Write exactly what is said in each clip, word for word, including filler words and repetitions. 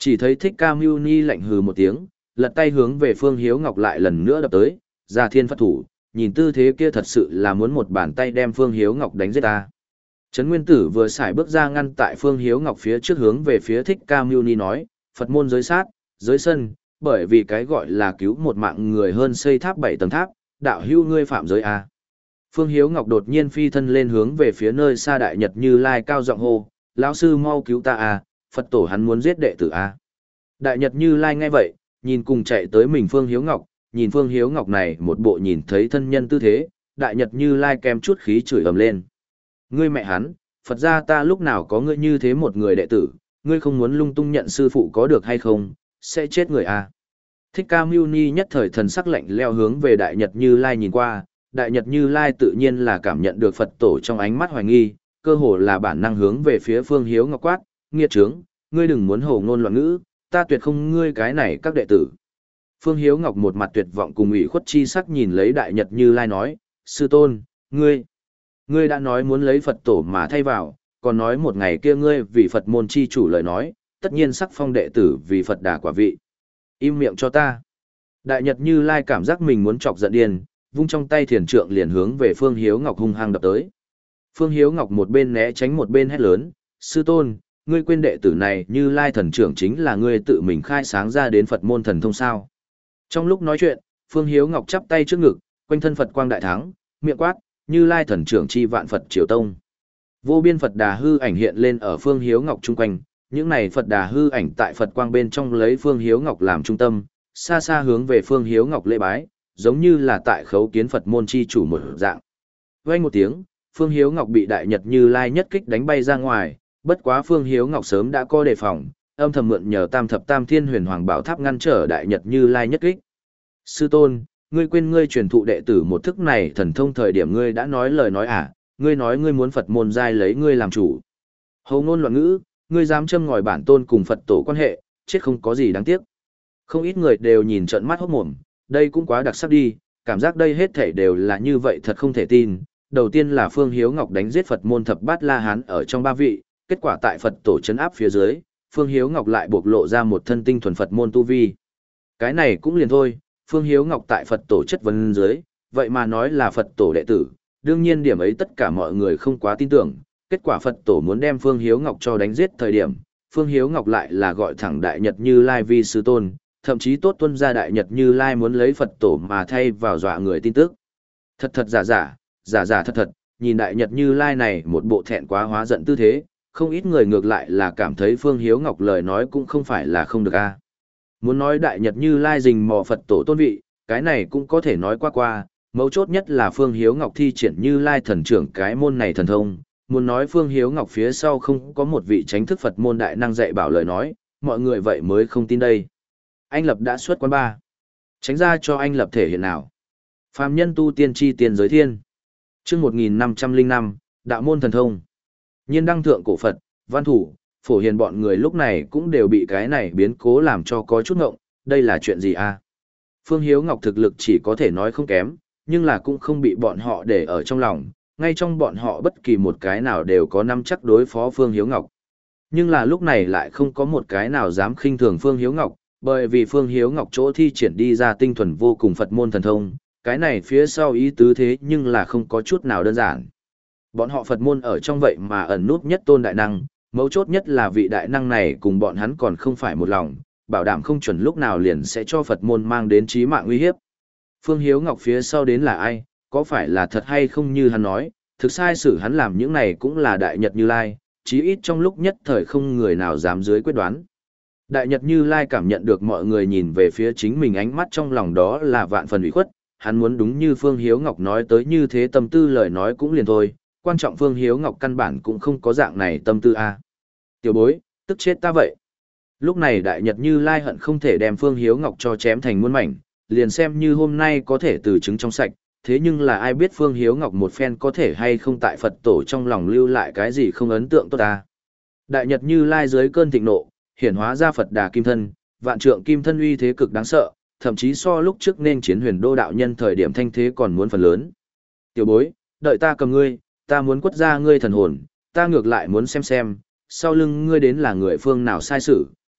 Chỉ thấy Thích Ca Mâu Ni lạnh hừ một tiếng, lật tay hướng về Phương Hiếu Ngọc lại lần nữa đập tới, ra thiên phất thủ, nhìn tư thế kia thật sự là muốn một bàn tay đem Phương Hiếu Ngọc đánh giết ta. Trấn Nguyên Tử vừa xài bước ra ngăn tại Phương Hiếu Ngọc phía trước hướng về phía Thích Ca Mâu Ni nói, Phật môn giới sát, giới sân, bởi vì cái gọi là cứu một mạng người hơn xây tháp bảy tầng tháp, đạo hữu ngươi phạm giới a. Phương Hiếu Ngọc đột nhiên phi thân lên hướng về phía nơi xa Đại Nhật Như Lai cao giọng hô, lão sư mau cứu ta a, Phật tổ hắn muốn giết đệ tử a. Đại Nhật Như Lai nghe vậy, nhìn cùng chạy tới mình Phương Hiếu Ngọc, nhìn Phương Hiếu Ngọc này một bộ nhìn thấy thân nhân tư thế, Đại Nhật Như Lai kèm chút khí chửi ầm lên. Ngươi mẹ hắn, Phật gia ta lúc nào có ngươi như thế một người đệ tử, ngươi không muốn lung tung nhận sư phụ có được hay không, sẽ chết người a. Thích Ca Mâu Ni nhất thời thần sắc lạnh lẽo hướng về Đại Nhật Như Lai nhìn qua, Đại Nhật Như Lai tự nhiên là cảm nhận được Phật tổ trong ánh mắt hoài nghi, cơ hồ là bản năng hướng về phía Phương Hiếu Ngọc quát, nghiệt trướng, ngươi đừng muốn hồ ngôn loạn ngữ, ta tuyệt không ngươi cái này các đệ tử. Phương Hiếu Ngọc một mặt tuyệt vọng cùng ủy khuất chi sắc nhìn lấy Đại Nhật Như Lai nói, sư tôn, ngươi, ngươi đã nói muốn lấy Phật tổ mà thay vào, còn nói một ngày kia ngươi vì Phật môn chi chủ lời nói, tất nhiên sắc phong đệ tử vì Phật đà quả vị. Im miệng cho ta. Đại Nhật Như Lai cảm giác mình muốn chọc giận điên, vung trong tay thiền trượng liền hướng về Phương Hiếu Ngọc hung hăng đập tới. Phương Hiếu Ngọc một bên né tránh một bên hét lớn, sư tôn, ngươi quên đệ tử này Như Lai thần trưởng chính là ngươi tự mình khai sáng ra đến Phật môn thần thông sao. Trong lúc nói chuyện, Phương Hiếu Ngọc chắp tay trước ngực, quanh thân Phật quang đại thắng, miệng quát, Như Lai thần trưởng chi vạn Phật triều tông. Vô biên Phật đà hư ảnh hiện lên ở Phương Hiếu Ngọc chung quanh, những này Phật đà hư ảnh tại Phật quang bên trong lấy Phương Hiếu Ngọc làm trung tâm, xa xa hướng về Phương Hiếu Ngọc lễ bái, giống như là tại khấu kiến Phật môn chi chủ một dạng. Vang một tiếng, Phương Hiếu Ngọc bị Đại Nhật Như Lai nhất kích đánh bay ra ngoài, bất quá Phương Hiếu Ngọc sớm đã có đề phòng, âm thầm mượn nhờ Tam Thập Tam Thiên Huyền Hoàng Bảo Tháp ngăn trở Đại Nhật Như Lai nhất kích. Sư tôn, ngươi quên ngươi truyền thụ đệ tử một thức này thần thông thời điểm ngươi đã nói lời nói à, ngươi nói ngươi muốn Phật môn giai lấy ngươi làm chủ. Hầu ngôn loạn ngữ, ngươi dám châm ngòi bản tôn cùng Phật tổ quan hệ, chết không có gì đáng tiếc. Không ít người đều nhìn trợn mắt hốt mồm, đây cũng quá đặc sắc đi, cảm giác đây hết thảy đều là như vậy thật không thể tin. Đầu tiên là Phương Hiếu Ngọc đánh giết Phật môn thập bát La Hán ở trong ba vị, kết quả tại Phật tổ chấn áp phía dưới, Phương Hiếu Ngọc lại bộc lộ ra một thân tinh thuần Phật môn tu vi. Cái này cũng liền thôi, Phương Hiếu Ngọc tại Phật tổ chất vấn dưới, vậy mà nói là Phật tổ đệ tử, đương nhiên điểm ấy tất cả mọi người không quá tin tưởng, kết quả Phật tổ muốn đem Phương Hiếu Ngọc cho đánh giết thời điểm, Phương Hiếu Ngọc lại là gọi thẳng Đại Nhật Như Lai vi sư tôn, thậm chí tốt tuân ra Đại Nhật Như Lai muốn lấy Phật tổ mà thay vào dọa người tin tức. Thật thật giả giả, giả giả thật thật, nhìn Đại Nhật Như Lai này một bộ thẹn quá hóa giận tư thế, không ít người ngược lại là cảm thấy Phương Hiếu Ngọc lời nói cũng không phải là không được a. Muốn nói Đại Nhật Như Lai rình mò Phật tổ tôn vị, cái này cũng có thể nói qua qua, mấu chốt nhất là Phương Hiếu Ngọc thi triển Như Lai thần trưởng cái môn này thần thông, muốn nói Phương Hiếu Ngọc phía sau không có một vị tránh thức Phật môn đại năng dạy bảo lời nói, mọi người vậy mới không tin đây. Anh Lập đã xuất quán ba. Tránh ra cho anh Lập thể hiện nào. Phàm nhân tu tiên chi tiền giới thiên. Chương một nghìn năm trăm lẻ năm, đạo môn thần thông. Nhiên đăng thượng cổ Phật, văn thủ, phổ hiền bọn người lúc này cũng đều bị cái này biến cố làm cho có chút ngộng, đây là chuyện gì a? Phương Hiếu Ngọc thực lực chỉ có thể nói không kém, nhưng là cũng không bị bọn họ để ở trong lòng, ngay trong bọn họ bất kỳ một cái nào đều có nắm chắc đối phó Phương Hiếu Ngọc. Nhưng là lúc này lại không có một cái nào dám khinh thường Phương Hiếu Ngọc, bởi vì Phương Hiếu Ngọc chỗ thi triển đi ra tinh thuần vô cùng Phật môn thần thông, cái này phía sau ý tứ thế nhưng là không có chút nào đơn giản. Bọn họ Phật môn ở trong vậy mà ẩn nút nhất tôn đại năng, mấu chốt nhất là vị đại năng này cùng bọn hắn còn không phải một lòng, bảo đảm không chuẩn lúc nào liền sẽ cho Phật môn mang đến chí mạng uy hiếp. Phương Hiếu Ngọc phía sau đến là ai, có phải là thật hay không như hắn nói, thực sai xử hắn làm những này cũng là Đại Nhật Như Lai, chí ít trong lúc nhất thời không người nào dám dưới quyết đoán. Đại Nhật Như Lai cảm nhận được mọi người nhìn về phía chính mình ánh mắt trong lòng đó là vạn phần ủy khuất, hắn muốn đúng như Phương Hiếu Ngọc nói tới như thế tâm tư lời nói cũng liền thôi, quan trọng Phương Hiếu Ngọc căn bản cũng không có dạng này tâm tư a. Tiểu bối, tức chết ta vậy. Lúc này Đại Nhật Như Lai hận không thể đem Phương Hiếu Ngọc cho chém thành muôn mảnh, liền xem như hôm nay có thể từ trứng trong sạch, thế nhưng là ai biết Phương Hiếu Ngọc một phen có thể hay không tại Phật tổ trong lòng lưu lại cái gì không ấn tượng tốt ta. Đại Nhật Như Lai dưới cơn thịnh nộ, hiển hóa ra Phật Đà Kim Thân, vạn trượng kim thân uy thế cực đáng sợ, thậm chí so lúc trước nên chiến huyền đô đạo nhân thời điểm thanh thế còn muốn phần lớn. Tiểu bối, đợi ta cầm ngươi, ta muốn quất ra ngươi thần hồn, ta ngược lại muốn xem xem, sau lưng ngươi đến là người phương nào sai sử,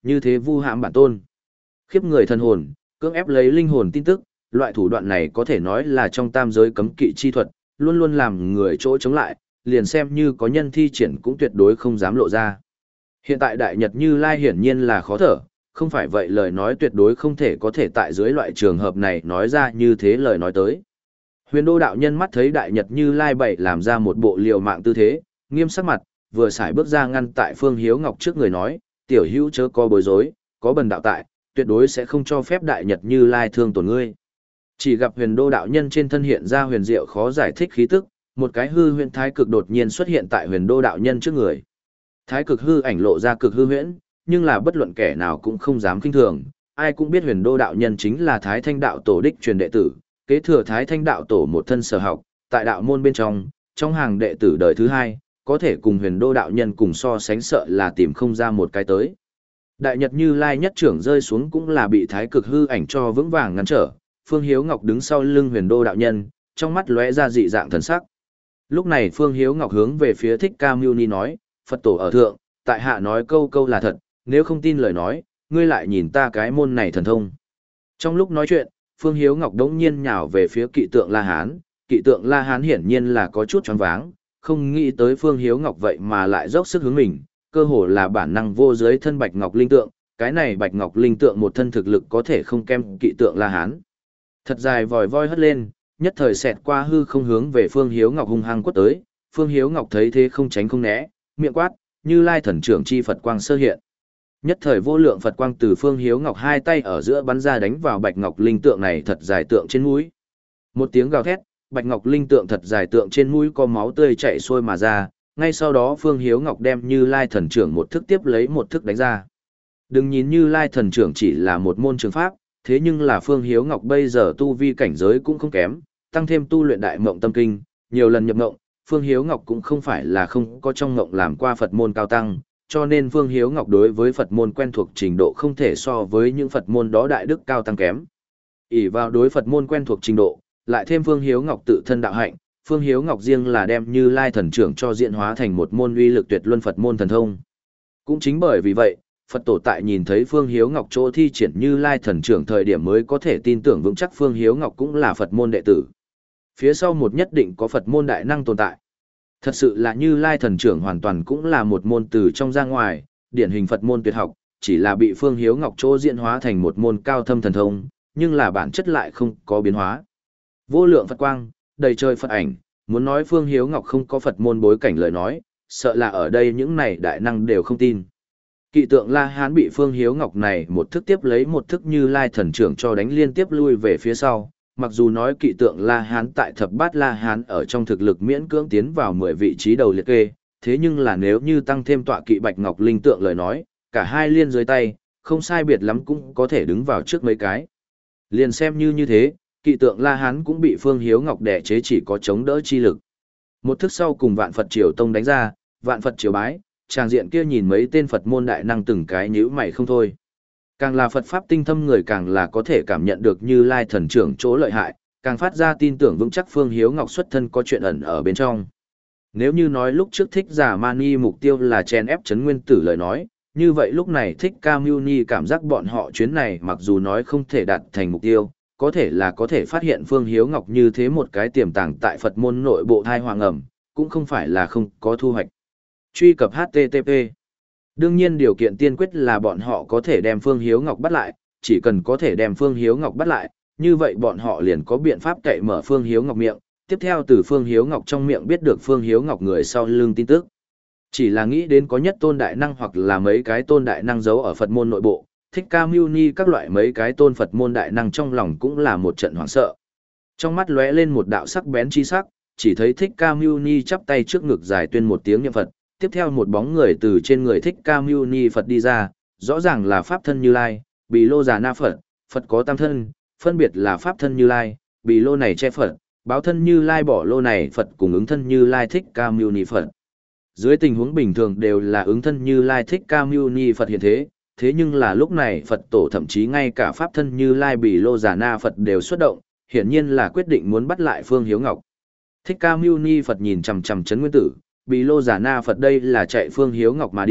như thế vu hãm bản tôn. Khiếp người thần hồn, cưỡng ép lấy linh hồn tin tức, loại thủ đoạn này có thể nói là trong tam giới cấm kỵ chi thuật, luôn luôn làm người chỗ chống lại, liền xem như có nhân thi triển cũng tuyệt đối không dám lộ ra. Hiện tại Đại Nhật Như Lai hiển nhiên là khó thở, không phải vậy lời nói tuyệt đối không thể có thể tại dưới loại trường hợp này nói ra như thế lời nói tới. Huyền Đô đạo nhân mắt thấy Đại Nhật Như Lai bảy làm ra một bộ liều mạng tư thế, nghiêm sắc mặt, vừa xài bước ra ngăn tại Phương Hiếu Ngọc trước người nói, tiểu hữu chớ có bối rối, có bần đạo tại, tuyệt đối sẽ không cho phép Đại Nhật Như Lai thương tổn ngươi. Chỉ gặp Huyền Đô đạo nhân trên thân hiện ra huyền diệu khó giải thích khí tức, một cái hư huyễn thái cực đột nhiên xuất hiện tại Huyền Đô đạo nhân trước người. Thái cực hư ảnh lộ ra cực hư huyễn, nhưng là bất luận kẻ nào cũng không dám kinh thường, ai cũng biết Huyền Đô đạo nhân chính là Thái Thanh đạo tổ đích truyền đệ tử, kế thừa Thái Thanh đạo tổ một thân sở học, tại đạo môn bên trong, trong hàng đệ tử đời thứ hai, có thể cùng Huyền Đô đạo nhân cùng so sánh sợ là tìm không ra một cái tới. Đại Nhật Như Lai nhất trưởng rơi xuống cũng là bị thái cực hư ảnh cho vững vàng ngăn trở, Phương Hiếu Ngọc đứng sau lưng Huyền Đô đạo nhân, trong mắt lóe ra dị dạng thần sắc. Lúc này Phương Hiếu Ngọc hướng về phía Thích Ca Mâu Ni nói, Phật tổ ở thượng, tại hạ nói câu câu là thật, nếu không tin lời nói, ngươi lại nhìn ta cái môn này thần thông. Trong lúc nói chuyện, Phương Hiếu Ngọc đống nhiên nhào về phía kỵ tượng La Hán, kỵ tượng La Hán hiển nhiên là có chút choáng váng, không nghĩ tới Phương Hiếu Ngọc vậy mà lại dốc sức hướng mình, cơ hồ là bản năng vô dưới thân Bạch Ngọc Linh Tượng, cái này Bạch Ngọc Linh Tượng một thân thực lực có thể không kém kỵ tượng La Hán. Thật dài vòi voi hất lên, nhất thời xẹt qua hư không hướng về Phương Hiếu Ngọc hung hăng quất tới, Phương Hiếu Ngọc thấy thế không tránh không né, miệng quát, Như Lai thần trưởng chi Phật quang sơ hiện. Nhất thời vô lượng Phật quang từ Phương Hiếu Ngọc hai tay ở giữa bắn ra đánh vào Bạch Ngọc Linh Tượng này thật dài tượng trên mũi. Một tiếng gào thét, Bạch Ngọc Linh Tượng thật dài tượng trên mũi có máu tươi chảy xuôi mà ra, ngay sau đó Phương Hiếu Ngọc đem Như Lai thần trưởng một thức tiếp lấy một thức đánh ra. Đừng nhìn Như Lai thần trưởng chỉ là một môn trường pháp, thế nhưng là Phương Hiếu Ngọc bây giờ tu vi cảnh giới cũng không kém, tăng thêm tu luyện đại mộng tâm kinh, nhiều lần nhập mộng, Phương Hiếu Ngọc cũng không phải là không có trong mộng làm qua Phật môn cao tăng, cho nên Phương Hiếu Ngọc đối với Phật môn quen thuộc trình độ không thể so với những Phật môn đó đại đức cao tăng kém. ỷ vào đối Phật môn quen thuộc trình độ, lại thêm Phương Hiếu Ngọc tự thân đạo hạnh, Phương Hiếu Ngọc riêng là đem Như Lai thần trưởng cho diễn hóa thành một môn uy lực tuyệt luân Phật môn thần thông. Cũng chính bởi vì vậy, Phật tổ tại nhìn thấy Phương Hiếu Ngọc chỗ thi triển Như Lai thần trưởng thời điểm mới có thể tin tưởng vững chắc Phương Hiếu Ngọc cũng là Phật môn đệ tử. Phía sau một nhất định có Phật môn đại năng tồn tại. Thật sự là Như Lai thần trưởng hoàn toàn cũng là một môn từ trong ra ngoài, điển hình Phật môn tuyệt học, chỉ là bị Phương Hiếu Ngọc chỗ diễn hóa thành một môn cao thâm thần thông, nhưng là bản chất lại không có biến hóa. Vô lượng Phật quang, đầy trời Phật ảnh, muốn nói Phương Hiếu Ngọc không có Phật môn bối cảnh lời nói, sợ là ở đây những này đại năng đều không tin. Kỵ tượng La Hán bị Phương Hiếu Ngọc này một thức tiếp lấy một thức Như Lai thần trưởng cho đánh liên tiếp lui về phía sau, mặc dù nói kỵ tượng La Hán tại thập bát La Hán ở trong thực lực miễn cưỡng tiến vào mười vị trí đầu liệt kê, thế nhưng là nếu như tăng thêm tọa kỵ Bạch Ngọc Linh Tượng lời nói, cả hai liên dưới tay, không sai biệt lắm cũng có thể đứng vào trước mấy cái. Liền xem như như thế, kỵ tượng La Hán cũng bị Phương Hiếu Ngọc đè chế chỉ có chống đỡ chi lực. Một thức sau cùng Vạn Phật Triều Tông đánh ra, Vạn Phật Triều bái, tràng diện kia nhìn mấy tên Phật môn đại năng từng cái nhíu mày không thôi. Càng là Phật pháp tinh thâm người càng là có thể cảm nhận được Như Lai thần trưởng chỗ lợi hại, càng phát ra tin tưởng vững chắc Phương Hiếu Ngọc xuất thân có chuyện ẩn ở bên trong. Nếu như nói lúc trước Thích Giả Mani mục tiêu là chèn ép Trấn Nguyên Tử lời nói, như vậy lúc này Thích Ca Mâu Ni cảm giác bọn họ chuyến này mặc dù nói không thể đạt thành mục tiêu, có thể là có thể phát hiện Phương Hiếu Ngọc như thế một cái tiềm tàng tại Phật môn nội bộ thai hoàng ẩm, cũng không phải là không có thu hoạch. Truy cập H T T P. Đương nhiên điều kiện tiên quyết là bọn họ có thể đem Phương Hiếu Ngọc bắt lại, chỉ cần có thể đem Phương Hiếu Ngọc bắt lại, như vậy bọn họ liền có biện pháp cậy mở Phương Hiếu Ngọc miệng, tiếp theo từ Phương Hiếu Ngọc trong miệng biết được Phương Hiếu Ngọc người sau lưng tin tức. Chỉ là nghĩ đến có nhất tôn đại năng hoặc là mấy cái tôn đại năng giấu ở Phật môn nội bộ, Thích Ca Mâu Ni các loại mấy cái tôn Phật môn đại năng trong lòng cũng là một trận hoảng sợ. Trong mắt lóe lên một đạo sắc bén chi sắc, chỉ thấy Thích Ca Mâu Ni chắp tay trước ngực dài tuyên một tiếng niệm Phật, tiếp theo một bóng người từ trên người Thích Ca Mâu Ni Phật đi ra, rõ ràng là Pháp thân Như Lai, Bì Lô Già Na Phật, Phật có tam thân, phân biệt là Pháp thân Như Lai, Bì Lô này che Phật, báo thân Như Lai bỏ lô này Phật cùng ứng thân Như Lai Thích Ca Mâu Ni Phật. Dưới tình huống bình thường đều là ứng thân Như Lai Thích Ca Mâu Ni Phật hiện thế, thế nhưng là lúc này Phật tổ thậm chí ngay cả Pháp thân Như Lai Bì Lô Già Na Phật đều xuất động, hiển nhiên là quyết định muốn bắt lại Phương Hiếu Ngọc. Thích Ca Mâu Ni Phật nhìn chằm chằm Trấn Nguyên Tử, Bì Lô Già Na Phật đây là chạy Phương Hiếu Ngọc mà đi,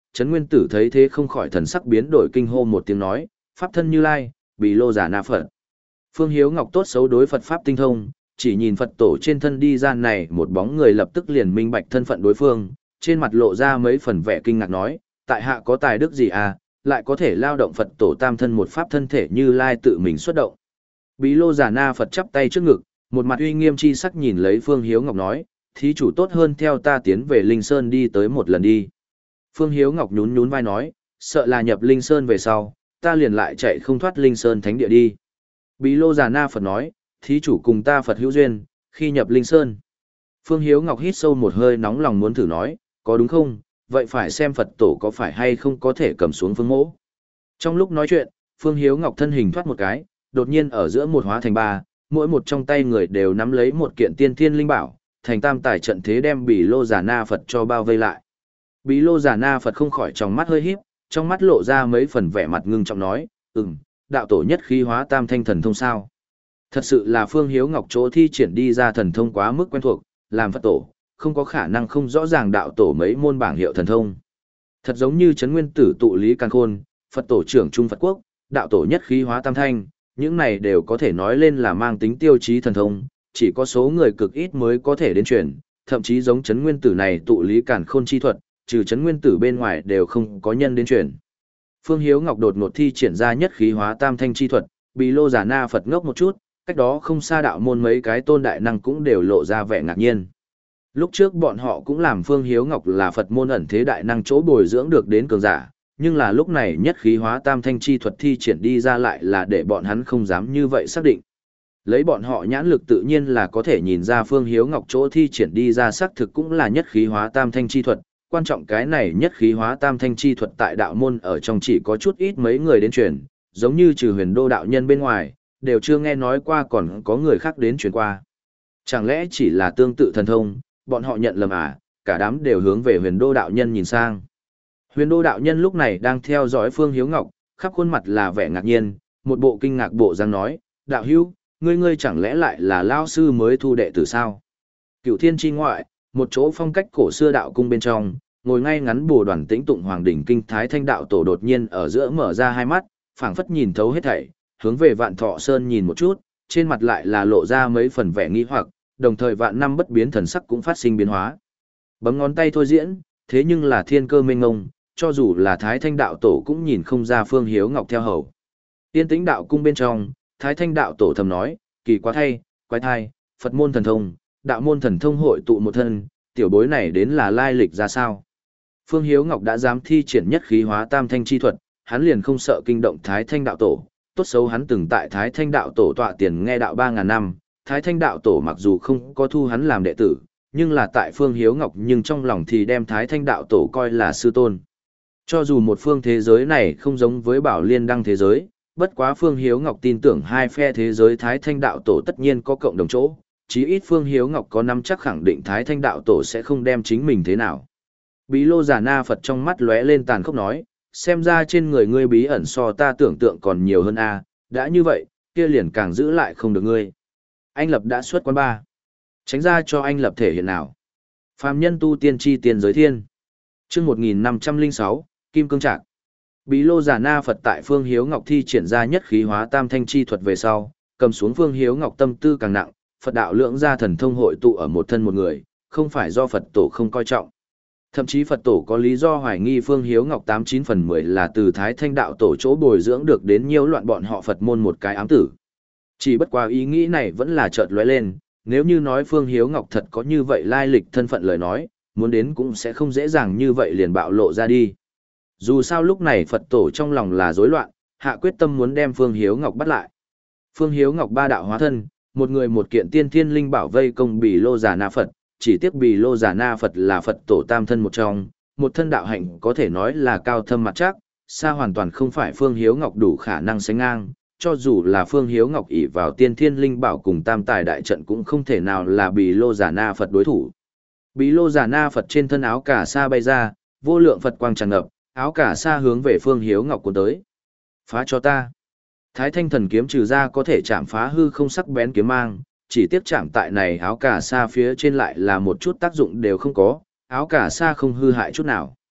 Trấn Nguyên Tử thấy thế không khỏi thần sắc biến đổi kinh hô một tiếng nói, Pháp thân Như Lai, Bì Lô Giả Na Phật. Phương Hiếu Ngọc tốt xấu đối Phật Pháp tinh thông, chỉ nhìn Phật tổ trên thân đi ra này một bóng người lập tức liền minh bạch thân phận đối phương, trên mặt lộ ra mấy phần vẻ kinh ngạc nói, tại hạ có tài đức gì à, lại có thể lao động Phật tổ tam thân một Pháp thân thể Như Lai tự mình xuất động. Bí Lô Giả Na Phật chắp tay trước ngực, một mặt uy nghiêm chi sắc nhìn lấy Phương Hiếu Ngọc nói, thí chủ tốt hơn theo ta tiến về Linh Sơn đi tới một lần đi. Phương Hiếu Ngọc nhún nhún vai nói, sợ là nhập Linh Sơn về sau, ta liền lại chạy không thoát Linh Sơn thánh địa đi. Bí Lô Già Na Phật nói, thí chủ cùng ta Phật hữu duyên, khi nhập Linh Sơn. Phương Hiếu Ngọc hít sâu một hơi nóng lòng muốn thử nói, có đúng không, vậy phải xem Phật tổ có phải hay không có thể cầm xuống Phương Mỗ. Trong lúc nói chuyện, Phương Hiếu Ngọc thân hình thoát một cái, đột nhiên ở giữa một hóa thành ba, mỗi một trong tay người đều nắm lấy một kiện tiên thiên linh bảo, thành tam tài trận thế đem Bí Lô Già Na Phật cho bao vây lại. Bí Lô Già Na Phật không khỏi trong mắt hơi híp, trong mắt lộ ra mấy phần vẻ mặt ngưng trọng nói, ừm, đạo tổ nhất khí hóa tam thanh thần thông sao. Thật sự là Phương Hiếu Ngọc chỗ thi triển đi ra thần thông quá mức quen thuộc, làm Phật tổ, không có khả năng không rõ ràng đạo tổ mấy môn bảng hiệu thần thông. Thật giống như Trấn Nguyên Tử tụ lý càn khôn, Phật tổ trưởng Trung Phật Quốc, đạo tổ nhất khí hóa tam thanh, những này đều có thể nói lên là mang tính tiêu chí thần thông, chỉ có số người cực ít mới có thể đến truyền, thậm chí giống Trấn Nguyên Tử này tụ lý càn khôn chi thuật, trừ Trấn Nguyên Tử bên ngoài đều không có nhân đến truyền. Phương Hiếu Ngọc đột ngột thi triển ra nhất khí hóa tam thanh chi thuật, Bí Lô Già Na Phật ngốc một chút, cách đó không xa đạo môn mấy cái tôn đại năng cũng đều lộ ra vẻ ngạc nhiên. Lúc trước bọn họ cũng làm Phương Hiếu Ngọc là Phật môn ẩn thế đại năng chỗ bồi dưỡng được đến cường giả, nhưng là lúc này nhất khí hóa tam thanh chi thuật thi triển đi ra lại là để bọn hắn không dám như vậy xác định. Lấy bọn họ nhãn lực tự nhiên là có thể nhìn ra Phương Hiếu Ngọc chỗ thi triển đi ra xác thực cũng là nhất khí hóa tam thanh chi thuật, quan trọng cái này nhất khí hóa tam thanh chi thuật tại đạo môn ở trong chỉ có chút ít mấy người đến truyền, giống như trừ Huyền Đô đạo nhân bên ngoài, đều chưa nghe nói qua còn có người khác đến truyền qua. Chẳng lẽ chỉ là tương tự thần thông, bọn họ nhận lầm à, cả đám đều hướng về Huyền Đô đạo nhân nhìn sang. Huyền Đô đạo nhân lúc này đang theo dõi Phương Hiếu Ngọc, khắp khuôn mặt là vẻ ngạc nhiên, một bộ kinh ngạc bộ dáng nói, đạo hữu, ngươi ngươi chẳng lẽ lại là lao sư mới thu đệ tử sao? Cửu Thiên chi ngoại, một chỗ phong cách cổ xưa đạo cung bên trong, ngồi ngay ngắn Bồ Đoàn tĩnh tụng Hoàng đỉnh kinh Thái Thanh đạo tổ đột nhiên ở giữa mở ra hai mắt, phảng phất nhìn thấu hết thảy, hướng về Vạn Thọ Sơn nhìn một chút, trên mặt lại là lộ ra mấy phần vẻ nghi hoặc, đồng thời vạn năm bất biến thần sắc cũng phát sinh biến hóa. Bấm ngón tay thôi diễn, thế nhưng là thiên cơ mênh ngông, cho dù là Thái Thanh đạo tổ cũng nhìn không ra Phương Hiếu Ngọc theo hầu. Tiên tĩnh đạo cung bên trong, Thái Thanh đạo tổ thầm nói, kỳ quá thay, quái thai, Phật môn thần thông, đạo môn thần thông hội tụ một thân, tiểu bối này đến là lai lịch ra sao? Phương Hiếu Ngọc đã dám thi triển nhất khí hóa tam thanh chi thuật, hắn liền không sợ kinh động Thái Thanh đạo tổ, tốt xấu hắn từng tại Thái Thanh đạo tổ tọa tiền nghe đạo ba ngàn năm, Thái Thanh đạo tổ mặc dù không có thu hắn làm đệ tử, nhưng là tại Phương Hiếu Ngọc nhưng trong lòng thì đem Thái Thanh đạo tổ coi là sư tôn. Cho dù một phương thế giới này không giống với Bảo Liên Đăng thế giới, bất quá Phương Hiếu Ngọc tin tưởng hai phe thế giới Thái Thanh đạo tổ tất nhiên có cộng đồng chỗ, chí ít Phương Hiếu Ngọc có nắm chắc khẳng định Thái Thanh đạo tổ sẽ không đem chính mình thế nào. Bí Lô Già Na Phật trong mắt lóe lên tàn khốc nói, xem ra trên người ngươi bí ẩn so ta tưởng tượng còn nhiều hơn a, đã như vậy, kia liền càng giữ lại không được ngươi. Anh Lập đã xuất quán ba. Tránh ra cho anh Lập thể hiện nào. Phàm nhân tu tiên chi tiền giới thiên. Chương một nghìn năm trăm lẻ sáu, Kim Cương Trạc. Bí Lô Già Na Phật tại Phương Hiếu Ngọc thi triển ra nhất khí hóa tam thanh chi thuật về sau, cầm xuống Phương Hiếu Ngọc tâm tư càng nặng, Phật đạo lưỡng gia thần thông hội tụ ở một thân một người, không phải do Phật tổ không coi trọng. Thậm chí Phật tổ có lý do hoài nghi Phương Hiếu Ngọc tám chín phần mười là từ Thái Thanh đạo tổ chỗ bồi dưỡng được đến nhiễu loạn bọn họ Phật môn một cái ám tử. Chỉ bất qua ý nghĩ này vẫn là chợt lóe lên, nếu như nói Phương Hiếu Ngọc thật có như vậy lai lịch thân phận lời nói, muốn đến cũng sẽ không dễ dàng như vậy liền bạo lộ ra đi. Dù sao lúc này Phật tổ trong lòng là rối loạn, hạ quyết tâm muốn đem Phương Hiếu Ngọc bắt lại. Phương Hiếu Ngọc ba đạo hóa thân, một người một kiện tiên thiên linh bảo vây công Bì Lô Già Na Phật, chỉ tiếc Bì Lô Già Na Phật là Phật tổ tam thân một trong, một thân đạo hạnh có thể nói là cao thâm mặt chắc, xa hoàn toàn không phải Phương Hiếu Ngọc đủ khả năng sánh ngang, cho dù là Phương Hiếu Ngọc ỷ vào tiên thiên linh bảo cùng tam tài đại trận cũng không thể nào là Bì Lô Già Na Phật đối thủ. Bì Lô Già Na Phật trên thân áo cà sa bay ra, vô lượng Phật quang tràn ngập, áo cà sa hướng về Phương Hiếu Ngọc cuốn tới. Phá cho ta. Thái Thanh thần kiếm trừ ra có thể chạm phá hư không sắc bén kiếm mang, chỉ tiếc chạm tại này áo cà sa phía trên lại là một chút tác dụng đều không có, áo cà sa không hư hại chút nào.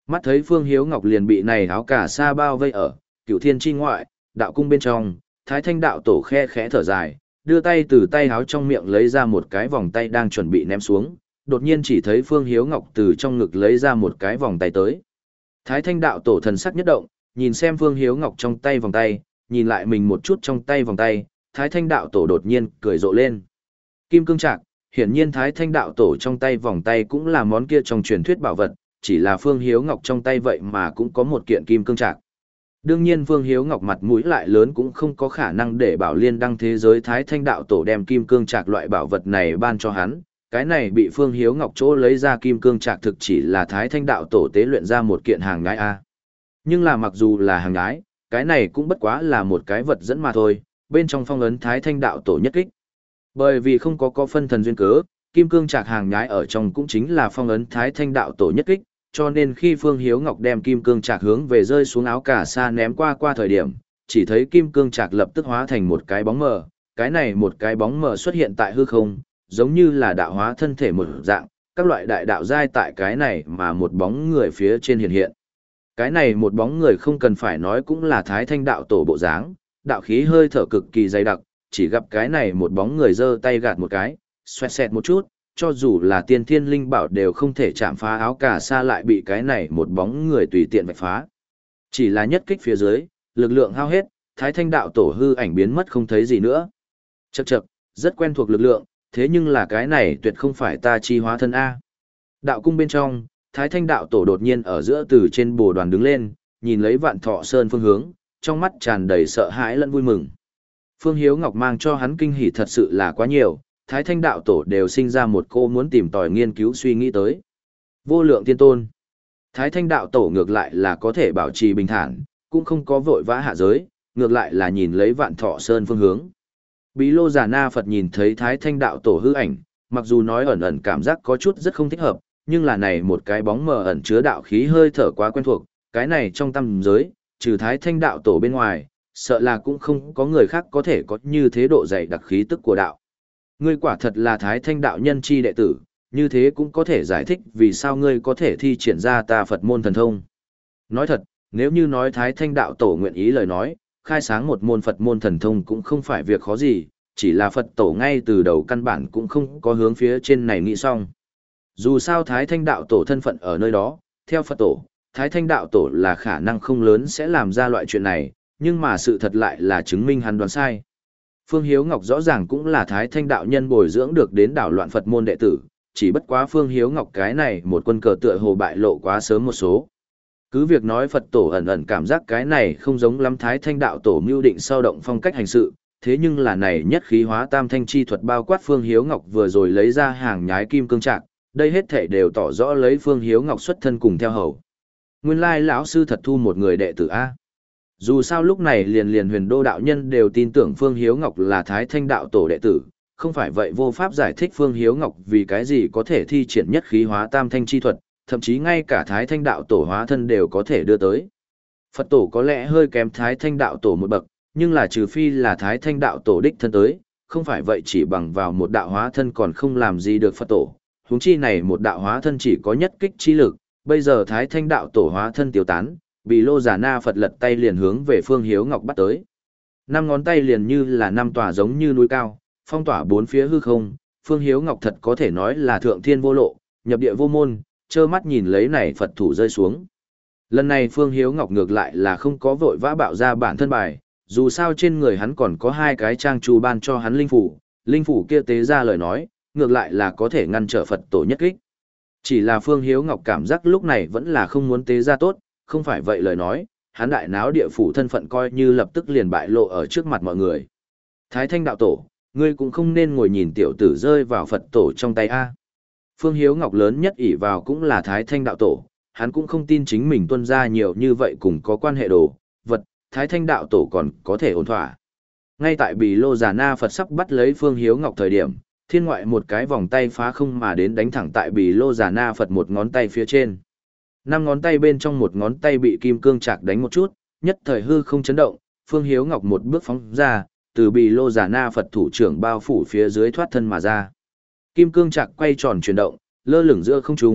Mắt thấy Phương Hiếu Ngọc liền bị này áo cà sa bao vây ở, Cửu Thiên chi ngoại, đạo cung bên trong, Thái Thanh đạo tổ khe khẽ thở dài, đưa tay từ tay áo trong miệng lấy ra một cái vòng tay đang chuẩn bị ném xuống, đột nhiên chỉ thấy Phương Hiếu Ngọc từ trong ngực lấy ra một cái vòng tay tới. Thái Thanh đạo tổ thần sắc nhất động, nhìn xem Phương Hiếu Ngọc trong tay vòng tay, nhìn lại mình một chút trong tay vòng tay, Thái Thanh đạo tổ đột nhiên cười rộ lên. Kim cương trạc, hiển nhiên Thái Thanh đạo tổ trong tay vòng tay cũng là món kia trong truyền thuyết bảo vật, chỉ là Phương Hiếu Ngọc trong tay vậy mà cũng có một kiện kim cương trạc. Đương nhiên Phương Hiếu Ngọc mặt mũi lại lớn cũng không có khả năng để Bảo Liên đăng thế giới Thái Thanh đạo tổ đem kim cương trạc loại bảo vật này ban cho hắn, cái này bị Phương Hiếu Ngọc chỗ lấy ra kim cương trạc thực chỉ là Thái Thanh đạo tổ tế luyện ra một kiện hàng nhái a. Nhưng là mặc dù là hàng nhái, cái này cũng bất quá là một cái vật dẫn mà thôi, bên trong phong ấn Thái Thanh đạo tổ nhất kích. Bởi vì không có có phân thần duyên cớ, kim cương trạc hàng nhái ở trong cũng chính là phong ấn Thái Thanh đạo tổ nhất kích, cho nên khi Phương Hiếu Ngọc đem kim cương trạc hướng về rơi xuống áo cà sa ném qua qua thời điểm, chỉ thấy kim cương trạc lập tức hóa thành một cái bóng mờ, cái này một cái bóng mờ xuất hiện tại hư không, giống như là đạo hóa thân thể một dạng, các loại đại đạo giai tại cái này mà một bóng người phía trên hiện hiện. Cái này một bóng người không cần phải nói cũng là Thái Thanh đạo tổ bộ dáng, đạo khí hơi thở cực kỳ dày đặc, chỉ gặp cái này một bóng người giơ tay gạt một cái, xoẹt xẹt một chút, cho dù là tiên thiên linh bảo đều không thể chạm phá áo cà sa lại bị cái này một bóng người tùy tiện vạch phá. Chỉ là nhất kích phía dưới, lực lượng hao hết, Thái Thanh đạo tổ hư ảnh biến mất không thấy gì nữa. Chậc chậc, rất quen thuộc lực lượng, thế nhưng là cái này tuyệt không phải ta chi hóa thân A. Đạo cung bên trong, Thái Thanh đạo tổ đột nhiên ở giữa từ trên bồ đoàn đứng lên, nhìn lấy Vạn Thọ Sơn phương hướng, trong mắt tràn đầy sợ hãi lẫn vui mừng. Phương Hiếu Ngọc mang cho hắn kinh hỉ thật sự là quá nhiều, Thái Thanh đạo tổ đều sinh ra một cô muốn tìm tòi nghiên cứu suy nghĩ tới. Vô lượng thiên tôn. Thái Thanh đạo tổ ngược lại là có thể bảo trì bình thản, cũng không có vội vã hạ giới, ngược lại là nhìn lấy Vạn Thọ Sơn phương hướng. Bí Lô Già Na Phật nhìn thấy Thái Thanh đạo tổ hư ảnh, mặc dù nói ẩn ẩn cảm giác có chút rất không thích hợp, nhưng là này một cái bóng mờ ẩn chứa đạo khí hơi thở quá quen thuộc, cái này trong tâm giới, trừ Thái Thanh đạo tổ bên ngoài, sợ là cũng không có người khác có thể có như thế độ dày đặc khí tức của đạo. Ngươi quả thật là Thái Thanh đạo nhân chi đệ tử, như thế cũng có thể giải thích vì sao ngươi có thể thi triển ra ta Phật môn thần thông. Nói thật, nếu như nói Thái Thanh đạo tổ nguyện ý lời nói, khai sáng một môn Phật môn thần thông cũng không phải việc khó gì, chỉ là Phật tổ ngay từ đầu căn bản cũng không có hướng phía trên này nghĩ xong. Dù sao Thái Thanh đạo tổ thân phận ở nơi đó, theo Phật tổ, Thái Thanh đạo tổ là khả năng không lớn sẽ làm ra loại chuyện này, nhưng mà sự thật lại là chứng minh hắn đoán sai. Phương Hiếu Ngọc rõ ràng cũng là Thái Thanh đạo nhân bồi dưỡng được đến đảo loạn Phật môn đệ tử, chỉ bất quá Phương Hiếu Ngọc cái này một quân cờ tựa hồ bại lộ quá sớm một số. Cứ việc nói Phật tổ ẩn ẩn cảm giác cái này không giống lắm Thái Thanh đạo tổ mưu định sao động phong cách hành sự, thế nhưng là này nhất khí hóa tam thanh chi thuật bao quát Phương Hiếu Ngọc vừa rồi lấy ra hàng nhái kim cương trạc, đây hết thể đều tỏ rõ lấy Phương Hiếu Ngọc xuất thân cùng theo hầu. Nguyên lai lão sư thật thu một người đệ tử A. Dù sao lúc này liền liền huyền đô đạo nhân đều tin tưởng Phương Hiếu Ngọc là Thái Thanh đạo tổ đệ tử, không phải vậy vô pháp giải thích Phương Hiếu Ngọc vì cái gì có thể thi triển nhất khí hóa tam thanh chi thuật, thậm chí ngay cả Thái Thanh đạo tổ hóa thân đều có thể đưa tới. Phật tổ có lẽ hơi kém Thái Thanh đạo tổ một bậc, nhưng là trừ phi là Thái Thanh đạo tổ đích thân tới, không phải vậy chỉ bằng vào một đạo hóa thân còn không làm gì được Phật tổ. Huống chi này một đạo hóa thân chỉ có nhất kích chi lực, bây giờ Thái Thanh đạo tổ hóa thân tiêu tán, Bị Lô Già Na Phật lật tay liền hướng về Phương Hiếu Ngọc bắt tới. Năm ngón tay liền như là năm tòa giống như núi cao, phong tỏa bốn phía hư không, Phương Hiếu Ngọc thật có thể nói là thượng thiên vô lộ, nhập địa vô môn, trơ mắt nhìn lấy này Phật thủ rơi xuống. Lần này Phương Hiếu Ngọc ngược lại là không có vội vã bạo ra bản thân bài, dù sao trên người hắn còn có hai cái trang chu ban cho hắn linh phủ, linh phủ kia tế ra lời nói, ngược lại là có thể ngăn trở Phật tổ nhất kích. Chỉ là Phương Hiếu Ngọc cảm giác lúc này vẫn là không muốn tế ra tốt, không phải vậy lời nói, hắn đại náo địa phủ thân phận coi như lập tức liền bại lộ ở trước mặt mọi người. Thái Thanh đạo tổ, ngươi cũng không nên ngồi nhìn tiểu tử rơi vào Phật tổ trong tay A. Phương Hiếu Ngọc lớn nhất ỷ vào cũng là Thái Thanh đạo tổ, hắn cũng không tin chính mình tuân ra nhiều như vậy cùng có quan hệ đồ, vật, Thái Thanh đạo tổ còn có thể ổn thỏa. Ngay tại Bì Lô Già Na Phật sắp bắt lấy Phương Hiếu Ngọc thời điểm, thiên ngoại một cái vòng tay phá không mà đến đánh thẳng tại Bì Lô Già Na Phật một ngón tay phía trên. Năm ngón tay bên trong một ngón tay bị kim cương chạc đánh một chút, nhất thời hư không chấn động, Phương Hiếu Ngọc một bước phóng ra, từ Bì Lô Già Na Phật thủ trưởng bao phủ phía dưới thoát thân mà ra. Kim cương chạc quay tròn chuyển động, lơ lửng giữa không trung,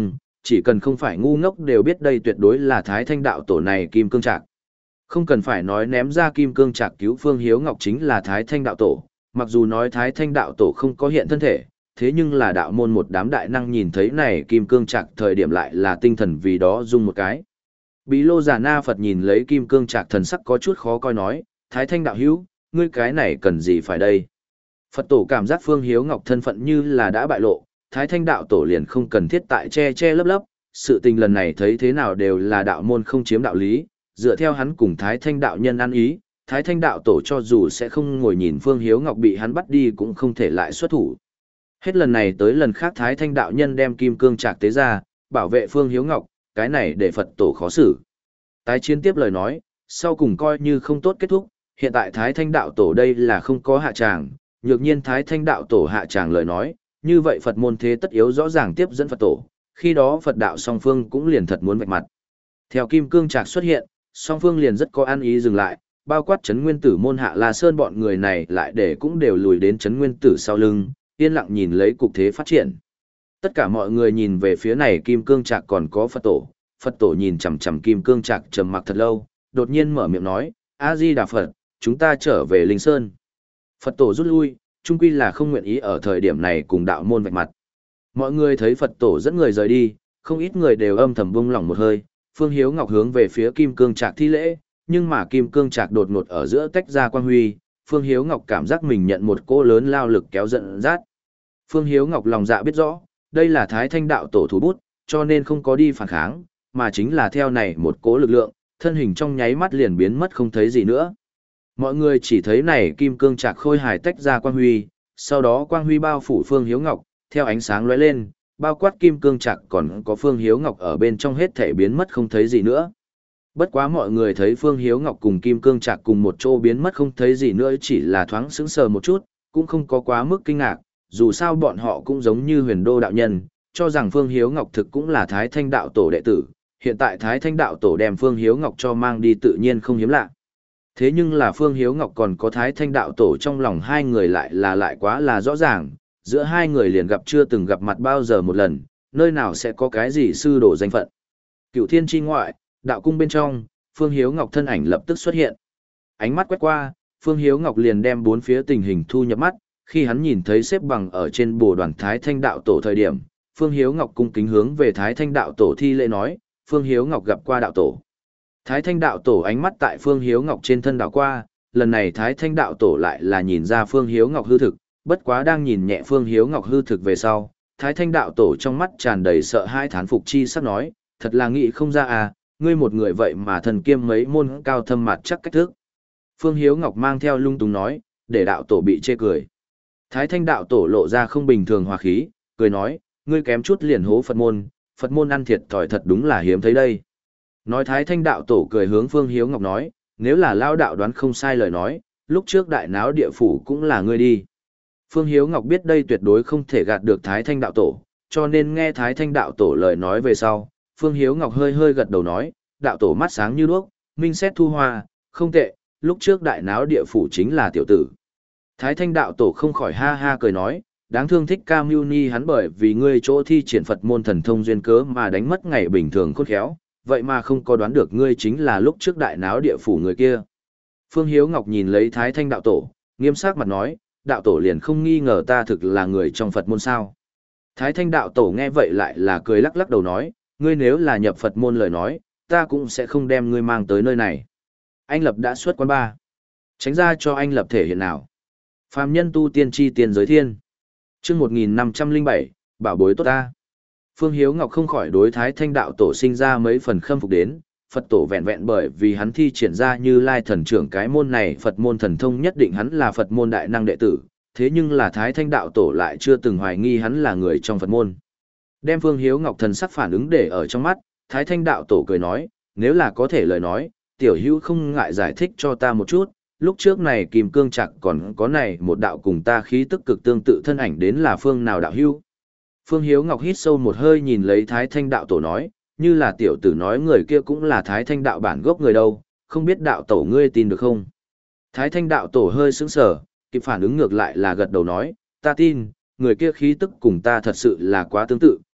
chỉ cần không phải ngu ngốc đều biết đây tuyệt đối là Thái Thanh đạo tổ này Kim Cương Trạc. Không cần phải nói ném ra Kim Cương Trạc cứu Phương Hiếu Ngọc chính là Thái Thanh đạo tổ, mặc dù nói Thái Thanh đạo tổ không có hiện thân thể, thế nhưng là đạo môn một đám đại năng nhìn thấy này Kim Cương Trạc thời điểm lại là tinh thần vì đó rung một cái. Bí Lô Già Na Phật nhìn lấy Kim Cương Trạc thần sắc có chút khó coi nói, Thái Thanh đạo hữu, ngươi cái này cần gì phải đây? Phật tổ cảm giác Phương Hiếu Ngọc thân phận như là đã bại lộ, Thái Thanh đạo tổ liền không cần thiết tại che che lấp lấp, sự tình lần này thấy thế nào đều là đạo môn không chiếm đạo lý, dựa theo hắn cùng Thái Thanh đạo nhân ăn ý, Thái Thanh đạo tổ cho dù sẽ không ngồi nhìn Phương Hiếu Ngọc bị hắn bắt đi cũng không thể lại xuất thủ. Hết lần này tới lần khác Thái Thanh đạo nhân đem Kim Cương Trạc tế ra, bảo vệ Phương Hiếu Ngọc, cái này để Phật tổ khó xử. Tái chiến tiếp lời nói, sau cùng coi như không tốt kết thúc, hiện tại Thái Thanh đạo tổ đây là không có hạ tràng, nhược nhiên Thái Thanh đạo tổ hạ tràng lời nói, như vậy Phật môn thế tất yếu rõ ràng tiếp dẫn Phật tổ, khi đó Phật đạo song phương cũng liền thật muốn vạch mặt. Theo Kim Cương Trạc xuất hiện, song phương liền rất có ăn ý dừng lại, bao quát Trấn Nguyên Tử môn Hạ La Sơn bọn người này lại để cũng đều lùi đến Trấn Nguyên Tử sau lưng, yên lặng nhìn lấy cục thế phát triển. Tất cả mọi người nhìn về phía này Kim Cương Trạc còn có Phật tổ, Phật tổ nhìn chằm chằm Kim Cương Trạc trầm mặc thật lâu, đột nhiên mở miệng nói, A Di Đà Phật, chúng ta trở về Linh Sơn. Phật tổ rút lui, chung quy là không nguyện ý ở thời điểm này cùng đạo môn vạch mặt. Mọi người thấy Phật tổ dẫn người rời đi, không ít người đều âm thầm buông lỏng một hơi, Phương Hiếu Ngọc hướng về phía Kim Cương Trạc thi lễ, nhưng mà Kim Cương Trạc đột ngột ở giữa tách ra quang huy, Phương Hiếu Ngọc cảm giác mình nhận một cỗ lớn lao lực kéo giận dắt. Phương Hiếu Ngọc lòng dạ biết rõ, đây là Thái Thanh đạo tổ thủ bút, cho nên không có đi phản kháng, mà chính là theo này một cỗ lực lượng, thân hình trong nháy mắt liền biến mất không thấy gì nữa. Mọi người chỉ thấy này Kim Cương Trạc khôi hài tách ra quang huy, sau đó quang huy bao phủ Phương Hiếu Ngọc, theo ánh sáng lóe lên, bao quát Kim Cương Trạc còn có Phương Hiếu Ngọc ở bên trong hết thể biến mất không thấy gì nữa. Bất quá mọi người thấy Phương Hiếu Ngọc cùng Kim Cương Trạc cùng một chỗ biến mất không thấy gì nữa chỉ là thoáng sững sờ một chút, cũng không có quá mức kinh ngạc, dù sao bọn họ cũng giống như Huyền Đô đạo nhân, cho rằng Phương Hiếu Ngọc thực cũng là Thái Thanh đạo tổ đệ tử, hiện tại Thái Thanh đạo tổ đem Phương Hiếu Ngọc cho mang đi tự nhiên không hiếm lạ. Thế nhưng là Phương Hiếu Ngọc còn có Thái Thanh đạo tổ trong lòng hai người lại là lại quá là rõ ràng, giữa hai người liền gặp chưa từng gặp mặt bao giờ một lần, nơi nào sẽ có cái gì sư đồ danh phận. Cửu thiên chi ngoại, đạo cung bên trong, Phương Hiếu Ngọc thân ảnh lập tức xuất hiện. Ánh mắt quét qua, Phương Hiếu Ngọc liền đem bốn phía tình hình thu nhập mắt, khi hắn nhìn thấy xếp bằng ở trên bồ đoàn Thái Thanh đạo tổ thời điểm, Phương Hiếu Ngọc cung kính hướng về Thái Thanh đạo tổ thi lễ nói, Phương Hiếu Ngọc gặp qua đạo tổ. Thái Thanh đạo tổ ánh mắt tại Phương Hiếu Ngọc trên thân đảo qua, lần này Thái Thanh đạo tổ lại là nhìn ra Phương Hiếu Ngọc hư thực, bất quá đang nhìn nhẹ Phương Hiếu Ngọc hư thực về sau, Thái Thanh đạo tổ trong mắt tràn đầy sợ hãi thán phục chi sắc nói, thật là nghĩ không ra à, ngươi một người vậy mà thần kiêm mấy môn cao thâm mặt chắc cách thức. Phương Hiếu Ngọc mang theo lung tung nói, để đạo tổ bị chê cười. Thái Thanh đạo tổ lộ ra không bình thường hòa khí, cười nói, ngươi kém chút liền hố Phật môn, Phật môn ăn thiệt thòi thật đúng là hiếm thấy đây. Nói Thái Thanh đạo tổ cười hướng Phương Hiếu Ngọc nói, nếu là lao đạo đoán không sai lời nói, lúc trước đại náo địa phủ cũng là ngươi đi. Phương Hiếu Ngọc biết đây tuyệt đối không thể gạt được Thái Thanh đạo tổ, cho nên nghe Thái Thanh đạo tổ lời nói về sau, Phương Hiếu Ngọc hơi hơi gật đầu nói, đạo tổ mắt sáng như đuốc, minh xét thu hoa, không tệ, lúc trước đại náo địa phủ chính là tiểu tử. Thái Thanh đạo tổ không khỏi ha ha cười nói, đáng thương Thích Ca Mâu Ni hắn bởi vì ngươi chỗ thi triển Phật môn thần thông duyên cớ mà đánh mất ngày bình thường khôn khéo, vậy mà không có đoán được ngươi chính là lúc trước đại náo địa phủ người kia. Phương Hiếu Ngọc nhìn lấy Thái Thanh đạo tổ, nghiêm sắc mặt nói, đạo tổ liền không nghi ngờ ta thực là người trong Phật môn sao. Thái Thanh đạo tổ nghe vậy lại là cười lắc lắc đầu nói, ngươi nếu là nhập Phật môn lời nói, ta cũng sẽ không đem ngươi mang tới nơi này. Anh Lập đã xuất quán ba. Tránh ra cho anh Lập thể hiện nào. Phàm nhân tu tiên chi tiền giới thiên. Chương một nghìn năm trăm lẻ bảy, bảo bối tốt ta. Phương Hiếu Ngọc không khỏi đối Thái Thanh đạo tổ sinh ra mấy phần khâm phục đến, Phật tổ vẹn vẹn bởi vì hắn thi triển ra Như Lai thần trưởng cái môn này Phật môn thần thông nhất định hắn là Phật môn đại năng đệ tử, thế nhưng là Thái Thanh đạo tổ lại chưa từng hoài nghi hắn là người trong Phật môn. Đem Phương Hiếu Ngọc thần sắc phản ứng để ở trong mắt, Thái Thanh đạo tổ cười nói, nếu là có thể lời nói, tiểu hữu không ngại giải thích cho ta một chút, lúc trước này Kim Cương Trạc còn có này một đạo cùng ta khí tức cực tương tự thân ảnh đến là phương nào đạo hữu. Phương Hiếu Ngọc hít sâu một hơi nhìn lấy Thái Thanh đạo tổ nói, như là tiểu tử nói người kia cũng là Thái Thanh đạo bản gốc người đâu, không biết đạo tổ ngươi tin được không? Thái Thanh đạo tổ hơi sững sờ, kịp phản ứng ngược lại là gật đầu nói, ta tin, người kia khí tức cùng ta thật sự là quá tương tự,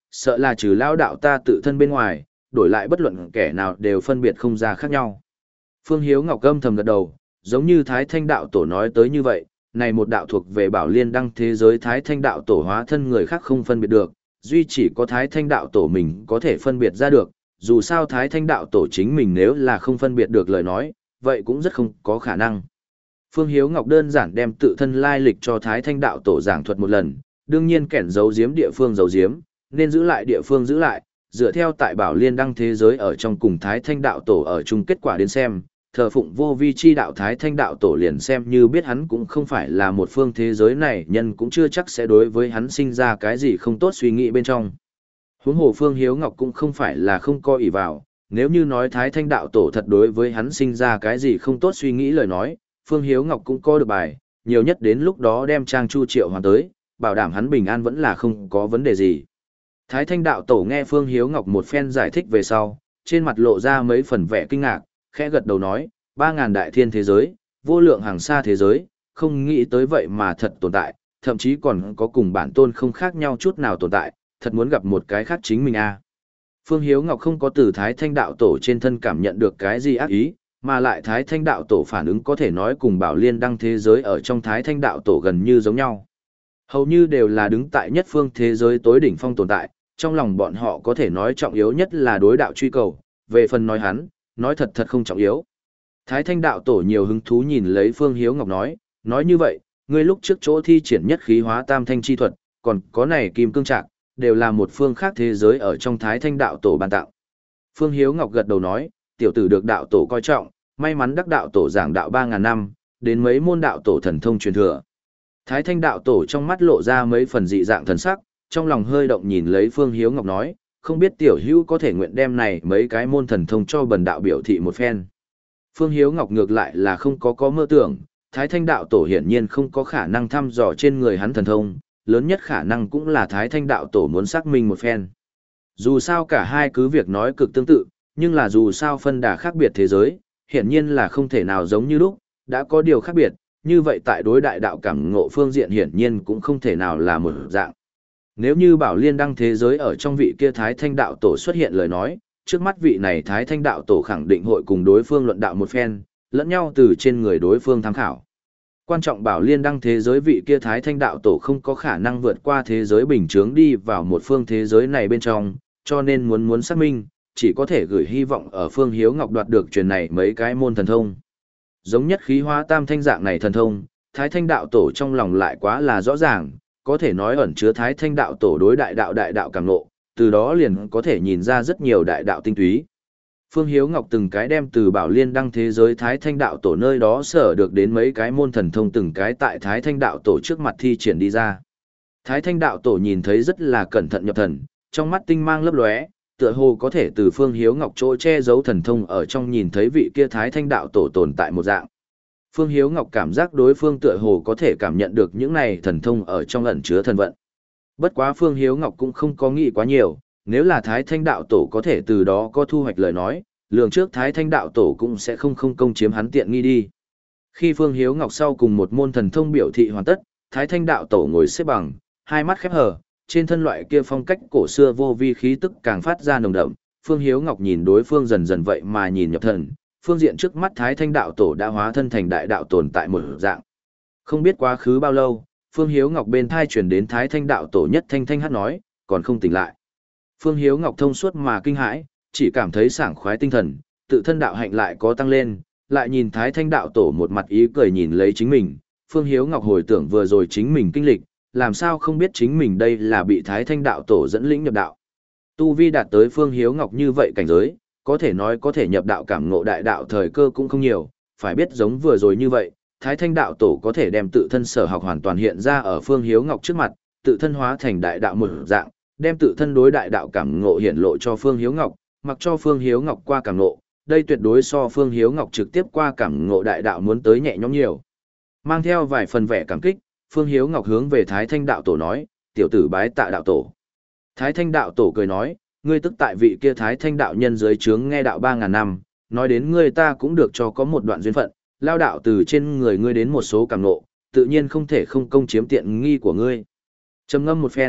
sợ là trừ lao đạo ta tự thân bên ngoài, đổi lại bất luận kẻ nào đều phân biệt không ra khác nhau. Phương Hiếu Ngọc âm thầm gật đầu, giống như Thái Thanh đạo tổ nói tới như vậy, này một đạo thuộc về Bảo Liên đăng thế giới Thái Thanh đạo tổ hóa thân người khác không phân biệt được, duy chỉ có Thái Thanh đạo tổ mình có thể phân biệt ra được, dù sao Thái Thanh đạo tổ chính mình nếu là không phân biệt được lời nói, vậy cũng rất không có khả năng. Phương Hiếu Ngọc đơn giản đem tự thân lai lịch cho Thái Thanh đạo tổ giảng thuật một lần, đương nhiên kẻn giấu giếm địa phương giấu giếm, nên giữ lại địa phương giữ lại, dựa theo tại Bảo Liên đăng thế giới ở trong cùng Thái Thanh đạo tổ ở chung kết quả đến xem, thờ phụng vô vi chi đạo Thái Thanh đạo tổ liền xem như biết hắn cũng không phải là một phương thế giới này, nhân cũng chưa chắc sẽ đối với hắn sinh ra cái gì không tốt suy nghĩ bên trong. Huống hồ Phương Hiếu Ngọc cũng không phải là không coi ỷ vào, nếu như nói Thái Thanh đạo tổ thật đối với hắn sinh ra cái gì không tốt suy nghĩ lời nói, Phương Hiếu Ngọc cũng có được bài, nhiều nhất đến lúc đó đem Trang Chu Triệu hoàn tới, bảo đảm hắn bình an vẫn là không có vấn đề gì. Thái Thanh đạo tổ nghe Phương Hiếu Ngọc một phen giải thích về sau, trên mặt lộ ra mấy phần vẻ kinh ngạc, khẽ gật đầu nói, ba ngàn đại thiên thế giới, vô lượng hàng xa thế giới, không nghĩ tới vậy mà thật tồn tại, thậm chí còn có cùng bản tôn không khác nhau chút nào tồn tại, thật muốn gặp một cái khác chính mình a. À. Phương Hiếu Ngọc không có từ Thái Thanh đạo tổ trên thân cảm nhận được cái gì ác ý, mà lại Thái Thanh đạo tổ phản ứng có thể nói cùng Bảo Liên đăng thế giới ở trong Thái Thanh đạo tổ gần như giống nhau. Hầu như đều là đứng tại nhất phương thế giới tối đỉnh phong tồn tại, trong lòng bọn họ có thể nói trọng yếu nhất là đối đạo truy cầu, về phần nói hắn, nói thật thật không trọng yếu. Thái Thanh đạo tổ nhiều hứng thú nhìn lấy Phương Hiếu Ngọc nói, nói như vậy, ngươi lúc trước chỗ thi triển nhất khí hóa tam thanh chi thuật, còn có này kim cương trạc, đều là một phương khác thế giới ở trong Thái Thanh đạo tổ ban tặng. Phương Hiếu Ngọc gật đầu nói, tiểu tử được đạo tổ coi trọng, may mắn đắc đạo tổ giảng đạo ba ngàn năm, đến mấy môn đạo tổ thần thông truyền thừa. Thái Thanh đạo tổ trong mắt lộ ra mấy phần dị dạng thần sắc, trong lòng hơi động nhìn lấy Phương Hiếu Ngọc nói, không biết tiểu hữu có thể nguyện đem này mấy cái môn thần thông cho bần đạo biểu thị một phen. Phương Hiếu Ngọc ngược lại là không có có mơ tưởng, Thái Thanh đạo tổ hiển nhiên không có khả năng thăm dò trên người hắn thần thông, lớn nhất khả năng cũng là Thái Thanh đạo tổ muốn xác minh một phen. Dù sao cả hai cứ việc nói cực tương tự, nhưng là dù sao phân đà khác biệt thế giới, hiển nhiên là không thể nào giống như lúc, đã có điều khác biệt, như vậy tại đối đại đạo cảm ngộ phương diện hiển nhiên cũng không thể nào là một dạng. Nếu như Bảo Liên đăng thế giới ở trong vị kia Thái Thanh đạo tổ xuất hiện lời nói, trước mắt vị này Thái Thanh đạo tổ khẳng định hội cùng đối phương luận đạo một phen, lẫn nhau từ trên người đối phương tham khảo. Quan trọng Bảo Liên đăng thế giới vị kia Thái Thanh đạo tổ không có khả năng vượt qua thế giới bình chướng đi vào một phương thế giới này bên trong, cho nên muốn muốn xác minh, chỉ có thể gửi hy vọng ở Phương Hiếu Ngọc đoạt được truyền này mấy cái môn thần thông. Giống nhất khí hóa tam thanh dạng này thần thông, Thái Thanh đạo tổ trong lòng lại quá là rõ ràng, có thể nói ẩn chứa Thái Thanh đạo tổ đối đại đạo đại đạo cảm ngộ, từ đó liền có thể nhìn ra rất nhiều đại đạo tinh túy. Phương Hiếu Ngọc từng cái đem từ Bảo Liên đăng thế giới Thái Thanh đạo tổ nơi đó sở được đến mấy cái môn thần thông từng cái tại Thái Thanh đạo tổ trước mặt thi triển đi ra. Thái Thanh đạo tổ nhìn thấy rất là cẩn thận nhập thần, trong mắt tinh mang lấp lóe, tựa hồ có thể từ Phương Hiếu Ngọc chỗ che giấu thần thông ở trong nhìn thấy vị kia Thái Thanh đạo tổ tồn tại một dạng. Phương Hiếu Ngọc cảm giác đối phương tựa hồ có thể cảm nhận được những này thần thông ở trong ẩn chứa thần vận. Bất quá Phương Hiếu Ngọc cũng không có nghĩ quá nhiều, nếu là Thái Thanh đạo tổ có thể từ đó có thu hoạch lời nói, lường trước Thái Thanh đạo tổ cũng sẽ không không công chiếm hắn tiện nghi đi. Khi Phương Hiếu Ngọc sau cùng một môn thần thông biểu thị hoàn tất, Thái Thanh đạo tổ ngồi xếp bằng, hai mắt khép hờ, trên thân loại kia phong cách cổ xưa vô vi khí tức càng phát ra nồng đậm, Phương Hiếu Ngọc nhìn đối phương dần dần vậy mà nhìn nhập thần, phương diện trước mắt Thái Thanh đạo tổ đã hóa thân thành đại đạo tồn tại một dạng. Không biết quá khứ bao lâu, Phương Hiếu Ngọc bên thai truyền đến Thái Thanh đạo tổ nhất thanh thanh hát nói, còn không tỉnh lại. Phương Hiếu Ngọc thông suốt mà kinh hãi, chỉ cảm thấy sảng khoái tinh thần, tự thân đạo hạnh lại có tăng lên, lại nhìn Thái Thanh đạo tổ một mặt ý cười nhìn lấy chính mình, Phương Hiếu Ngọc hồi tưởng vừa rồi chính mình kinh lịch, làm sao không biết chính mình đây là bị Thái Thanh đạo tổ dẫn lĩnh nhập đạo. Tu vi đạt tới Phương Hiếu Ngọc như vậy cảnh giới, có thể nói có thể nhập đạo cảm ngộ đại đạo thời cơ cũng không nhiều, phải biết giống vừa rồi như vậy, Thái Thanh đạo tổ có thể đem tự thân sở học hoàn toàn hiện ra ở Phương Hiếu Ngọc trước mặt, tự thân hóa thành đại đạo một dạng, đem tự thân đối đại đạo cảm ngộ hiện lộ cho Phương Hiếu Ngọc, mặc cho Phương Hiếu Ngọc qua cảm ngộ, đây tuyệt đối so Phương Hiếu Ngọc trực tiếp qua cảm ngộ đại đạo muốn tới nhẹ nhõm nhiều. Mang theo vài phần vẻ cảm kích, Phương Hiếu Ngọc hướng về Thái Thanh đạo tổ nói, tiểu tử bái tạ đạo tổ. Thái Thanh đạo tổ cười nói, ngươi tức tại vị kia Thái Thanh đạo nhân dưới trướng nghe đạo ba ngàn năm, nói đến ngươi ta cũng được cho có một đoạn duyên phận, lao đạo từ trên người ngươi đến một số cảm ngộ, tự nhiên không thể không công chiếm tiện nghi của ngươi. Trầm ngâm một phen,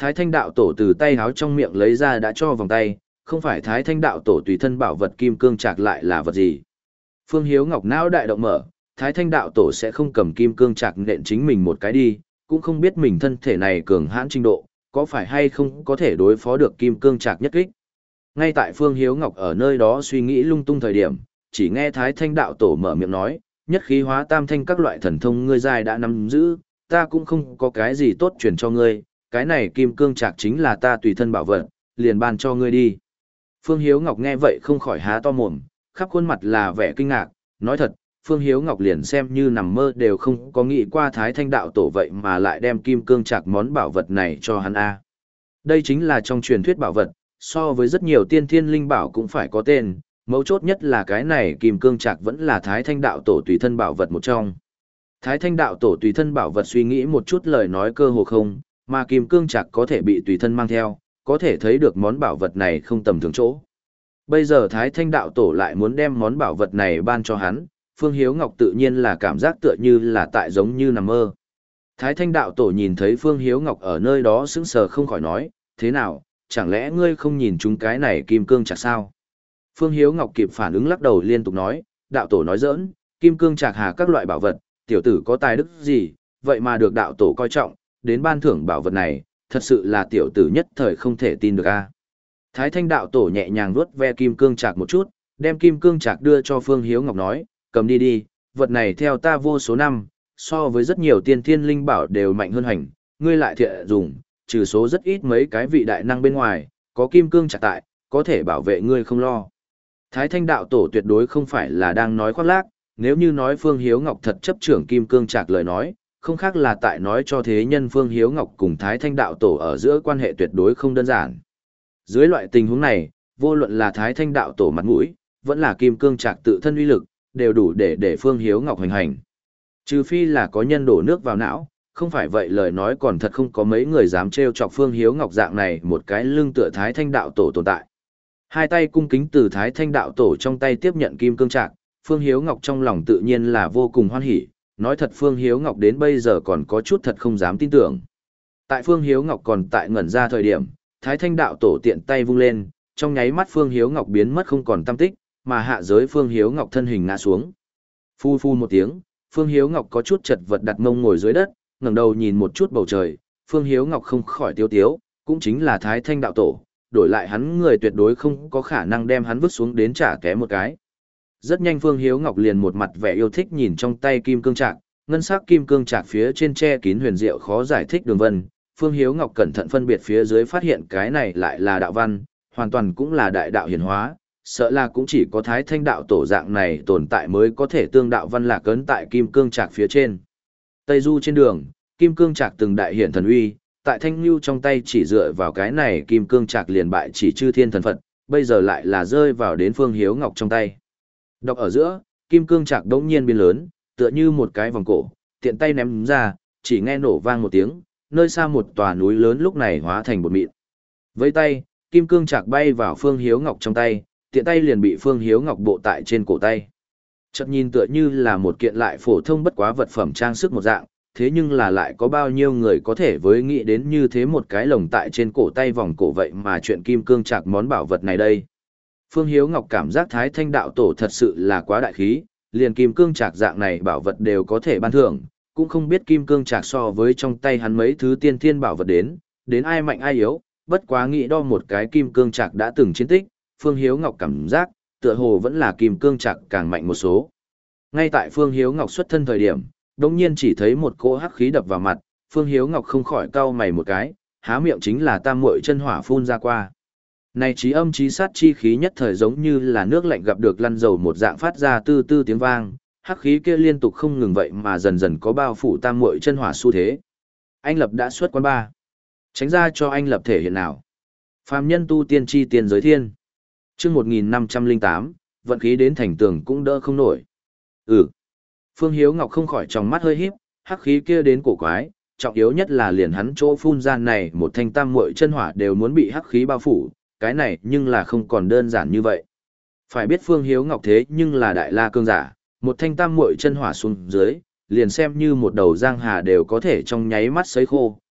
Thái Thanh đạo tổ từ tay háo trong miệng lấy ra đã cho vòng tay, không phải Thái Thanh đạo tổ tùy thân bảo vật kim cương trạc lại là vật gì. Phương Hiếu Ngọc não đại động mở, Thái Thanh đạo tổ sẽ không cầm kim cương trạc nện chính mình một cái đi, cũng không biết mình thân thể này cường hãn trình độ, có phải hay không có thể đối phó được kim cương trạc nhất kích. Ngay tại Phương Hiếu Ngọc ở nơi đó suy nghĩ lung tung thời điểm, chỉ nghe Thái Thanh đạo tổ mở miệng nói, nhất khí hóa tam thanh các loại thần thông ngươi dài đã nắm giữ, ta cũng không có cái gì tốt truyền cho ngươi, cái này kim cương trạc chính là ta tùy thân bảo vật, liền ban cho ngươi đi. Phương Hiếu Ngọc nghe vậy không khỏi há to mồm, khắp khuôn mặt là vẻ kinh ngạc, nói thật, Phương Hiếu Ngọc liền xem như nằm mơ đều không có nghĩ qua Thái Thanh đạo tổ vậy mà lại đem kim cương trạc món bảo vật này cho hắn a. Đây chính là trong truyền thuyết bảo vật, so với rất nhiều tiên thiên linh bảo cũng phải có tên, mấu chốt nhất là cái này kim cương trạc vẫn là Thái Thanh đạo tổ tùy thân bảo vật một trong. Thái Thanh đạo tổ tùy thân bảo vật suy nghĩ một chút lời nói cơ hồ không, mà kim cương trạc có thể bị tùy thân mang theo, có thể thấy được món bảo vật này không tầm thường chỗ. Bây giờ Thái Thanh đạo tổ lại muốn đem món bảo vật này ban cho hắn, Phương Hiếu Ngọc tự nhiên là cảm giác tựa như là tại giống như nằm mơ. Thái Thanh đạo tổ nhìn thấy Phương Hiếu Ngọc ở nơi đó sững sờ không khỏi nói, thế nào, chẳng lẽ ngươi không nhìn chúng cái này kim cương trạc sao? Phương Hiếu Ngọc kịp phản ứng lắc đầu liên tục nói, đạo tổ nói giỡn, kim cương trạc hà các loại bảo vật, tiểu tử có tài đức gì, vậy mà được đạo tổ coi trọng, đến ban thưởng bảo vật này, thật sự là tiểu tử nhất thời không thể tin được a. Thái Thanh đạo tổ nhẹ nhàng vuốt ve kim cương trạc một chút, đem kim cương trạc đưa cho Phương Hiếu Ngọc nói, cầm đi đi, vật này theo ta vô số năm, so với rất nhiều tiên thiên linh bảo đều mạnh hơn hành, ngươi lại thiện dùng, trừ số rất ít mấy cái vị đại năng bên ngoài, có kim cương trạc tại, có thể bảo vệ ngươi không lo. Thái Thanh đạo tổ tuyệt đối không phải là đang nói khoác lác, nếu như nói Phương Hiếu Ngọc thật chấp trưởng kim cương trạc lời nói, không khác là tại nói cho thế nhân Phương Hiếu Ngọc cùng Thái Thanh đạo tổ ở giữa quan hệ tuyệt đối không đơn giản. Dưới loại tình huống này, vô luận là Thái Thanh đạo tổ mặt mũi, vẫn là kim cương trạc tự thân uy lực, đều đủ để để Phương Hiếu Ngọc hành hành. Trừ phi là có nhân đổ nước vào não, không phải vậy lời nói còn thật không có mấy người dám trêu chọc Phương Hiếu Ngọc dạng này một cái lưng tựa Thái Thanh đạo tổ tồn tại. Hai tay cung kính từ Thái Thanh đạo tổ trong tay tiếp nhận kim cương trạc, Phương Hiếu Ngọc trong lòng tự nhiên là vô cùng hoan hỉ, nói thật Phương Hiếu Ngọc đến bây giờ còn có chút thật không dám tin tưởng. Tại Phương Hiếu Ngọc còn tại ngẩn ra thời điểm, Thái Thanh đạo tổ tiện tay vung lên, trong nháy mắt Phương Hiếu Ngọc biến mất không còn tăm tích, mà hạ giới Phương Hiếu Ngọc thân hình ngã xuống. Phu phu một tiếng, Phương Hiếu Ngọc có chút chật vật đặt mông ngồi dưới đất, ngẩng đầu nhìn một chút bầu trời, Phương Hiếu Ngọc không khỏi tiếu tiếu, cũng chính là Thái Thanh đạo tổ, đổi lại hắn người tuyệt đối không có khả năng đem hắn vứt xuống đến trả ké một cái. Rất nhanh Phương Hiếu Ngọc liền một mặt vẻ yêu thích nhìn trong tay kim cương trạc, ngân sắc kim cương trạc phía trên che kín huyền diệu khó giải thích đường vân. Phương Hiếu Ngọc cẩn thận phân biệt phía dưới phát hiện cái này lại là đạo văn, hoàn toàn cũng là đại đạo hiển hóa, sợ là cũng chỉ có Thái Thanh đạo tổ dạng này tồn tại mới có thể tương đạo văn lạc ấn tại kim cương trạc phía trên. Tây du trên đường, kim cương trạc từng đại hiển thần uy, tại Thanh Nhu trong tay chỉ dựa vào cái này kim cương trạc liền bại chỉ chư thiên thần Phật, bây giờ lại là rơi vào đến Phương Hiếu Ngọc trong tay. Đọc ở giữa, kim cương trạc đống nhiên biến lớn, tựa như một cái vòng cổ, tiện tay ném ra, chỉ nghe nổ vang một tiếng, nơi xa một tòa núi lớn lúc này hóa thành bột mịn. Với tay, kim cương trạc bay vào Phương Hiếu Ngọc trong tay, tiện tay liền bị Phương Hiếu Ngọc bộ tại trên cổ tay. Chợt nhìn tựa như là một kiện lại phổ thông bất quá vật phẩm trang sức một dạng, thế nhưng là lại có bao nhiêu người có thể với nghĩ đến như thế một cái lồng tại trên cổ tay vòng cổ vậy mà chuyện kim cương trạc món bảo vật này đây. Phương Hiếu Ngọc cảm giác Thái Thanh đạo tổ thật sự là quá đại khí, liền kim cương trạc dạng này bảo vật đều có thể ban thưởng, cũng không biết kim cương trạc so với trong tay hắn mấy thứ tiên thiên bảo vật đến, đến ai mạnh ai yếu, bất quá nghĩ đo một cái kim cương trạc đã từng chiến tích, Phương Hiếu Ngọc cảm giác, tựa hồ vẫn là kim cương trạc càng mạnh một số. Ngay tại Phương Hiếu Ngọc xuất thân thời điểm, đột nhiên chỉ thấy một cỗ hắc khí đập vào mặt, Phương Hiếu Ngọc không khỏi cau mày một cái, há miệng chính là tam muội chân hỏa phun ra qua. Này trí âm trí sát chi khí nhất thời giống như là nước lạnh gặp được lăn dầu một dạng phát ra tư tư tiếng vang, hắc khí kia liên tục không ngừng vậy mà dần dần có bao phủ tam muội chân hỏa xu thế. Anh Lập đã xuất quan ba. Tránh ra cho anh Lập thể hiện nào. Phàm nhân tu tiên chi tiền giới thiên. Chương một nghìn năm trăm lẻ tám, vận khí đến thành tường cũng đỡ không nổi. Ừ. Phương Hiếu Ngọc không khỏi tròng mắt hơi híp, hắc khí kia đến cổ quái, trọng yếu nhất là liền hắn chỗ phun ra này một thanh tam muội chân hỏa đều muốn bị hắc khí bao phủ, cái này nhưng là không còn đơn giản như vậy. Phải biết Phương Hiếu Ngọc thế nhưng là đại la cương giả, một thanh tam muội chân hỏa xuống dưới, liền xem như một đầu giang hà đều có thể trong nháy mắt sấy khô,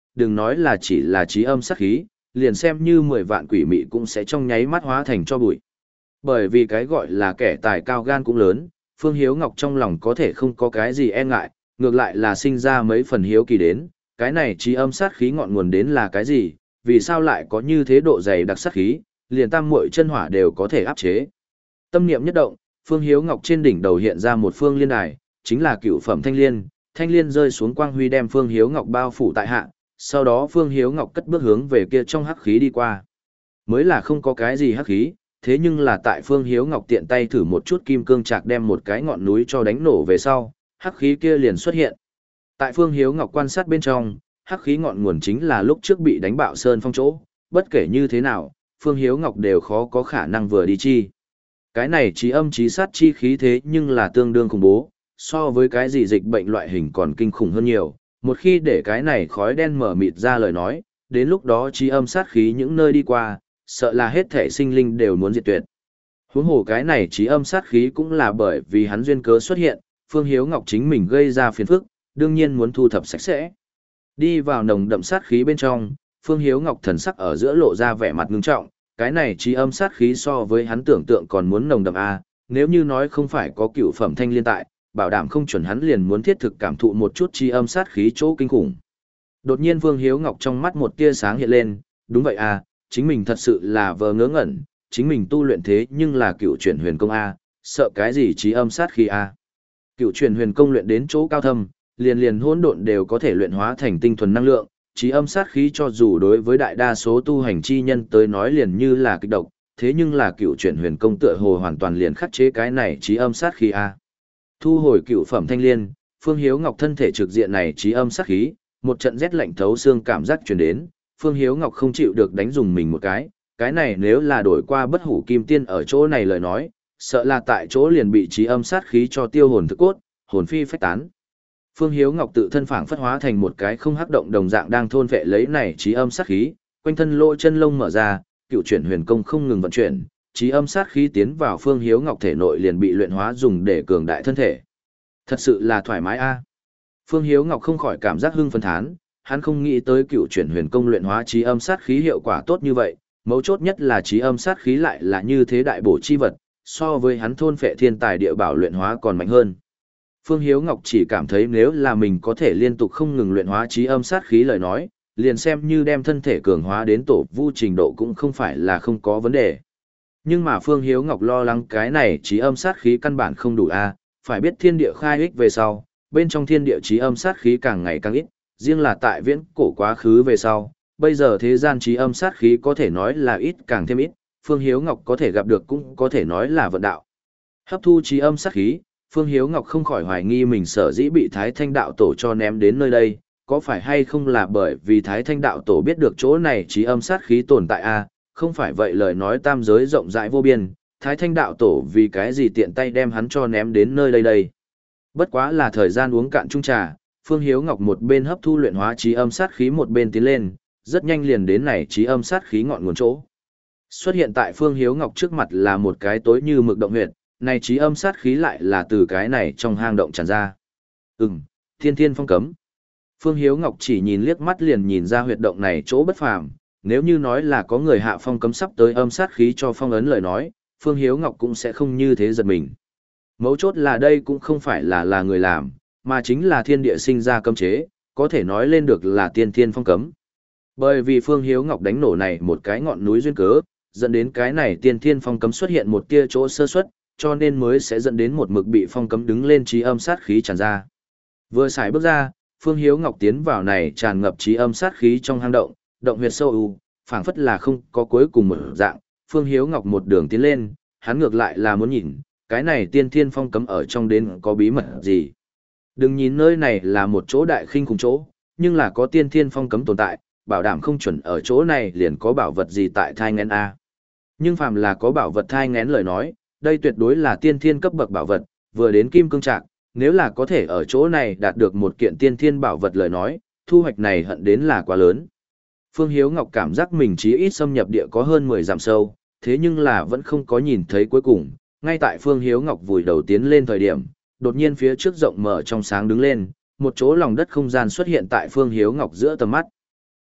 đừng nói là chỉ là trí âm sát khí, liền xem như mười vạn quỷ mị cũng sẽ trong nháy mắt hóa thành cho bụi. Bởi vì cái gọi là kẻ tài cao gan cũng lớn, Phương Hiếu Ngọc trong lòng có thể không có cái gì e ngại, ngược lại là sinh ra mấy phần hiếu kỳ đến, cái này trí âm sát khí ngọn nguồn đến là cái gì, vì sao lại có như thế độ dày đặc sát khí, liền tam muội chân hỏa đều có thể áp chế. Tâm niệm nhất động, Phương Hiếu Ngọc trên đỉnh đầu hiện ra một phương liên đài, chính là cựu phẩm thanh liên, thanh liên rơi xuống quang huy đem Phương Hiếu Ngọc bao phủ tại hạ, sau đó Phương Hiếu Ngọc cất bước hướng về kia trong hắc khí đi qua. Mới là không có cái gì hắc khí, thế nhưng là tại Phương Hiếu Ngọc tiện tay thử một chút kim cương trạc đem một cái ngọn núi cho đánh nổ về sau, hắc khí kia liền xuất hiện. Tại Phương Hiếu Ngọc quan sát bên trong, hắc khí ngọn nguồn chính là lúc trước bị đánh bạo sơn phong chỗ, bất kể như thế nào, Phương Hiếu Ngọc đều khó có khả năng vừa đi chi. Cái này trí âm trí sát chi khí thế nhưng là tương đương khủng bố, so với cái gì dịch bệnh loại hình còn kinh khủng hơn nhiều, một khi để cái này khói đen mở mịt ra lời nói, đến lúc đó trí âm sát khí những nơi đi qua, sợ là hết thể sinh linh đều muốn diệt tuyệt. Huống hồ cái này trí âm sát khí cũng là bởi vì hắn duyên cớ xuất hiện, Phương Hiếu Ngọc chính mình gây ra phiền phức, đương nhiên muốn thu thập sạch sẽ. Đi vào nồng đậm sát khí bên trong, Phương Hiếu Ngọc thần sắc ở giữa lộ ra vẻ mặt ngưng trọng, cái này trí âm sát khí so với hắn tưởng tượng còn muốn nồng đậm a, nếu như nói không phải có cựu phẩm thanh liên tại, bảo đảm không chuẩn hắn liền muốn thiết thực cảm thụ một chút trí âm sát khí chỗ kinh khủng. Đột nhiên Phương Hiếu Ngọc trong mắt một tia sáng hiện lên, đúng vậy a, chính mình thật sự là vờ ngớ ngẩn, chính mình tu luyện thế nhưng là cựu chuyển huyền công a, sợ cái gì trí âm sát khí a. Cựu chuyển huyền công luyện đến chỗ cao thâm, liền liền hỗn độn đều có thể luyện hóa thành tinh thuần năng lượng, trí âm sát khí cho dù đối với đại đa số tu hành chi nhân tới nói liền như là kịch độc, thế nhưng là cựu chuyển huyền công tựa hồ hoàn toàn liền khắc chế cái này trí âm sát khí a. Thu hồi cựu phẩm thanh liên, Phương Hiếu Ngọc thân thể trực diện này trí âm sát khí, một trận rét lạnh thấu xương cảm giác truyền đến, Phương Hiếu Ngọc không chịu được đánh dùng mình một cái, cái này nếu là đổi qua bất hủ kim tiên ở chỗ này lời nói, sợ là tại chỗ liền bị trí âm sát khí cho tiêu hồn thức cốt, hồn phi phách tán. Phương Hiếu Ngọc tự thân phảng phất hóa thành một cái không hắc động đồng dạng đang thôn vệ lấy này trí âm sát khí, quanh thân lỗ chân lông mở ra, cựu chuyển huyền công không ngừng vận chuyển, trí âm sát khí tiến vào Phương Hiếu Ngọc thể nội liền bị luyện hóa dùng để cường đại thân thể. Thật sự là thoải mái a. Phương Hiếu Ngọc không khỏi cảm giác hưng phấn thán, hắn không nghĩ tới cựu chuyển huyền công luyện hóa trí âm sát khí hiệu quả tốt như vậy, mấu chốt nhất là trí âm sát khí lại là như thế đại bổ chi vật, so với hắn thôn phệ thiên tài địa bảo luyện hóa còn mạnh hơn. Phương Hiếu Ngọc chỉ cảm thấy nếu là mình có thể liên tục không ngừng luyện hóa trí âm sát khí lời nói, liền xem như đem thân thể cường hóa đến tổ vu trình độ cũng không phải là không có vấn đề. Nhưng mà Phương Hiếu Ngọc lo lắng cái này trí âm sát khí căn bản không đủ a, phải biết thiên địa khai ích về sau, bên trong thiên địa trí âm sát khí càng ngày càng ít, riêng là tại viễn cổ quá khứ về sau, bây giờ thế gian trí âm sát khí có thể nói là ít càng thêm ít, Phương Hiếu Ngọc có thể gặp được cũng có thể nói là vận đạo. Hấp thu trí âm sát khí, Phương Hiếu Ngọc không khỏi hoài nghi mình sở dĩ bị Thái Thanh Đạo Tổ cho ném đến nơi đây, có phải hay không là bởi vì Thái Thanh Đạo Tổ biết được chỗ này trí âm sát khí tồn tại a, không phải vậy lời nói tam giới rộng rãi vô biên, Thái Thanh Đạo Tổ vì cái gì tiện tay đem hắn cho ném đến nơi đây đây. Bất quá là thời gian uống cạn chung trà, Phương Hiếu Ngọc một bên hấp thu luyện hóa trí âm sát khí một bên tiến lên, rất nhanh liền đến này trí âm sát khí ngọn nguồn chỗ. Xuất hiện tại Phương Hiếu Ngọc trước mặt là một cái tối như mực động huyệt, này trí âm sát khí lại là từ cái này trong hang động tràn ra. Ừm, thiên thiên phong cấm. Phương Hiếu Ngọc chỉ nhìn liếc mắt liền nhìn ra huyệt động này chỗ bất phàm, nếu như nói là có người hạ phong cấm sắp tới âm sát khí cho phong ấn lời nói, Phương Hiếu Ngọc cũng sẽ không như thế giật mình. Mấu chốt là đây cũng không phải là là người làm, mà chính là thiên địa sinh ra cấm chế, có thể nói lên được là tiên thiên phong cấm. Bởi vì Phương Hiếu Ngọc đánh nổ này một cái ngọn núi duyên cớ, dẫn đến cái này tiên thiên phong cấm xuất hiện một tia chỗ sơ suất, cho nên mới sẽ dẫn đến một mực bị phong cấm đứng lên trí âm sát khí tràn ra. Vừa xài bước ra, Phương Hiếu Ngọc tiến vào này tràn ngập trí âm sát khí trong hang động, động huyệt sâu u, phảng phất là không có cuối cùng một dạng, Phương Hiếu Ngọc một đường tiến lên, hắn ngược lại là muốn nhìn, cái này tiên thiên phong cấm ở trong đến có bí mật gì. Đừng nhìn nơi này là một chỗ đại khinh khủng chỗ, nhưng là có tiên thiên phong cấm tồn tại, bảo đảm không chuẩn ở chỗ này liền có bảo vật gì tại thai ngén A. Nhưng phàm là có bảo vật thai ngén lời nói, đây tuyệt đối là tiên thiên cấp bậc bảo vật, vừa đến kim cương trạc, nếu là có thể ở chỗ này đạt được một kiện tiên thiên bảo vật lời nói, thu hoạch này hận đến là quá lớn. Phương Hiếu Ngọc cảm giác mình chí ít xâm nhập địa có hơn mười dặm sâu, thế nhưng là vẫn không có nhìn thấy cuối cùng, ngay tại Phương Hiếu Ngọc vùi đầu tiến lên thời điểm, đột nhiên phía trước rộng mở trong sáng đứng lên, một chỗ lòng đất không gian xuất hiện tại Phương Hiếu Ngọc giữa tầm mắt.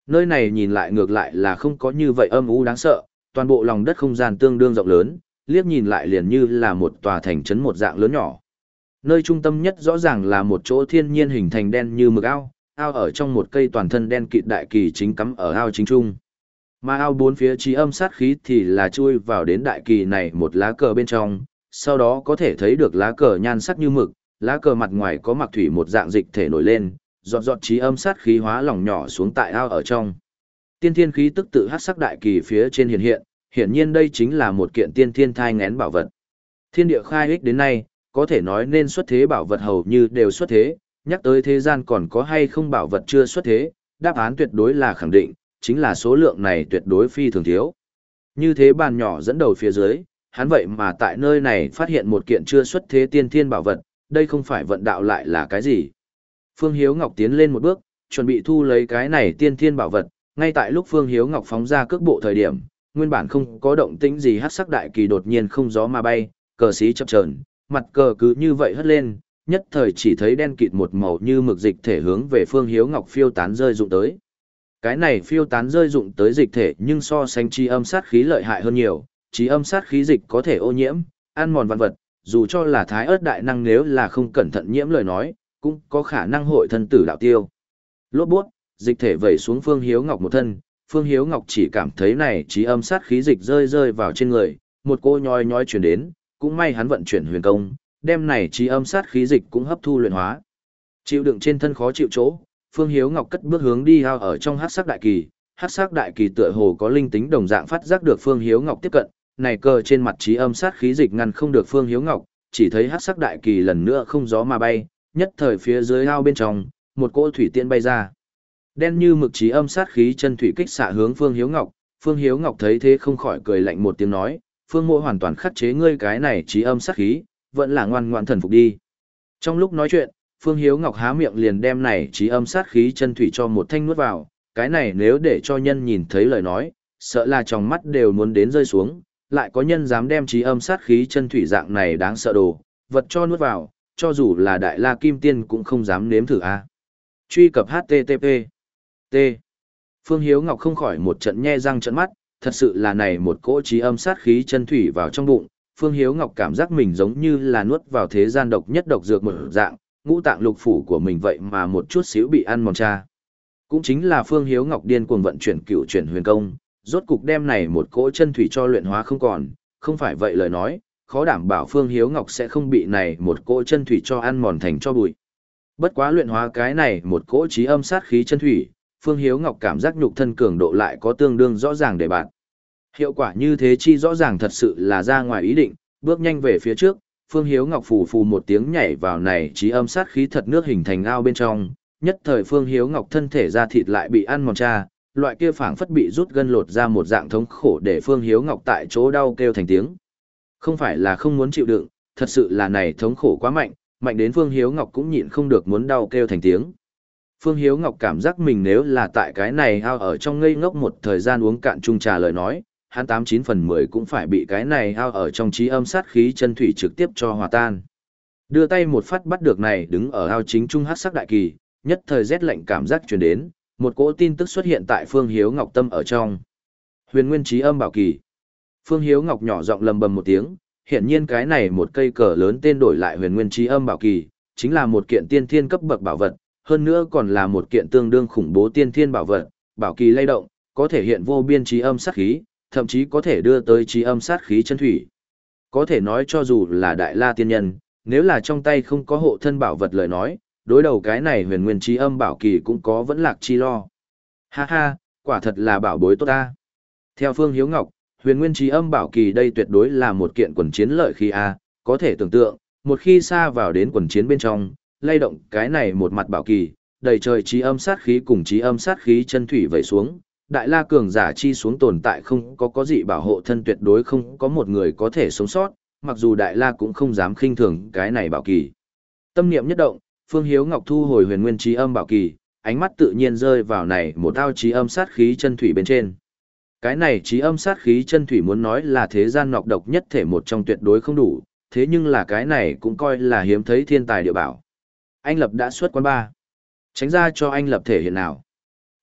Nơi này nhìn lại ngược lại là không có như vậy âm u đáng sợ, toàn bộ lòng đất không gian tương đương rộng lớn, liếc nhìn lại liền như là một tòa thành trấn một dạng lớn nhỏ. Nơi trung tâm nhất rõ ràng là một chỗ thiên nhiên hình thành đen như mực ao, ao ở trong một cây toàn thân đen kịt đại kỳ chính cắm ở ao chính trung. Mà ao bốn phía trí âm sát khí thì là chui vào đến đại kỳ này một lá cờ bên trong, sau đó có thể thấy được lá cờ nhan sắc như mực, lá cờ mặt ngoài có mặc thủy một dạng dịch thể nổi lên, giọt giọt trí âm sát khí hóa lỏng nhỏ xuống tại ao ở trong. Tiên thiên khí tức tự hắc sắc đại kỳ phía trên hiện hiện, hiển nhiên đây chính là một kiện tiên thiên thai ngén bảo vật. Thiên địa khai ích đến nay, có thể nói nên xuất thế bảo vật hầu như đều xuất thế, nhắc tới thế gian còn có hay không bảo vật chưa xuất thế, đáp án tuyệt đối là khẳng định, chính là số lượng này tuyệt đối phi thường thiếu. Như thế bàn nhỏ dẫn đầu phía dưới, hắn vậy mà tại nơi này phát hiện một kiện chưa xuất thế tiên thiên bảo vật, đây không phải vận đạo lại là cái gì. Phương Hiếu Ngọc tiến lên một bước, chuẩn bị thu lấy cái này tiên thiên bảo vật, ngay tại lúc Phương Hiếu Ngọc phóng ra cước bộ thời điểm, nguyên bản không có động tĩnh gì hắc sắc đại kỳ đột nhiên không gió mà bay, cờ xí chập chờn, mặt cờ cứ như vậy hất lên, nhất thời chỉ thấy đen kịt một màu như mực dịch thể hướng về Phương Hiếu Ngọc phiêu tán rơi dụng tới. Cái này phiêu tán rơi dụng tới dịch thể nhưng so sánh chi âm sát khí lợi hại hơn nhiều, chi âm sát khí dịch có thể ô nhiễm, ăn mòn vạn vật, dù cho là thái ớt đại năng nếu là không cẩn thận nhiễm lời nói, cũng có khả năng hội thân tử đạo tiêu. Lốp bút, dịch thể vẩy xuống Phương Hiếu Ngọc một thân, Phương Hiếu Ngọc chỉ cảm thấy này chi âm sát khí dịch rơi rơi vào trên người, một cô nhói nhói chuyển đến, cũng may hắn vận chuyển huyền công, đem này chi âm sát khí dịch cũng hấp thu luyện hóa. Chịu đựng trên thân khó chịu chỗ, Phương Hiếu Ngọc cất bước hướng đi ao ở trong hắc sắc đại kỳ, hắc sắc đại kỳ tựa hồ có linh tính đồng dạng phát giác được Phương Hiếu Ngọc tiếp cận, này cờ trên mặt chí âm sát khí dịch ngăn không được Phương Hiếu Ngọc, chỉ thấy hắc sắc đại kỳ lần nữa không gió mà bay, nhất thời phía dưới ao bên trong, một cỗ thủy tiên bay ra. Đen như mực chí âm sát khí chân thủy kích xạ hướng Phương Hiếu Ngọc, Phương Hiếu Ngọc thấy thế không khỏi cười lạnh một tiếng nói, Phương Mộ hoàn toàn khắc chế ngươi cái này chí âm sát khí, vẫn là ngoan ngoãn thần phục đi. Trong lúc nói chuyện, Phương Hiếu Ngọc há miệng liền đem này chí âm sát khí chân thủy cho một thanh nuốt vào, cái này nếu để cho nhân nhìn thấy lời nói, sợ là trong mắt đều muốn đến rơi xuống, lại có nhân dám đem chí âm sát khí chân thủy dạng này đáng sợ đồ, vật cho nuốt vào, cho dù là đại la kim tiên cũng không dám nếm thử a. Truy cập H T T P. T. Phương Hiếu Ngọc không khỏi một trận nhe răng trợn mắt, thật sự là này một cỗ chí âm sát khí chân thủy vào trong bụng, Phương Hiếu Ngọc cảm giác mình giống như là nuốt vào thế gian độc nhất độc dược một dạng, ngũ tạng lục phủ của mình vậy mà một chút xíu bị ăn mòn cha. Cũng chính là Phương Hiếu Ngọc điên cuồng vận chuyển cựu chuyển huyền công, rốt cục đem này một cỗ chân thủy cho luyện hóa không còn, không phải vậy lời nói, khó đảm bảo Phương Hiếu Ngọc sẽ không bị này một cỗ chân thủy cho ăn mòn thành cho bụi. Bất quá luyện hóa cái này một cỗ chí âm sát khí chân thủy, Phương Hiếu Ngọc cảm giác nhục thân cường độ lại có tương đương rõ ràng để bạn. Hiệu quả như thế chi rõ ràng thật sự là ra ngoài ý định, bước nhanh về phía trước, Phương Hiếu Ngọc phù phù một tiếng nhảy vào này chí âm sát khí thật nước hình thành ao bên trong, nhất thời Phương Hiếu Ngọc thân thể da thịt lại bị ăn mòn cha, loại kia phảng phất bị rút gân lột ra một dạng thống khổ để Phương Hiếu Ngọc tại chỗ đau kêu thành tiếng. Không phải là không muốn chịu đựng, thật sự là này thống khổ quá mạnh, mạnh đến Phương Hiếu Ngọc cũng nhịn không được muốn đau kêu thành tiếng. Phương Hiếu Ngọc cảm giác mình nếu là tại cái này ao ở trong ngây ngốc một thời gian uống cạn chung trà lời nói, hắn tám chín phần mười cũng phải bị cái này ao ở trong chí âm sát khí chân thủy trực tiếp cho hòa tan. Đưa tay một phát bắt được này đứng ở ao chính trung hắc sắc đại kỳ, nhất thời rét lạnh cảm giác truyền đến, một cỗ tin tức xuất hiện tại Phương Hiếu Ngọc tâm ở trong. Huyền Nguyên Chí Âm Bảo Kỳ. Phương Hiếu Ngọc nhỏ giọng lầm bầm một tiếng, hiển nhiên cái này một cây cờ lớn tên đổi lại Huyền Nguyên Chí Âm Bảo Kỳ, chính là một kiện tiên thiên cấp bậc bảo vật, hơn nữa còn là một kiện tương đương khủng bố tiên thiên bảo vật, bảo kỳ lay động, có thể hiện vô biên chí âm sát khí, thậm chí có thể đưa tới chí âm sát khí chân thủy. Có thể nói cho dù là đại la tiên nhân, nếu là trong tay không có hộ thân bảo vật lời nói, đối đầu cái này Huyền Nguyên Chí Âm Bảo Kỳ cũng có vẫn lạc chi lo. Ha ha, quả thật là bảo bối tốt ta. Theo Phương Hiếu Ngọc, Huyền Nguyên Chí Âm Bảo Kỳ đây tuyệt đối là một kiện quần chiến lợi khí a, có thể tưởng tượng, một khi xa vào đến quần chiến bên trong, lay động cái này một mặt bảo kỳ, đầy trời chí âm sát khí cùng chí âm sát khí chân thủy vẩy xuống, đại la cường giả chi xuống tồn tại không có có gì bảo hộ thân tuyệt đối không có một người có thể sống sót, mặc dù đại la cũng không dám khinh thường cái này bảo kỳ. Tâm niệm nhất động, Phương Hiếu Ngọc thu hồi Huyền Nguyên Chí Âm Bảo Kỳ, ánh mắt tự nhiên rơi vào này một ao chí âm sát khí chân thủy bên trên. Cái này chí âm sát khí chân thủy muốn nói là thế gian nọc độc nhất thể một trong tuyệt đối không đủ, thế nhưng là cái này cũng coi là hiếm thấy thiên tài địa bảo. Anh Lập đã xuất quán ba. Tránh ra cho anh Lập thể hiện nào.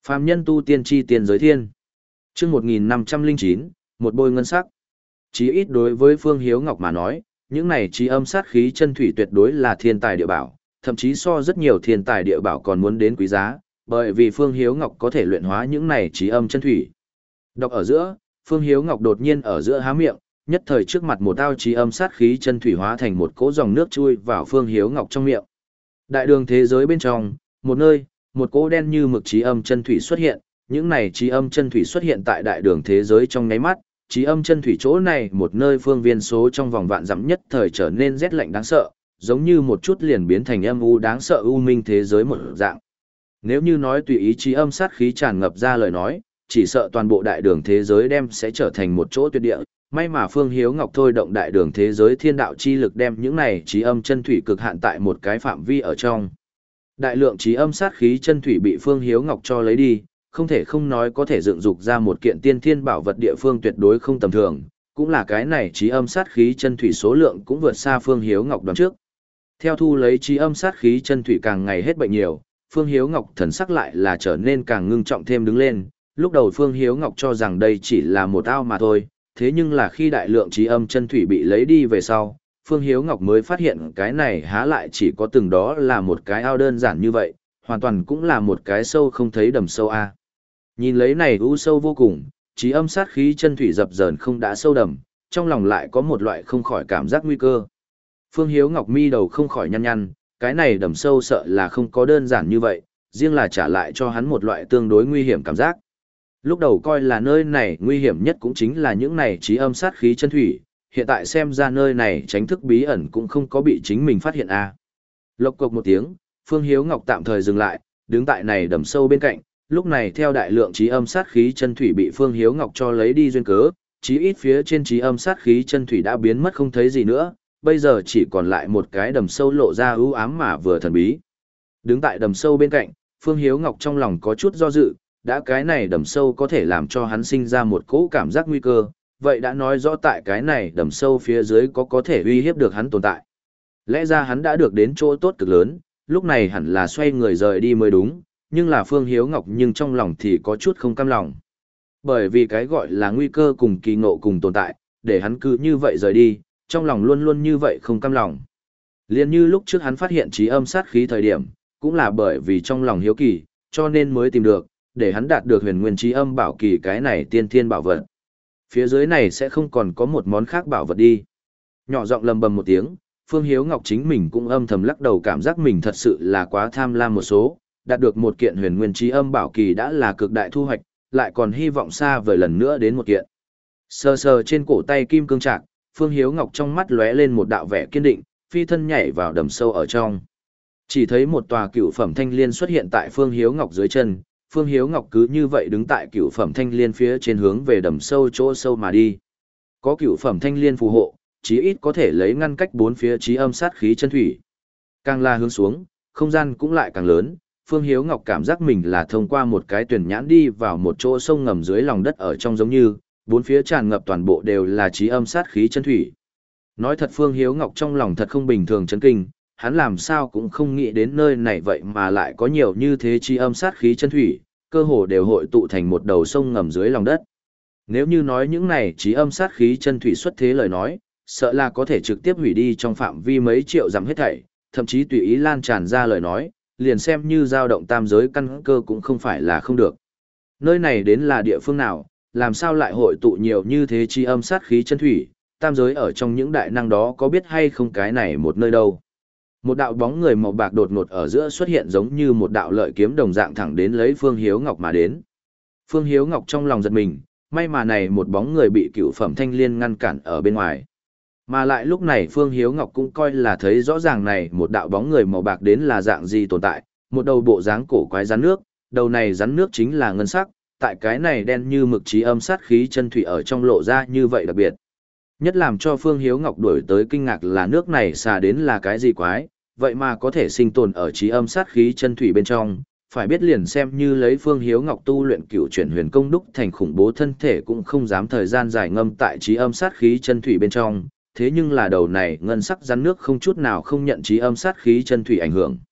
Phàm nhân tu tiên chi tiền giới thiên. Chương một nghìn năm trăm lẻ chín, một bôi ngân sắc. Chí ít đối với Phương Hiếu Ngọc mà nói, những này trí âm sát khí chân thủy tuyệt đối là thiên tài địa bảo, thậm chí so rất nhiều thiên tài địa bảo còn muốn đến quý giá, bởi vì Phương Hiếu Ngọc có thể luyện hóa những này trí âm chân thủy. Đọc ở giữa, Phương Hiếu Ngọc đột nhiên ở giữa há miệng, nhất thời trước mặt một ao trí âm sát khí chân thủy hóa thành một cỗ dòng nước chui vào Phương Hiếu Ngọc trong miệng. Đại đường thế giới bên trong, một nơi, một cỗ đen như mực trí âm chân thủy xuất hiện, những này trí âm chân thủy xuất hiện tại đại đường thế giới trong nháy mắt, trí âm chân thủy chỗ này một nơi phương viên số trong vòng vạn dặm nhất thời trở nên rét lạnh đáng sợ, giống như một chút liền biến thành âm u đáng sợ u minh thế giới một dạng. Nếu như nói tùy ý trí âm sát khí tràn ngập ra lời nói, chỉ sợ toàn bộ đại đường thế giới đem sẽ trở thành một chỗ tuyệt địa. May mà Phương Hiếu Ngọc thôi động đại đường thế giới thiên đạo chi lực đem những này trí âm chân thủy cực hạn tại một cái phạm vi ở trong. Đại lượng trí âm sát khí chân thủy bị Phương Hiếu Ngọc cho lấy đi, không thể không nói có thể dựng dục ra một kiện tiên thiên bảo vật địa phương tuyệt đối không tầm thường, cũng là cái này trí âm sát khí chân thủy số lượng cũng vượt xa Phương Hiếu Ngọc đoán trước. Theo thu lấy trí âm sát khí chân thủy càng ngày hết bệnh nhiều, Phương Hiếu Ngọc thần sắc lại là trở nên càng ngưng trọng thêm đứng lên, lúc đầu Phương Hiếu Ngọc cho rằng đây chỉ là một ao mà thôi, thế nhưng là khi đại lượng trí âm chân thủy bị lấy đi về sau, Phương Hiếu Ngọc mới phát hiện cái này há lại chỉ có từng đó là một cái ao đơn giản như vậy, hoàn toàn cũng là một cái sâu không thấy đầm sâu a. Nhìn lấy này u sâu vô cùng, trí âm sát khí chân thủy dập dờn không đã sâu đầm, trong lòng lại có một loại không khỏi cảm giác nguy cơ. Phương Hiếu Ngọc mi đầu không khỏi nhăn nhăn, cái này đầm sâu sợ là không có đơn giản như vậy, riêng là trả lại cho hắn một loại tương đối nguy hiểm cảm giác. Lúc đầu coi là nơi này nguy hiểm nhất cũng chính là những này trí âm sát khí chân thủy, hiện tại xem ra nơi này tránh thức bí ẩn cũng không có bị chính mình phát hiện a. À. Lộc cộc một tiếng, Phương Hiếu Ngọc tạm thời dừng lại, đứng tại này đầm sâu bên cạnh, lúc này theo đại lượng trí âm sát khí chân thủy bị Phương Hiếu Ngọc cho lấy đi duyên cớ, chí ít phía trên trí âm sát khí chân thủy đã biến mất không thấy gì nữa, bây giờ chỉ còn lại một cái đầm sâu lộ ra ưu ám mà vừa thần bí. Đứng tại đầm sâu bên cạnh, Phương Hiếu Ngọc trong lòng có chút do dự, đã cái này đầm sâu có thể làm cho hắn sinh ra một cỗ cảm giác nguy cơ, vậy đã nói rõ tại cái này đầm sâu phía dưới có có thể uy hiếp được hắn tồn tại. Lẽ ra hắn đã được đến chỗ tốt cực lớn, lúc này hẳn là xoay người rời đi mới đúng, nhưng là Phương Hiếu Ngọc nhưng trong lòng thì có chút không cam lòng. Bởi vì cái gọi là nguy cơ cùng kỳ ngộ cùng tồn tại, để hắn cứ như vậy rời đi, trong lòng luôn luôn như vậy không cam lòng. Liên như lúc trước hắn phát hiện trí âm sát khí thời điểm, cũng là bởi vì trong lòng hiếu kỳ, cho nên mới tìm được, để hắn đạt được huyền nguyên trí âm bảo kỳ cái này tiên thiên bảo vật. Phía dưới này sẽ không còn có một món khác bảo vật đi. Nhỏ giọng lầm bầm một tiếng, Phương Hiếu Ngọc chính mình cũng âm thầm lắc đầu cảm giác mình thật sự là quá tham lam một số, đạt được một kiện huyền nguyên trí âm bảo kỳ đã là cực đại thu hoạch, lại còn hy vọng xa vời lần nữa đến một kiện. Sờ sờ trên cổ tay kim cương trạc, Phương Hiếu Ngọc trong mắt lóe lên một đạo vẻ kiên định, phi thân nhảy vào đầm sâu ở trong. Chỉ thấy một tòa cựu phẩm thanh liên xuất hiện tại Phương Hiếu Ngọc dưới chân, Phương Hiếu Ngọc cứ như vậy đứng tại cựu phẩm thanh liên phía trên hướng về đầm sâu chỗ sâu mà đi. Có cựu phẩm thanh liên phù hộ, chí ít có thể lấy ngăn cách bốn phía trí âm sát khí chân thủy. Càng là hướng xuống, không gian cũng lại càng lớn, Phương Hiếu Ngọc cảm giác mình là thông qua một cái tuyển nhãn đi vào một chỗ sông ngầm dưới lòng đất ở trong giống như, bốn phía tràn ngập toàn bộ đều là trí âm sát khí chân thủy. Nói thật Phương Hiếu Ngọc trong lòng thật không bình thường chấn kinh, hắn làm sao cũng không nghĩ đến nơi này vậy mà lại có nhiều như thế trí âm sát khí chân thủy, cơ hồ đều hội tụ thành một đầu sông ngầm dưới lòng đất. Nếu như nói những này trí âm sát khí chân thủy xuất thế lời nói, sợ là có thể trực tiếp hủy đi trong phạm vi mấy triệu dặm hết thảy, thậm chí tùy ý lan tràn ra lời nói, liền xem như dao động tam giới căn cơ cũng không phải là không được. Nơi này đến là địa phương nào, làm sao lại hội tụ nhiều như thế chi âm sát khí chân thủy, tam giới ở trong những đại năng đó có biết hay không cái này một nơi đâu. Một đạo bóng người màu bạc đột ngột ở giữa xuất hiện giống như một đạo lợi kiếm đồng dạng thẳng đến lấy Phương Hiếu Ngọc mà đến. Phương Hiếu Ngọc trong lòng giật mình, may mà này một bóng người bị cựu phẩm thanh liên ngăn cản ở bên ngoài. Mà lại lúc này Phương Hiếu Ngọc cũng coi là thấy rõ ràng này một đạo bóng người màu bạc đến là dạng gì tồn tại, một đầu bộ dáng cổ quái rắn nước, đầu này rắn nước chính là ngân sắc, tại cái này đen như mực trí âm sát khí chân thủy ở trong lộ ra như vậy đặc biệt. Nhất làm cho Phương Hiếu Ngọc đuổi tới kinh ngạc là nước này xà đến là cái gì quái, vậy mà có thể sinh tồn ở trí âm sát khí chân thủy bên trong, phải biết liền xem như lấy Phương Hiếu Ngọc tu luyện cửu chuyển huyền công đúc thành khủng bố thân thể cũng không dám thời gian dài ngâm tại trí âm sát khí chân thủy bên trong, thế nhưng là đầu này ngân sắc rắn nước không chút nào không nhận trí âm sát khí chân thủy ảnh hưởng.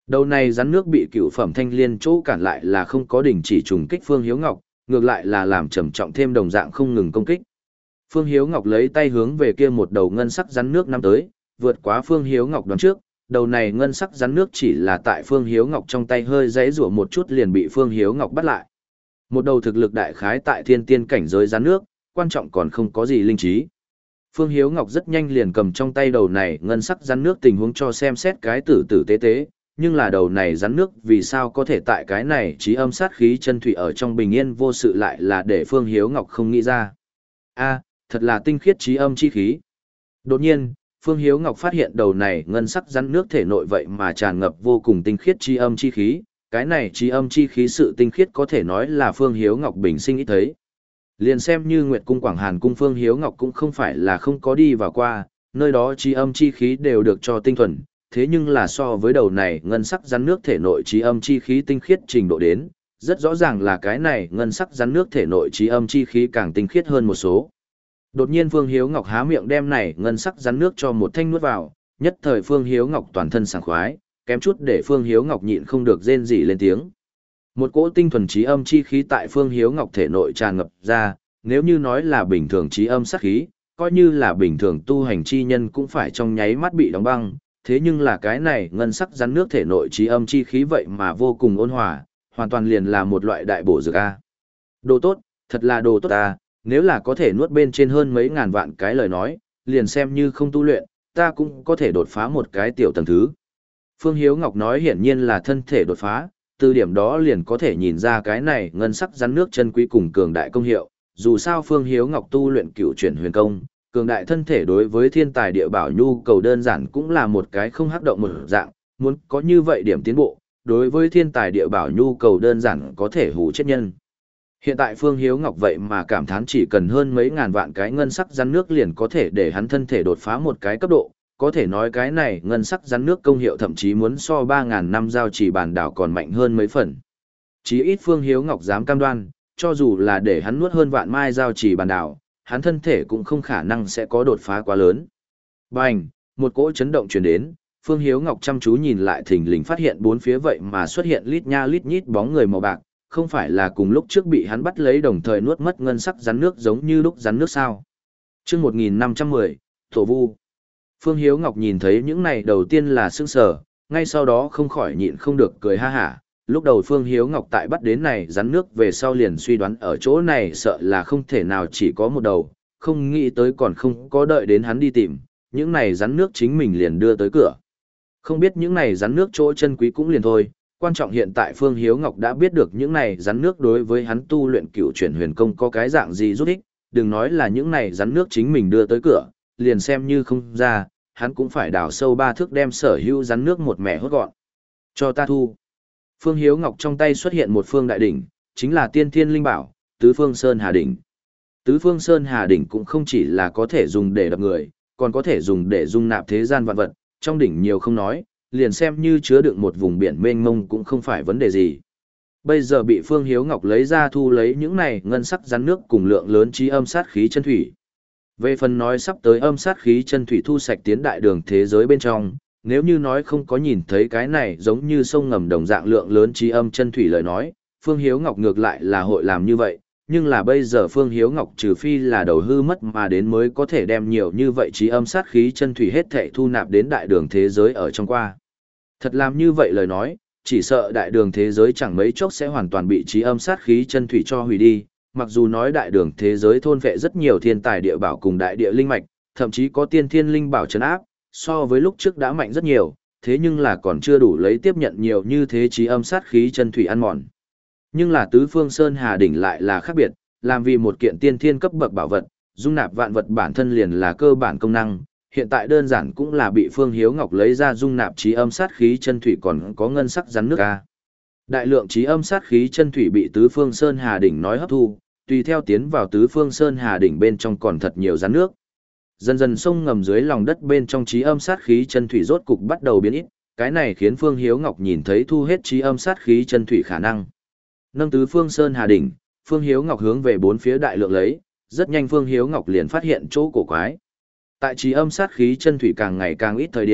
Đầu này rắn nước bị cựu phẩm thanh liên chỗ cản lại là không có đình chỉ trùng kích Phương Hiếu Ngọc, ngược lại là làm trầm trọng thêm đồng dạng không ngừng công kích. Phương Hiếu Ngọc lấy tay hướng về kia một đầu ngân sắc rắn nước năm tới, vượt quá Phương Hiếu Ngọc đoán trước, đầu này ngân sắc rắn nước chỉ là tại Phương Hiếu Ngọc trong tay hơi giãy giụa một chút liền bị Phương Hiếu Ngọc bắt lại. Một đầu thực lực đại khái tại thiên tiên cảnh giới rắn nước, quan trọng còn không có gì linh trí. Phương Hiếu Ngọc rất nhanh liền cầm trong tay đầu này ngân sắc rắn nước tình huống cho xem xét cái tử tử tế tế, nhưng là đầu này rắn nước vì sao có thể tại cái này trí âm sát khí chân thủy ở trong bình yên vô sự lại là để Phương Hiếu Ngọc không nghĩ ra. A, thật là tinh khiết trí âm chi khí. Đột nhiên, Phương Hiếu Ngọc phát hiện đầu này ngân sắc rắn nước thể nội vậy mà tràn ngập vô cùng tinh khiết trí âm chi khí, cái này trí âm chi khí sự tinh khiết có thể nói là Phương Hiếu Ngọc bình sinh ít thấy. Liền xem như Nguyệt cung Quảng Hàn cung Phương Hiếu Ngọc cũng không phải là không có đi vào qua, nơi đó trí âm chi khí đều được cho tinh thuần, thế nhưng là so với đầu này ngân sắc rắn nước thể nội trí âm chi khí tinh khiết trình độ đến, rất rõ ràng là cái này ngân sắc rắn nước thể nội trí âm chi khí càng tinh khiết hơn một số. Đột nhiên Phương Hiếu Ngọc há miệng đem này ngân sắc rắn nước cho một thanh nuốt vào, nhất thời Phương Hiếu Ngọc toàn thân sảng khoái, kém chút để Phương Hiếu Ngọc nhịn không được rên rỉ lên tiếng. Một cỗ tinh thuần trí âm chi khí tại Phương Hiếu Ngọc thể nội tràn ngập ra, nếu như nói là bình thường trí âm sát khí, coi như là bình thường tu hành chi nhân cũng phải trong nháy mắt bị đóng băng, thế nhưng là cái này ngân sắc rắn nước thể nội trí âm chi khí vậy mà vô cùng ôn hòa, hoàn toàn liền là một loại đại bổ dược a. Đồ tốt, thật là đồ tốt a, nếu là có thể nuốt bên trên hơn mấy ngàn vạn cái lời nói, liền xem như không tu luyện, ta cũng có thể đột phá một cái tiểu tầng thứ. Phương Hiếu Ngọc nói hiển nhiên là thân thể đột phá, từ điểm đó liền có thể nhìn ra cái này ngân sắc rắn nước chân quý cùng cường đại công hiệu, dù sao Phương Hiếu Ngọc tu luyện cựu chuyển huyền công, cường đại thân thể đối với thiên tài địa bảo nhu cầu đơn giản cũng là một cái không hắc động một dạng, muốn có như vậy điểm tiến bộ, đối với thiên tài địa bảo nhu cầu đơn giản có thể hủ chết nhân. Hiện tại Phương Hiếu Ngọc vậy mà cảm thán chỉ cần hơn mấy ngàn vạn cái ngân sắc rắn nước liền có thể để hắn thân thể đột phá một cái cấp độ, có thể nói cái này ngân sắc rắn nước công hiệu thậm chí muốn so ba ngàn năm giao chỉ bản đảo còn mạnh hơn mấy phần. Chí ít Phương Hiếu Ngọc dám cam đoan, cho dù là để hắn nuốt hơn vạn mai giao chỉ bản đảo, hắn thân thể cũng không khả năng sẽ có đột phá quá lớn. Bành, một cỗ chấn động truyền đến, Phương Hiếu Ngọc chăm chú nhìn lại thình lình phát hiện bốn phía vậy mà xuất hiện lít nha lít nhít bóng người màu bạc, không phải là cùng lúc trước bị hắn bắt lấy đồng thời nuốt mất ngân sắc rắn nước giống như lúc rắn nước sao. Chương một nghìn năm trăm mười, Thổ Vu. Phương Hiếu Ngọc nhìn thấy những này đầu tiên là sững sờ, ngay sau đó không khỏi nhịn không được cười ha hả. Lúc đầu Phương Hiếu Ngọc tại bắt đến này rắn nước về sau liền suy đoán ở chỗ này sợ là không thể nào chỉ có một đầu, không nghĩ tới còn không có đợi đến hắn đi tìm, những này rắn nước chính mình liền đưa tới cửa. Không biết những này rắn nước chỗ chân quý cũng liền thôi, quan trọng hiện tại Phương Hiếu Ngọc đã biết được những này rắn nước đối với hắn tu luyện cựu chuyển huyền công có cái dạng gì rút ích, đừng nói là những này rắn nước chính mình đưa tới cửa, liền xem như không ra, hắn cũng phải đào sâu ba thước đem sở hữu rắn nước một mẻ hốt gọn. Cho ta thu. Phương Hiếu Ngọc trong tay xuất hiện một phương đại đỉnh, chính là tiên thiên linh bảo, Tứ Phương Sơn Hà Đỉnh. Tứ Phương Sơn Hà Đỉnh cũng không chỉ là có thể dùng để đập người, còn có thể dùng để dung nạp thế gian vạn vật, trong đỉnh nhiều không nói, liền xem như chứa đựng một vùng biển mênh mông cũng không phải vấn đề gì. Bây giờ bị Phương Hiếu Ngọc lấy ra thu lấy những này ngân sắc rắn nước cùng lượng lớn trí âm sát khí chân thủy. Về phần nói sắp tới âm sát khí chân thủy thu sạch tiến đại đường thế giới bên trong, nếu như nói không có nhìn thấy cái này giống như sông ngầm đồng dạng lượng lớn trí âm chân thủy lời nói, Phương Hiếu Ngọc ngược lại là hội làm như vậy, nhưng là bây giờ Phương Hiếu Ngọc trừ phi là đầu hư mất mà đến mới có thể đem nhiều như vậy trí âm sát khí chân thủy hết thảy thu nạp đến đại đường thế giới ở trong qua. Thật làm như vậy lời nói, chỉ sợ đại đường thế giới chẳng mấy chốc sẽ hoàn toàn bị trí âm sát khí chân thủy cho hủy đi, mặc dù nói đại đường thế giới thôn phệ rất nhiều thiên tài địa bảo cùng đại địa linh mạch, thậm chí có tiên thiên linh bảo trấn áp, so với lúc trước đã mạnh rất nhiều, thế nhưng là còn chưa đủ lấy tiếp nhận nhiều như thế trí âm sát khí chân thủy ăn mòn. Nhưng là Tứ Phương Sơn Hà Đỉnh lại là khác biệt, làm vì một kiện tiên thiên cấp bậc bảo vật, dung nạp vạn vật bản thân liền là cơ bản công năng, hiện tại đơn giản cũng là bị Phương Hiếu Ngọc lấy ra dung nạp trí âm sát khí chân thủy còn có ngân sắc rắn nước a. Đại lượng trí âm sát khí chân thủy bị Tứ Phương Sơn Hà Đỉnh nói hấp thu, tùy theo tiến vào Tứ Phương Sơn Hà Đỉnh bên trong còn thật nhiều rắn nước. Dần dần sông ngầm dưới lòng đất bên trong trí âm sát khí chân thủy rốt cục bắt đầu biến ít, cái này khiến Phương Hiếu Ngọc nhìn thấy thu hết trí âm sát khí chân thủy khả năng. Nâng Tứ Phương Sơn Hà Đỉnh, Phương Hiếu Ngọc hướng về bốn phía đại lượng lấy, rất nhanh Phương Hiếu Ngọc liền phát hiện chỗ cổ quái. Tại trí âm sát khí chân thủy càng ngày càng ít thời điểm,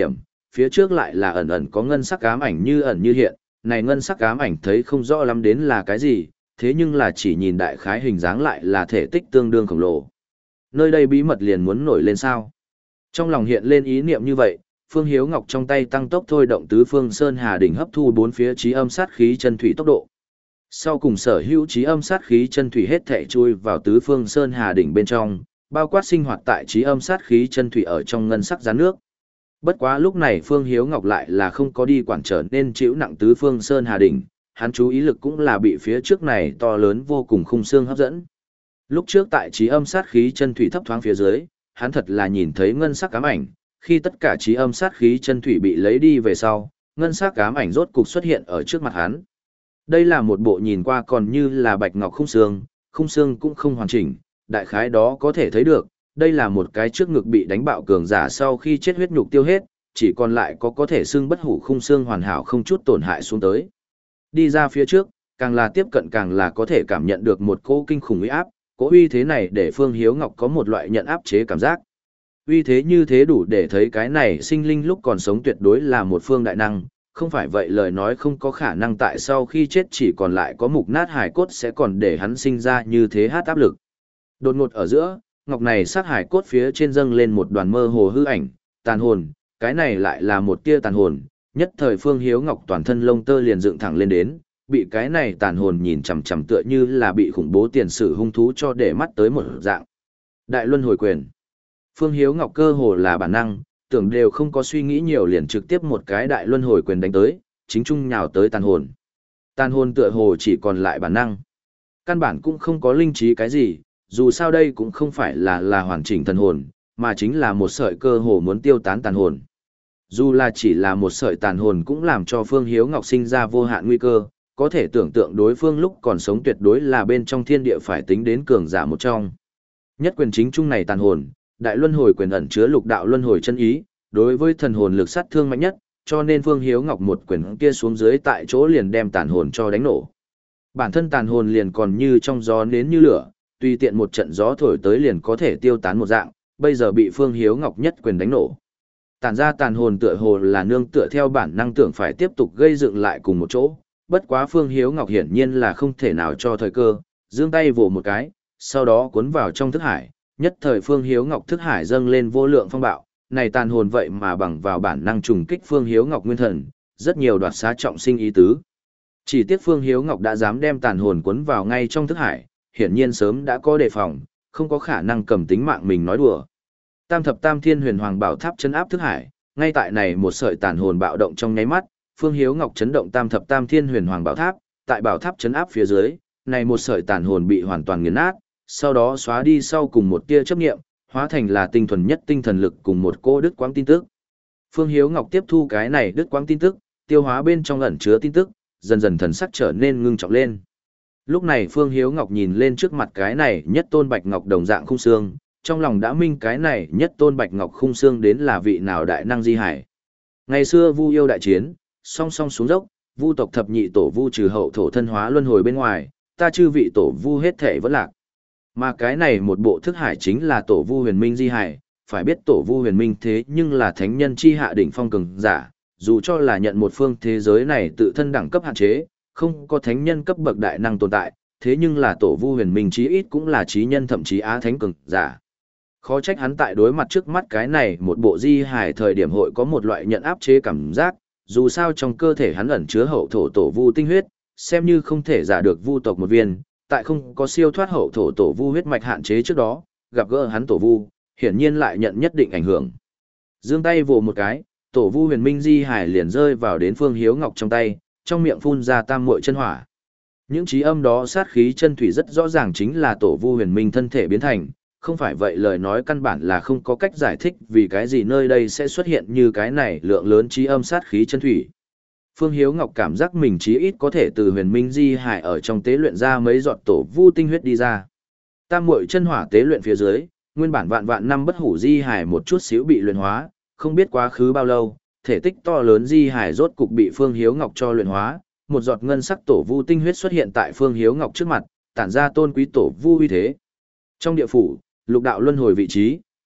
phía trước lại là ẩn ẩn có ngân sắc ám ảnh như ẩn như hiện, này ngân sắc ám ảnh thấy không rõ lắm đến là cái gì, thế nhưng là chỉ nhìn đại khái hình dáng lại là thể tích tương đương khổng lồ. Nơi đây bí mật liền muốn nổi lên sao? Trong lòng hiện lên ý niệm như vậy, Phương Hiếu Ngọc trong tay tăng tốc thôi động tứ phương sơn hà đỉnh hấp thu bốn phía trí âm sát khí chân thủy tốc độ. Sau cùng sở hữu trí âm sát khí chân thủy hết thảy chui vào tứ phương sơn hà đỉnh bên trong, bao quát sinh hoạt tại trí âm sát khí chân thủy ở trong ngân sắc gián nước. Bất quá lúc này Phương Hiếu Ngọc lại là không có đi quản trở nên chịu nặng tứ phương sơn hà đỉnh, hắn chú ý lực cũng là bị phía trước này to lớn vô cùng khung xương hấp dẫn. Lúc trước tại trí âm sát khí chân thủy thấp thoáng phía dưới, hắn thật là nhìn thấy ngân sắc ám ảnh, khi tất cả trí âm sát khí chân thủy bị lấy đi về sau, ngân sắc ám ảnh rốt cục xuất hiện ở trước mặt hắn. Đây là một bộ nhìn qua còn như là bạch ngọc khung xương, khung xương cũng không hoàn chỉnh, đại khái đó có thể thấy được, đây là một cái trước ngực bị đánh bạo cường giả sau khi chết huyết nhục tiêu hết, chỉ còn lại có có thể xương bất hủ khung xương hoàn hảo không chút tổn hại xuống tới. Đi ra phía trước, càng là tiếp cận càng là có thể cảm nhận được một cỗ kinh khủng uy áp, cỗ uy thế này để Phương Hiếu Ngọc có một loại nhận áp chế cảm giác. Uy thế như thế đủ để thấy cái này sinh linh lúc còn sống tuyệt đối là một phương đại năng, không phải vậy lời nói không có khả năng tại sau khi chết chỉ còn lại có mục nát hải cốt sẽ còn để hắn sinh ra như thế hát áp lực. Đột ngột ở giữa, ngọc này sát hải cốt phía trên dâng lên một đoàn mơ hồ hư ảnh, tàn hồn, cái này lại là một tia tàn hồn, nhất thời Phương Hiếu Ngọc toàn thân lông tơ liền dựng thẳng lên đến, bị cái này tàn hồn nhìn chằm chằm tựa như là bị khủng bố tiền sử hung thú cho để mắt tới một dạng. Đại luân hồi quyền. Phương Hiếu Ngọc cơ hồ là bản năng, tưởng đều không có suy nghĩ nhiều liền trực tiếp một cái đại luân hồi quyền đánh tới, chính trung nhào tới tàn hồn. Tàn hồn tựa hồ chỉ còn lại bản năng. Căn bản cũng không có linh trí cái gì, dù sao đây cũng không phải là là hoàn chỉnh thần hồn, mà chính là một sợi cơ hồ muốn tiêu tán tàn hồn. Dù là chỉ là một sợi tàn hồn cũng làm cho Phương Hiếu Ngọc sinh ra vô hạn nguy cơ, có thể tưởng tượng đối phương lúc còn sống tuyệt đối là bên trong thiên địa phải tính đến cường giả một trong. Nhất quyền chính trung này tàn hồn, đại luân hồi quyền ẩn chứa lục đạo luân hồi chân ý, đối với thần hồn lực sát thương mạnh nhất, cho nên Phương Hiếu Ngọc một quyền kia xuống dưới tại chỗ liền đem tàn hồn cho đánh nổ. Bản thân tàn hồn liền còn như trong gió nến như lửa, tùy tiện một trận gió thổi tới liền có thể tiêu tán một dạng, bây giờ bị Phương Hiếu Ngọc nhất quyền đánh nổ. Tản ra tàn hồn tựa hồ là nương tựa theo bản năng tưởng phải tiếp tục gây dựng lại cùng một chỗ, bất quá Phương Hiếu Ngọc hiển nhiên là không thể nào cho thời cơ, giương tay vồ một cái, sau đó cuốn vào trong thức hải, nhất thời Phương Hiếu Ngọc thức hải dâng lên vô lượng phong bạo, này tàn hồn vậy mà bằng vào bản năng trùng kích Phương Hiếu Ngọc nguyên thần, rất nhiều đoạt xá trọng sinh ý tứ. Chỉ tiếc Phương Hiếu Ngọc đã dám đem tàn hồn cuốn vào ngay trong thức hải, hiển nhiên sớm đã có đề phòng, không có khả năng cầm tính mạng mình nói đùa. Tam thập tam thiên huyền hoàng bảo tháp chấn áp thức hải, ngay tại này một sợi tàn hồn bạo động trong nháy mắt, Phương Hiếu Ngọc chấn động tam thập tam thiên huyền hoàng bảo tháp, tại bảo tháp chấn áp phía dưới, này một sợi tàn hồn bị hoàn toàn nghiền nát, sau đó xóa đi sau cùng một tia chấp niệm, hóa thành là tinh thuần nhất tinh thần lực cùng một cô đứt quãng tin tức. Phương Hiếu Ngọc tiếp thu cái này đứt quãng tin tức, tiêu hóa bên trong ẩn chứa tin tức, dần dần thần sắc trở nên ngưng trọng lên. Lúc này Phương Hiếu Ngọc nhìn lên trước mặt cái này nhất tôn bạch ngọc đồng dạng khung xương, trong lòng đã minh cái này nhất tôn bạch ngọc khung xương đến là vị nào đại năng di hải. Ngày xưa Vu yêu đại chiến, song song xuống dốc, Vu tộc thập nhị tổ Vu trừ hậu thổ thân hóa luân hồi bên ngoài, ta chư vị tổ Vu hết thể vẫn lạc. Mà cái này một bộ thức hải chính là tổ Vu Huyền Minh di hải, phải biết tổ Vu Huyền Minh thế nhưng là thánh nhân chi hạ đỉnh phong cường giả, dù cho là nhận một phương thế giới này tự thân đẳng cấp hạn chế, không có thánh nhân cấp bậc đại năng tồn tại, thế nhưng là tổ Vu Huyền Minh chí ít cũng là chí nhân thậm chí á thánh cường giả. Khó trách hắn tại đối mặt trước mắt cái này một bộ di hải thời điểm hội có một loại nhận áp chế cảm giác, dù sao trong cơ thể hắn ẩn chứa hậu thổ tổ Vu tinh huyết, xem như không thể giả được Vu tộc một viên, tại không có siêu thoát hậu thổ tổ Vu huyết mạch hạn chế trước đó, gặp gỡ hắn tổ Vu, hiển nhiên lại nhận nhất định ảnh hưởng. Giương tay vồ một cái, tổ Vu Huyền Minh di hải liền rơi vào đến Phương Hiếu Ngọc trong tay, trong miệng phun ra tam muội chân hỏa. Những chí âm đó sát khí chân thủy rất rõ ràng chính là tổ Vu Huyền Minh thân thể biến thành, không phải vậy lời nói căn bản là không có cách giải thích vì cái gì nơi đây sẽ xuất hiện như cái này lượng lớn chí âm sát khí chân thủy. Phương Hiếu Ngọc cảm giác mình chí ít có thể từ Huyền Minh di hải ở trong tế luyện ra mấy giọt tổ Vu tinh huyết đi ra. Tam muội chân hỏa tế luyện phía dưới, nguyên bản vạn vạn năm bất hủ di hải một chút xíu bị luyện hóa, không biết quá khứ bao lâu, thể tích to lớn di hải rốt cục bị Phương Hiếu Ngọc cho luyện hóa, một giọt ngân sắc tổ Vu tinh huyết xuất hiện tại Phương Hiếu Ngọc trước mặt, tản ra tôn quý tổ Vu uy thế. Trong địa phủ, lục đạo luân hồi vị trí,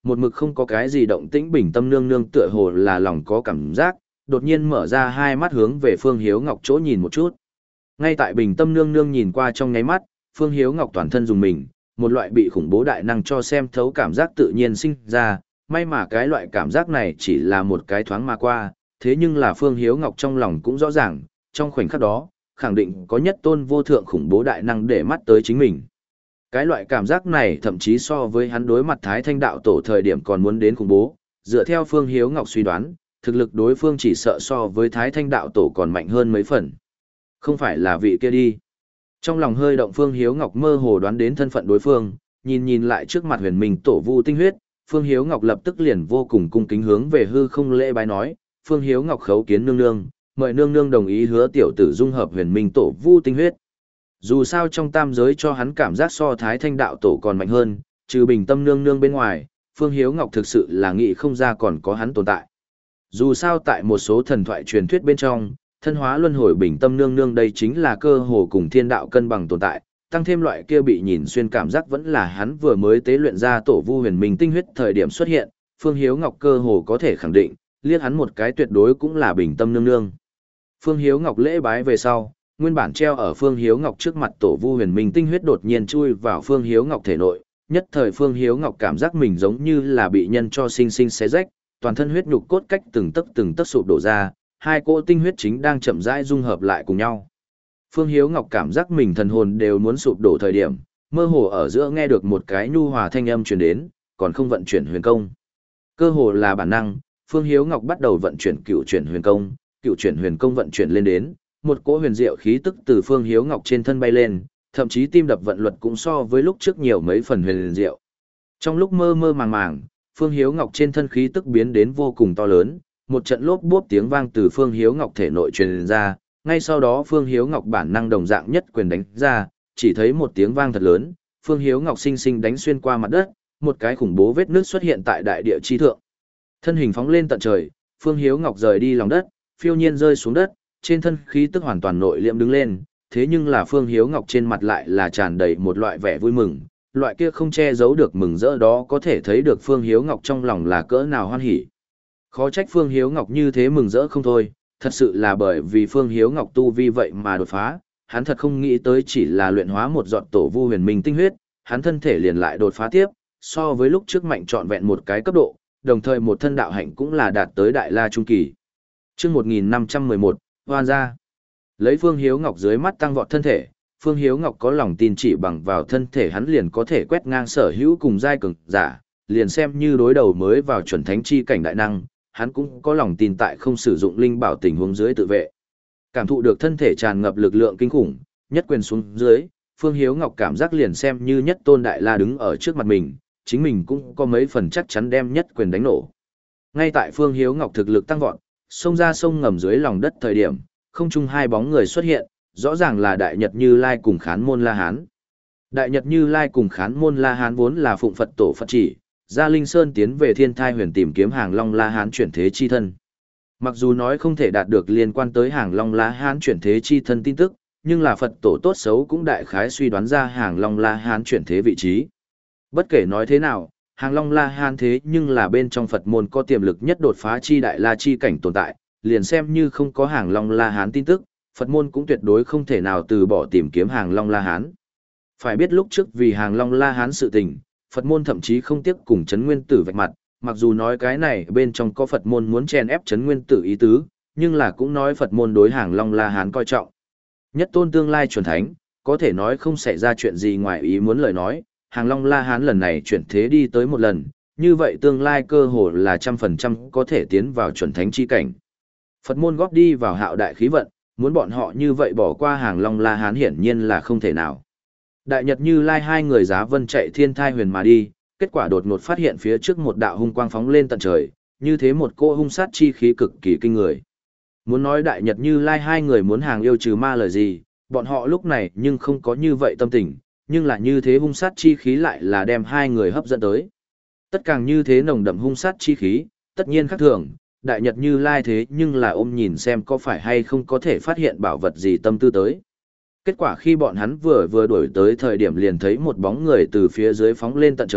Một mực không có cái gì động tĩnh Bình Tâm Nương Nương tựa hồ là lòng có cảm giác, đột nhiên mở ra hai mắt hướng về Phương Hiếu Ngọc chỗ nhìn một chút. Ngay tại Bình Tâm Nương Nương nhìn qua trong nháy mắt, Phương Hiếu Ngọc toàn thân dùng mình, một loại bị khủng bố đại năng cho xem thấu cảm giác tự nhiên sinh ra, may mà cái loại cảm giác này chỉ là một cái thoáng mà qua, thế nhưng là Phương Hiếu Ngọc trong lòng cũng rõ ràng, trong khoảnh khắc đó, khẳng định có nhất tôn vô thượng khủng bố đại năng để mắt tới chính mình. Cái loại cảm giác này thậm chí so với hắn đối mặt Thái Thanh đạo tổ thời điểm còn muốn đến khủng bố, dựa theo Phương Hiếu Ngọc suy đoán, thực lực đối phương chỉ sợ so với Thái Thanh đạo tổ còn mạnh hơn mấy phần. Không phải là vị kia đi. Trong lòng hơi động Phương Hiếu Ngọc mơ hồ đoán đến thân phận đối phương, nhìn nhìn lại trước mặt huyền minh tổ vu tinh huyết, Phương Hiếu Ngọc lập tức liền vô cùng cung kính hướng về hư không lễ bái nói, Phương Hiếu Ngọc khấu kiến nương nương, mời nương nương đồng ý hứa tiểu tử dung hợp huyền minh tổ vu tinh huyết. Dù sao trong tam giới cho hắn cảm giác so Thái Thanh đạo tổ còn mạnh hơn, trừ Bình Tâm nương nương bên ngoài, Phương Hiếu Ngọc thực sự là nghĩ không ra còn có hắn tồn tại. Dù sao tại một số thần thoại truyền thuyết bên trong, thân hóa luân hồi Bình Tâm nương nương đây chính là cơ hồ cùng thiên đạo cân bằng tồn tại, tăng thêm loại kia bị nhìn xuyên cảm giác vẫn là hắn vừa mới tế luyện ra tổ vu huyền minh tinh huyết thời điểm xuất hiện, Phương Hiếu Ngọc cơ hồ có thể khẳng định, liếc hắn một cái tuyệt đối cũng là Bình Tâm nương nương. Phương Hiếu Ngọc lễ bái về sau, nguyên bản treo ở Phương Hiếu Ngọc trước mặt tổ vu huyền minh tinh huyết đột nhiên chui vào Phương Hiếu Ngọc thể nội, nhất thời Phương Hiếu Ngọc cảm giác mình giống như là bị nhân cho sinh sinh xé rách, toàn thân huyết nhục cốt cách từng tấc từng tấc sụp đổ ra, hai cỗ tinh huyết chính đang chậm rãi dung hợp lại cùng nhau. Phương Hiếu Ngọc cảm giác mình thần hồn đều muốn sụp đổ thời điểm, mơ hồ ở giữa nghe được một cái nhu hòa thanh âm truyền đến, còn không vận chuyển huyền công. Cơ hồ là bản năng, Phương Hiếu Ngọc bắt đầu vận chuyển cựu chuyển huyền công, cựu chuyển huyền công vận chuyển lên đến, một cỗ huyền diệu khí tức từ Phương Hiếu Ngọc trên thân bay lên, thậm chí tim đập vận luật cũng so với lúc trước nhiều mấy phần huyền diệu. Trong lúc mơ mơ màng màng, Phương Hiếu Ngọc trên thân khí tức biến đến vô cùng to lớn, một trận lốp bốp tiếng vang từ Phương Hiếu Ngọc thể nội truyền ra, ngay sau đó Phương Hiếu Ngọc bản năng đồng dạng nhất quyền đánh ra, chỉ thấy một tiếng vang thật lớn, Phương Hiếu Ngọc sinh sinh đánh xuyên qua mặt đất, một cái khủng bố vết nứt xuất hiện tại đại địa chi thượng. Thân hình phóng lên tận trời, Phương Hiếu Ngọc rời đi lòng đất, phiêu nhiên rơi xuống đất, trên thân khí tức hoàn toàn nội liễm đứng lên, thế nhưng là Phương Hiếu Ngọc trên mặt lại là tràn đầy một loại vẻ vui mừng, loại kia không che giấu được mừng rỡ đó có thể thấy được Phương Hiếu Ngọc trong lòng là cỡ nào hoan hỉ. Khó trách Phương Hiếu Ngọc như thế mừng rỡ không thôi, thật sự là bởi vì Phương Hiếu Ngọc tu vi vậy mà đột phá, hắn thật không nghĩ tới chỉ là luyện hóa một giọt tổ vu huyền minh tinh huyết, hắn thân thể liền lại đột phá tiếp, so với lúc trước mạnh trọn vẹn một cái cấp độ, đồng thời một thân đạo hạnh cũng là đạt tới đại la trung kỳ. Chương một nghìn năm trăm mười một, Hoan gia. Lấy Phương Hiếu Ngọc dưới mắt tăng vọt thân thể, Phương Hiếu Ngọc có lòng tin chỉ bằng vào thân thể hắn liền có thể quét ngang sở hữu cùng giai cường giả, liền xem như đối đầu mới vào chuẩn thánh chi cảnh đại năng, hắn cũng có lòng tin tại không sử dụng linh bảo tình huống dưới tự vệ. Cảm thụ được thân thể tràn ngập lực lượng kinh khủng, nhất quyền xuống dưới, Phương Hiếu Ngọc cảm giác liền xem như nhất tôn đại la đứng ở trước mặt mình, chính mình cũng có mấy phần chắc chắn đem nhất quyền đánh nổ. Ngay tại Phương Hiếu Ngọc thực lực tăng vọt, xông ra sông ngầm dưới lòng đất thời điểm, không trung hai bóng người xuất hiện, rõ ràng là Đại Nhật Như Lai cùng Khán Môn La Hán. Đại Nhật Như Lai cùng Khán Môn La Hán vốn là phụng Phật tổ Phật chỉ, ra Linh Sơn tiến về Thiên Thai Huyền tìm kiếm Hàng Long La Hán chuyển thế chi thân. Mặc dù nói không thể đạt được liên quan tới Hàng Long La Hán chuyển thế chi thân tin tức, nhưng là Phật tổ tốt xấu cũng đại khái suy đoán ra Hàng Long La Hán chuyển thế vị trí. Bất kể nói thế nào, Hàng Long La Hán thế nhưng là bên trong Phật môn có tiềm lực nhất đột phá chi đại la chi cảnh tồn tại, liền xem như không có Hàng Long La Hán tin tức, Phật môn cũng tuyệt đối không thể nào từ bỏ tìm kiếm Hàng Long La Hán. Phải biết lúc trước vì Hàng Long La Hán sự tình, Phật môn thậm chí không tiếc cùng Trấn Nguyên Tử vạch mặt, mặc dù nói cái này bên trong có Phật môn muốn chèn ép Trấn Nguyên Tử ý tứ, nhưng là cũng nói Phật môn đối Hàng Long La Hán coi trọng. Nhất tôn tương lai chuẩn thánh, có thể nói không xảy ra chuyện gì ngoài ý muốn lời nói, Hàng Long La Hán lần này chuyển thế đi tới một lần, như vậy tương lai cơ hồ là trăm phần trăm có thể tiến vào chuẩn thánh chi cảnh. Phật môn góp đi vào hạo đại khí vận, muốn bọn họ như vậy bỏ qua Hàng Long La Hán hiển nhiên là không thể nào. Đại Nhật Như Lai hai người giá vân chạy Thiên Thai Huyền mà đi, kết quả đột ngột phát hiện phía trước một đạo hung quang phóng lên tận trời, như thế một cỗ hung sát chi khí cực kỳ kinh người. Muốn nói Đại Nhật Như Lai hai người muốn hàng yêu trừ ma lời gì, bọn họ lúc này nhưng không có như vậy tâm tình, nhưng là như thế hung sát chi khí lại là đem hai người hấp dẫn tới. Tất càng như thế nồng đậm hung sát chi khí, tất nhiên khác thường, Đại Nhật Như Lai thế nhưng là ôm nhìn xem có phải hay không có thể phát hiện bảo vật gì tâm tư tới. Kết quả khi bọn hắn vừa vừa đuổi tới thời điểm liền thấy một bóng người từ phía dưới phóng lên tận trời,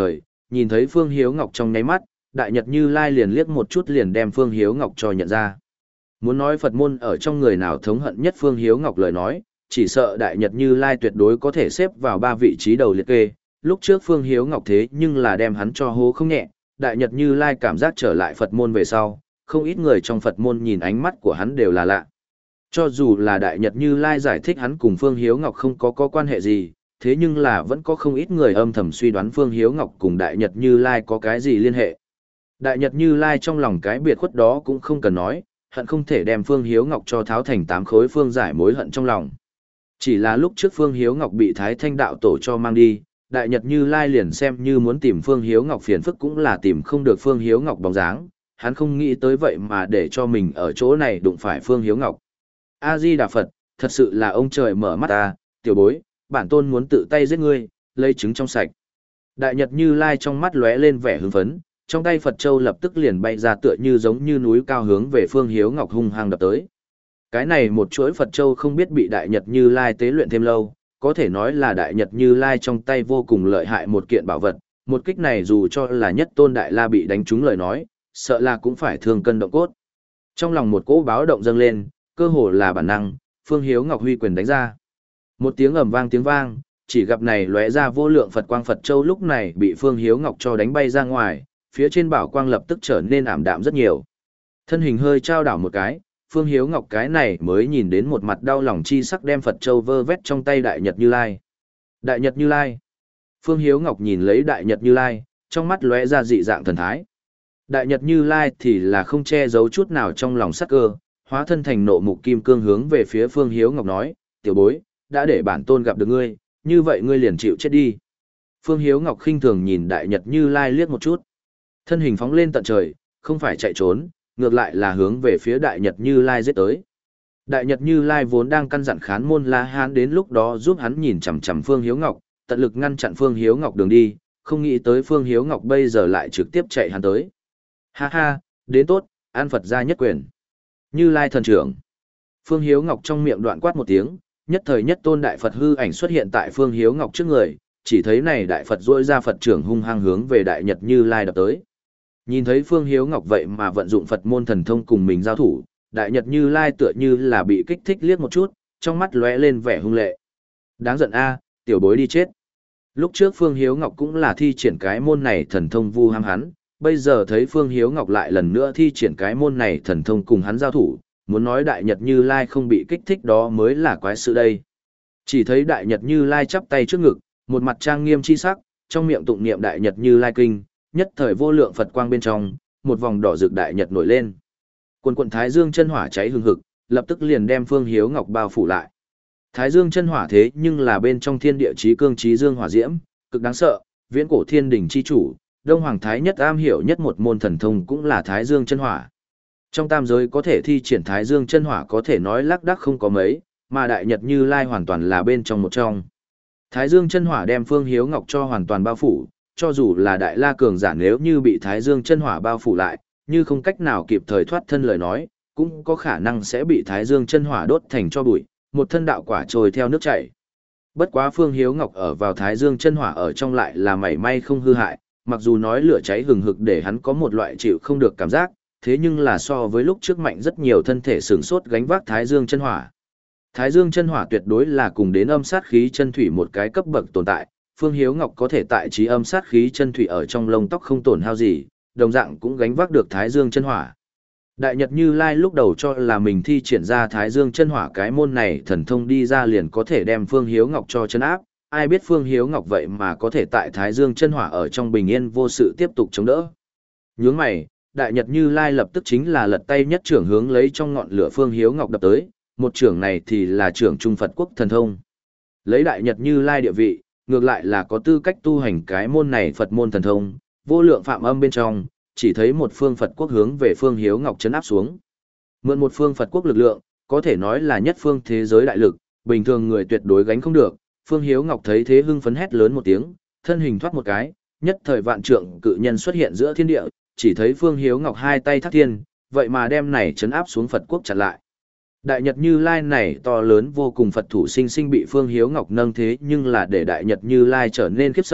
nhìn thấy Phương Hiếu Ngọc trong nháy mắt, Đại Nhật Như Lai liền liếc một chút liền đem Phương Hiếu Ngọc cho nhận ra. Muốn nói Phật môn ở trong người nào thống hận nhất Phương Hiếu Ngọc lời nói, chỉ sợ Đại Nhật Như Lai tuyệt đối có thể xếp vào ba vị trí đầu liệt kê. Lúc trước Phương Hiếu Ngọc thế nhưng là đem hắn cho hố không nhẹ, Đại Nhật Như Lai cảm giác trở lại Phật môn về sau, không ít người trong Phật môn nhìn ánh mắt của hắn đều là lạ. Cho dù là Đại Nhật Như Lai giải thích hắn cùng Phương Hiếu Ngọc không có có quan hệ gì, thế nhưng là vẫn có không ít người âm thầm suy đoán Phương Hiếu Ngọc cùng Đại Nhật Như Lai có cái gì liên hệ. Đại Nhật Như Lai trong lòng cái biệt khuất đó cũng không cần nói, hận không thể đem Phương Hiếu Ngọc cho tháo thành tám khối phương giải mối hận trong lòng. Chỉ là lúc trước Phương Hiếu Ngọc bị Thái Thanh đạo tổ cho mang đi, Đại Nhật Như Lai liền xem như muốn tìm Phương Hiếu Ngọc phiền phức cũng là tìm không được Phương Hiếu Ngọc bóng dáng, hắn không nghĩ tới vậy mà để cho mình ở chỗ này đụng phải Phương Hiếu Ngọc. A-di Đà Phật, thật sự là ông trời mở mắt ta, tiểu bối, bản tôn muốn tự tay giết ngươi, lấy trứng trong sạch. Đại Nhật Như Lai trong mắt lóe lên vẻ hưng phấn, trong tay Phật Châu lập tức liền bay ra tựa như giống như núi cao hướng về Phương Hiếu Ngọc hung hăng đập tới. Cái này một chuỗi Phật Châu không biết bị Đại Nhật Như Lai tế luyện thêm lâu, có thể nói là Đại Nhật Như Lai trong tay vô cùng lợi hại một kiện bảo vật, một kích này dù cho là nhất tôn Đại La bị đánh trúng lời nói, sợ là cũng phải thương cân động cốt. Trong lòng một cỗ báo động dâng lên, cơ hồ là bản năng, Phương Hiếu Ngọc huy quyền đánh ra. Một tiếng ầm vang tiếng vang, chỉ gặp này lóe ra vô lượng Phật quang Phật Châu lúc này bị Phương Hiếu Ngọc cho đánh bay ra ngoài, phía trên bảo quang lập tức trở nên ảm đạm rất nhiều. Thân hình hơi trao đảo một cái, Phương Hiếu Ngọc cái này mới nhìn đến một mặt đau lòng chi sắc đem Phật Châu vơ vét trong tay Đại Nhật Như Lai. Đại Nhật Như Lai. Phương Hiếu Ngọc nhìn lấy Đại Nhật Như Lai, trong mắt lóe ra dị dạng thần thái. Đại Nhật Như Lai thì là không che giấu chút nào trong lòng sắc cơ, hóa thân thành nộ mục kim cương hướng về phía Phương Hiếu Ngọc nói, tiểu bối, đã để bản tôn gặp được ngươi, như vậy ngươi liền chịu chết đi. Phương Hiếu Ngọc khinh thường nhìn Đại Nhật Như Lai liếc một chút. Thân hình phóng lên tận trời, không phải chạy trốn, ngược lại là hướng về phía Đại Nhật Như Lai giết tới. Đại Nhật Như Lai vốn đang căn dặn Khán Môn La Hán đến lúc đó giúp hắn nhìn chằm chằm Phương Hiếu Ngọc, tận lực ngăn chặn Phương Hiếu Ngọc đường đi, không nghĩ tới Phương Hiếu Ngọc bây giờ lại trực tiếp chạy hắn tới. Ha ha, đến tốt, an Phật gia nhất quyền. Như Lai thần trưởng. Phương Hiếu Ngọc trong miệng đoạn quát một tiếng, nhất thời nhất tôn đại Phật hư ảnh xuất hiện tại Phương Hiếu Ngọc trước người, chỉ thấy này đại Phật duỗi ra Phật trưởng hung hăng hướng về Đại Nhật Như Lai đập tới. Nhìn thấy Phương Hiếu Ngọc vậy mà vận dụng Phật môn thần thông cùng mình giao thủ, Đại Nhật Như Lai tựa như là bị kích thích liếc một chút, trong mắt lóe lên vẻ hung lệ. Đáng giận a, tiểu bối đi chết. Lúc trước Phương Hiếu Ngọc cũng là thi triển cái môn này thần thông vu ham hắn, bây giờ thấy Phương Hiếu Ngọc lại lần nữa thi triển cái môn này thần thông cùng hắn giao thủ, muốn nói Đại Nhật Như Lai không bị kích thích đó mới là quái sự đây. Chỉ thấy Đại Nhật Như Lai chắp tay trước ngực, một mặt trang nghiêm chi sắc, trong miệng tụng niệm Đại Nhật Như Lai kinh, nhất thời vô lượng Phật quang bên trong, một vòng đỏ rực đại nhật nổi lên. Quần quần Thái Dương chân hỏa cháy hừng hực, lập tức liền đem Phương Hiếu Ngọc bao phủ lại. Thái Dương chân hỏa thế nhưng là bên trong thiên địa chí cương chí dương hỏa diễm, cực đáng sợ, viễn cổ thiên đỉnh chi chủ, Đông Hoàng Thái nhất am hiểu nhất một môn thần thông cũng là Thái Dương chân hỏa. Trong tam giới có thể thi triển Thái Dương chân hỏa có thể nói lác đác không có mấy, mà Đại Nhật Như Lai hoàn toàn là bên trong một trong. Thái Dương chân hỏa đem Phương Hiếu Ngọc cho hoàn toàn bao phủ, cho dù là Đại La cường giả nếu như bị Thái Dương chân hỏa bao phủ lại, như không cách nào kịp thời thoát thân lời nói, cũng có khả năng sẽ bị Thái Dương chân hỏa đốt thành cho bụi, một thân đạo quả trôi theo nước chảy. Bất quá Phương Hiếu Ngọc ở vào Thái Dương chân hỏa ở trong lại là mảy may không hư hại, mặc dù nói lửa cháy hừng hực để hắn có một loại chịu không được cảm giác, thế nhưng là so với lúc trước mạnh rất nhiều thân thể sửng sốt gánh vác Thái Dương chân hỏa. Thái Dương chân hỏa tuyệt đối là cùng đến âm sát khí chân thủy một cái cấp bậc tồn tại, Phương Hiếu Ngọc có thể tại trí âm sát khí chân thủy ở trong lông tóc không tổn hao gì, đồng dạng cũng gánh vác được Thái Dương chân hỏa. Đại Nhật Như Lai lúc đầu cho là mình thi triển ra Thái Dương chân hỏa cái môn này thần thông đi ra liền có thể đem Phương Hiếu Ngọc cho chân áp, ai biết Phương Hiếu Ngọc vậy mà có thể tại Thái Dương chân hỏa ở trong bình yên vô sự tiếp tục chống đỡ. Nhướng mày, Đại Nhật Như Lai lập tức chính là lật tay nhất trưởng hướng lấy trong ngọn lửa Phương Hiếu Ngọc đập tới, một trưởng này thì là trưởng Trung Phật Quốc thần thông. Lấy Đại Nhật Như Lai địa vị, ngược lại là có tư cách tu hành cái môn này Phật môn thần thông, vô lượng phạm âm bên trong, chỉ thấy một phương Phật Quốc hướng về Phương Hiếu Ngọc chấn áp xuống. Mượn một phương Phật Quốc lực lượng, có thể nói là nhất phương thế giới đại lực, bình thường người tuyệt đối gánh không được. Phương Hiếu Ngọc thấy thế hưng phấn hét lớn một tiếng, thân hình thoát một cái, nhất thời vạn trượng cự nhân xuất hiện giữa thiên địa, chỉ thấy Phương Hiếu Ngọc hai tay thác thiên, vậy mà đem này chấn áp xuống Phật Quốc chặn lại. Đại Nhật Như Lai này to lớn vô cùng Phật thủ sinh sinh bị Phương Hiếu Ngọc nâng thế nhưng là để Đại Nhật Như Lai trở nên khiếp sợ,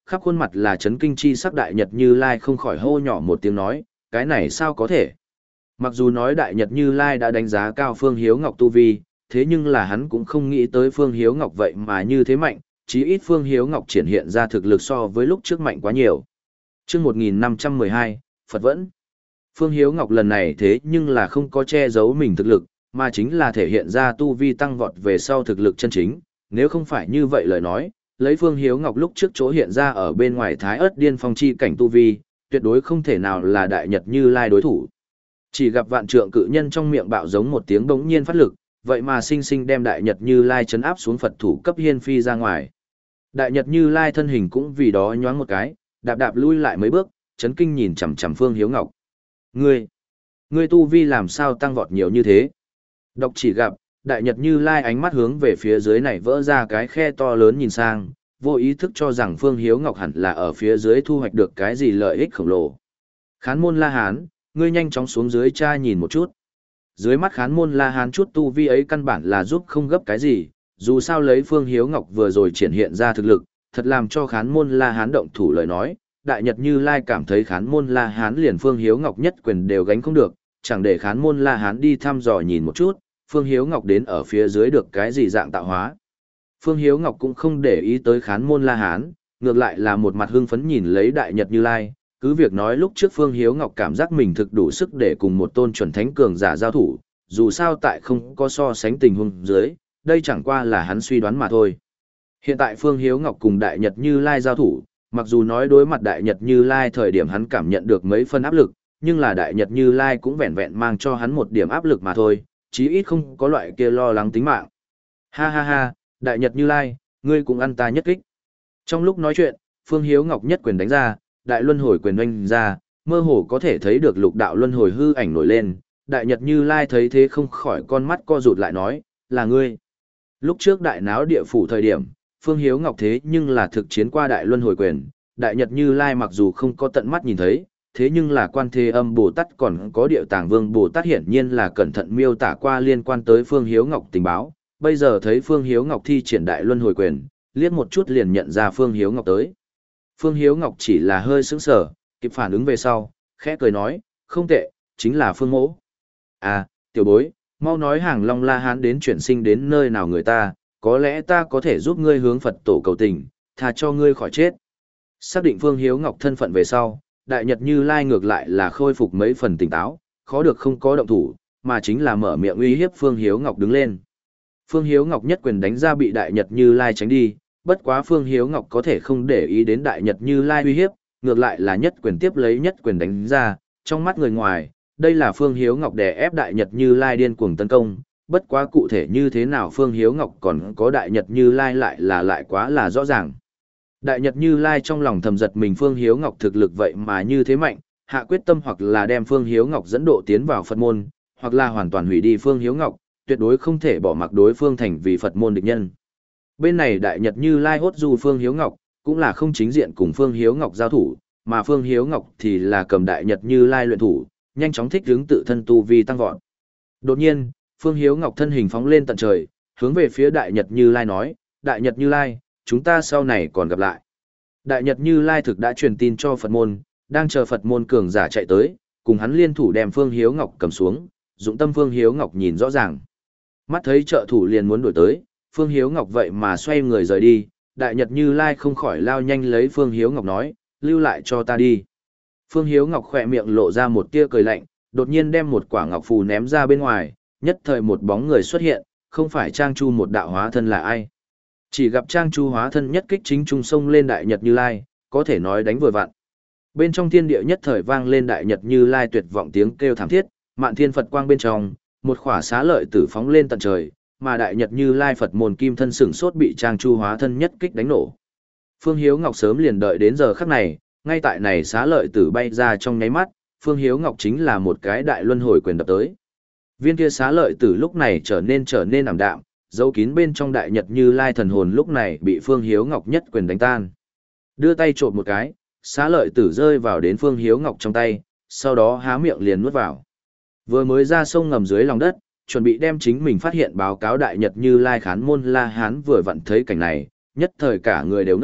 khắp khuôn mặt là chấn kinh chi sắc Đại Nhật Như Lai không khỏi hô nhỏ một tiếng nói, cái này sao có thể? Mặc dù nói Đại Nhật Như Lai đã đánh giá cao Phương Hiếu Ngọc tu vi, thế nhưng là hắn cũng không nghĩ tới Phương Hiếu Ngọc vậy mà như thế mạnh, chí ít Phương Hiếu Ngọc triển hiện ra thực lực so với lúc trước mạnh quá nhiều. Chương một nghìn năm trăm mười hai, Phật Vẫn. Phương Hiếu Ngọc lần này thế nhưng là không có che giấu mình thực lực, mà chính là thể hiện ra tu vi tăng vọt về sau thực lực chân chính, nếu không phải như vậy lời nói, lấy Phương Hiếu Ngọc lúc trước chỗ hiện ra ở bên ngoài Thái Ức Điên Phong chi cảnh tu vi, tuyệt đối không thể nào là Đại Nhật Như Lai đối thủ. Chỉ gặp vạn trượng cự nhân trong miệng bạo giống một tiếng bỗng nhiên phát lực, vậy mà sinh sinh đem Đại Nhật Như Lai chấn áp xuống Phật thủ cấp hiên phi ra ngoài. Đại Nhật Như Lai thân hình cũng vì đó nhoáng một cái, đạp đạp lui lại mấy bước, chấn kinh nhìn chằm chằm Phương Hiếu Ngọc. Ngươi, ngươi tu vi làm sao tăng vọt nhiều như thế? Đọc chỉ gặp, Đại Nhật Như Lai ánh mắt hướng về phía dưới này vỡ ra cái khe to lớn nhìn sang, vô ý thức cho rằng Phương Hiếu Ngọc hẳn là ở phía dưới thu hoạch được cái gì lợi ích khổng lồ. Khán môn La Hán, ngươi nhanh chóng xuống dưới tra nhìn một chút. Dưới mắt khán môn La Hán chút tu vi ấy căn bản là giúp không gấp cái gì, dù sao lấy Phương Hiếu Ngọc vừa rồi triển hiện ra thực lực, thật làm cho khán môn La Hán động thủ lời nói, Đại Nhật Như Lai cảm thấy khán môn La Hán liền Phương Hiếu Ngọc nhất quyền đều gánh không được, chẳng để khán môn La Hán đi thăm dò nhìn một chút, Phương Hiếu Ngọc đến ở phía dưới được cái gì dạng tạo hóa. Phương Hiếu Ngọc cũng không để ý tới khán môn La Hán, ngược lại là một mặt hưng phấn nhìn lấy Đại Nhật Như Lai, cứ việc nói lúc trước Phương Hiếu Ngọc cảm giác mình thực đủ sức để cùng một tôn chuẩn thánh cường giả giao thủ, dù sao tại không có so sánh tình huống dưới, đây chẳng qua là hắn suy đoán mà thôi. Hiện tại Phương Hiếu Ngọc cùng Đại Nhật Như Lai giao thủ, mặc dù nói đối mặt Đại Nhật Như Lai thời điểm hắn cảm nhận được mấy phân áp lực, nhưng là Đại Nhật Như Lai cũng vẹn vẹn mang cho hắn một điểm áp lực mà thôi, chí ít không có loại kia lo lắng tính mạng. Ha ha ha, Đại Nhật Như Lai, ngươi cũng ăn ta nhất kích. Trong lúc nói chuyện, Phương Hiếu Ngọc nhất quyền đánh ra, Đại Luân Hồi quyền oanh ra, mơ hồ có thể thấy được lục đạo luân hồi hư ảnh nổi lên. Đại Nhật Như Lai thấy thế không khỏi con mắt co rụt lại nói, là ngươi. Lúc trước đại náo địa phủ thời điểm, Phương Hiếu Ngọc thế nhưng là thực chiến qua Đại Luân Hồi quyền, Đại Nhật Như Lai mặc dù không có tận mắt nhìn thấy, thế nhưng là Quan Thế Âm Bồ Tát còn có Điệu Tàng Vương Bồ Tát hiển nhiên là cẩn thận miêu tả qua liên quan tới Phương Hiếu Ngọc tình báo, bây giờ thấy Phương Hiếu Ngọc thi triển Đại Luân Hồi quyền, liếc một chút liền nhận ra Phương Hiếu Ngọc tới. Phương Hiếu Ngọc chỉ là hơi sững sờ, kịp phản ứng về sau, khẽ cười nói, không tệ, chính là Phương Mỗ. À, tiểu bối, mau nói hàng Long La Hán đến chuyển sinh đến nơi nào người ta, có lẽ ta có thể giúp ngươi hướng Phật tổ cầu tình, tha cho ngươi khỏi chết. Xác định Phương Hiếu Ngọc thân phận về sau, Đại Nhật Như Lai ngược lại là khôi phục mấy phần tỉnh táo, khó được không có động thủ, mà chính là mở miệng uy hiếp Phương Hiếu Ngọc đứng lên. Phương Hiếu Ngọc nhất quyền đánh ra bị Đại Nhật Như Lai tránh đi, bất quá Phương Hiếu Ngọc có thể không để ý đến Đại Nhật Như Lai uy hiếp, ngược lại là nhất quyền tiếp lấy nhất quyền đánh ra, trong mắt người ngoài, đây là Phương Hiếu Ngọc đè ép Đại Nhật Như Lai điên cuồng tấn công, bất quá cụ thể như thế nào Phương Hiếu Ngọc còn có Đại Nhật Như Lai lại là lại quá là rõ ràng. Đại Nhật Như Lai trong lòng thầm giật mình Phương Hiếu Ngọc thực lực vậy mà như thế mạnh, hạ quyết tâm hoặc là đem Phương Hiếu Ngọc dẫn độ tiến vào Phật môn, hoặc là hoàn toàn hủy đi Phương Hiếu Ngọc, tuyệt đối không thể bỏ mặc đối phương thành vì Phật môn địch nhân. Bên này Đại Nhật Như Lai hốt du Phương Hiếu Ngọc, cũng là không chính diện cùng Phương Hiếu Ngọc giao thủ, mà Phương Hiếu Ngọc thì là cầm Đại Nhật Như Lai luyện thủ, nhanh chóng thích ứng tự thân tu vi tăng vọt. Đột nhiên, Phương Hiếu Ngọc thân hình phóng lên tận trời, hướng về phía Đại Nhật Như Lai nói, Đại Nhật Như Lai, chúng ta sau này còn gặp lại. Đại Nhật Như Lai thực đã truyền tin cho Phật môn, đang chờ Phật môn cường giả chạy tới, cùng hắn liên thủ đem Phương Hiếu Ngọc cầm xuống, dụng tâm Phương Hiếu Ngọc nhìn rõ ràng. Mắt thấy trợ thủ liền muốn đuổi tới, Phương Hiếu Ngọc vậy mà xoay người rời đi, Đại Nhật Như Lai không khỏi lao nhanh lấy Phương Hiếu Ngọc nói, lưu lại cho ta đi. Phương Hiếu Ngọc khỏe miệng lộ ra một tia cười lạnh, đột nhiên đem một quả ngọc phù ném ra bên ngoài, nhất thời một bóng người xuất hiện, không phải Trang Chu một đạo hóa thân là ai. Chỉ gặp Trang Chu hóa thân nhất kích chính trung sông lên Đại Nhật Như Lai, có thể nói đánh vừa vặn. Bên trong thiên địa nhất thời vang lên Đại Nhật Như Lai tuyệt vọng tiếng kêu thảm thiết, mạn thiên Phật quang bên trong, một khỏa xá lợi tử phóng lên tận trời, mà Đại Nhật Như Lai Phật môn kim thân sửng sốt bị Trang Chu hóa thân nhất kích đánh nổ. Phương Hiếu Ngọc sớm liền đợi đến giờ khắc này, ngay tại này xá lợi tử bay ra trong nháy mắt, Phương Hiếu Ngọc chính là một cái đại luân hồi quyền đập tới. Viên kia xá lợi tử lúc này trở nên trở nên ảm đạm, dấu kín bên trong Đại Nhật Như Lai thần hồn lúc này bị Phương Hiếu Ngọc nhất quyền đánh tan. Đưa tay trộm một cái, xá lợi tử rơi vào đến Phương Hiếu Ngọc trong tay, sau đó há miệng liền nuốt vào. Vừa mới ra sông ngầm dưới lòng đất, chuẩn bị đem chính mình phát hiện báo cáo Đại Nhật Như Lai khán môn La Hán vừa vặn thấy cảnh này, nhất thời cả người đều nốc,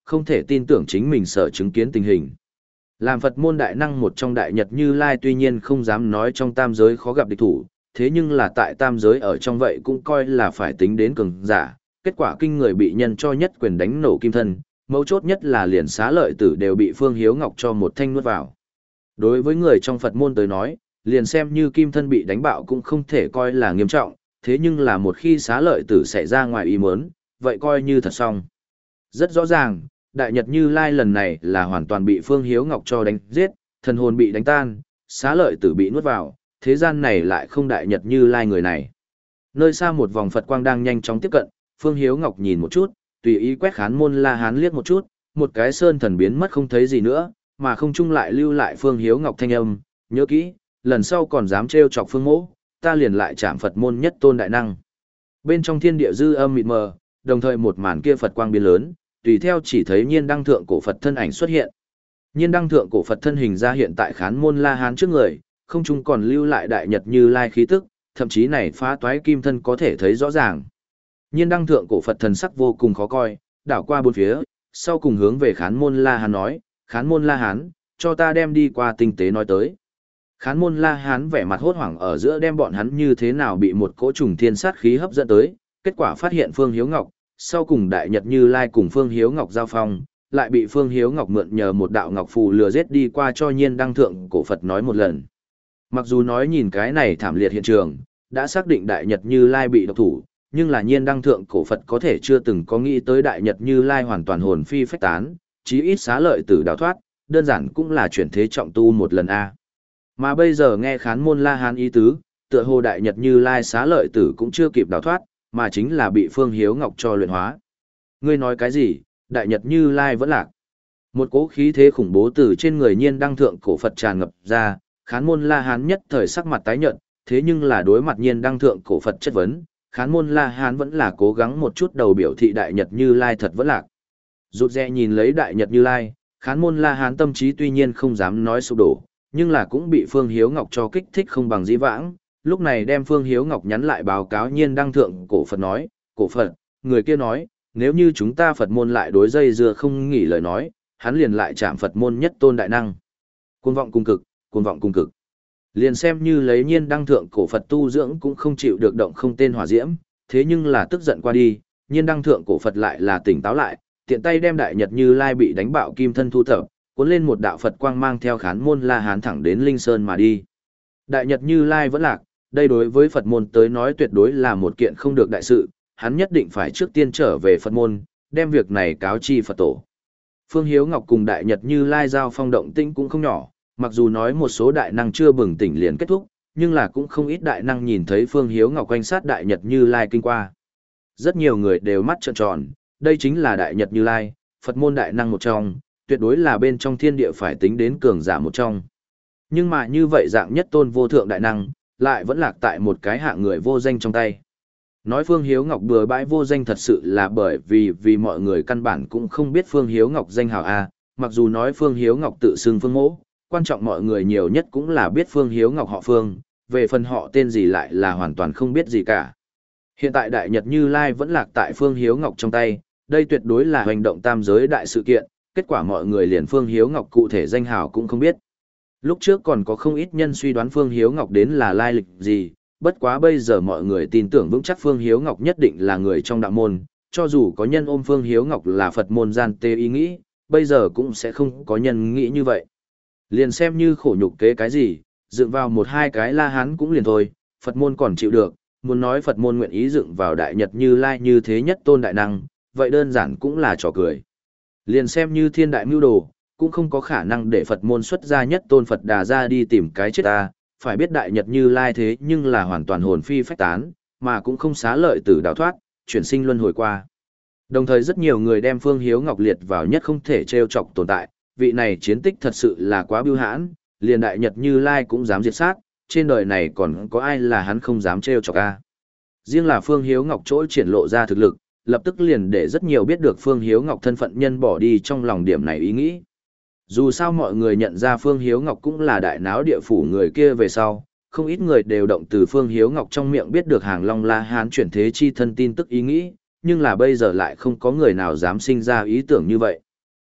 không thể tin tưởng chính mình sở chứng kiến tình hình. Làm Phật môn đại năng một trong Đại Nhật Như Lai tuy nhiên không dám nói trong tam giới khó gặp địch thủ, thế nhưng là tại tam giới ở trong vậy cũng coi là phải tính đến cường giả, kết quả kinh người bị nhân cho nhất quyền đánh nổ kim thân, mấu chốt nhất là liền xá lợi tử đều bị Phương Hiếu Ngọc cho một thanh nuốt vào. Đối với người trong Phật môn tới nói, liền xem như kim thân bị đánh bạo cũng không thể coi là nghiêm trọng, thế nhưng là một khi xá lợi tử xảy ra ngoài ý muốn, vậy coi như thật xong. Rất rõ ràng, Đại Nhật Như Lai lần này là hoàn toàn bị Phương Hiếu Ngọc cho đánh giết, thần hồn bị đánh tan, xá lợi tử bị nuốt vào, thế gian này lại không Đại Nhật Như Lai người này. Nơi xa một vòng Phật quang đang nhanh chóng tiếp cận, Phương Hiếu Ngọc nhìn một chút, tùy ý quét Khán Môn La Hán liếc một chút, một cái sơn thần biến mất không thấy gì nữa, mà không chung lại lưu lại Phương Hiếu Ngọc thanh âm, nhớ kỹ, lần sau còn dám trêu chọc Phương Mỗ, ta liền lại chạm Phật môn nhất tôn đại năng. Bên trong thiên địa dư âm mịt mờ, đồng thời một màn kia Phật quang biến lớn, tùy theo chỉ thấy Nhiên Đăng thượng cổ Phật thân ảnh xuất hiện. Nhiên Đăng thượng cổ Phật thân hình ra hiện tại Khán Môn La Hán trước người, không chung còn lưu lại Đại Nhật Như Lai khí tức, thậm chí này phá toái kim thân có thể thấy rõ ràng. Nhiên Đăng thượng cổ Phật thần sắc vô cùng khó coi, đảo qua bốn phía, sau cùng hướng về Khán Môn La Hán nói, Khán Môn La Hán, cho ta đem đi qua tinh tế nói tới. Khán Môn La Hán vẻ mặt hốt hoảng ở giữa đem bọn hắn như thế nào bị một cỗ trùng thiên sát khí hấp dẫn tới, kết quả phát hiện Phương Hiếu Ngọc, sau cùng Đại Nhật Như Lai cùng Phương Hiếu Ngọc giao phong, lại bị Phương Hiếu Ngọc mượn nhờ một đạo ngọc phù lừa giết đi qua cho Nhiên Đăng thượng cổ Phật nói một lần. Mặc dù nói nhìn cái này thảm liệt hiện trường, đã xác định Đại Nhật Như Lai bị độc thủ, nhưng là Nhiên Đăng thượng cổ Phật có thể chưa từng có nghĩ tới Đại Nhật Như Lai hoàn toàn hồn phi phách tán, chí ít xá lợi tử đào thoát, đơn giản cũng là chuyển thế trọng tu một lần a. Mà bây giờ nghe Khán Môn La Hán ý tứ, tựa hồ Đại Nhật Như Lai xá lợi tử cũng chưa kịp đào thoát, mà chính là bị Phương Hiếu Ngọc cho luyện hóa. Ngươi nói cái gì? Đại Nhật Như Lai vẫn lạc. Một cỗ khí thế khủng bố từ trên người Nhiên Đăng thượng cổ Phật tràn ngập ra, Khán Môn La Hán nhất thời sắc mặt tái nhợt, thế nhưng là đối mặt Nhiên Đăng thượng cổ Phật chất vấn, Khán Môn La Hán vẫn là cố gắng một chút đầu biểu thị Đại Nhật Như Lai thật vẫn lạc. Rụt rè nhìn lấy Đại Nhật Như Lai, Khán Môn La Hán tâm trí tuy nhiên không dám nói sụp đổ, nhưng là cũng bị Phương Hiếu Ngọc cho kích thích không bằng dĩ vãng, lúc này đem Phương Hiếu Ngọc nhắn lại báo cáo Nhiên Đăng thượng cổ Phật nói, cổ Phật, người kia nói, nếu như chúng ta Phật môn lại đối dây dưa không nghỉ lời nói, hắn liền lại chạm Phật môn nhất tôn đại năng. Cuồng vọng cùng cực, cuồng vọng cùng cực. Liền xem như lấy Nhiên Đăng thượng cổ Phật tu dưỡng cũng không chịu được động không tên hỏa diễm, thế nhưng là tức giận qua đi, Nhiên Đăng thượng cổ Phật lại là tỉnh táo lại, tiện tay đem Đại Nhật Như Lai bị đánh bạo kim thân thu thập, cuốn lên một đạo Phật quang mang theo Khán Môn La Hán thẳng đến Linh Sơn mà đi. Đại Nhật Như Lai vẫn lạc, đây đối với Phật môn tới nói tuyệt đối là một kiện không được đại sự, hắn nhất định phải trước tiên trở về Phật môn, đem việc này cáo chi Phật tổ. Phương Hiếu Ngọc cùng Đại Nhật Như Lai giao phong động tĩnh cũng không nhỏ, mặc dù nói một số đại năng chưa bừng tỉnh liền kết thúc, nhưng là cũng không ít đại năng nhìn thấy Phương Hiếu Ngọc quanh sát Đại Nhật Như Lai kinh qua. Rất nhiều người đều mắt trợn tròn, đây chính là Đại Nhật Như Lai, Phật môn đại năng một trong, tuyệt đối là bên trong thiên địa phải tính đến cường giả một trong. Nhưng mà như vậy dạng nhất tôn vô thượng đại năng, lại vẫn lạc tại một cái hạng người vô danh trong tay. Nói Phương Hiếu Ngọc bừa bãi vô danh thật sự là bởi vì vì mọi người căn bản cũng không biết Phương Hiếu Ngọc danh hào A, mặc dù nói Phương Hiếu Ngọc tự xưng Phương Mỗ, quan trọng mọi người nhiều nhất cũng là biết Phương Hiếu Ngọc họ Phương, về phần họ tên gì lại là hoàn toàn không biết gì cả. Hiện tại Đại Nhật Như Lai vẫn lạc tại Phương Hiếu Ngọc trong tay, đây tuyệt đối là hành động tam giới đại sự kiện, kết quả mọi người liền Phương Hiếu Ngọc cụ thể danh hào cũng không biết. Lúc trước còn có không ít nhân suy đoán Phương Hiếu Ngọc đến là lai lịch gì, bất quá bây giờ mọi người tin tưởng vững chắc Phương Hiếu Ngọc nhất định là người trong đạo môn, cho dù có nhân ôm Phương Hiếu Ngọc là Phật môn gian tê ý nghĩ, bây giờ cũng sẽ không có nhân nghĩ như vậy. Liền xem như khổ nhục kế cái gì, dựng vào một hai cái La Hán cũng liền thôi, Phật môn còn chịu được, muốn nói Phật môn nguyện ý dựng vào Đại Nhật Như Lai như thế nhất tôn đại năng, vậy đơn giản cũng là trò cười. Liền xem như thiên đại mưu đồ, cũng không có khả năng để Phật môn xuất ra nhất tôn Phật Đà ra đi tìm cái chết ta, phải biết Đại Nhật Như Lai thế nhưng là hoàn toàn hồn phi phách tán, mà cũng không xá lợi tử đào thoát, chuyển sinh luân hồi qua. Đồng thời rất nhiều người đem Phương Hiếu Ngọc liệt vào nhất không thể trêu chọc tồn tại, vị này chiến tích thật sự là quá bưu hãn, liền Đại Nhật Như Lai cũng dám diệt sát, trên đời này còn có ai là hắn không dám trêu chọc a. Riêng là Phương Hiếu Ngọc chỗ triển lộ ra thực lực, lập tức liền để rất nhiều biết được Phương Hiếu Ngọc thân phận nhân bỏ đi trong lòng điểm này ý nghĩ. Dù sao mọi người nhận ra Phương Hiếu Ngọc cũng là đại náo địa phủ người kia về sau, không ít người đều động từ Phương Hiếu Ngọc trong miệng biết được Hàng Long La Hán chuyển thế chi thân tin tức ý nghĩ, nhưng là bây giờ lại không có người nào dám sinh ra ý tưởng như vậy.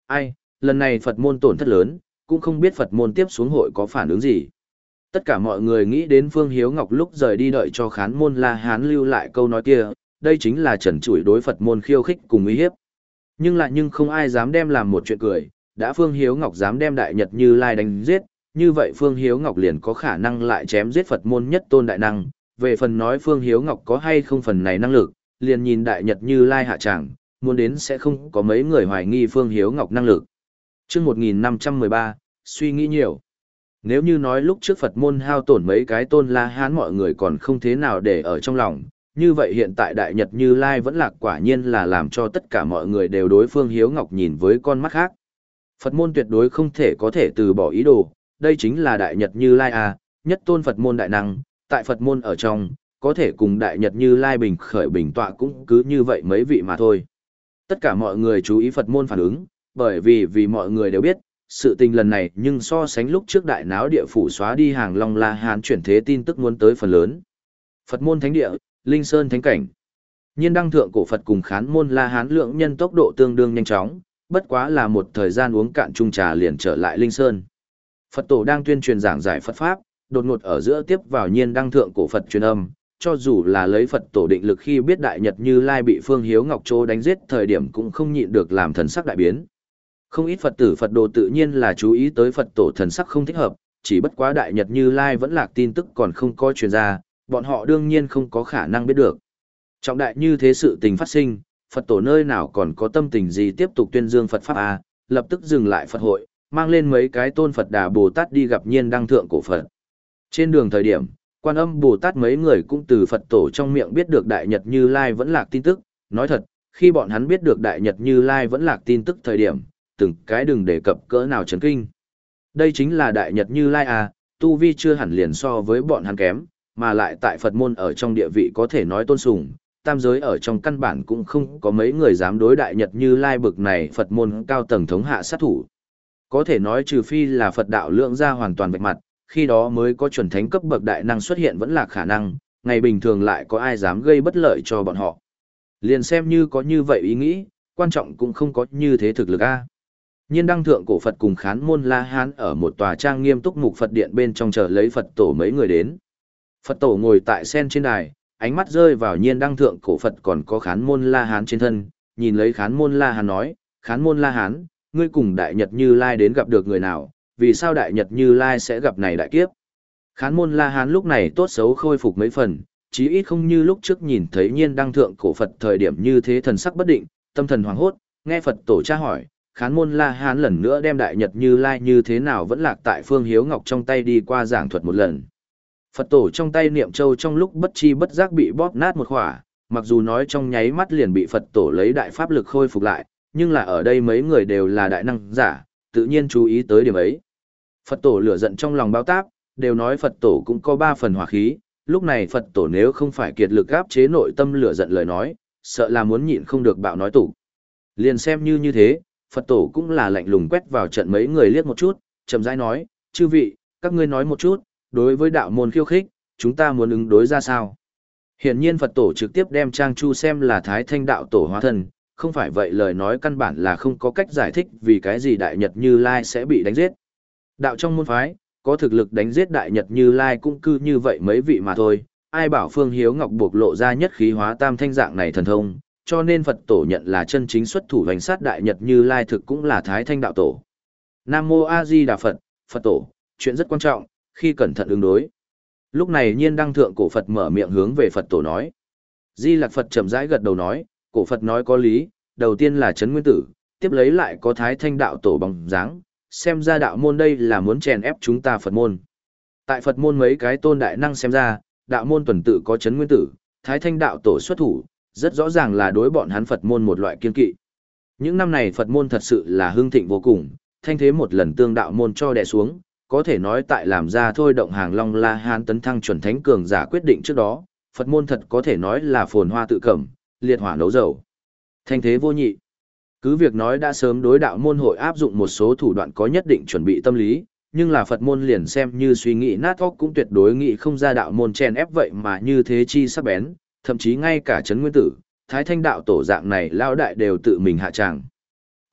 Ai, lần này Phật môn tổn thất lớn, cũng không biết Phật môn tiếp xuống hội có phản ứng gì. Tất cả mọi người nghĩ đến Phương Hiếu Ngọc lúc rời đi đợi cho khán môn La Hán lưu lại câu nói kia, đây chính là trần trụi đối Phật môn khiêu khích cùng uy hiếp. Nhưng lại nhưng không ai dám đem làm một chuyện cười, đã Phương Hiếu Ngọc dám đem Đại Nhật Như Lai đánh giết, như vậy Phương Hiếu Ngọc liền có khả năng lại chém giết Phật môn nhất tôn đại năng. Về phần nói Phương Hiếu Ngọc có hay không phần này năng lực, liền nhìn Đại Nhật Như Lai hạ tràng, muốn đến sẽ không có mấy người hoài nghi Phương Hiếu Ngọc năng lực. Chương một nghìn năm trăm mười ba, suy nghĩ nhiều. Nếu như nói lúc trước Phật môn hao tổn mấy cái tôn La Hán mọi người còn không thế nào để ở trong lòng, như vậy hiện tại Đại Nhật Như Lai vẫn lạc quả nhiên là làm cho tất cả mọi người đều đối Phương Hiếu Ngọc nhìn với con mắt khác. Phật môn tuyệt đối không thể có thể từ bỏ ý đồ, đây chính là Đại Nhật Như Lai à, nhất tôn Phật môn đại năng, tại Phật môn ở trong, có thể cùng Đại Nhật Như Lai bình khởi bình tọa cũng cứ như vậy mấy vị mà thôi. Tất cả mọi người chú ý Phật môn phản ứng, bởi vì vì mọi người đều biết, sự tình lần này nhưng so sánh lúc trước đại náo địa phủ xóa đi hàng Long La Hán chuyển thế tin tức muốn tới phần lớn. Phật môn thánh địa, Linh Sơn thánh cảnh. Nhiên đăng thượng cổ Phật cùng khán môn La Hán lượng nhân tốc độ tương đương nhanh chóng, bất quá là một thời gian uống cạn chung trà liền trở lại Linh Sơn. Phật tổ đang tuyên truyền giảng giải Phật Pháp, đột ngột ở giữa tiếp vào nhiên đăng thượng cổ Phật truyền âm, cho dù là lấy Phật tổ định lực khi biết Đại Nhật Như Lai bị Phương Hiếu Ngọc Trô đánh giết thời điểm cũng không nhịn được làm thần sắc đại biến. Không ít Phật tử Phật đồ tự nhiên là chú ý tới Phật tổ thần sắc không thích hợp, chỉ bất quá Đại Nhật Như Lai vẫn lạc tin tức còn không có truyền ra, bọn họ đương nhiên không có khả năng biết được. Trọng đại như thế sự tình phát sinh, Phật tổ nơi nào còn có tâm tình gì tiếp tục tuyên dương Phật Pháp à, lập tức dừng lại Phật hội, mang lên mấy cái tôn Phật Đà Bồ Tát đi gặp nhiên đăng thượng cổ Phật. Trên đường thời điểm, Quan Âm Bồ Tát mấy người cũng từ Phật tổ trong miệng biết được Đại Nhật Như Lai vẫn lạc tin tức, nói thật, khi bọn hắn biết được Đại Nhật Như Lai vẫn lạc tin tức thời điểm, từng cái đừng đề cập cỡ nào chấn kinh. Đây chính là Đại Nhật Như Lai à, tu vi chưa hẳn liền so với bọn hắn kém, mà lại tại Phật môn ở trong địa vị có thể nói tôn sùng, tam giới ở trong căn bản cũng không có mấy người dám đối Đại Nhật Như Lai bực này Phật môn cao tầng thống hạ sát thủ. Có thể nói trừ phi là Phật đạo lượng ra hoàn toàn vạch mặt, khi đó mới có chuẩn thánh cấp bậc đại năng xuất hiện vẫn là khả năng, ngày bình thường lại có ai dám gây bất lợi cho bọn họ. Liền xem như có như vậy ý nghĩ, quan trọng cũng không có như thế thực lực a. Nhiên đăng thượng cổ Phật cùng khán môn La Hán ở một tòa trang nghiêm túc mục Phật điện bên trong chờ lấy Phật tổ mấy người đến. Phật tổ ngồi tại sen trên đài, ánh mắt rơi vào nhiên đăng thượng cổ Phật còn có khán môn La Hán trên thân, nhìn lấy khán môn La Hán nói, khán môn La Hán, ngươi cùng Đại Nhật Như Lai đến gặp được người nào, vì sao Đại Nhật Như Lai sẽ gặp này đại kiếp. Khán môn La Hán lúc này tốt xấu khôi phục mấy phần, chí ít không như lúc trước nhìn thấy nhiên đăng thượng cổ Phật thời điểm như thế thần sắc bất định, tâm thần hoảng hốt, nghe Phật tổ tra hỏi, khán môn La Hán lần nữa đem Đại Nhật Như Lai như thế nào vẫn lạc tại Phương Hiếu Ngọc trong tay đi qua giảng thuật một lần. Phật tổ trong tay niệm châu trong lúc bất chi bất giác bị bóp nát một khỏa, mặc dù nói trong nháy mắt liền bị Phật tổ lấy đại pháp lực khôi phục lại, nhưng là ở đây mấy người đều là đại năng giả, tự nhiên chú ý tới điểm ấy. Phật tổ lửa giận trong lòng bao táp, đều nói Phật tổ cũng có ba phần hỏa khí, lúc này Phật tổ nếu không phải kiệt lực áp chế nội tâm lửa giận lời nói, sợ là muốn nhịn không được bạo nói tủ. Liền xem như như thế, Phật tổ cũng là lạnh lùng quét vào trận mấy người liếc một chút, chậm rãi nói, chư vị, các ngươi nói một chút, đối với đạo môn khiêu khích, chúng ta muốn ứng đối ra sao? Hiển nhiên Phật tổ trực tiếp đem Trang Chu xem là Thái Thanh đạo tổ hóa thân, không phải vậy lời nói căn bản là không có cách giải thích vì cái gì Đại Nhật Như Lai sẽ bị đánh giết. Đạo trong môn phái, có thực lực đánh giết Đại Nhật Như Lai cũng cư như vậy mấy vị mà thôi, ai bảo Phương Hiếu Ngọc buộc lộ ra nhất khí hóa tam thanh dạng này thần thông, cho nên Phật tổ nhận là chân chính xuất thủ hành sát Đại Nhật Như Lai thực cũng là Thái Thanh đạo tổ. Nam Mô A Di Đà Phật, Phật tổ, chuyện rất quan trọng, khi cẩn thận ứng đối. Lúc này nhiên đăng thượng cổ Phật mở miệng hướng về Phật tổ nói. Di Lặc Phật chậm rãi gật đầu nói, cổ Phật nói có lý, đầu tiên là Trấn Nguyên Tử, tiếp lấy lại có Thái Thanh đạo tổ bóng dáng, xem ra đạo môn đây là muốn chèn ép chúng ta Phật môn. Tại Phật môn mấy cái tôn đại năng xem ra, đạo môn tuần tự có Trấn Nguyên Tử, Thái Thanh đạo tổ xuất thủ, rất rõ ràng là đối bọn hắn Phật môn một loại kiên kỵ. Những năm này Phật môn thật sự là hưng thịnh vô cùng, thanh thế một lần tương đạo môn cho đè xuống, có thể nói tại làm ra thôi động hàng Long La Hán tấn thăng chuẩn thánh cường giả quyết định trước đó, Phật môn thật có thể nói là phồn hoa tự cẩm, liệt hỏa nấu dầu. Thanh thế vô nhị. Cứ việc nói đã sớm đối đạo môn hội áp dụng một số thủ đoạn có nhất định chuẩn bị tâm lý, nhưng là Phật môn liền xem như suy nghĩ nát óc cũng tuyệt đối nghĩ không ra đạo môn chen ép vậy mà như thế chi sắc bén, thậm chí ngay cả Trấn Nguyên Tử, Thái Thanh đạo tổ dạng này lao đại đều tự mình hạ tràng.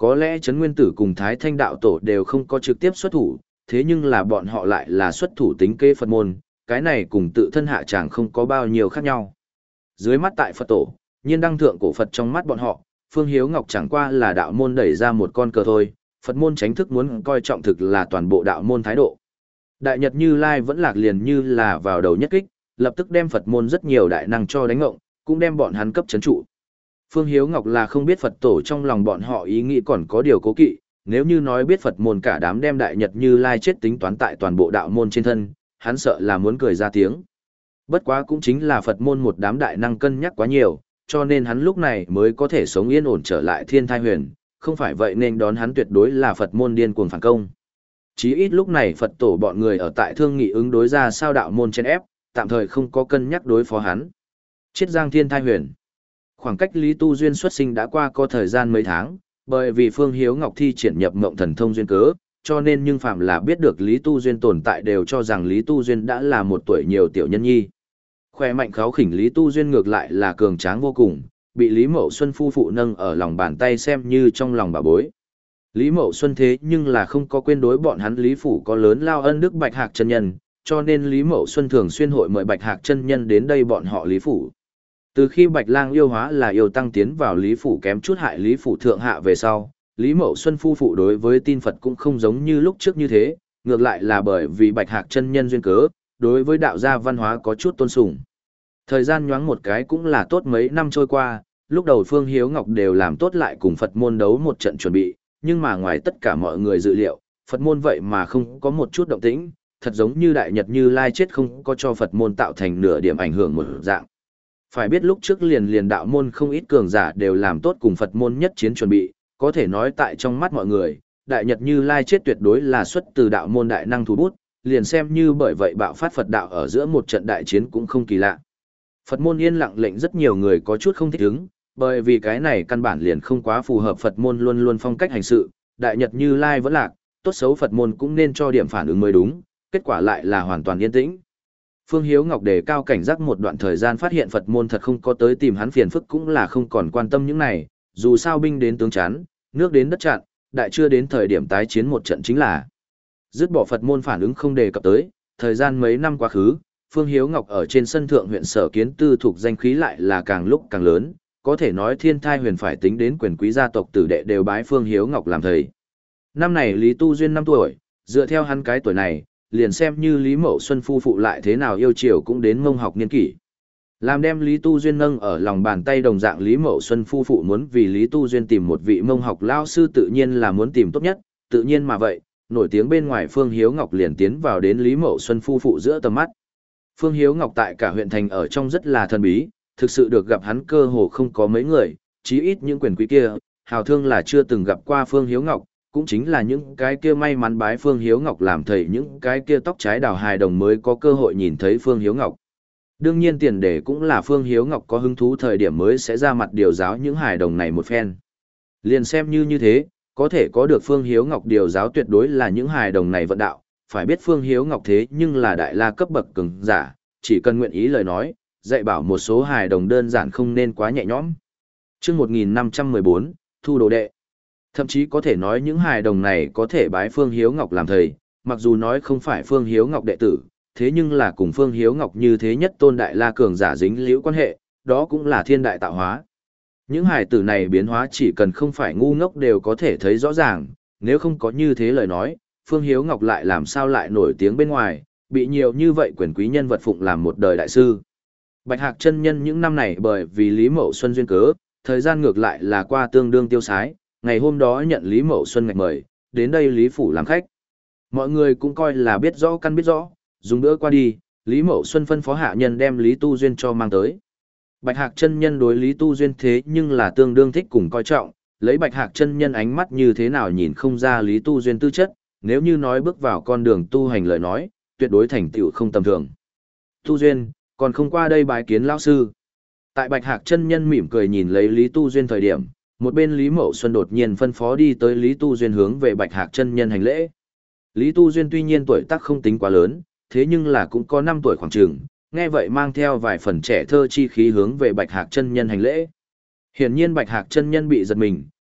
Có lẽ Trấn Nguyên Tử cùng Thái Thanh đạo tổ đều không có trực tiếp xuất thủ, thế nhưng là bọn họ lại là xuất thủ tính kế Phật môn, cái này cùng tự thân hạ chẳng không có bao nhiêu khác nhau. Dưới mắt tại Phật tổ, nhiên đăng thượng cổ Phật trong mắt bọn họ, Phương Hiếu Ngọc chẳng qua là đạo môn đẩy ra một con cờ thôi, Phật môn tránh thức muốn coi trọng thực là toàn bộ đạo môn thái độ. Đại Nhật Như Lai vẫn lạc liền như là vào đầu nhất kích, lập tức đem Phật môn rất nhiều đại năng cho đánh ngộng, cũng đem bọn hắn cấp chấn trụ. Phương Hiếu Ngọc là không biết Phật tổ trong lòng bọn họ ý nghĩ còn có điều cố kỵ, nếu như nói biết Phật môn cả đám đem Đại Nhật Như Lai chết tính toán tại toàn bộ đạo môn trên thân, hắn sợ là muốn cười ra tiếng. Bất quá cũng chính là Phật môn một đám đại năng cân nhắc quá nhiều, cho nên hắn lúc này mới có thể sống yên ổn trở lại Thiên Thai Huyền, không phải vậy nên đón hắn tuyệt đối là Phật môn điên cuồng phản công. Chí ít lúc này Phật tổ bọn người ở tại thương nghị ứng đối ra sao đạo môn trên ép, tạm thời không có cân nhắc đối phó hắn. Chiết Giang Thiên Thai Huyền. Khoảng cách Lý Tu Duyên xuất sinh đã qua có thời gian mấy tháng, bởi vì Phương Hiếu Ngọc thi triển nhập mộng thần thông duyên cớ, cho nên nhưng phạm là biết được Lý Tu Duyên tồn tại đều cho rằng Lý Tu Duyên đã là một tuổi nhiều tiểu nhân nhi. Khoe mạnh kháo khỉnh Lý Tu Duyên ngược lại là cường tráng vô cùng, bị Lý Mậu Xuân phu phụ nâng ở lòng bàn tay xem như trong lòng bà bối. Lý Mậu Xuân thế nhưng là không có quên đối bọn hắn Lý Phủ có lớn lao ân đức Bạch Hạc chân nhân, cho nên Lý Mậu Xuân thường xuyên hội mời Bạch Hạc chân nhân đến đây bọn họ Lý Phủ. Từ khi Bạch Lang yêu hóa là yêu tăng tiến vào Lý Phủ kém chút hại Lý Phủ thượng hạ về sau, Lý Mậu Xuân phu phụ đối với tin Phật cũng không giống như lúc trước như thế, ngược lại là bởi vì Bạch Hạc chân nhân duyên cớ, đối với đạo gia văn hóa có chút tôn sùng. Thời gian nhoáng một cái cũng là tốt mấy năm trôi qua, lúc đầu Phương Hiếu Ngọc đều làm tốt lại cùng Phật môn đấu một trận chuẩn bị, nhưng mà ngoài tất cả mọi người dự liệu, Phật môn vậy mà không có một chút động tĩnh, thật giống như Đại Nhật Như Lai chết không có cho Phật môn tạo thành nửa điểm ảnh hưởng một dạng. Phải biết lúc trước liền liền đạo môn không ít cường giả đều làm tốt cùng Phật môn nhất chiến chuẩn bị, có thể nói tại trong mắt mọi người, Đại Nhật Như Lai chết tuyệt đối là xuất từ đạo môn đại năng thủ bút, liền xem như bởi vậy bạo phát Phật đạo ở giữa một trận đại chiến cũng không kỳ lạ. Phật môn yên lặng lệnh rất nhiều người có chút không thích ứng, bởi vì cái này căn bản liền không quá phù hợp Phật môn luôn luôn phong cách hành sự, Đại Nhật Như Lai vẫn lạc, tốt xấu Phật môn cũng nên cho điểm phản ứng mới đúng, kết quả lại là hoàn toàn yên tĩnh. Phương Hiếu Ngọc đề cao cảnh giác một đoạn thời gian phát hiện Phật môn thật không có tới tìm hắn phiền phức cũng là không còn quan tâm những này, dù sao binh đến tướng chắn, nước đến đất chặn, đại chưa đến thời điểm tái chiến một trận chính là. Dứt bỏ Phật môn phản ứng không đề cập tới, thời gian mấy năm quá khứ, Phương Hiếu Ngọc ở trên sân thượng huyện Sở Kiến Tư thuộc danh khí lại là càng lúc càng lớn, có thể nói Thiên Thai Huyền phải tính đến quyền quý gia tộc tử đệ đều bái Phương Hiếu Ngọc làm thầy. Năm này Lý Tu Duyên năm tuổi, dựa theo hắn cái tuổi này, liền xem như Lý Mậu Xuân phu phụ lại thế nào yêu chiều cũng đến mông học niên kỷ. Làm đem Lý Tu Duyên nâng ở lòng bàn tay đồng dạng Lý Mậu Xuân phu phụ muốn vì Lý Tu Duyên tìm một vị mông học lao sư tự nhiên là muốn tìm tốt nhất, tự nhiên mà vậy, nổi tiếng bên ngoài Phương Hiếu Ngọc liền tiến vào đến Lý Mậu Xuân phu phụ giữa tầm mắt. Phương Hiếu Ngọc tại cả huyện thành ở trong rất là thần bí, thực sự được gặp hắn cơ hồ không có mấy người, chí ít những quyền quý kia, hào thương là chưa từng gặp qua Phương Hiếu Ngọc, cũng chính là những cái kia may mắn bái Phương Hiếu Ngọc làm thầy những cái kia tóc trái đào hài đồng mới có cơ hội nhìn thấy Phương Hiếu Ngọc. Đương nhiên tiền đề cũng là Phương Hiếu Ngọc có hứng thú thời điểm mới sẽ ra mặt điều giáo những hài đồng này một phen. Liền xem như như thế, có thể có được Phương Hiếu Ngọc điều giáo tuyệt đối là những hài đồng này vận đạo, phải biết Phương Hiếu Ngọc thế nhưng là đại la cấp bậc cường giả, chỉ cần nguyện ý lời nói, dạy bảo một số hài đồng đơn giản không nên quá nhẹ nhõm. Chương một nghìn năm trăm mười bốn, thu đồ đệ. Thậm chí có thể nói những hài đồng này có thể bái Phương Hiếu Ngọc làm thầy, mặc dù nói không phải Phương Hiếu Ngọc đệ tử, thế nhưng là cùng Phương Hiếu Ngọc như thế nhất tôn đại la cường giả dính liễu quan hệ, đó cũng là thiên đại tạo hóa. Những hài tử này biến hóa chỉ cần không phải ngu ngốc đều có thể thấy rõ ràng, nếu không có như thế lời nói, Phương Hiếu Ngọc lại làm sao lại nổi tiếng bên ngoài, bị nhiều như vậy quyền quý nhân vật phụng làm một đời đại sư. Bạch Hạc chân nhân những năm này bởi vì Lý Mậu Xuân duyên cớ, thời gian ngược lại là qua tương đương tiêu sái, ngày hôm đó nhận Lý Mậu Xuân ngạch mời, đến đây Lý Phủ làm khách. Mọi người cũng coi là biết rõ căn biết rõ, dùng bữa qua đi, Lý Mậu Xuân phân phó hạ nhân đem Lý Tu Duyên cho mang tới. Bạch Hạc chân nhân đối Lý Tu Duyên thế nhưng là tương đương thích cùng coi trọng, lấy Bạch Hạc chân nhân ánh mắt như thế nào nhìn không ra Lý Tu Duyên tư chất, nếu như nói bước vào con đường tu hành lời nói, tuyệt đối thành tựu không tầm thường. Tu Duyên, còn không qua đây bái kiến lão sư. Tại Bạch Hạc chân nhân mỉm cười nhìn lấy Lý Tu Duyên thời điểm, một bên Lý Mậu Xuân đột nhiên phân phó đi tới Lý Tu Duyên hướng về Bạch Hạc chân nhân hành lễ. Lý Tu Duyên tuy nhiên tuổi tác không tính quá lớn, thế nhưng là cũng có năm tuổi khoảng chừng, nghe vậy mang theo vài phần trẻ thơ chi khí hướng về Bạch Hạc chân nhân hành lễ. Hiển nhiên Bạch Hạc chân nhân bị giật mình,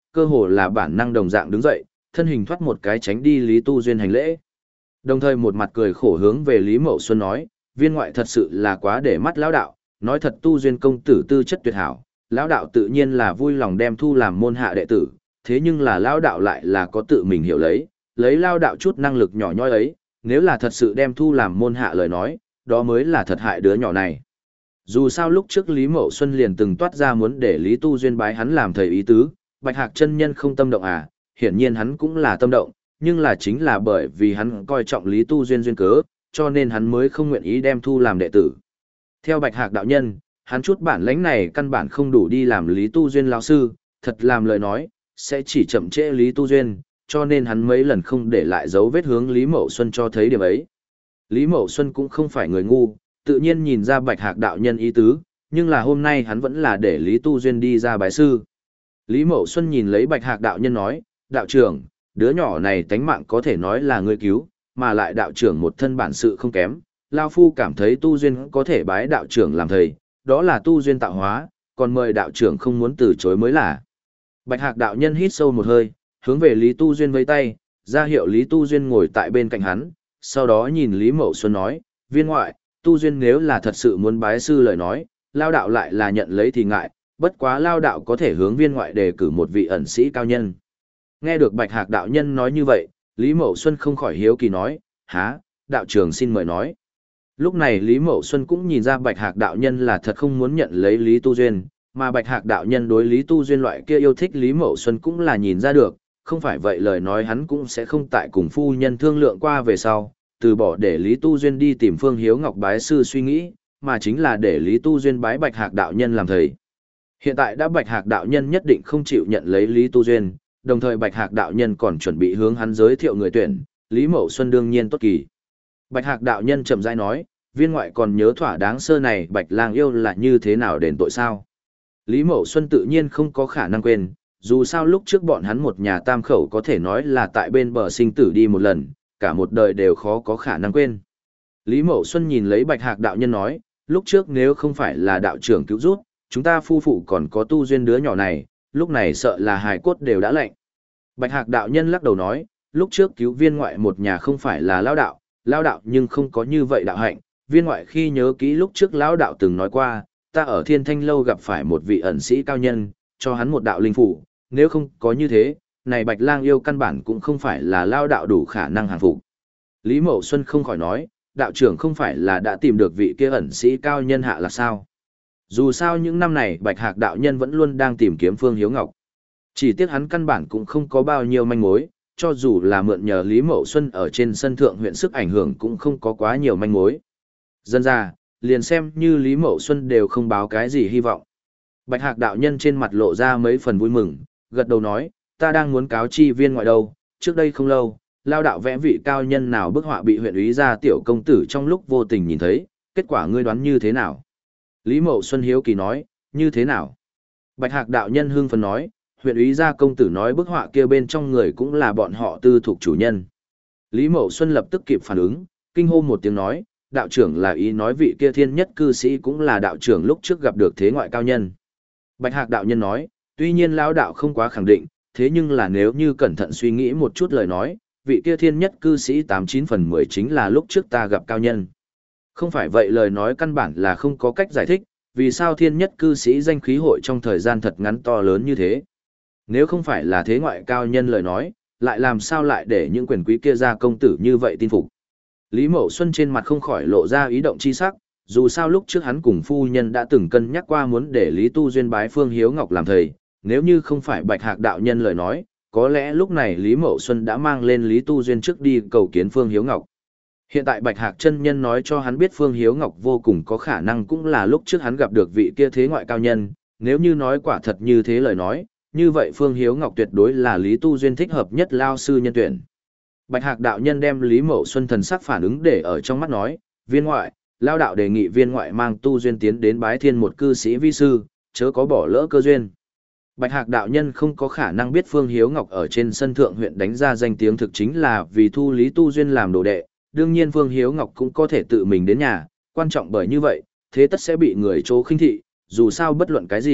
cơ hồ là bản năng đồng dạng đứng dậy, thân hình thoát một cái tránh đi Lý Tu Duyên hành lễ. Đồng thời một mặt cười khổ hướng về Lý Mậu Xuân nói, viên ngoại thật sự là quá để mắt lão đạo, nói thật Tu Duyên công tử tư chất tuyệt hảo, lão đạo tự nhiên là vui lòng đem thu làm môn hạ đệ tử, thế nhưng là lão đạo lại là có tự mình hiểu lấy, lấy lão đạo chút năng lực nhỏ nhoi ấy, nếu là thật sự đem thu làm môn hạ lời nói, đó mới là thật hại đứa nhỏ này. Dù sao lúc trước Lý Mậu Xuân liền từng toát ra muốn để Lý Tu Duyên bái hắn làm thầy ý tứ, Bạch Hạc chân nhân không tâm động à, hiển nhiên hắn cũng là tâm động, nhưng là chính là bởi vì hắn coi trọng Lý Tu Duyên duyên cớ, cho nên hắn mới không nguyện ý đem thu làm đệ tử. Theo Bạch Hạc đạo nhân, hắn chút bản lãnh này căn bản không đủ đi làm Lý Tu Duyên lão sư, thật làm lời nói, sẽ chỉ chậm trễ Lý Tu Duyên, cho nên hắn mấy lần không để lại dấu vết hướng Lý Mậu Xuân cho thấy điểm ấy. Lý Mậu Xuân cũng không phải người ngu, tự nhiên nhìn ra Bạch Hạc đạo nhân ý tứ, nhưng là hôm nay hắn vẫn là để Lý Tu Duyên đi ra bái sư. Lý Mậu Xuân nhìn lấy Bạch Hạc đạo nhân nói, đạo trưởng, đứa nhỏ này tánh mạng có thể nói là ngươi cứu, mà lại đạo trưởng một thân bản sự không kém, Lao Phu cảm thấy Tu Duyên có thể bái đạo trưởng làm thầy, đó là Tu Duyên tạo hóa, còn mời đạo trưởng không muốn từ chối mới là. Bạch Hạc đạo nhân hít sâu một hơi, hướng về Lý Tu Duyên vẫy tay, ra hiệu Lý Tu Duyên ngồi tại bên cạnh hắn, sau đó nhìn Lý Mậu Xuân nói, viên ngoại, Tu Duyên nếu là thật sự muốn bái sư lời nói, Lao đạo lại là nhận lấy thì ngại, bất quá Lao đạo có thể hướng viên ngoại đề cử một vị ẩn sĩ cao nhân. Nghe được Bạch Hạc đạo nhân nói như vậy, Lý Mậu Xuân không khỏi hiếu kỳ nói, há, đạo trưởng xin mời nói. Lúc này Lý Mậu Xuân cũng nhìn ra Bạch Hạc đạo nhân là thật không muốn nhận lấy Lý Tu Duyên, mà Bạch Hạc đạo nhân đối Lý Tu Duyên loại kia yêu thích Lý Mậu Xuân cũng là nhìn ra được, không phải vậy lời nói hắn cũng sẽ không tại cùng phu nhân thương lượng qua về sau, từ bỏ để Lý Tu Duyên đi tìm Phương Hiếu Ngọc bái sư suy nghĩ, mà chính là để Lý Tu Duyên bái Bạch Hạc đạo nhân làm thầy. Hiện tại đã Bạch Hạc đạo nhân nhất định không chịu nhận lấy Lý Tu Duyên, đồng thời Bạch Hạc đạo nhân còn chuẩn bị hướng hắn giới thiệu người tuyển, Lý Mậu Xuân đương nhiên tốt kỳ. Bạch Hạc đạo nhân chậm rãi nói, viên ngoại còn nhớ thỏa đáng sơ này Bạch Lang yêu là như thế nào đền tội sao? Lý Mậu Xuân tự nhiên không có khả năng quên, dù sao lúc trước bọn hắn một nhà tam khẩu có thể nói là tại bên bờ sinh tử đi một lần, cả một đời đều khó có khả năng quên. Lý Mậu Xuân nhìn lấy Bạch Hạc đạo nhân nói, lúc trước nếu không phải là đạo trưởng cứu giúp, chúng ta phu phụ còn có Tu Duyên đứa nhỏ này, lúc này sợ là hài cốt đều đã lạnh. Bạch Hạc đạo nhân lắc đầu nói, lúc trước cứu viên ngoại một nhà không phải là lao đạo, lao đạo nhưng không có như vậy đạo hạnh, viên ngoại khi nhớ kỹ lúc trước lão đạo từng nói qua, ta ở Thiên Thanh lâu gặp phải một vị ẩn sĩ cao nhân, cho hắn một đạo linh phủ, nếu không có như thế, này Bạch Lang yêu căn bản cũng không phải là lao đạo đủ khả năng hàng phục. Lý Mậu Xuân không khỏi nói, đạo trưởng không phải là đã tìm được vị kia ẩn sĩ cao nhân hạ là sao? Dù sao những năm này Bạch Hạc đạo nhân vẫn luôn đang tìm kiếm Phương Hiếu Ngọc. Chỉ tiếc hắn căn bản cũng không có bao nhiêu manh mối, cho dù là mượn nhờ Lý Mậu Xuân ở trên sân thượng huyện sức ảnh hưởng cũng không có quá nhiều manh mối. Dân ra, liền xem như Lý Mậu Xuân đều không báo cái gì hy vọng. Bạch Hạc đạo nhân trên mặt lộ ra mấy phần vui mừng, gật đầu nói, ta đang muốn cáo chi viên ngoại đâu, trước đây không lâu, lao đạo vẽ vị cao nhân nào bức họa bị huyện úy gia tiểu công tử trong lúc vô tình nhìn thấy, kết quả ngươi đoán như thế nào? Lý Mậu Xuân hiếu kỳ nói, như thế nào? Bạch Hạc đạo nhân hưng phấn nói, huyện úy gia công tử nói bức họa kia bên trong người cũng là bọn họ tư thuộc chủ nhân. Lý Mậu Xuân lập tức kịp phản ứng, kinh hô một tiếng nói, đạo trưởng là ý nói vị kia thiên nhất cư sĩ cũng là đạo trưởng lúc trước gặp được thế ngoại cao nhân. Bạch Hạc đạo nhân nói, tuy nhiên lão đạo không quá khẳng định, thế nhưng là nếu như cẩn thận suy nghĩ một chút lời nói, vị kia thiên nhất cư sĩ tám chín phần mười chính là lúc trước ta gặp cao nhân. Không phải vậy lời nói căn bản là không có cách giải thích, vì sao thiên nhất cư sĩ danh khí hội trong thời gian thật ngắn to lớn như thế. Nếu không phải là thế ngoại cao nhân lời nói, lại làm sao lại để những quyền quý kia ra công tử như vậy tin phục. Lý Mậu Xuân trên mặt không khỏi lộ ra ý động chi sắc, dù sao lúc trước hắn cùng phu nhân đã từng cân nhắc qua muốn để Lý Tu Duyên bái Phương Hiếu Ngọc làm thầy, nếu như không phải Bạch Hạc đạo nhân lời nói, có lẽ lúc này Lý Mậu Xuân đã mang lên Lý Tu Duyên trước đi cầu kiến Phương Hiếu Ngọc. Hiện tại Bạch Hạc chân nhân nói cho hắn biết Phương Hiếu Ngọc vô cùng có khả năng cũng là lúc trước hắn gặp được vị kia thế ngoại cao nhân, nếu như nói quả thật như thế lời nói, như vậy Phương Hiếu Ngọc tuyệt đối là Lý Tu Duyên thích hợp nhất lao sư nhân tuyển. Bạch Hạc đạo nhân đem Lý Mậu Xuân thần sắc phản ứng để ở trong mắt nói, viên ngoại, lao đạo đề nghị viên ngoại mang Tu Duyên tiến đến bái thiên một cư sĩ vi sư, chớ có bỏ lỡ cơ duyên. Bạch Hạc đạo nhân không có khả năng biết Phương Hiếu Ngọc ở trên sân thượng huyện đánh ra danh tiếng thực chính là vì thu Lý Tu Duyên làm đồ đệ, đương nhiên Phương Hiếu Ngọc cũng có thể tự mình đến nhà, quan trọng bởi như vậy, thế tất sẽ bị người chỗ khinh thị, dù sao bất luận cái gì,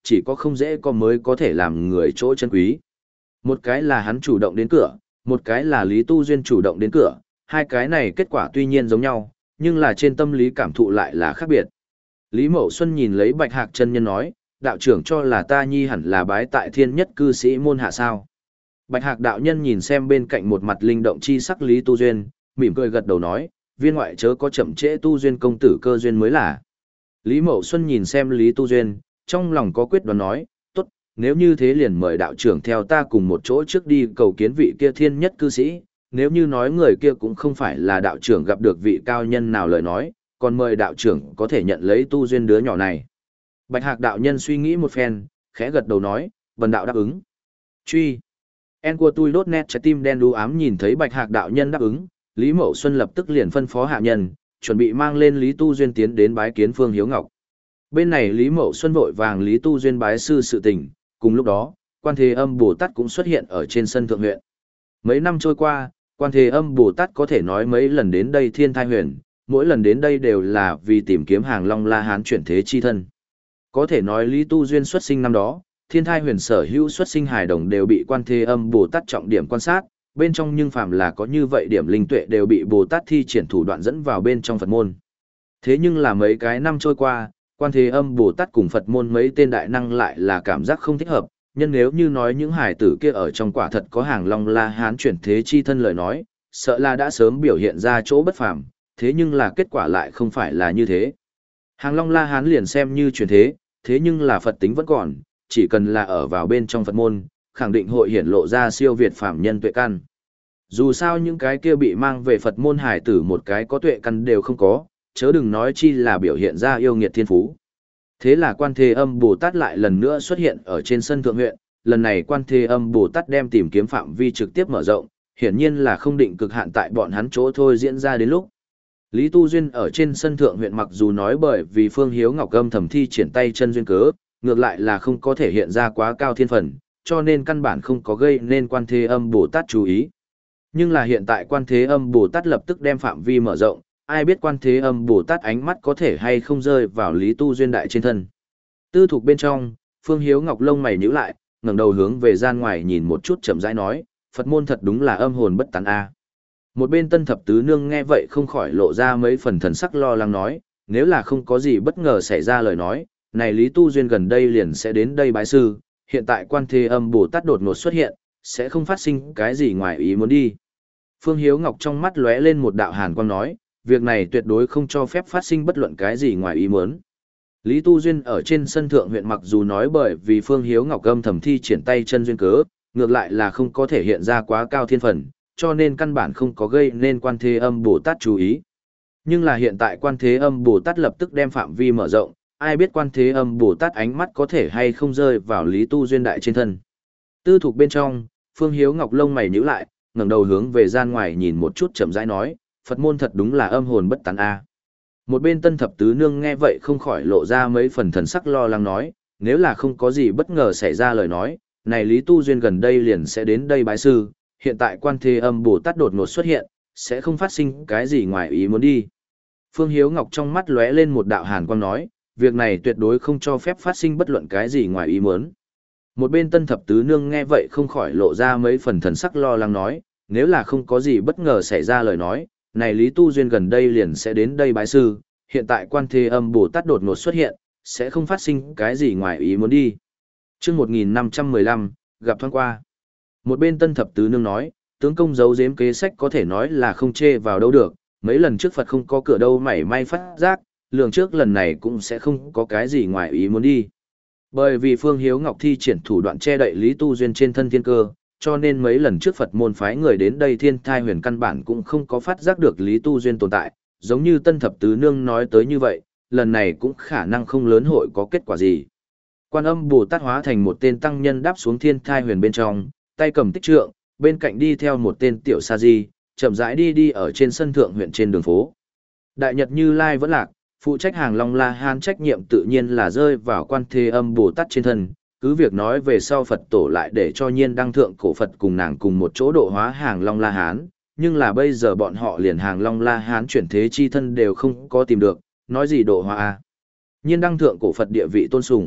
chỉ có không dễ có mới có thể làm người chỗ chân quý. Một cái là hắn chủ động đến cửa, một cái là Lý Tu Duyên chủ động đến cửa, hai cái này kết quả tuy nhiên giống nhau, nhưng là trên tâm lý cảm thụ lại là khác biệt. Lý Mậu Xuân nhìn lấy Bạch Hạc chân nhân nói, đạo trưởng cho là ta nhi hẳn là bái tại thiên nhất cư sĩ môn hạ sao. Bạch Hạc đạo nhân nhìn xem bên cạnh một mặt linh động chi sắc Lý Tu Duyên, mỉm cười gật đầu nói, viên ngoại chớ có chậm trễ Tu Duyên công tử cơ duyên mới là. Lý Mậu Xuân nhìn xem Lý Tu Duyên, trong lòng có quyết đoán nói, tốt, nếu như thế liền mời đạo trưởng theo ta cùng một chỗ trước đi cầu kiến vị kia thiên nhất cư sĩ, nếu như nói người kia cũng không phải là đạo trưởng gặp được vị cao nhân nào lời nói, còn mời đạo trưởng có thể nhận lấy Tu Duyên đứa nhỏ này. Bạch Hạc đạo nhân suy nghĩ một phen, khẽ gật đầu nói, bần đạo đáp ứng. Truy. En của tôi đốt nét trái tim đen đu ám nhìn thấy Bạch Hạc đạo nhân đáp ứng, Lý Mậu Xuân lập tức liền phân phó hạ nhân, chuẩn bị mang lên Lý Tu Duyên tiến đến bái kiến Phương Hiếu Ngọc. Bên này Lý Mậu Xuân vội vàng Lý Tu Duyên bái sư sự tình, cùng lúc đó, Quan Thế Âm Bồ Tát cũng xuất hiện ở trên sân thượng huyện. Mấy năm trôi qua, Quan Thế Âm Bồ Tát có thể nói mấy lần đến đây Thiên Thai Huyền, mỗi lần đến đây đều là vì tìm kiếm Hàng Long La Hán chuyển thế chi thân. Có thể nói Lý Tu Duyên xuất sinh năm đó, Thiên Thai Huyền sở hữu xuất sinh hài đồng đều bị Quan Thế Âm Bồ Tát trọng điểm quan sát, bên trong nhưng phàm là có như vậy điểm linh tuệ đều bị Bồ Tát thi triển thủ đoạn dẫn vào bên trong Phật môn. Thế nhưng là mấy cái năm trôi qua, Quan Thế Âm Bồ Tát cùng Phật môn mấy tên đại năng lại là cảm giác không thích hợp, nhân nếu như nói những hải tử kia ở trong quả thật có Hàng Long La Hán chuyển thế chi thân lời nói, sợ là đã sớm biểu hiện ra chỗ bất phàm, thế nhưng là kết quả lại không phải là như thế. Hàng Long La Hán liền xem như chuyển thế, thế nhưng là Phật tính vẫn còn, chỉ cần là ở vào bên trong Phật môn, khẳng định hội hiển lộ ra siêu việt phàm nhân tuệ căn. Dù sao những cái kia bị mang về Phật môn hải tử một cái có tuệ căn đều không có, chớ đừng nói chi là biểu hiện ra yêu nghiệt thiên phú. Thế là Quan Thế Âm Bồ Tát lại lần nữa xuất hiện ở trên sân thượng huyện, lần này Quan Thế Âm Bồ Tát đem tìm kiếm phạm vi trực tiếp mở rộng, hiển nhiên là không định cực hạn tại bọn hắn chỗ thôi diễn ra đến lúc. Lý Tu Duyên ở trên sân thượng huyện mặc dù nói bởi vì Phương Hiếu Ngọc âm thầm thi triển tay chân duyên cớ, ngược lại là không có thể hiện ra quá cao thiên phần, cho nên căn bản không có gây nên Quan Thế Âm Bồ Tát chú ý. Nhưng là hiện tại Quan Thế Âm Bồ Tát lập tức đem phạm vi mở rộng, ai biết Quan Thế Âm Bồ Tát ánh mắt có thể hay không rơi vào Lý Tu Duyên đại trên thân. Tư thục bên trong, Phương Hiếu Ngọc lông mày nhíu lại, ngẩng đầu hướng về gian ngoài nhìn một chút chậm rãi nói, Phật môn thật đúng là âm hồn bất tán a. Một bên Tân Thập Tứ Nương nghe vậy không khỏi lộ ra mấy phần thần sắc lo lắng nói, nếu là không có gì bất ngờ xảy ra lời nói, này Lý Tu Duyên gần đây liền sẽ đến đây bái sư, hiện tại Quan Thế Âm Bồ Tát đột ngột xuất hiện, sẽ không phát sinh cái gì ngoài ý muốn đi. Phương Hiếu Ngọc trong mắt lóe lên một đạo hàn quang nói, việc này tuyệt đối không cho phép phát sinh bất luận cái gì ngoài ý muốn. Lý Tu Duyên ở trên sân thượng huyện mặc dù nói bởi vì Phương Hiếu Ngọc âm thầm thi triển tay chân duyên cớ, ngược lại là không có thể hiện ra quá cao thiên phần, cho nên căn bản không có gây nên Quan Thế Âm Bồ Tát chú ý. Nhưng là hiện tại Quan Thế Âm Bồ Tát lập tức đem phạm vi mở rộng, ai biết Quan Thế Âm Bồ Tát ánh mắt có thể hay không rơi vào Lý Tu Duyên đại trên thân. Tư thục bên trong, Phương Hiếu Ngọc lông mày nhíu lại, ngẩng đầu hướng về gian ngoài nhìn một chút chậm rãi nói, Phật môn thật đúng là âm hồn bất tán a. Một bên Tân Thập Tứ Nương nghe vậy không khỏi lộ ra mấy phần thần sắc lo lắng nói, nếu là không có gì bất ngờ xảy ra lời nói, này Lý Tu Duyên gần đây liền sẽ đến đây bái sư, hiện tại Quan Thế Âm Bồ Tát đột ngột xuất hiện, sẽ không phát sinh cái gì ngoài ý muốn đi. Phương Hiếu Ngọc trong mắt lóe lên một đạo hàn quang nói, việc này tuyệt đối không cho phép phát sinh bất luận cái gì ngoài ý muốn. Một bên Tân Thập Tứ Nương nghe vậy không khỏi lộ ra mấy phần thần sắc lo lắng nói, nếu là không có gì bất ngờ xảy ra lời nói, này Lý Tu Duyên gần đây liền sẽ đến đây bái sư, hiện tại Quan Thế Âm Bồ Tát đột ngột xuất hiện, sẽ không phát sinh cái gì ngoài ý muốn đi. Chương một nghìn năm trăm mười lăm, gặp thoáng qua. Một bên Tân Thập Tứ Nương nói, tướng công giấu giếm kế sách có thể nói là không chê vào đâu được, mấy lần trước Phật không có cửa đâu mảy may phát giác, lường trước lần này cũng sẽ không có cái gì ngoài ý muốn đi. Bởi vì Phương Hiếu Ngọc thi triển thủ đoạn che đậy Lý Tu Duyên trên thân thiên cơ, cho nên mấy lần trước Phật môn phái người đến đây Thiên Thai Huyền căn bản cũng không có phát giác được Lý Tu Duyên tồn tại, giống như Tân Thập Tứ Nương nói tới như vậy, lần này cũng khả năng không lớn hội có kết quả gì. Quan Âm Bồ Tát hóa thành một tên tăng nhân đáp xuống Thiên Thai Huyền bên trong, tay cầm tích trượng, bên cạnh đi theo một tên tiểu sa di, chậm rãi đi đi ở trên sân thượng huyện trên đường phố. Đại Nhật Như Lai vẫn lạc, phụ trách Hàng Long La Hán trách nhiệm tự nhiên là rơi vào Quan Thế Âm Bồ Tát trên thân, cứ việc nói về sau Phật tổ lại để cho Nhiên Đăng thượng cổ Phật cùng nàng cùng một chỗ độ hóa Hàng Long La Hán, nhưng là bây giờ bọn họ liền Hàng Long La Hán chuyển thế chi thân đều không có tìm được, nói gì độ hóa a. Nhiên Đăng thượng cổ Phật địa vị tôn sùng,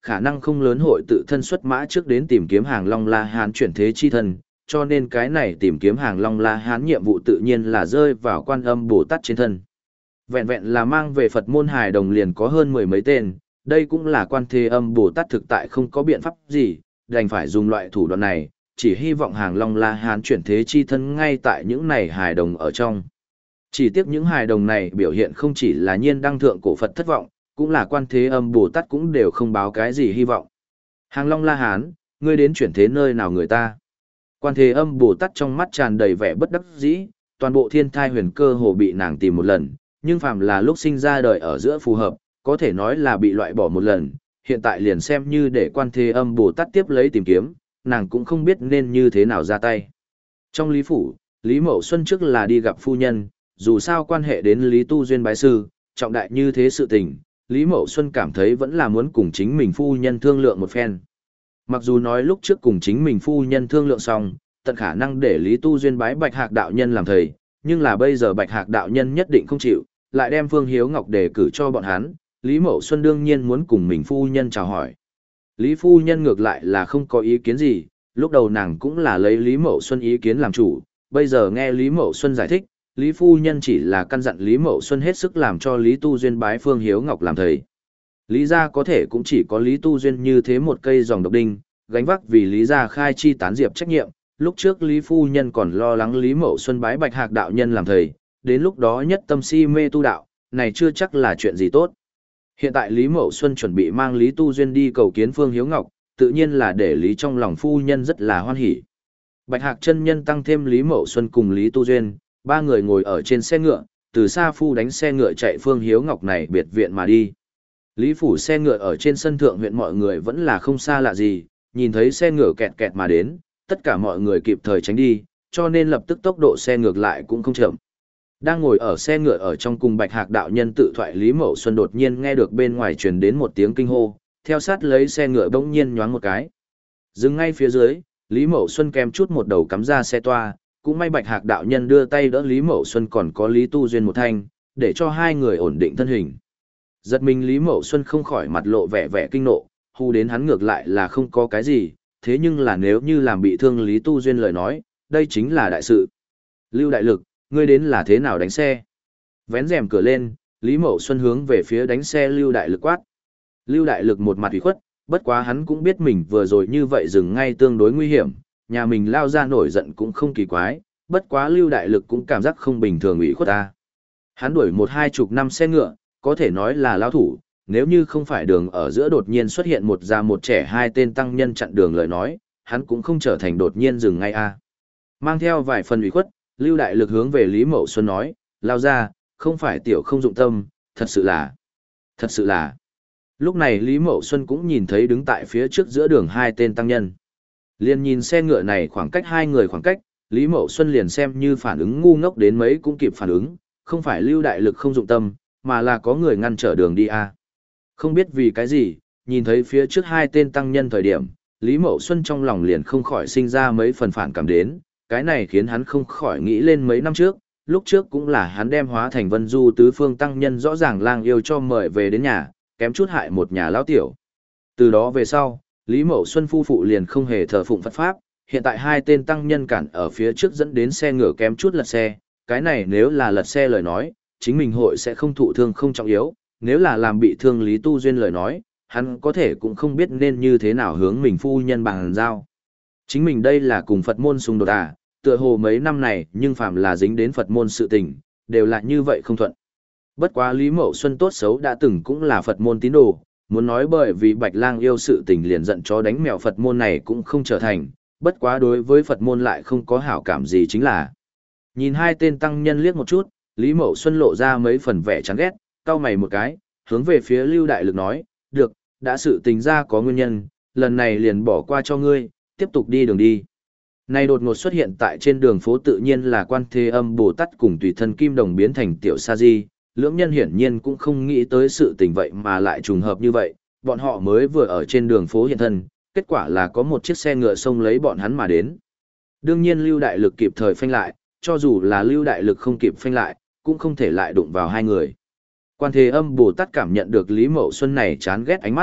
khả năng không lớn hội tự thân xuất mã trước đến tìm kiếm hàng Long La Hán chuyển thế chi thân, cho nên cái này tìm kiếm hàng Long La Hán nhiệm vụ tự nhiên là rơi vào Quan Âm Bồ Tát trên thân. Vẹn vẹn là mang về Phật môn hài đồng liền có hơn mười mấy tên, đây cũng là Quan Thế Âm Bồ Tát thực tại không có biện pháp gì, đành phải dùng loại thủ đoạn này, chỉ hy vọng hàng Long La Hán chuyển thế chi thân ngay tại những này hài đồng ở trong. Chỉ tiếc những hài đồng này biểu hiện không chỉ là nhiên đăng thượng cổ Phật thất vọng, cũng là Quan Thế Âm Bồ Tát cũng đều không báo cái gì hy vọng. Hàng Long La Hán, ngươi đến chuyển thế nơi nào người ta? Quan Thế Âm Bồ Tát trong mắt tràn đầy vẻ bất đắc dĩ, toàn bộ thiên thai huyền cơ hồ bị nàng tìm một lần, nhưng phàm là lúc sinh ra đời ở giữa phù hợp, có thể nói là bị loại bỏ một lần, hiện tại liền xem như để Quan Thế Âm Bồ Tát tiếp lấy tìm kiếm, nàng cũng không biết nên như thế nào ra tay. Trong Lý Phủ, Lý Mậu Xuân trước là đi gặp phu nhân, dù sao quan hệ đến Lý Tu Duyên bái sư, trọng đại như thế sự tình, Lý Mậu Xuân cảm thấy vẫn là muốn cùng chính mình phu nhân thương lượng một phen. Mặc dù nói lúc trước cùng chính mình phu nhân thương lượng xong, tận khả năng để Lý Tu Duyên bái Bạch Hạc đạo nhân làm thầy, nhưng là bây giờ Bạch Hạc đạo nhân nhất định không chịu, lại đem Phương Hiếu Ngọc đề cử cho bọn hắn, Lý Mậu Xuân đương nhiên muốn cùng mình phu nhân chào hỏi. Lý phu nhân ngược lại là không có ý kiến gì, lúc đầu nàng cũng là lấy Lý Mậu Xuân ý kiến làm chủ, bây giờ nghe Lý Mậu Xuân giải thích, Lý phu nhân chỉ là căn dặn Lý Mậu Xuân hết sức làm cho Lý Tu Duyên bái Phương Hiếu Ngọc làm thầy. Lý gia có thể cũng chỉ có Lý Tu Duyên như thế một cây dòng độc đinh, gánh vác vì Lý gia khai chi tán diệp trách nhiệm, lúc trước Lý phu nhân còn lo lắng Lý Mậu Xuân bái Bạch Hạc đạo nhân làm thầy, đến lúc đó nhất tâm si mê tu đạo, này chưa chắc là chuyện gì tốt. Hiện tại Lý Mậu Xuân chuẩn bị mang Lý Tu Duyên đi cầu kiến Phương Hiếu Ngọc, tự nhiên là để Lý trong lòng phu nhân rất là hoan hỉ. Bạch Hạc chân nhân tăng thêm Lý Mậu Xuân cùng Lý Tu Duyên, ba người ngồi ở trên xe ngựa, từ xa phu đánh xe ngựa chạy Phương Hiếu Ngọc này biệt viện mà đi. Lý phủ xe ngựa ở trên sân thượng huyện mọi người vẫn là không xa lạ gì, nhìn thấy xe ngựa kẹt kẹt mà đến, tất cả mọi người kịp thời tránh đi, cho nên lập tức tốc độ xe ngược lại cũng không chậm. Đang ngồi ở xe ngựa ở trong cùng Bạch Hạc đạo nhân tự thoại Lý Mậu Xuân đột nhiên nghe được bên ngoài truyền đến một tiếng kinh hô, theo sát lấy xe ngựa bỗng nhiên nhoáng một cái. Dừng ngay phía dưới, Lý Mậu Xuân kèm chút một đầu cắm ra xe toa, cũng may Bạch Hạc đạo nhân đưa tay đỡ Lý Mậu Xuân còn có Lý Tu Duyên một thanh, để cho hai người ổn định thân hình. Giật mình Lý Mậu Xuân không khỏi mặt lộ vẻ vẻ kinh nộ, hù đến hắn ngược lại là không có cái gì, thế nhưng là nếu như làm bị thương Lý Tu Duyên lời nói, đây chính là đại sự. Lưu Đại Lực, ngươi đến là thế nào đánh xe? Vén rèm cửa lên, Lý Mậu Xuân hướng về phía đánh xe Lưu Đại Lực quát. Lưu Đại Lực một mặt ủy khuất, bất quá hắn cũng biết mình vừa rồi như vậy dừng ngay tương đối nguy hiểm, nhà mình lao ra nổi giận cũng không kỳ quái, bất quá Lưu Đại Lực cũng cảm giác không bình thường ủy khuất ta. Hắn đuổi một hai chục năm xe ngựa, có thể nói là lao thủ, nếu như không phải đường ở giữa đột nhiên xuất hiện một già một trẻ hai tên tăng nhân chặn đường lời nói, hắn cũng không trở thành đột nhiên dừng ngay a. Mang theo vài phần ủy khuất, Lưu Đại Lực hướng về Lý Mậu Xuân nói, lao ra, không phải tiểu không dụng tâm, thật sự là, thật sự là. Lúc này Lý Mậu Xuân cũng nhìn thấy đứng tại phía trước giữa đường hai tên tăng nhân. Liền nhìn xe ngựa này khoảng cách hai người khoảng cách, Lý Mậu Xuân liền xem như phản ứng ngu ngốc đến mấy cũng kịp phản ứng, không phải Lưu Đại Lực không dụng tâm, mà là có người ngăn trở đường đi a. Không biết vì cái gì, nhìn thấy phía trước hai tên tăng nhân thời điểm, Lý Mậu Xuân trong lòng liền không khỏi sinh ra mấy phần phản cảm đến, cái này khiến hắn không khỏi nghĩ lên mấy năm trước, lúc trước cũng là hắn đem hóa thành Vân Du tứ phương tăng nhân rõ ràng lang yêu cho mời về đến nhà, kém chút hại một nhà lão tiểu. Từ đó về sau, Lý Mậu Xuân phu phụ liền không hề thờ phụng Phật pháp, hiện tại hai tên tăng nhân cản ở phía trước dẫn đến xe ngựa kém chút lật xe, cái này nếu là lật xe lời nói, chính mình hội sẽ không thụ thương không trọng yếu, nếu là làm bị thương Lý Tu Duyên lời nói, hắn có thể cũng không biết nên như thế nào hướng mình phu nhân bằng giao. Chính mình đây là cùng Phật môn xung đột à, tựa hồ mấy năm này nhưng phàm là dính đến Phật môn sự tình, đều là như vậy không thuận. Bất quá Lý Mậu Xuân tốt xấu đã từng cũng là Phật môn tín đồ, muốn nói bởi vì Bạch Lang yêu sự tình liền giận chó đánh mèo Phật môn này cũng không trở thành, bất quá đối với Phật môn lại không có hảo cảm gì chính là. Nhìn hai tên tăng nhân liếc một chút, Lý Mậu Xuân lộ ra mấy phần vẻ chán ghét, cau mày một cái, hướng về phía Lưu Đại Lực nói, được, đã sự tình ra có nguyên nhân, lần này liền bỏ qua cho ngươi, tiếp tục đi đường đi. Này đột ngột xuất hiện tại trên đường phố tự nhiên là Quan Thế Âm Bồ Tát cùng tùy thân Kim Đồng biến thành tiểu sa di, lưỡng nhân hiển nhiên cũng không nghĩ tới sự tình vậy mà lại trùng hợp như vậy, bọn họ mới vừa ở trên đường phố hiện thân, kết quả là có một chiếc xe ngựa xông lấy bọn hắn mà đến. Đương nhiên Lưu Đại Lực kịp thời phanh lại, cho dù là Lưu Đại Lực không kịp phanh lại, cũng không thể lại đụng vào hai người. Quan Thế Âm Bồ Tát cảm nhận được Lý Mậu Xuân này chán ghét ánh mắt,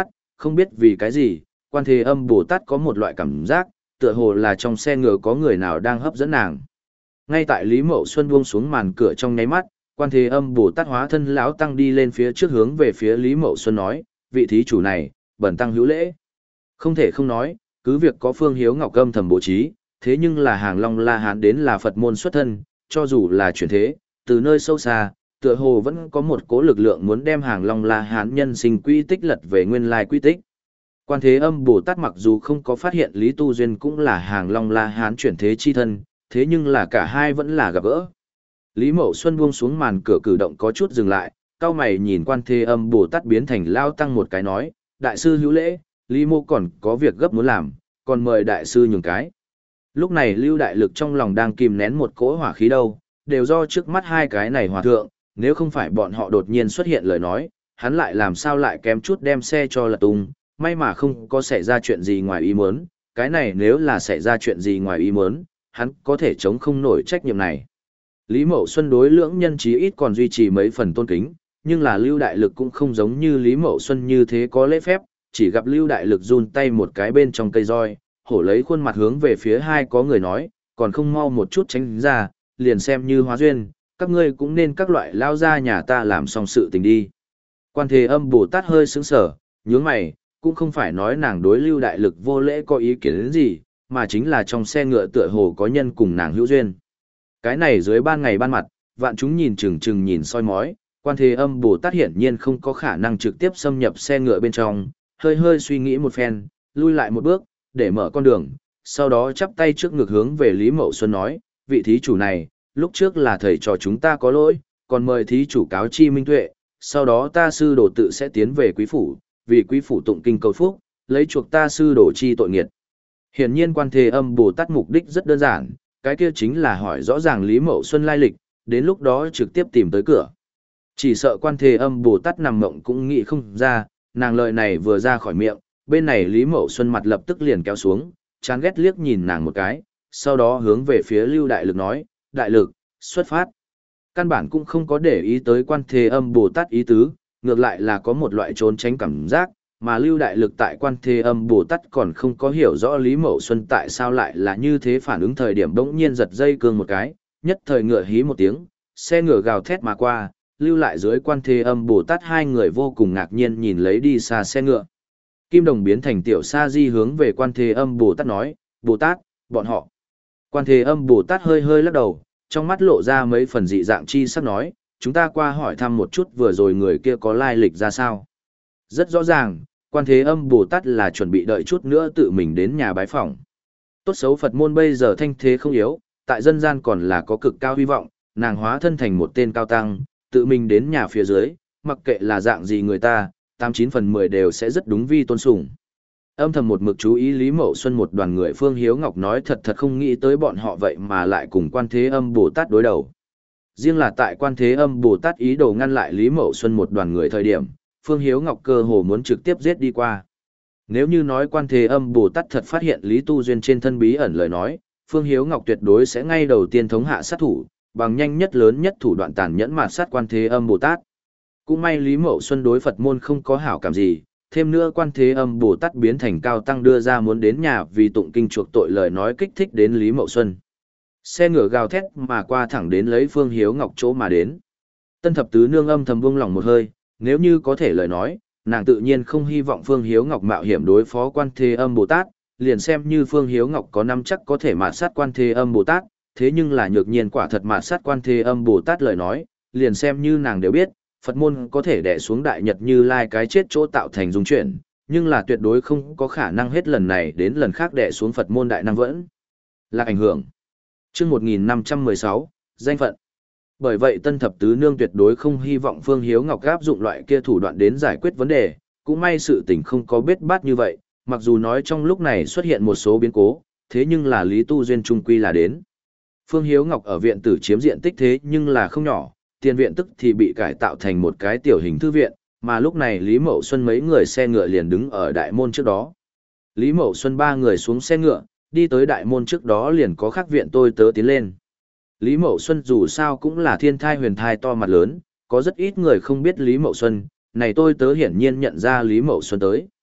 không biết vì cái gì, Quan Thế Âm Bồ Tát có một loại cảm giác, tựa hồ là trong xe ngựa có người nào đang hấp dẫn nàng. Ngay tại Lý Mậu Xuân buông xuống màn cửa trong nháy mắt, Quan Thế Âm Bồ Tát hóa thân lão tăng đi lên phía trước hướng về phía Lý Mậu Xuân nói, vị thí chủ này, bần tăng hữu lễ. Không thể không nói, cứ việc có Phương Hiếu Ngọc âm thầm bố trí, thế nhưng là Hàng Long La Hán đến là Phật môn xuất thân, cho dù là chuyển thế, từ nơi sâu xa, tựa hồ vẫn có một cố lực lượng muốn đem Hàng Long La Hán nhân sinh quy tích lật về nguyên lai quy tích. Quan Thế Âm Bồ Tát mặc dù không có phát hiện Lý Tu Duyên cũng là Hàng Long La Hán chuyển thế chi thân, thế nhưng là cả hai vẫn là gặp gỡ. Lý Mậu Xuân buông xuống màn cửa cử động có chút dừng lại, cao mày nhìn Quan Thế Âm Bồ Tát biến thành lao tăng một cái nói, đại sư hữu lễ, Lý mô còn có việc gấp muốn làm, còn mời đại sư nhường cái. Lúc này Lưu Đại Lực trong lòng đang kìm nén một cỗ hỏa khí đâu, đều do trước mắt hai cái này hòa thượng, nếu không phải bọn họ đột nhiên xuất hiện lời nói, hắn lại làm sao lại kém chút đem xe cho lật tung, may mà không có xảy ra chuyện gì ngoài ý muốn, cái này nếu là xảy ra chuyện gì ngoài ý muốn, hắn có thể chống không nổi trách nhiệm này. Lý Mậu Xuân đối lưỡng nhân chí ít còn duy trì mấy phần tôn kính, nhưng là Lưu Đại Lực cũng không giống như Lý Mậu Xuân như thế có lễ phép, chỉ gặp Lưu Đại Lực run tay một cái bên trong cây roi, hổ lấy khuôn mặt hướng về phía hai có người nói, còn không mau một chút tránh ra, liền xem như hóa duyên, các ngươi cũng nên các loại lao ra nhà ta làm xong sự tình đi. Quan Thế Âm Bồ Tát hơi sững sờ, nhướng mày, cũng không phải nói nàng đối Lưu Đại Lực vô lễ có ý kiến đến gì, mà chính là trong xe ngựa tựa hồ có nhân cùng nàng hữu duyên. Cái này dưới ban ngày ban mặt, vạn chúng nhìn chừng chừng nhìn soi mói, Quan Thế Âm Bồ Tát hiển nhiên không có khả năng trực tiếp xâm nhập xe ngựa bên trong, hơi hơi suy nghĩ một phen, lui lại một bước, để mở con đường, sau đó chắp tay trước ngực hướng về Lý Mậu Xuân nói, vị thí chủ này, lúc trước là thầy trò chúng ta có lỗi, còn mời thí chủ cáo chi minh tuệ, sau đó ta sư đồ tự sẽ tiến về quý phủ, vì quý phủ tụng kinh cầu phúc, lấy chuộc ta sư đồ chi tội nghiệt. Hiển nhiên Quan Thế Âm Bồ Tát mục đích rất đơn giản, cái kia chính là hỏi rõ ràng Lý Mậu Xuân lai lịch, đến lúc đó trực tiếp tìm tới cửa. Chỉ sợ Quan Thế Âm Bồ Tát nằm mộng cũng nghĩ không ra, nàng lời này vừa ra khỏi miệng, bên này Lý Mậu Xuân mặt lập tức liền kéo xuống, chán ghét liếc nhìn nàng một cái, sau đó hướng về phía Lưu Đại Lực nói, Đại Lực, xuất phát. Căn bản cũng không có để ý tới Quan Thế Âm Bồ Tát ý tứ, ngược lại là có một loại trốn tránh cảm giác, mà Lưu Đại Lực tại Quan Thế Âm Bồ Tát còn không có hiểu rõ Lý Mậu Xuân tại sao lại là như thế, phản ứng thời điểm bỗng nhiên giật dây cương một cái, nhất thời ngựa hí một tiếng, xe ngựa gào thét mà qua, lưu lại dưới Quan Thế Âm Bồ Tát hai người vô cùng ngạc nhiên nhìn lấy đi xa xe ngựa. Kim Đồng biến thành tiểu sa di hướng về Quan Thế Âm Bồ Tát nói, Bồ Tát, bọn họ. Quan Thế Âm Bồ Tát hơi hơi lắc đầu, trong mắt lộ ra mấy phần dị dạng chi sắc nói, chúng ta qua hỏi thăm một chút vừa rồi người kia có lai lịch ra sao. Rất rõ ràng, Quan Thế Âm Bồ Tát là chuẩn bị đợi chút nữa tự mình đến nhà bái phỏng. Tốt xấu Phật môn bây giờ thanh thế không yếu, tại dân gian còn là có cực cao hy vọng, nàng hóa thân thành một tên cao tăng, tự mình đến nhà phía dưới, mặc kệ là dạng gì người ta, tám chín phần mười đều sẽ rất đúng vi tôn sùng. Âm thầm một mực chú ý Lý Mậu Xuân một đoàn người Phương Hiếu Ngọc nói thật thật không nghĩ tới bọn họ vậy mà lại cùng Quan Thế Âm Bồ Tát đối đầu. Riêng là tại Quan Thế Âm Bồ Tát ý đồ ngăn lại Lý Mậu Xuân một đoàn người thời điểm, Phương Hiếu Ngọc cơ hồ muốn trực tiếp giết đi qua. Nếu như nói Quan Thế Âm Bồ Tát thật phát hiện Lý Tu Duyên trên thân bí ẩn lời nói, Phương Hiếu Ngọc tuyệt đối sẽ ngay đầu tiên thống hạ sát thủ, bằng nhanh nhất lớn nhất thủ đoạn tàn nhẫn mạt sát Quan Thế Âm Bồ Tát. Cũng may Lý Mậu Xuân đối Phật môn không có hảo cảm gì, thêm nữa Quan Thế Âm Bồ Tát biến thành cao tăng đưa ra muốn đến nhà vì tụng kinh chuộc tội lời nói kích thích đến Lý Mậu Xuân. Xe ngựa gào thét mà qua thẳng đến lấy Phương Hiếu Ngọc chỗ mà đến. Tân thập tứ nương âm thầm buông lòng một hơi, nếu như có thể lời nói, nàng tự nhiên không hy vọng Phương Hiếu Ngọc mạo hiểm đối phó Quan Thế Âm Bồ Tát, liền xem như Phương Hiếu Ngọc có năm chắc có thể mạt sát Quan Thế Âm Bồ Tát, thế nhưng là nhược nhiên quả thật mạt sát Quan Thế Âm Bồ Tát lời nói, liền xem như nàng đều biết, Phật môn có thể đè xuống Đại Nhật Như Lai cái chết chỗ tạo thành dung chuyển, nhưng là tuyệt đối không có khả năng hết lần này đến lần khác đè xuống Phật môn đại năng vẫn là ảnh hưởng. Chương một nghìn năm trăm mười sáu, danh phận. Bởi vậy Tân thập tứ nương tuyệt đối không hy vọng Phương Hiếu Ngọc áp dụng loại kia thủ đoạn đến giải quyết vấn đề, cũng may sự tình không có biết bát như vậy, mặc dù nói trong lúc này xuất hiện một số biến cố, thế nhưng là Lý Tu Duyên trung quy là đến. Phương Hiếu Ngọc ở viện tử chiếm diện tích thế nhưng là không nhỏ, tiền viện tức thì bị cải tạo thành một cái tiểu hình thư viện, mà lúc này Lý Mậu Xuân mấy người xe ngựa liền đứng ở đại môn trước đó. Lý Mậu Xuân ba người xuống xe ngựa, đi tới đại môn trước đó liền có khắc viện tôi tớ tiến lên. Lý Mậu Xuân dù sao cũng là thiên thai huyền thai to mặt lớn, có rất ít người không biết Lý Mậu Xuân, này tôi tớ hiển nhiên nhận ra Lý Mậu Xuân tới.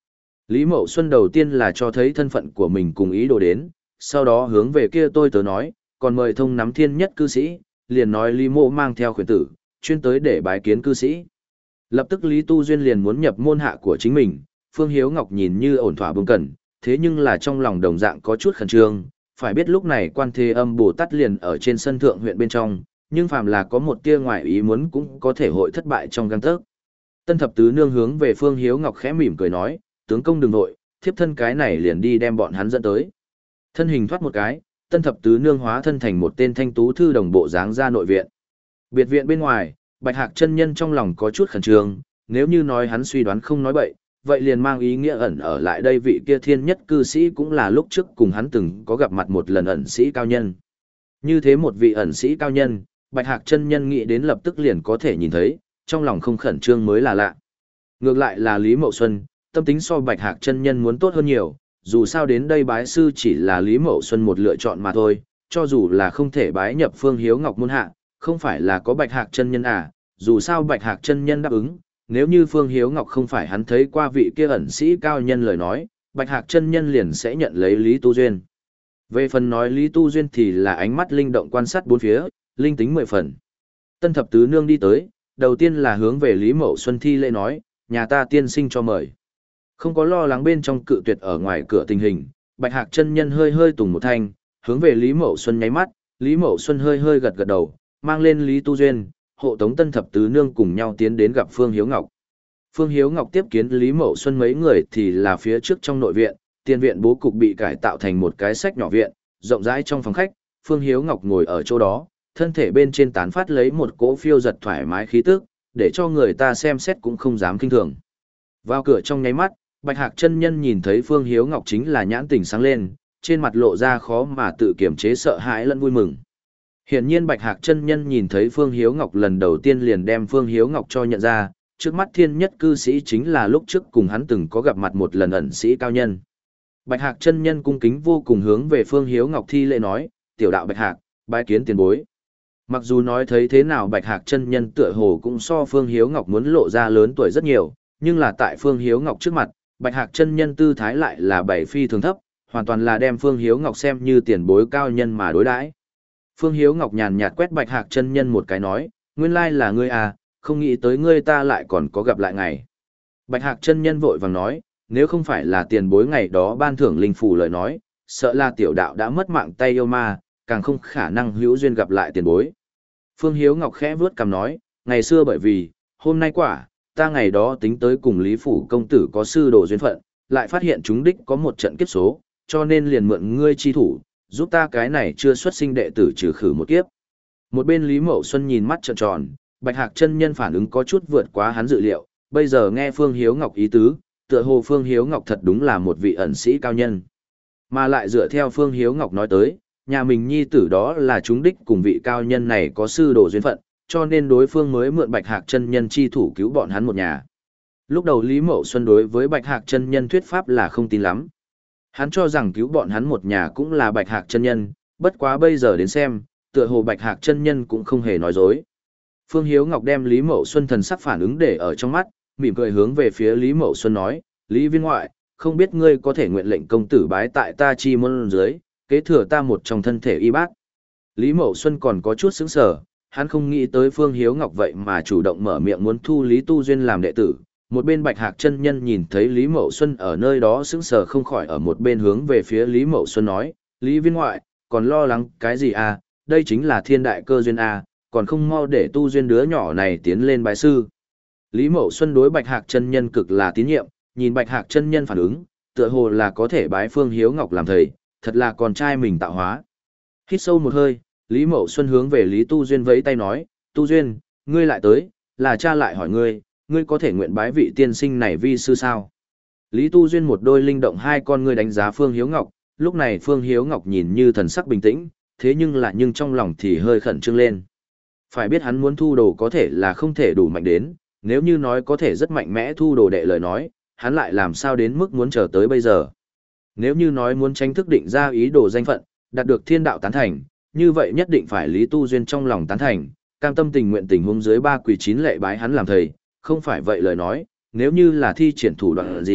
Lý Mậu Xuân đầu tiên là cho thấy thân phận của mình cùng ý đồ đến, sau đó hướng về kia tôi tớ nói, còn mời thông nắm thiên nhất cư sĩ, liền nói Lý Mộ mang theo khuyển tử, chuyên tới để bái kiến cư sĩ. Lập tức Lý Tu Duyên liền muốn nhập môn hạ của chính mình, Phương Hiếu Ngọc nhìn như ổn thỏa bưng cần, thế nhưng là trong lòng đồng dạng có chút khẩn trương, phải biết lúc này Quan Thế Âm Bồ Tát liền ở trên sân thượng huyện bên trong, nhưng phàm là có một tia ngoại ý muốn cũng có thể hội thất bại trong gang tấc. Tân thập tứ nương hướng về Phương Hiếu Ngọc khẽ mỉm cười nói, tướng công đừng nội, thiếp thân cái này liền đi đem bọn hắn dẫn tới. Thân hình thoát một cái, tân thập tứ nương hóa thân thành một tên thanh tú thư đồng bộ dáng ra nội viện. Biệt viện bên ngoài, Bạch Hạc chân nhân trong lòng có chút khẩn trương, nếu như nói hắn suy đoán không nói bậy, vậy liền mang ý nghĩa ẩn ở lại đây vị kia thiên nhất cư sĩ cũng là lúc trước cùng hắn từng có gặp mặt một lần ẩn sĩ cao nhân. Như thế một vị ẩn sĩ cao nhân, Bạch Hạc chân nhân nghĩ đến lập tức liền có thể nhìn thấy, trong lòng không khẩn trương mới là lạ. Ngược lại là Lý Mậu Xuân, tâm tính so Bạch Hạc chân nhân muốn tốt hơn nhiều, dù sao đến đây bái sư chỉ là Lý Mậu Xuân một lựa chọn mà thôi, cho dù là không thể bái nhập Phương Hiếu Ngọc môn hạ, không phải là có Bạch Hạc chân nhân à, dù sao Bạch Hạc chân nhân đáp ứng, nếu như Phương Hiếu Ngọc không phải hắn thấy qua vị kia ẩn sĩ cao nhân lời nói, Bạch Hạc chân nhân liền sẽ nhận lấy Lý Tu Duyên. Về phần nói Lý Tu Duyên thì là ánh mắt linh động quan sát bốn phía, linh tính mười phần. Tân thập tứ nương đi tới, đầu tiên là hướng về Lý Mậu Xuân thi lễ nói, nhà ta tiên sinh cho mời. Không có lo lắng bên trong cự tuyệt ở ngoài cửa tình hình, Bạch Hạc chân nhân hơi hơi tùng một thanh, hướng về Lý Mậu Xuân nháy mắt, Lý Mậu Xuân hơi hơi gật gật đầu, mang lên Lý Tu Duyên, hộ tống tân thập tứ nương cùng nhau tiến đến gặp Phương Hiếu Ngọc. Phương Hiếu Ngọc tiếp kiến Lý Mậu Xuân mấy người thì là phía trước trong nội viện, tiền viện bố cục bị cải tạo thành một cái sách nhỏ viện, rộng rãi trong phòng khách, Phương Hiếu Ngọc ngồi ở chỗ đó, thân thể bên trên tán phát lấy một cỗ phiêu giật thoải mái khí tức, để cho người ta xem xét cũng không dám kinh thường. Vào cửa trong nháy mắt, Bạch Hạc chân nhân nhìn thấy Phương Hiếu Ngọc chính là nhãn tình sáng lên, trên mặt lộ ra khó mà tự kiềm chế sợ hãi lẫn vui mừng. Hiển nhiên Bạch Hạc chân nhân nhìn thấy Phương Hiếu Ngọc lần đầu tiên liền đem Phương Hiếu Ngọc cho nhận ra, trước mắt thiên nhất cư sĩ chính là lúc trước cùng hắn từng có gặp mặt một lần ẩn sĩ cao nhân. Bạch Hạc chân nhân cung kính vô cùng hướng về Phương Hiếu Ngọc thi lễ nói, tiểu đạo Bạch Hạc, bái kiến tiền bối. Mặc dù nói thấy thế nào Bạch Hạc chân nhân tựa hồ cũng so Phương Hiếu Ngọc muốn lộ ra lớn tuổi rất nhiều, nhưng là tại Phương Hiếu Ngọc trước mặt, Bạch Hạc chân nhân tư thái lại là bảy phi thường thấp, hoàn toàn là đem Phương Hiếu Ngọc xem như tiền bối cao nhân mà đối đãi. Phương Hiếu Ngọc nhàn nhạt quét Bạch Hạc chân nhân một cái nói, nguyên lai là ngươi à, không nghĩ tới ngươi ta lại còn có gặp lại ngày. Bạch Hạc chân nhân vội vàng nói, nếu không phải là tiền bối ngày đó ban thưởng linh phù lời nói, sợ là tiểu đạo đã mất mạng tay yêu ma, càng không khả năng hữu duyên gặp lại tiền bối. Phương Hiếu Ngọc khẽ vướt cằm nói, ngày xưa bởi vì, hôm nay quả, ta ngày đó tính tới cùng Lý Phủ công tử có sư đồ duyên phận, lại phát hiện chúng đích có một trận kiếp số, cho nên liền mượn ngươi chi thủ, giúp ta cái này chưa xuất sinh đệ tử trừ khử một kiếp. Một bên Lý Mậu Xuân nhìn mắt trợn tròn, Bạch Hạc chân nhân phản ứng có chút vượt quá hắn dự liệu, bây giờ nghe Phương Hiếu Ngọc ý tứ, tựa hồ Phương Hiếu Ngọc thật đúng là một vị ẩn sĩ cao nhân. Mà lại dựa theo Phương Hiếu Ngọc nói tới, nhà mình nhi tử đó là chúng đích cùng vị cao nhân này có sư đồ duyên phận, cho nên đối phương mới mượn Bạch Hạc chân nhân chi thủ cứu bọn hắn một nhà. Lúc đầu Lý Mậu Xuân đối với Bạch Hạc chân nhân thuyết pháp là không tin lắm. Hắn cho rằng cứu bọn hắn một nhà cũng là Bạch Hạc chân nhân, bất quá bây giờ đến xem, tựa hồ Bạch Hạc chân nhân cũng không hề nói dối. Phương Hiếu Ngọc đem Lý Mậu Xuân thần sắc phản ứng để ở trong mắt, mỉm cười hướng về phía Lý Mậu Xuân nói, Lý viên ngoại, không biết ngươi có thể nguyện lệnh công tử bái tại ta chi môn dưới, kế thừa ta một trong thân thể y bác. Lý Mậu Xuân còn có chút sững sờ, hắn không nghĩ tới Phương Hiếu Ngọc vậy mà chủ động mở miệng muốn thu Lý Tu Duyên làm đệ tử. Một bên Bạch Hạc chân nhân nhìn thấy Lý Mậu Xuân ở nơi đó sững sờ không khỏi ở một bên hướng về phía Lý Mậu Xuân nói, Lý viên ngoại, còn lo lắng cái gì à, đây chính là thiên đại cơ duyên à, còn không mau để Tu Duyên đứa nhỏ này tiến lên bái sư. Lý Mậu Xuân đối Bạch Hạc chân nhân cực là tín nhiệm, nhìn Bạch Hạc chân nhân phản ứng, tựa hồ là có thể bái Phương Hiếu Ngọc làm thầy, thật là con trai mình tạo hóa. Hít sâu một hơi, Lý Mậu Xuân hướng về Lý Tu Duyên vẫy tay nói, Tu Duyên, ngươi lại tới, là cha lại hỏi ngươi, ngươi có thể nguyện bái vị tiên sinh này vi sư sao? Lý Tu Duyên một đôi linh động hai con ngươi đánh giá Phương Hiếu Ngọc, lúc này Phương Hiếu Ngọc nhìn như thần sắc bình tĩnh, thế nhưng là nhưng trong lòng thì hơi khẩn trương lên. Phải biết hắn muốn thu đồ có thể là không thể đủ mạnh đến, nếu như nói có thể rất mạnh mẽ thu đồ đệ lời nói, hắn lại làm sao đến mức muốn chờ tới bây giờ. Nếu như nói muốn tranh thức định ra ý đồ danh phận, đạt được thiên đạo tán thành, như vậy nhất định phải Lý Tu Duyên trong lòng tán thành, cam tâm tình nguyện tình huống dưới ba quỳ chín lệ bái hắn làm thầy, không phải vậy lời nói, nếu như là thi triển thủ đoạn gì,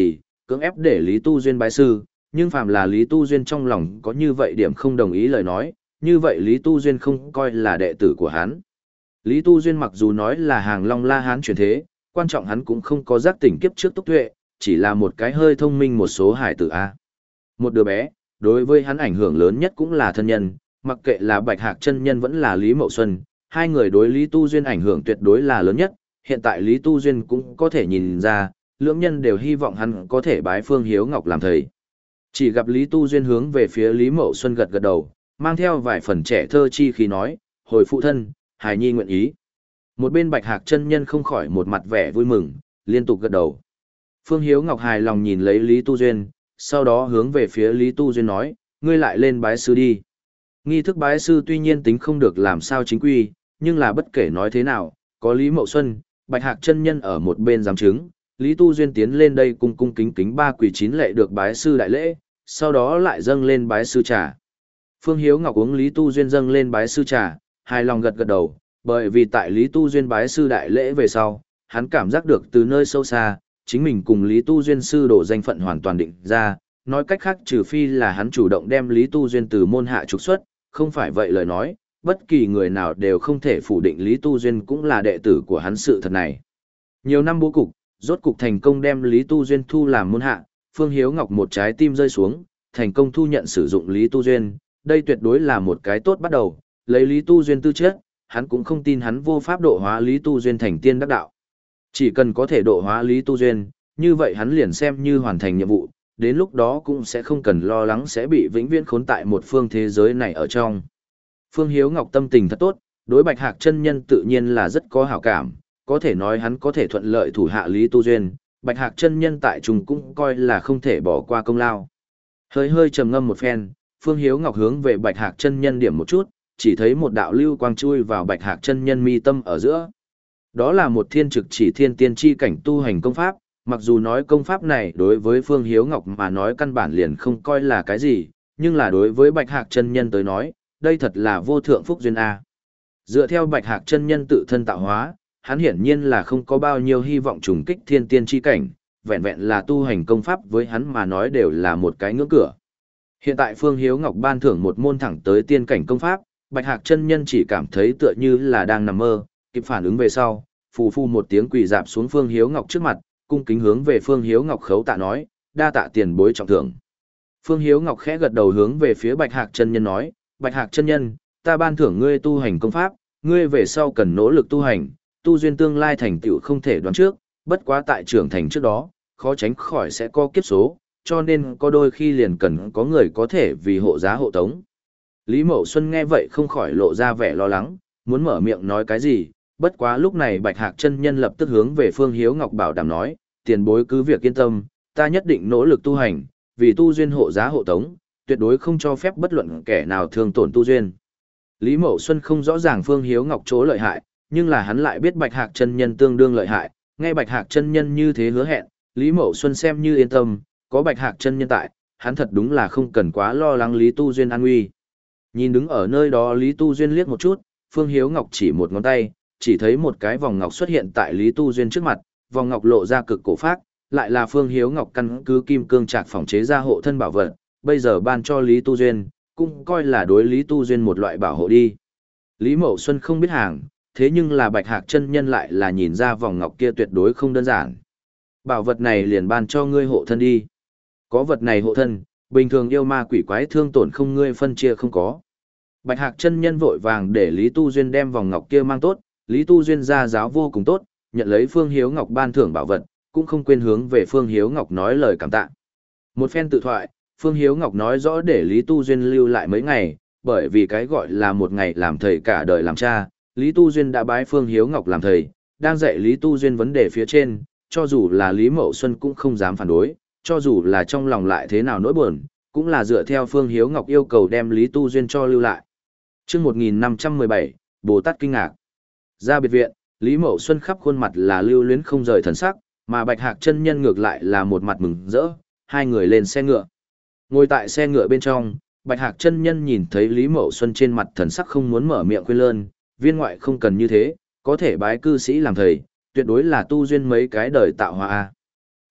cưỡng ép để Lý Tu Duyên bái sư, nhưng phàm là Lý Tu Duyên trong lòng có như vậy điểm không đồng ý lời nói, như vậy Lý Tu Duyên không coi là đệ tử của hắn. Lý Tu Duyên mặc dù nói là hàng Long La Hán chuyển thế, quan trọng hắn cũng không có giác tỉnh kiếp trước túc tuệ, chỉ là một cái hơi thông minh một số hải tử A. Một đứa bé, đối với hắn ảnh hưởng lớn nhất cũng là thân nhân, mặc kệ là Bạch Hạc chân nhân vẫn là Lý Mậu Xuân, hai người đối Lý Tu Duyên ảnh hưởng tuyệt đối là lớn nhất, hiện tại Lý Tu Duyên cũng có thể nhìn ra, lưỡng nhân đều hy vọng hắn có thể bái Phương Hiếu Ngọc làm thầy. Chỉ gặp Lý Tu Duyên hướng về phía Lý Mậu Xuân gật gật đầu, mang theo vài phần trẻ thơ chi khí nói, hồi phụ thân, hài nhi nguyện ý. Một bên Bạch Hạc chân nhân không khỏi một mặt vẻ vui mừng, liên tục gật đầu. Phương Hiếu Ngọc hài lòng nhìn lấy Lý Tu Duyên, sau đó hướng về phía Lý Tu Duyên nói, ngươi lại lên bái sư đi. Nghi thức bái sư tuy nhiên tính không được làm sao chính quy, nhưng là bất kể nói thế nào, có Lý Mậu Xuân, Bạch Hạc chân nhân ở một bên giám chứng, Lý Tu Duyên tiến lên đây cung cung kính kính ba quỳ chín lệ được bái sư đại lễ, sau đó lại dâng lên bái sư trà. Phương Hiếu Ngọc uống Lý Tu Duyên dâng lên bái sư trà, hài lòng gật gật đầu, bởi vì tại Lý Tu Duyên bái sư đại lễ về sau, hắn cảm giác được từ nơi sâu xa, chính mình cùng Lý Tu Duyên sư đổ danh phận hoàn toàn định ra, nói cách khác trừ phi là hắn chủ động đem Lý Tu Duyên từ môn hạ trục xuất, không phải vậy lời nói, bất kỳ người nào đều không thể phủ định Lý Tu Duyên cũng là đệ tử của hắn sự thật này. Nhiều năm bố cục, rốt cục thành công đem Lý Tu Duyên thu làm môn hạ, Phương Hiếu Ngọc một trái tim rơi xuống, thành công thu nhận sử dụng Lý Tu Duyên, đây tuyệt đối là một cái tốt bắt đầu, lấy Lý Tu Duyên tư chất, hắn cũng không tin hắn vô pháp độ hóa Lý Tu Duyên thành tiên đắc đạo. Chỉ cần có thể độ hóa Lý Tu Duyên, như vậy hắn liền xem như hoàn thành nhiệm vụ, đến lúc đó cũng sẽ không cần lo lắng sẽ bị vĩnh viễn khốn tại một phương thế giới này ở trong. Phương Hiếu Ngọc tâm tình thật tốt, đối Bạch Hạc chân nhân tự nhiên là rất có hảo cảm, có thể nói hắn có thể thuận lợi thủ hạ Lý Tu Duyên, Bạch Hạc chân nhân tại chúng cũng coi là không thể bỏ qua công lao. Hơi hơi trầm ngâm một phen, Phương Hiếu Ngọc hướng về Bạch Hạc chân nhân điểm một chút, chỉ thấy một đạo lưu quang chui vào Bạch Hạc chân nhân mi tâm ở giữa. Đó là một thiên trực chỉ thiên tiên chi cảnh tu hành công pháp, mặc dù nói công pháp này đối với Phương Hiếu Ngọc mà nói căn bản liền không coi là cái gì, nhưng là đối với Bạch Hạc chân nhân tới nói, đây thật là vô thượng phúc duyên A. Dựa theo Bạch Hạc chân nhân tự thân tạo hóa, hắn hiển nhiên là không có bao nhiêu hy vọng trùng kích thiên tiên chi cảnh, vẹn vẹn là tu hành công pháp với hắn mà nói đều là một cái ngưỡng cửa. Hiện tại Phương Hiếu Ngọc ban thưởng một môn thẳng tới tiên cảnh công pháp, Bạch Hạc chân nhân chỉ cảm thấy tựa như là đang nằm mơ, kịp phản ứng về sau, phù phù một tiếng quỳ dạp xuống Phương Hiếu Ngọc trước mặt, cung kính hướng về Phương Hiếu Ngọc khấu tạ nói, đa tạ tiền bối trọng thưởng. Phương Hiếu Ngọc khẽ gật đầu hướng về phía Bạch Hạc chân nhân nói, Bạch Hạc chân nhân, ta ban thưởng ngươi tu hành công pháp, ngươi về sau cần nỗ lực tu hành, tu duyên tương lai thành tựu không thể đoán trước, bất quá tại trưởng thành trước đó, khó tránh khỏi sẽ có kiếp số, cho nên có đôi khi liền cần có người có thể vì hộ giá hộ tống. Lý Mậu Xuân nghe vậy không khỏi lộ ra vẻ lo lắng, muốn mở miệng nói cái gì, bất quá lúc này Bạch Hạc chân nhân lập tức hướng về Phương Hiếu Ngọc bảo đảm nói, tiền bối cứ việc yên tâm, ta nhất định nỗ lực tu hành, vì tu duyên hộ giá hộ tống, tuyệt đối không cho phép bất luận kẻ nào thương tổn tu duyên. Lý Mậu Xuân không rõ ràng Phương Hiếu Ngọc chỗ lợi hại, nhưng là hắn lại biết Bạch Hạc chân nhân tương đương lợi hại, nghe Bạch Hạc chân nhân như thế hứa hẹn, Lý Mậu Xuân xem như yên tâm, có Bạch Hạc chân nhân tại, hắn thật đúng là không cần quá lo lắng Lý Tu Duyên an nguy. Nhìn đứng ở nơi đó Lý Tu Duyên liếc một chút, Phương Hiếu Ngọc chỉ một ngón tay, chỉ thấy một cái vòng ngọc xuất hiện tại Lý Tu Duyên trước mặt, vòng ngọc lộ ra cực cổ phác, lại là Phương Hiếu Ngọc căn cứ kim cương trạc phòng chế ra hộ thân bảo vật, bây giờ ban cho Lý Tu Duyên, cũng coi là đối Lý Tu Duyên một loại bảo hộ đi. Lý Mậu Xuân không biết hàng, thế nhưng là Bạch Hạc chân nhân lại là nhìn ra vòng ngọc kia tuyệt đối không đơn giản. Bảo vật này liền ban cho ngươi hộ thân đi. Có vật này hộ thân, bình thường yêu ma quỷ quái thương tổn không ngươi phân chia không có. Bạch Hạc chân nhân vội vàng để Lý Tu Duyên đem vòng ngọc kia mang tốt, Lý Tu Duyên ra giáo vô cùng tốt, nhận lấy Phương Hiếu Ngọc ban thưởng bảo vật, cũng không quên hướng về Phương Hiếu Ngọc nói lời cảm tạ. Một phen tự thoại, Phương Hiếu Ngọc nói rõ để Lý Tu Duyên lưu lại mấy ngày, bởi vì cái gọi là một ngày làm thầy cả đời làm cha, Lý Tu Duyên đã bái Phương Hiếu Ngọc làm thầy, đang dạy Lý Tu Duyên vấn đề phía trên, cho dù là Lý Mậu Xuân cũng không dám phản đối, cho dù là trong lòng lại thế nào nỗi buồn, cũng là dựa theo Phương Hiếu Ngọc yêu cầu đem Lý Tu Duyên cho lưu lại. Trước một nghìn năm trăm mười bảy, Bồ Tát kinh ngạc. Ra biệt viện, Lý Mậu Xuân khắp khuôn mặt là lưu luyến không rời thần sắc, mà Bạch Hạc chân nhân ngược lại là một mặt mừng rỡ, hai người lên xe ngựa. Ngồi tại xe ngựa bên trong, Bạch Hạc chân nhân nhìn thấy Lý Mậu Xuân trên mặt thần sắc không muốn mở miệng khuyên lơn, viên ngoại không cần như thế, có thể bái cư sĩ làm thầy, tuyệt đối là tu duyên mấy cái đời tạo hóa a.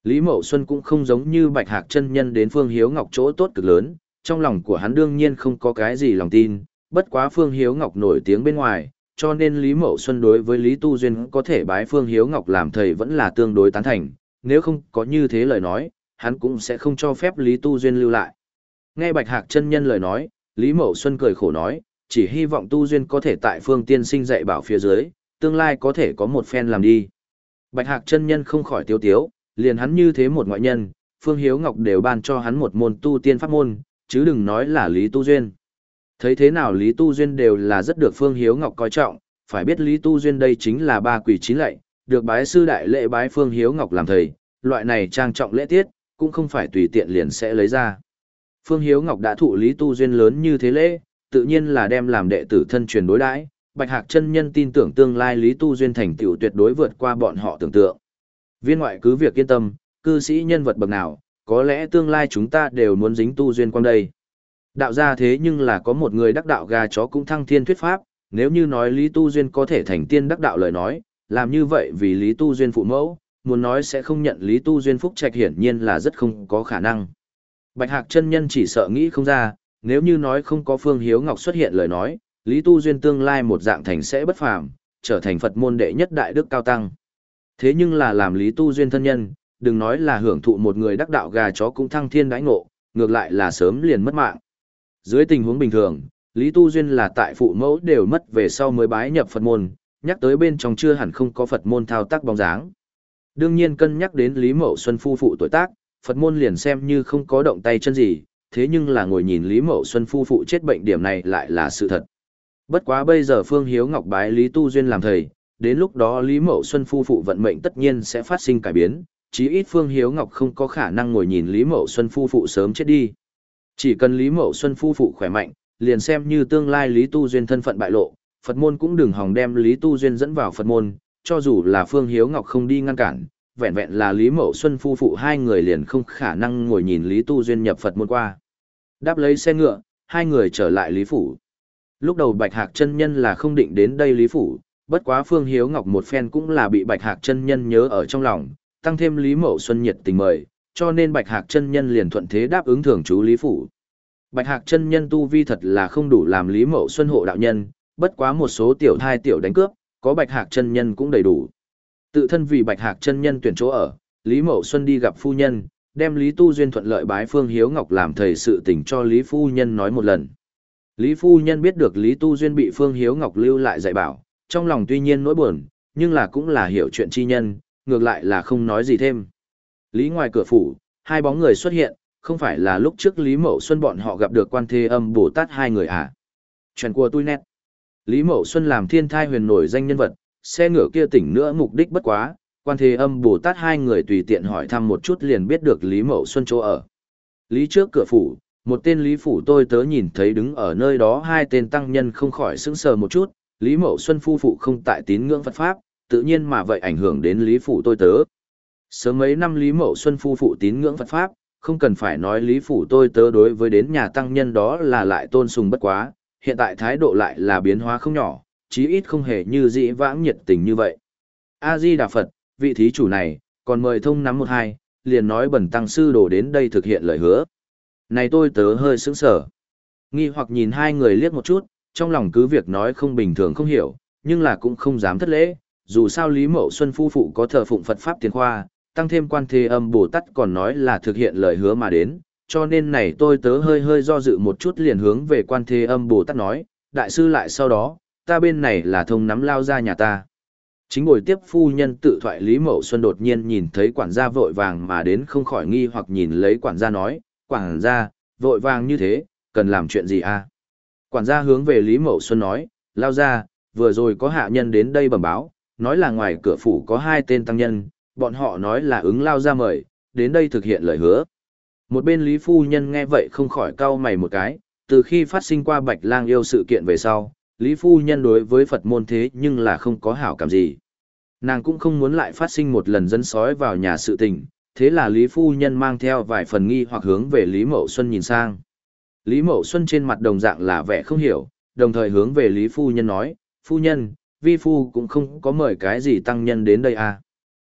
Lý Mậu Xuân cũng không giống như Bạch Hạc chân nhân đến Phương Hiếu Ngọc chỗ tốt cực lớn, trong lòng của hắn đương nhiên không có cái gì lòng tin, bất quá Phương Hiếu Ngọc nổi tiếng bên ngoài, cho nên Lý Mậu Xuân đối với Lý Tu Duyên có thể bái Phương Hiếu Ngọc làm thầy vẫn là tương đối tán thành, nếu không có như thế lời nói, hắn cũng sẽ không cho phép Lý Tu Duyên lưu lại. Nghe Bạch Hạc chân nhân lời nói, Lý Mậu Xuân cười khổ nói, chỉ hy vọng Tu Duyên có thể tại Phương Tiên Sinh dạy bảo phía dưới, tương lai có thể có một phen làm đi. Bạch Hạc chân nhân không khỏi tiếu tiếu, liền hắn như thế một ngoại nhân, Phương Hiếu Ngọc đều ban cho hắn một môn tu tiên pháp môn, chứ đừng nói là Lý Tu Duyên. Thấy thế nào Lý Tu Duyên đều là rất được Phương Hiếu Ngọc coi trọng, phải biết Lý Tu Duyên đây chính là ba quỷ chín lạy, được bái sư đại lễ bái Phương Hiếu Ngọc làm thầy, loại này trang trọng lễ tiết, cũng không phải tùy tiện liền sẽ lấy ra. Phương Hiếu Ngọc đã thụ Lý Tu Duyên lớn như thế lễ, tự nhiên là đem làm đệ tử thân truyền đối đãi. Bạch Hạc chân nhân tin tưởng tương lai Lý Tu Duyên thành tựu tuyệt đối vượt qua bọn họ tưởng tượng. Viên ngoại cứ việc yên tâm, cư sĩ nhân vật bậc nào, có lẽ tương lai chúng ta đều muốn dính Tu Duyên quang đây. Đạo ra thế nhưng là có một người đắc đạo gà chó cũng thăng thiên thuyết pháp, nếu như nói Lý Tu Duyên có thể thành tiên đắc đạo lời nói, làm như vậy vì Lý Tu Duyên phụ mẫu, muốn nói sẽ không nhận Lý Tu Duyên phúc trạch hiển nhiên là rất không có khả năng. Bạch Hạc chân nhân chỉ sợ nghĩ không ra, nếu như nói không có Phương Hiếu Ngọc xuất hiện lời nói, Lý Tu Duyên tương lai một dạng thành sẽ bất phàm, trở thành Phật môn đệ nhất đại đức cao tăng. Thế nhưng là làm Lý Tu Duyên thân nhân, đừng nói là hưởng thụ một người đắc đạo gà chó cũng thăng thiên đãi ngộ, ngược lại là sớm liền mất mạng. Dưới tình huống bình thường, Lý Tu Duyên là tại phụ mẫu đều mất về sau mới bái nhập Phật môn, nhắc tới bên trong chưa hẳn không có Phật môn thao tác bóng dáng. Đương nhiên cân nhắc đến Lý Mậu Xuân phu phụ tuổi tác, Phật môn liền xem như không có động tay chân gì, thế nhưng là ngồi nhìn Lý Mậu Xuân phu phụ chết bệnh điểm này lại là sự thật. Bất quá bây giờ Phương Hiếu Ngọc bái Lý Tu Duyên làm thầy, đến lúc đó Lý Mậu Xuân phu phụ vận mệnh tất nhiên sẽ phát sinh cải biến, chí ít Phương Hiếu Ngọc không có khả năng ngồi nhìn Lý Mậu Xuân phu phụ sớm chết đi. Chỉ cần Lý Mậu Xuân phu phụ khỏe mạnh, liền xem như tương lai Lý Tu Duyên thân phận bại lộ, Phật môn cũng đừng hòng đem Lý Tu Duyên dẫn vào Phật môn, cho dù là Phương Hiếu Ngọc không đi ngăn cản, vẹn vẹn là Lý Mậu Xuân phu phụ hai người liền không khả năng ngồi nhìn Lý Tu Duyên nhập Phật môn qua. Đáp lấy xe ngựa, hai người trở lại Lý phủ. Lúc đầu Bạch Hạc chân nhân là không định đến đây Lý phủ, bất quá Phương Hiếu Ngọc một phen cũng là bị Bạch Hạc chân nhân nhớ ở trong lòng, tăng thêm Lý Mậu Xuân nhiệt tình mời, cho nên Bạch Hạc chân nhân liền thuận thế đáp ứng thường trú Lý phủ. Bạch Hạc chân nhân tu vi thật là không đủ làm Lý Mậu Xuân hộ đạo nhân, bất quá một số tiểu thai tiểu đánh cướp, có Bạch Hạc chân nhân cũng đầy đủ. Tự thân vì Bạch Hạc chân nhân tuyển chỗ ở, Lý Mậu Xuân đi gặp phu nhân, đem Lý Tu Duyên thuận lợi bái Phương Hiếu Ngọc làm thầy sự tình cho Lý phu nhân nói một lần. Lý phu nhân biết được Lý Tu Duyên bị Phương Hiếu Ngọc lưu lại dạy bảo, trong lòng tuy nhiên nỗi buồn, nhưng là cũng là hiểu chuyện chi nhân, ngược lại là không nói gì thêm. Lý ngoài cửa phủ, hai bóng người xuất hiện, không phải là lúc trước Lý Mậu Xuân bọn họ gặp được Quan Thế Âm Bồ Tát hai người à? Chuyện của tôi nét. Lý Mậu Xuân làm thiên thai huyền nổi danh nhân vật, xe ngựa kia tỉnh nữa mục đích bất quá, Quan Thế Âm Bồ Tát hai người tùy tiện hỏi thăm một chút liền biết được Lý Mậu Xuân chỗ ở. Lý trước cửa phủ, một tên Lý phủ tôi tớ nhìn thấy đứng ở nơi đó hai tên tăng nhân không khỏi sững sờ một chút, Lý Mậu Xuân phu phụ không tại tín ngưỡng Phật Pháp, tự nhiên mà vậy ảnh hưởng đến Lý phủ tôi tớ. Sớm mấy năm Lý Mậu Xuân phu phụ tín ngưỡng Phật Pháp, không cần phải nói Lý phủ tôi tớ đối với đến nhà tăng nhân đó là lại tôn sùng bất quá, hiện tại thái độ lại là biến hóa không nhỏ, chí ít không hề như dĩ vãng nhiệt tình như vậy. A-di-đà Phật, vị thí chủ này, còn mời thông nắm một hai, liền nói bẩn tăng sư đổ đến đây thực hiện lời hứa. Này tôi tớ hơi sững sờ, nghi hoặc nhìn hai người liếc một chút, trong lòng cứ việc nói không bình thường không hiểu, nhưng là cũng không dám thất lễ, dù sao Lý Mậu Xuân phu phụ có thờ phụng Phật Pháp tiền khoa, tăng thêm Quan Thế Âm Bồ Tát còn nói là thực hiện lời hứa mà đến, cho nên này tôi tớ hơi hơi do dự một chút liền hướng về Quan Thế Âm Bồ Tát nói, đại sư lại sau đó, ta bên này là thông nắm lao ra nhà ta. Chính ngồi tiếp phu nhân tự thoại Lý Mậu Xuân đột nhiên nhìn thấy quản gia vội vàng mà đến không khỏi nghi hoặc nhìn lấy quản gia nói, quản gia, vội vàng như thế, cần làm chuyện gì à? Quản gia hướng về Lý Mậu Xuân nói, lao ra, vừa rồi có hạ nhân đến đây bẩm báo, nói là ngoài cửa phủ có hai tên tăng nhân, bọn họ nói là ứng lao ra mời, đến đây thực hiện lời hứa. Một bên Lý Phu Nhân nghe vậy không khỏi cau mày một cái, từ khi phát sinh qua Bạch Lang yêu sự kiện về sau, Lý Phu Nhân đối với Phật môn thế nhưng là không có hảo cảm gì. Nàng cũng không muốn lại phát sinh một lần dẫn sói vào nhà sự tình, thế là Lý Phu Nhân mang theo vài phần nghi hoặc hướng về Lý Mậu Xuân nhìn sang. Lý Mậu Xuân trên mặt đồng dạng là vẻ không hiểu, đồng thời hướng về Lý Phu Nhân nói, Phu Nhân, vi Phu cũng không có mời cái gì tăng nhân đến đây à.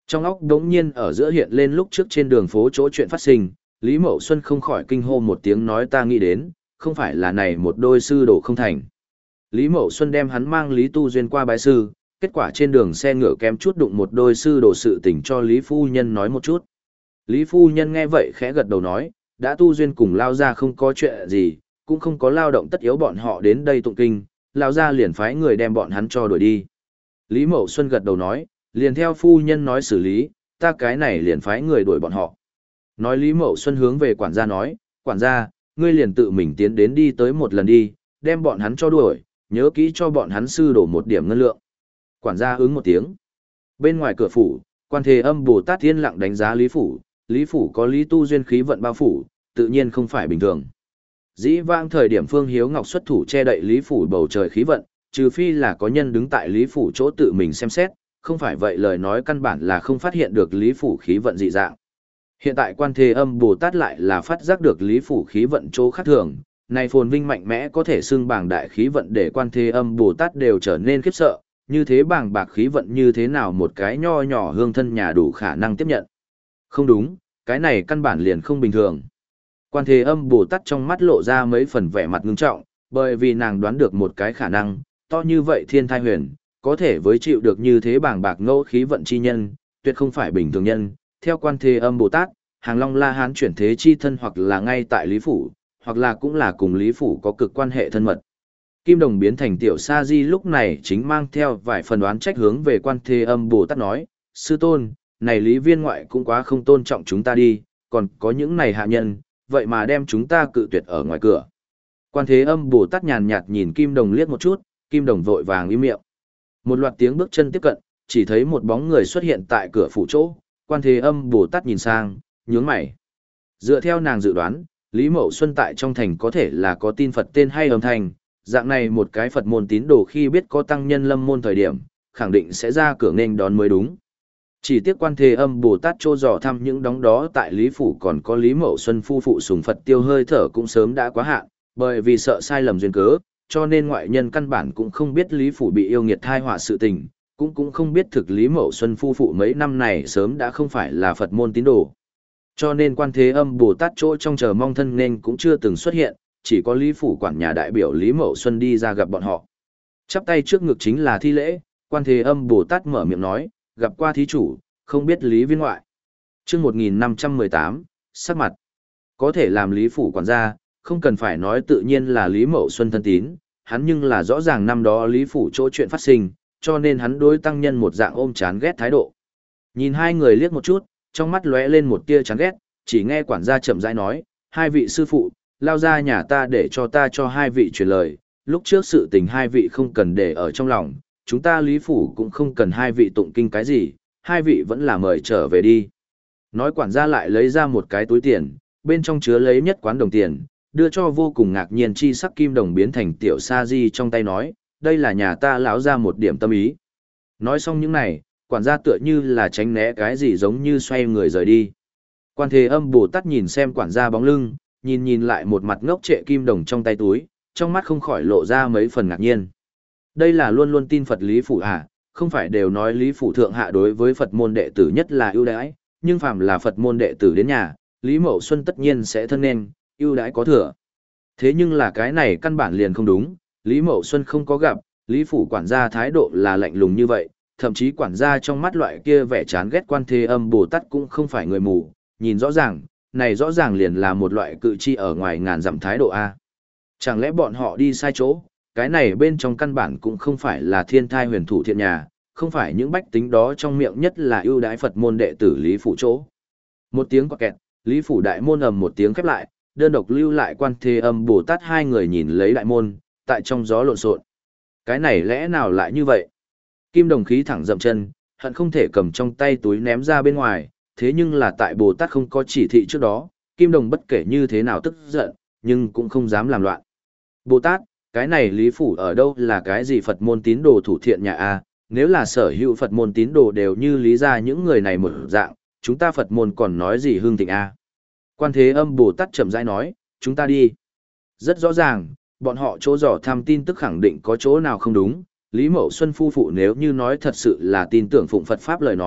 Trong óc đống nhiên ở giữa hiện lên lúc trước trên đường phố chỗ chuyện phát sinh, Lý Mậu Xuân không khỏi kinh hô một tiếng nói ta nghĩ đến, không phải là này một đôi sư đồ không thành. Lý Mậu Xuân đem hắn mang Lý Tu Duyên qua bái sư, kết quả trên đường xe ngựa kém chút đụng một đôi sư đồ sự tình cho Lý Phu Nhân nói một chút. Lý Phu Nhân nghe vậy khẽ gật đầu nói, đã Tu Duyên cùng Lao Gia không có chuyện gì, cũng không có lao động tất yếu bọn họ đến đây tụng kinh, Lao Gia liền phái người đem bọn hắn cho đuổi đi. Lý Mậu Xuân gật đầu nói, liền theo Phu Nhân nói xử lý, ta cái này liền phái người đuổi bọn họ. Nói Lý Mậu Xuân hướng về quản gia nói, quản gia, ngươi liền tự mình tiến đến đi tới một lần đi, đem bọn hắn cho đuổi, nhớ kỹ cho bọn hắn sư đổ một điểm ngân lượng. Quản gia ứng một tiếng. Bên ngoài cửa phủ, Quan Thế Âm Bồ Tát yên lặng đánh giá Lý phủ, Lý phủ có Lý Tu Duyên khí vận bao phủ, tự nhiên không phải bình thường. Dĩ vãng thời điểm Phương Hiếu Ngọc xuất thủ che đậy Lý phủ bầu trời khí vận, trừ phi là có nhân đứng tại Lý phủ chỗ tự mình xem xét, không phải vậy lời nói căn bản là không phát hiện được Lý phủ khí vận dị dạng. Hiện tại Quan Thế Âm Bồ Tát lại là phát giác được Lý phủ khí vận chỗ khác thường, này phồn vinh mạnh mẽ có thể xưng bảng đại khí vận để Quan Thế Âm Bồ Tát đều trở nên khiếp sợ, như thế bảng bạc khí vận như thế nào một cái nho nhỏ hương thân nhà đủ khả năng tiếp nhận. Không đúng, cái này căn bản liền không bình thường. Quan Thế Âm Bồ Tát trong mắt lộ ra mấy phần vẻ mặt ngưng trọng, bởi vì nàng đoán được một cái khả năng, to như vậy thiên thai huyền, có thể với chịu được như thế bảng bạc ngẫu khí vận chi nhân, tuyệt không phải bình thường nhân. Theo Quan Thế Âm Bồ Tát, Hàng Long La Hán chuyển thế chi thân hoặc là ngay tại Lý Phủ, hoặc là cũng là cùng Lý Phủ có cực quan hệ thân mật. Kim Đồng biến thành tiểu sa di lúc này chính mang theo vài phần đoán trách hướng về Quan Thế Âm Bồ Tát nói, sư tôn, này Lý viên ngoại cũng quá không tôn trọng chúng ta đi, còn có những này hạ nhân, vậy mà đem chúng ta cự tuyệt ở ngoài cửa. Quan Thế Âm Bồ Tát nhàn nhạt nhìn Kim Đồng liếc một chút, Kim Đồng vội vàng im miệng. Một loạt tiếng bước chân tiếp cận, chỉ thấy một bóng người xuất hiện tại cửa phủ chỗ, Quan Thế Âm Bồ Tát nhìn sang, nhướng mày. Dựa theo nàng dự đoán, Lý Mậu Xuân tại trong thành có thể là có tin Phật tên hay âm thanh, dạng này một cái Phật môn tín đồ khi biết có tăng nhân lâm môn thời điểm, khẳng định sẽ ra cửa nghênh đón mới đúng. Chỉ tiếc Quan Thế Âm Bồ Tát trô dò thăm những đóng đó tại Lý Phủ còn có Lý Mậu Xuân phu phụ sùng Phật tiêu hơi thở cũng sớm đã quá hạn, bởi vì sợ sai lầm duyên cớ, cho nên ngoại nhân căn bản cũng không biết Lý Phủ bị yêu nghiệt thai họa sự tình, cũng cũng không biết thực Lý Mậu Xuân phu phụ mấy năm này sớm đã không phải là Phật môn tín đồ. Cho nên Quan Thế Âm Bồ Tát chỗ trong chờ mong thân nên cũng chưa từng xuất hiện, chỉ có Lý Phủ quản nhà đại biểu Lý Mậu Xuân đi ra gặp bọn họ. Chắp tay trước ngực chính là thi lễ, Quan Thế Âm Bồ Tát mở miệng nói, gặp qua thí chủ, không biết Lý viên ngoại. Chương một nghìn năm trăm mười tám, sắc mặt. Có thể làm Lý Phủ quản gia, không cần phải nói tự nhiên là Lý Mậu Xuân thân tín, hắn nhưng là rõ ràng năm đó Lý Phủ chỗ chuyện phát sinh, cho nên hắn đối tăng nhân một dạng ôm chán ghét thái độ. Nhìn hai người liếc một chút, trong mắt lóe lên một tia chán ghét, chỉ nghe quản gia chậm rãi nói, hai vị sư phụ, lao ra nhà ta để cho ta cho hai vị truyền lời, lúc trước sự tình hai vị không cần để ở trong lòng, chúng ta Lý Phủ cũng không cần hai vị tụng kinh cái gì, hai vị vẫn là mời trở về đi. Nói quản gia lại lấy ra một cái túi tiền, bên trong chứa lấy nhất quán đồng tiền, đưa cho vô cùng ngạc nhiên chi sắc Kim Đồng biến thành tiểu sa di trong tay nói, đây là nhà ta lão ra một điểm tâm ý. Nói xong những này, quản gia tựa như là tránh né cái gì giống như xoay người rời đi. Quan Thế Âm Bồ Tát nhìn xem quản gia bóng lưng, nhìn nhìn lại một mặt ngốc trệ kim đồng trong tay túi, trong mắt không khỏi lộ ra mấy phần ngạc nhiên. Đây là luôn luôn tin Phật Lý Phủ à, không phải đều nói Lý Phủ thượng hạ đối với Phật môn đệ tử nhất là ưu đãi, nhưng phàm là Phật môn đệ tử đến nhà, Lý Mậu Xuân tất nhiên sẽ thân nên, ưu đãi có thừa. Thế nhưng là cái này căn bản liền không đúng, Lý Mậu Xuân không có gặp, Lý Phủ quản gia thái độ là lạnh lùng như vậy, thậm chí quản gia trong mắt loại kia vẻ chán ghét Quan Thế Âm Bồ Tát cũng không phải người mù, nhìn rõ ràng, này rõ ràng liền là một loại cự chi ở ngoài ngàn dặm thái độ A. Chẳng lẽ bọn họ đi sai chỗ, cái này bên trong căn bản cũng không phải là thiên thai huyền thủ thiện nhà, không phải những bách tính đó trong miệng nhất là ưu đãi Phật môn đệ tử Lý Phủ chỗ. Một tiếng quạt kẹt, Lý Phủ đại môn ầm một tiếng khép lại, đơn độc lưu lại Quan Thế Âm Bồ Tát hai người nhìn lấy đại môn, tại trong gió lộn xộn. Cái này lẽ nào lại như vậy? Kim Đồng khí thẳng dậm chân, hận không thể cầm trong tay túi ném ra bên ngoài, thế nhưng là tại Bồ Tát không có chỉ thị trước đó, Kim Đồng bất kể như thế nào tức giận, nhưng cũng không dám làm loạn. Bồ Tát, cái này Lý Phủ ở đâu là cái gì Phật môn tín đồ thủ thiện nhà a? Nếu là sở hữu Phật môn tín đồ đều như lý ra những người này một dạng, chúng ta Phật môn còn nói gì hương thịnh a? Quan Thế Âm Bồ Tát chậm rãi nói, chúng ta đi. Rất rõ ràng, bọn họ chỗ dò thăm tin tức khẳng định có chỗ nào không đúng. Lý Mậu Xuân phu phụ nếu như nói thật sự là tin tưởng phụng Phật Pháp lời nói,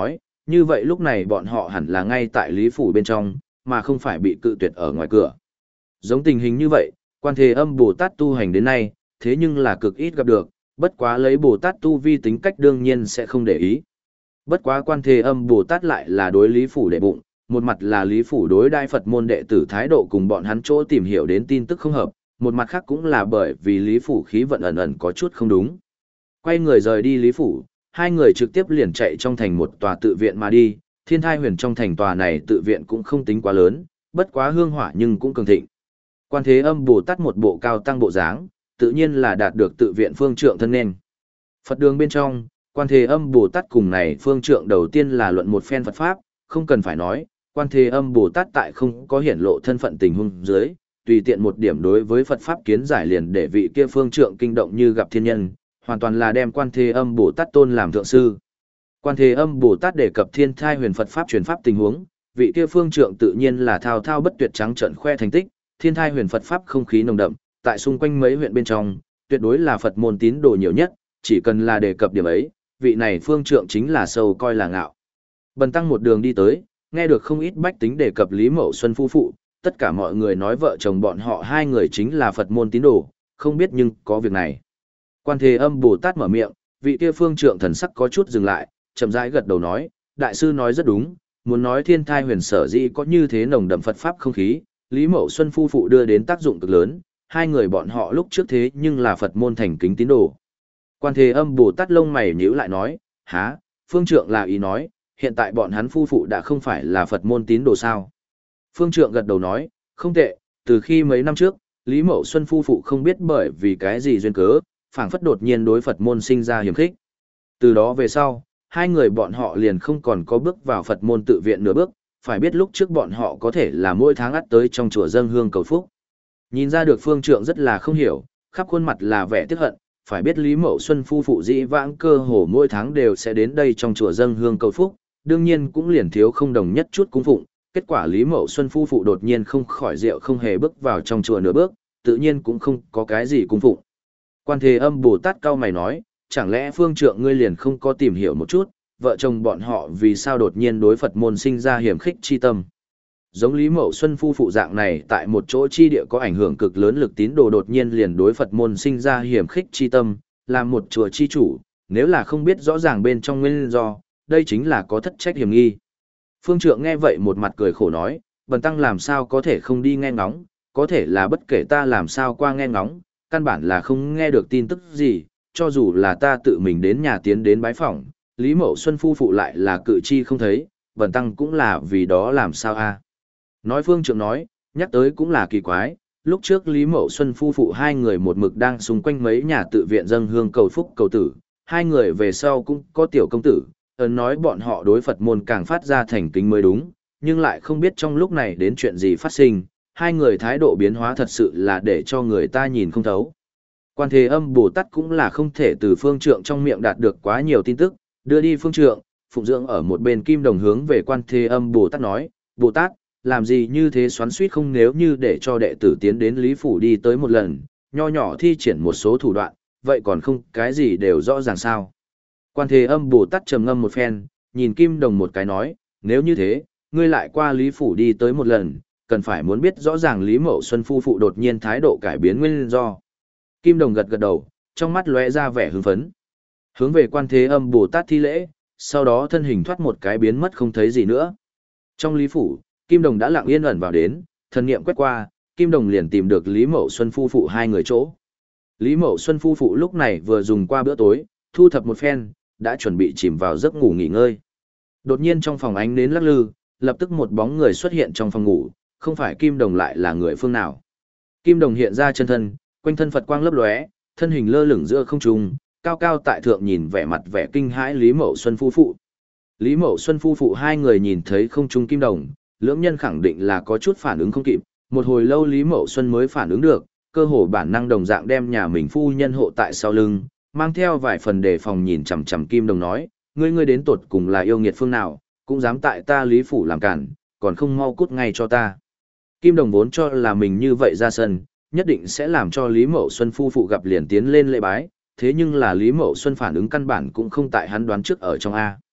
như vậy lúc này bọn họ hẳn là ngay tại Lý Phủ bên trong, mà không phải bị cự tuyệt ở ngoài cửa. Giống tình hình như vậy, Quan Thế Âm Bồ Tát tu hành đến nay, thế nhưng là cực ít gặp được, bất quá lấy Bồ Tát tu vi tính cách đương nhiên sẽ không để ý. Bất quá Quan Thế Âm Bồ Tát lại là đối Lý Phủ đệ bụng, một mặt là Lý Phủ đối đại Phật môn đệ tử thái độ cùng bọn hắn chỗ tìm hiểu đến tin tức không hợp, một mặt khác cũng là bởi vì Lý Phủ khí vận ẩn ẩn có chút không đúng. Quay người rời đi Lý Phủ, hai người trực tiếp liền chạy trong thành một tòa tự viện mà đi, Thiên Thai Huyền trong thành tòa này tự viện cũng không tính quá lớn, bất quá hương hỏa nhưng cũng cường thịnh. Quan Thế Âm Bồ Tát một bộ cao tăng bộ dáng, tự nhiên là đạt được tự viện phương trượng thân nên. Phật đường bên trong, Quan Thế Âm Bồ Tát cùng này phương trượng đầu tiên là luận một phen Phật Pháp, không cần phải nói, Quan Thế Âm Bồ Tát tại không có hiển lộ thân phận tình huống dưới, tùy tiện một điểm đối với Phật Pháp kiến giải liền để vị kia phương trượng kinh động như gặp thiên nhân, hoàn toàn là đem Quan Thế Âm Bồ Tát tôn làm thượng sư. Quan Thế Âm Bồ Tát đề cập Thiên Thai Huyền Phật Pháp truyền pháp tình huống, vị kia phương trượng tự nhiên là thao thao bất tuyệt trắng trợn khoe thành tích, Thiên Thai Huyền Phật Pháp không khí nồng đậm, tại xung quanh mấy huyện bên trong, tuyệt đối là Phật môn tín đồ nhiều nhất, chỉ cần là đề cập điểm ấy, vị này phương trượng chính là sâu coi là ngạo. Bần tăng một đường đi tới, nghe được không ít bách tính đề cập Lý Mậu Xuân phu phụ, tất cả mọi người nói vợ chồng bọn họ hai người chính là Phật môn tín đồ, không biết nhưng có việc này. Quan Thế Âm Bồ Tát mở miệng, vị kia phương trượng thần sắc có chút dừng lại, chậm rãi gật đầu nói, đại sư nói rất đúng, muốn nói Thiên Thai Huyền sở dĩ có như thế nồng đậm Phật Pháp không khí, Lý Mậu Xuân phu phụ đưa đến tác dụng cực lớn, hai người bọn họ lúc trước thế nhưng là Phật môn thành kính tín đồ. Quan Thế Âm Bồ Tát lông mày nhíu lại nói, há, phương trượng là ý nói, hiện tại bọn hắn phu phụ đã không phải là Phật môn tín đồ sao. Phương trượng gật đầu nói, không tệ, từ khi mấy năm trước, Lý Mậu Xuân phu phụ không biết bởi vì cái gì duyên cớ, phảng phất đột nhiên đối Phật môn sinh ra hiềm khích. Từ đó về sau, hai người bọn họ liền không còn có bước vào Phật môn tự viện nửa bước, phải biết lúc trước bọn họ có thể là mỗi tháng ắt tới trong chùa dâng hương cầu phúc. Nhìn ra được phương trượng rất là không hiểu, khắp khuôn mặt là vẻ tiếc hận, phải biết Lý Mậu Xuân phu phụ dĩ vãng cơ hồ mỗi tháng đều sẽ đến đây trong chùa dâng hương cầu phúc, đương nhiên cũng liền thiếu không đồng nhất chút cung phụng, kết quả Lý Mậu Xuân phu phụ đột nhiên không khỏi rượu không hề bước vào trong chùa nửa bước, tự nhiên cũng không có cái gì cung phụng. Quan Thế Âm Bồ Tát cao mày nói, chẳng lẽ phương trượng ngươi liền không có tìm hiểu một chút, vợ chồng bọn họ vì sao đột nhiên đối Phật môn sinh ra hiểm khích chi tâm. Giống Lý Mậu Xuân phu phụ dạng này tại một chỗ chi địa có ảnh hưởng cực lớn lực tín đồ đột nhiên liền đối Phật môn sinh ra hiểm khích chi tâm, làm một chùa chi chủ, nếu là không biết rõ ràng bên trong nguyên do, đây chính là có thất trách hiểm nghi. Phương trượng nghe vậy một mặt cười khổ nói, bần tăng làm sao có thể không đi nghe ngóng, có thể là bất kể ta làm sao qua nghe ngóng, căn bản là không nghe được tin tức gì, cho dù là ta tự mình đến nhà tiến đến bái phỏng, Lý Mậu Xuân phu phụ lại là cự chi không thấy, bần tăng cũng là vì đó làm sao a. Nói phương trượng nói, nhắc tới cũng là kỳ quái, lúc trước Lý Mậu Xuân phu phụ hai người một mực đang xung quanh mấy nhà tự viện dâng hương cầu phúc cầu tử, hai người về sau cũng có tiểu công tử, ấn nói bọn họ đối Phật môn càng phát ra thành kính mới đúng, nhưng lại không biết trong lúc này đến chuyện gì phát sinh, hai người thái độ biến hóa thật sự là để cho người ta nhìn không thấu. Quan Thế Âm Bồ Tát cũng là không thể từ phương trượng trong miệng đạt được quá nhiều tin tức, đưa đi phương trượng, phụng dưỡng ở một bên kim đồng hướng về Quan Thế Âm Bồ Tát nói, Bồ Tát, làm gì như thế xoắn suýt không nếu như để cho đệ tử tiến đến Lý Phủ đi tới một lần, nho nhỏ thi triển một số thủ đoạn, vậy còn không cái gì đều rõ ràng sao. Quan Thế Âm Bồ Tát trầm ngâm một phen, nhìn kim đồng một cái nói, nếu như thế, ngươi lại qua Lý Phủ đi tới một lần, cần phải muốn biết rõ ràng Lý Mậu Xuân phu phụ đột nhiên thái độ cải biến nguyên do. Kim đồng gật gật đầu, trong mắt lóe ra vẻ hưng phấn. Hướng về Quan Thế Âm Bồ Tát thi lễ, sau đó thân hình thoát một cái biến mất không thấy gì nữa. Trong Lý Phủ, Kim đồng đã lặng yên ẩn vào đến, thần niệm quét qua, Kim đồng liền tìm được Lý Mậu Xuân phu phụ hai người chỗ. Lý Mậu Xuân phu phụ lúc này vừa dùng qua bữa tối, thu thập một phen, đã chuẩn bị chìm vào giấc ngủ nghỉ ngơi. Đột nhiên trong phòng ánh nến lắc lư, lập tức một bóng người xuất hiện trong phòng ngủ, không phải Kim đồng lại là người phương nào. Kim đồng hiện ra chân thân, quanh thân Phật quang lấp lóe, thân hình lơ lửng giữa không trung, cao cao tại thượng nhìn vẻ mặt vẻ kinh hãi Lý Mậu Xuân phu phụ. Lý Mậu Xuân phu phụ hai người nhìn thấy không trung Kim đồng, lưỡng nhân khẳng định là có chút phản ứng không kịp, một hồi lâu Lý Mậu Xuân mới phản ứng được, cơ hồ bản năng đồng dạng đem nhà mình phu nhân hộ tại sau lưng, mang theo vài phần đề phòng nhìn chằm chằm Kim đồng nói, ngươi ngươi đến tột cùng là yêu nghiệt phương nào, cũng dám tại ta Lý Phủ làm cản, còn không mau cút ngay cho ta. Kim đồng vốn cho là mình như vậy ra sân, nhất định sẽ làm cho Lý Mậu Xuân phu phụ gặp liền tiến lên lễ bái, thế nhưng là Lý Mậu Xuân phản ứng căn bản cũng không tại hắn đoán trước ở trong A.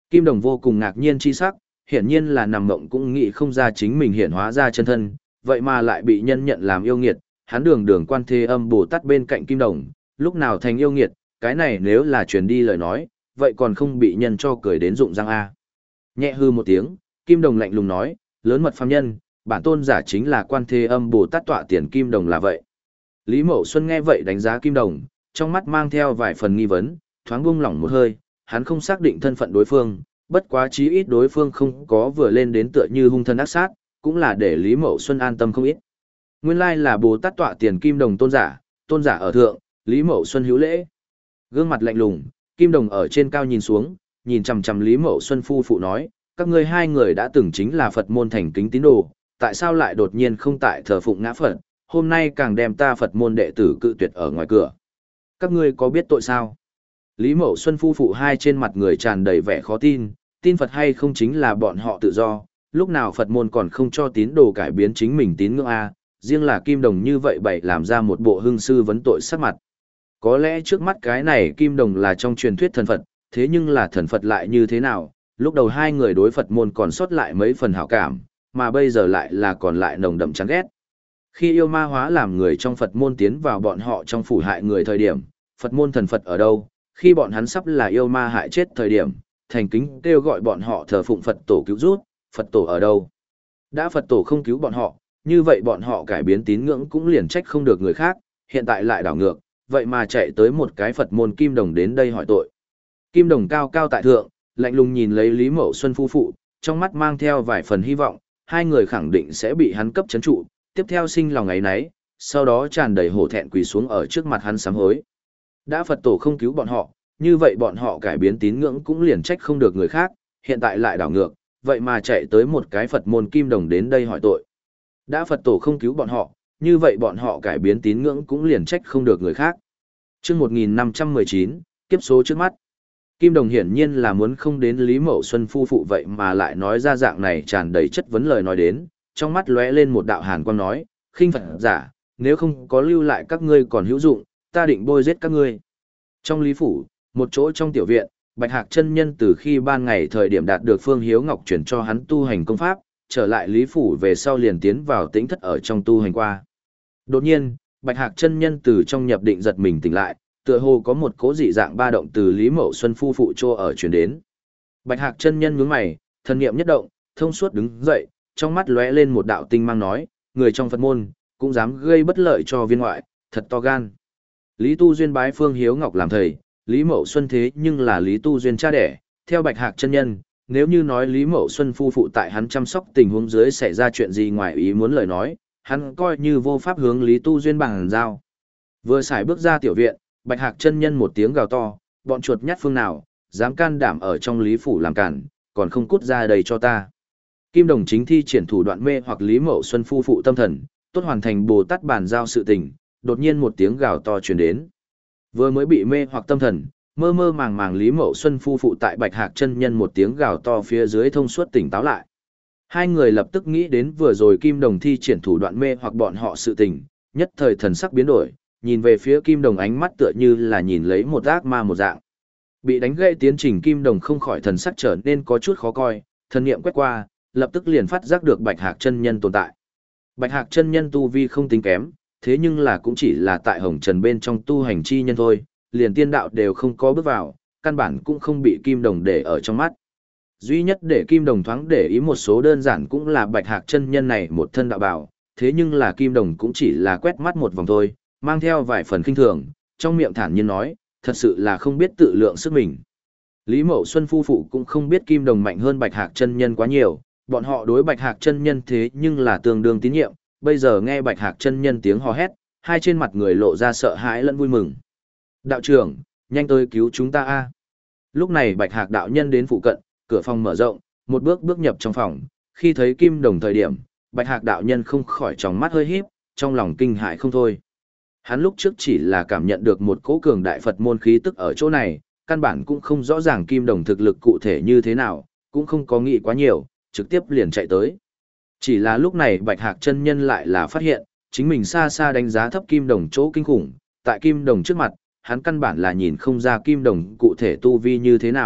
Kim Đồng vô cùng ngạc nhiên chi sắc, hiển nhiên là nằm mộng cũng nghĩ không ra chính mình hiện hóa ra chân thân, vậy mà lại bị nhân nhận làm yêu nghiệt, hắn đường đường Quan Thế Âm Bồ Tát bên cạnh Kim Đồng, lúc nào thành yêu nghiệt, cái này nếu là truyền đi lời nói, vậy còn không bị nhân cho cười đến rụng răng a. Nhẹ hư một tiếng, Kim Đồng lạnh lùng nói, lớn mật phàm nhân, bản tôn giả chính là Quan Thế Âm Bồ Tát tọa tiền Kim Đồng là vậy. Lý Mậu Xuân nghe vậy đánh giá Kim Đồng, trong mắt mang theo vài phần nghi vấn, thoáng buông lỏng một hơi, hắn không xác định thân phận đối phương, bất quá chí ít đối phương không có vừa lên đến tựa như hung thân ác sát, cũng là để Lý Mậu Xuân an tâm không ít. Nguyên lai là Bồ Tát tọa tiền Kim Đồng tôn giả, tôn giả ở thượng, Lý Mậu Xuân hữu lễ. Gương mặt lạnh lùng, Kim Đồng ở trên cao nhìn xuống, nhìn chằm chằm Lý Mậu Xuân phu phụ nói, các ngươi hai người đã từng chính là Phật môn thành kính tín đồ, tại sao lại đột nhiên không tại thờ phụng ngã Phật, hôm nay càng đem ta Phật môn đệ tử cự tuyệt ở ngoài cửa. Các ngươi có biết tội sao? Lý Mậu Xuân phu phụ hai trên mặt người tràn đầy vẻ khó tin, tin Phật hay không chính là bọn họ tự do, lúc nào Phật môn còn không cho tín đồ cải biến chính mình tín ngưỡng a, riêng là Kim Đồng như vậy bậy làm ra một bộ hưng sư vấn tội sắc mặt. Có lẽ trước mắt cái này Kim Đồng là trong truyền thuyết thần Phật, thế nhưng là thần Phật lại như thế nào? Lúc đầu hai người đối Phật môn còn sót lại mấy phần hảo cảm, mà bây giờ lại là còn lại nồng đậm chán ghét. Khi yêu ma hóa làm người trong Phật môn tiến vào bọn họ trong phủ hại người thời điểm, Phật môn thần Phật ở đâu? Khi bọn hắn sắp là yêu ma hại chết thời điểm, thành kính kêu gọi bọn họ thờ phụng Phật tổ cứu rút, Phật tổ ở đâu? Đã Phật tổ không cứu bọn họ, như vậy bọn họ cải biến tín ngưỡng cũng liền trách không được người khác, hiện tại lại đảo ngược, vậy mà chạy tới một cái Phật môn Kim Đồng đến đây hỏi tội. Kim Đồng cao cao tại thượng, lạnh lùng nhìn lấy Lý Mậu Xuân phu phụ, trong mắt mang theo vài phần hy vọng, hai người khẳng định sẽ bị hắn cấp chấn trụ, tiếp theo sinh lòng ấy nấy, sau đó tràn đầy hổ thẹn quỳ xuống ở trước mặt hắn sám hối. Đã Phật tổ không cứu bọn họ, như vậy bọn họ cải biến tín ngưỡng cũng liền trách không được người khác, hiện tại lại đảo ngược, vậy mà chạy tới một cái Phật môn Kim Đồng đến đây hỏi tội. Đã Phật tổ không cứu bọn họ, như vậy bọn họ cải biến tín ngưỡng cũng liền trách không được người khác. Chương một nghìn năm trăm mười chín, kiếp số trước mắt. Kim Đồng hiển nhiên là muốn không đến Lý Mậu Xuân phu phụ vậy mà lại nói ra dạng này tràn đầy chất vấn lời nói đến, trong mắt lóe lên một đạo hàn quang nói, khinh Phật giả, nếu không có lưu lại các ngươi còn hữu dụng, ta định bôi giết các ngươi. Trong Lý phủ, một chỗ trong tiểu viện, Bạch Hạc chân nhân từ khi ban ngày thời điểm đạt được Phương Hiếu Ngọc chuyển cho hắn tu hành công pháp, trở lại Lý phủ về sau liền tiến vào tĩnh thất ở trong tu hành qua. Đột nhiên, Bạch Hạc chân nhân từ trong nhập định giật mình tỉnh lại, tựa hồ có một cố dị dạng ba động từ Lý Mậu Xuân phu phụ trô ở truyền đến. Bạch Hạc chân nhân nhướng mày, thần niệm nhất động, thông suốt đứng dậy, trong mắt lóe lên một đạo tinh mang nói, người trong Phật môn cũng dám gây bất lợi cho viên ngoại, thật to gan. Lý Tu Duyên bái Phương Hiếu Ngọc làm thầy, Lý Mậu Xuân thế nhưng là Lý Tu Duyên cha đẻ, theo Bạch Hạc chân nhân, nếu như nói Lý Mậu Xuân phu phụ tại hắn chăm sóc tình huống dưới xảy ra chuyện gì ngoài ý muốn lời nói, hắn coi như vô pháp hướng Lý Tu Duyên bằng giao. Vừa xài bước ra tiểu viện, Bạch Hạc chân nhân một tiếng gào to, bọn chuột nhắt phương nào, dám can đảm ở trong Lý phủ làm cản, còn không cút ra đây cho ta. Kim Đồng chính thi triển thủ đoạn mê hoặc Lý Mậu Xuân phu phụ tâm thần, tốt hoàn thành Bồ Tát bàn giao sự tình, đột nhiên một tiếng gào to truyền đến. Vừa mới bị mê hoặc tâm thần, mơ mơ màng màng Lý Mậu Xuân phu phụ tại Bạch Hạc chân nhân một tiếng gào to phía dưới thông suốt tỉnh táo lại. Hai người lập tức nghĩ đến vừa rồi Kim Đồng thi triển thủ đoạn mê hoặc bọn họ sự tình, nhất thời thần sắc biến đổi, nhìn về phía Kim Đồng ánh mắt tựa như là nhìn lấy một ác ma một dạng. Bị đánh gãy tiến trình Kim Đồng không khỏi thần sắc trở nên có chút khó coi, thần niệm quét qua, lập tức liền phát giác được Bạch Hạc chân nhân tồn tại. Bạch Hạc chân nhân tu vi không tính kém, thế nhưng là cũng chỉ là tại Hồng Trần bên trong tu hành chi nhân thôi, liền tiên đạo đều không có bước vào, căn bản cũng không bị Kim Đồng để ở trong mắt. Duy nhất để Kim Đồng thoáng để ý một số đơn giản cũng là Bạch Hạc chân nhân này một thân đạo bảo, thế nhưng là Kim Đồng cũng chỉ là quét mắt một vòng thôi, mang theo vài phần khinh thường, trong miệng thản nhiên nói, thật sự là không biết tự lượng sức mình. Lý Mậu Xuân phu phụ cũng không biết Kim Đồng mạnh hơn Bạch Hạc chân nhân quá nhiều, bọn họ đối Bạch Hạc chân nhân thế nhưng là tương đương tín nhiệm, bây giờ nghe Bạch Hạc chân nhân tiếng hò hét, hai trên mặt người lộ ra sợ hãi lẫn vui mừng. Đạo trưởng, nhanh tới cứu chúng ta a! Lúc này Bạch Hạc đạo nhân đến phụ cận, cửa phòng mở rộng, một bước bước nhập trong phòng, khi thấy Kim Đồng thời điểm, Bạch Hạc đạo nhân không khỏi tròng mắt hơi híp, trong lòng kinh hãi không thôi. Hắn lúc trước chỉ là cảm nhận được một cỗ cường đại Phật môn khí tức ở chỗ này, căn bản cũng không rõ ràng Kim Đồng thực lực cụ thể như thế nào, cũng không có nghĩ quá nhiều, trực tiếp liền chạy tới. Chỉ là lúc này Bạch Hạc chân nhân lại là phát hiện, chính mình xa xa đánh giá thấp Kim Đồng chỗ kinh khủng, tại Kim Đồng trước mặt, hắn căn bản là nhìn không ra Kim Đồng cụ thể tu vi như thế nào,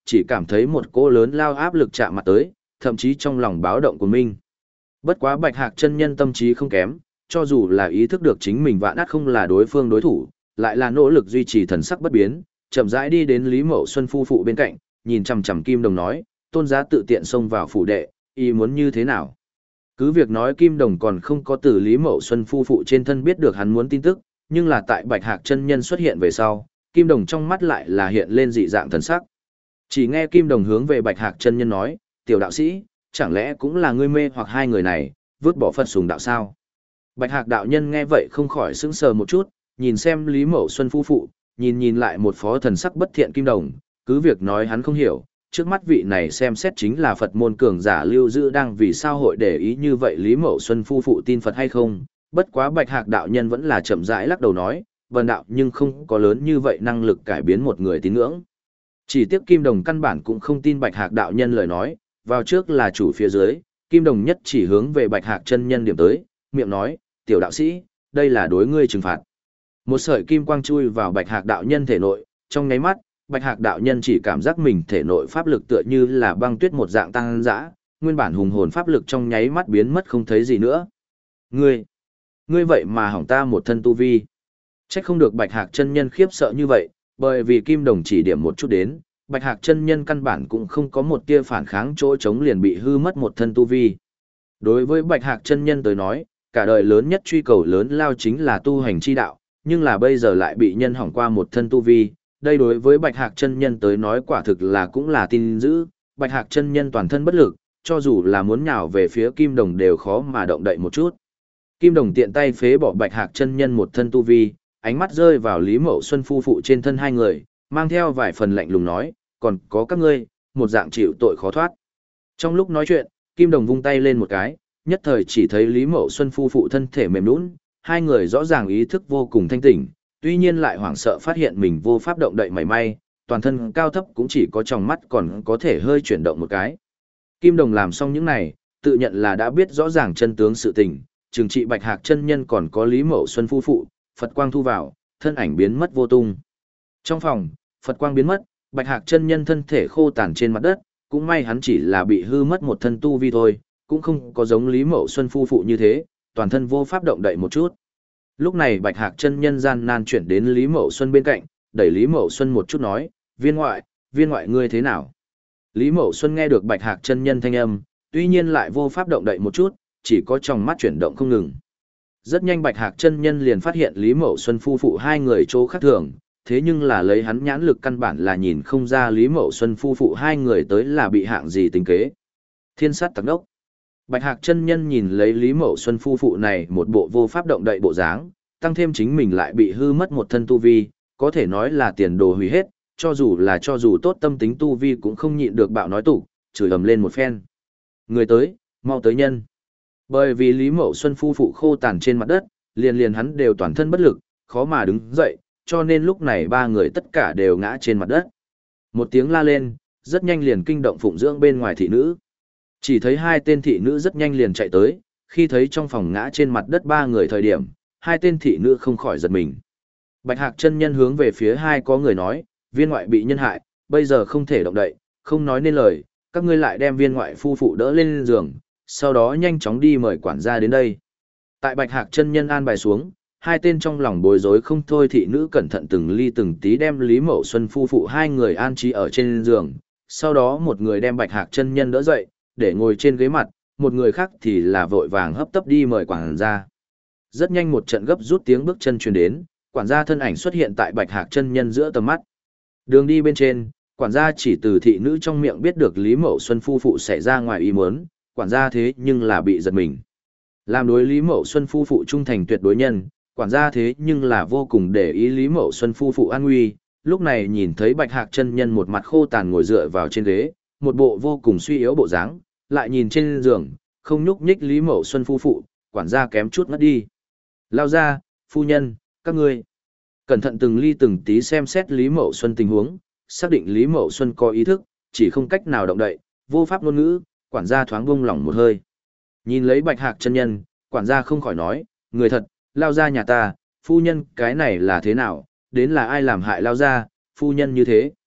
chỉ cảm thấy một cỗ lớn lao áp lực chạm mặt tới, thậm chí trong lòng báo động của mình. Bất quá Bạch Hạc chân nhân tâm trí không kém, cho dù là ý thức được chính mình vạn ác không là đối phương đối thủ, lại là nỗ lực duy trì thần sắc bất biến, chậm rãi đi đến Lý Mậu Xuân phu phụ bên cạnh, nhìn chằm chằm Kim Đồng nói, Tôn giá tự tiện xông vào phủ đệ, ý muốn như thế nào? Cứ việc nói Kim Đồng còn không có từ Lý Mậu Xuân phu phụ trên thân biết được hắn muốn tin tức, nhưng là tại Bạch Hạc chân nhân xuất hiện về sau, Kim Đồng trong mắt lại là hiện lên dị dạng thần sắc. Chỉ nghe Kim Đồng hướng về Bạch Hạc chân nhân nói, tiểu đạo sĩ, chẳng lẽ cũng là ngươi mê hoặc hai người này, vứt bỏ Phật sùng đạo sao? Bạch Hạc đạo nhân nghe vậy không khỏi sững sờ một chút, nhìn xem Lý Mậu Xuân phu phụ, nhìn nhìn lại một phó thần sắc bất thiện Kim Đồng, cứ việc nói hắn không hiểu, trước mắt vị này xem xét chính là Phật môn cường giả lưu giữ đang vì sao hội để ý như vậy Lý Mậu Xuân phu phụ tin Phật hay không, bất quá Bạch Hạc đạo nhân vẫn là chậm rãi lắc đầu nói, vần đạo nhưng không có lớn như vậy năng lực cải biến một người tín ngưỡng. Chỉ tiếc Kim Đồng căn bản cũng không tin Bạch Hạc đạo nhân lời nói, vào trước là chủ phía dưới, Kim Đồng nhất chỉ hướng về Bạch Hạc chân nhân điểm tới, miệng nói, tiểu đạo sĩ, đây là đối ngươi trừng phạt. Một sợi kim quang chui vào Bạch Hạc đạo nhân thể nội, trong nháy mắt, Bạch Hạc đạo nhân chỉ cảm giác mình thể nội pháp lực tựa như là băng tuyết một dạng tăng dã, nguyên bản hùng hồn pháp lực trong nháy mắt biến mất không thấy gì nữa. Ngươi, ngươi vậy mà hỏng ta một thân tu vi. Chắc không được Bạch Hạc chân nhân khiếp sợ như vậy, bởi vì Kim Đồng chỉ điểm một chút đến, Bạch Hạc chân nhân căn bản cũng không có một tia phản kháng chỗ chống liền bị hư mất một thân tu vi. Đối với Bạch Hạc chân nhân tới nói, cả đời lớn nhất truy cầu lớn lao chính là tu hành chi đạo, nhưng là bây giờ lại bị nhân hỏng qua một thân tu vi, đây đối với Bạch Hạc chân nhân tới nói quả thực là cũng là tin dữ, Bạch Hạc chân nhân toàn thân bất lực, cho dù là muốn nhào về phía Kim Đồng đều khó mà động đậy một chút. Kim Đồng tiện tay phế bỏ Bạch Hạc chân nhân một thân tu vi, ánh mắt rơi vào Lý Mậu Xuân phu phụ trên thân hai người, mang theo vài phần lạnh lùng nói, còn có các ngươi, một dạng chịu tội khó thoát. Trong lúc nói chuyện, Kim Đồng vung tay lên một cái, nhất thời chỉ thấy Lý Mậu Xuân phu phụ thân thể mềm nhũn, hai người rõ ràng ý thức vô cùng thanh tỉnh, tuy nhiên lại hoảng sợ phát hiện mình vô pháp động đậy mảy may, toàn thân cao thấp cũng chỉ có trong mắt còn có thể hơi chuyển động một cái. Kim Đồng làm xong những này, tự nhận là đã biết rõ ràng chân tướng sự tình, trừng trị Bạch Hạc chân nhân còn có Lý Mậu Xuân phu phụ, Phật quang thu vào, thân ảnh biến mất vô tung. Trong phòng, Phật quang biến mất, Bạch Hạc chân nhân thân thể khô tàn trên mặt đất, cũng may hắn chỉ là bị hư mất một thân tu vi thôi, cũng không có giống Lý Mậu Xuân phu phụ như thế, toàn thân vô pháp động đậy một chút. Lúc này Bạch Hạc chân nhân gian nan chuyển đến Lý Mậu Xuân bên cạnh, đẩy Lý Mậu Xuân một chút nói, viên ngoại, viên ngoại ngươi thế nào? Lý Mậu Xuân nghe được Bạch Hạc chân nhân thanh âm, tuy nhiên lại vô pháp động đậy một chút, chỉ có trong mắt chuyển động không ngừng. Rất nhanh Bạch Hạc chân nhân liền phát hiện Lý Mậu Xuân phu phụ hai người chỗ khác thường, thế nhưng là lấy hắn nhãn lực căn bản là nhìn không ra Lý Mậu Xuân phu phụ hai người tới là bị hạng gì tính kế. Thiên sát tặc đốc. Bạch Hạc chân nhân nhìn lấy Lý Mậu Xuân phu phụ này một bộ vô pháp động đậy bộ dáng, tăng thêm chính mình lại bị hư mất một thân tu vi, có thể nói là tiền đồ hủy hết, cho dù là cho dù tốt tâm tính tu vi cũng không nhịn được bạo nói tục, chửi ầm lên một phen. Người tới, mau tới nhân. Bởi vì Lý Mậu Xuân phu phụ khô tàn trên mặt đất, liền liền hắn đều toàn thân bất lực, khó mà đứng dậy, cho nên lúc này ba người tất cả đều ngã trên mặt đất. Một tiếng la lên, rất nhanh liền kinh động phụng dưỡng bên ngoài thị nữ. Chỉ thấy hai tên thị nữ rất nhanh liền chạy tới, khi thấy trong phòng ngã trên mặt đất ba người thời điểm, hai tên thị nữ không khỏi giật mình. Bạch Hạc chân nhân hướng về phía hai có người nói, viên ngoại bị nhân hại, bây giờ không thể động đậy, không nói nên lời, các ngươi lại đem viên ngoại phu phụ đỡ lên giường, sau đó nhanh chóng đi mời quản gia đến đây. Tại Bạch Hạc chân nhân an bài xuống, hai tên trong lòng bối rối không thôi thị nữ cẩn thận từng ly từng tí đem Lý Mậu Xuân phu phụ hai người an trí ở trên giường, sau đó một người đem Bạch Hạc chân nhân đỡ dậy, để ngồi trên ghế mặt, một người khác thì là vội vàng hấp tấp đi mời quản gia. Rất nhanh một trận gấp rút tiếng bước chân truyền đến, quản gia thân ảnh xuất hiện tại Bạch Hạc chân nhân giữa tầm mắt. Đường đi bên trên, quản gia chỉ từ thị nữ trong miệng biết được Lý Mậu Xuân phu phụ xảy ra ngoài ý muốn, quản gia thế nhưng là bị giật mình. Làm đối Lý Mậu Xuân phu phụ trung thành tuyệt đối nhân, quản gia thế nhưng là vô cùng để ý Lý Mậu Xuân phu phụ an nguy, lúc này nhìn thấy Bạch Hạc chân nhân một mặt khô tàn ngồi dựa vào trên ghế, một bộ vô cùng suy yếu bộ dáng, lại nhìn trên giường, không nhúc nhích Lý Mậu Xuân phu phụ, quản gia kém chút ngất đi. Lao ra, phu nhân, các ngươi. Cẩn thận từng ly từng tí xem xét Lý Mậu Xuân tình huống, xác định Lý Mậu Xuân có ý thức, chỉ không cách nào động đậy, vô pháp ngôn ngữ, quản gia thoáng buông lỏng một hơi. Nhìn lấy Bạch Hạc chân nhân, quản gia không khỏi nói, người thật, Lao ra nhà ta, phu nhân cái này là thế nào, đến là ai làm hại Lao ra, phu nhân như thế.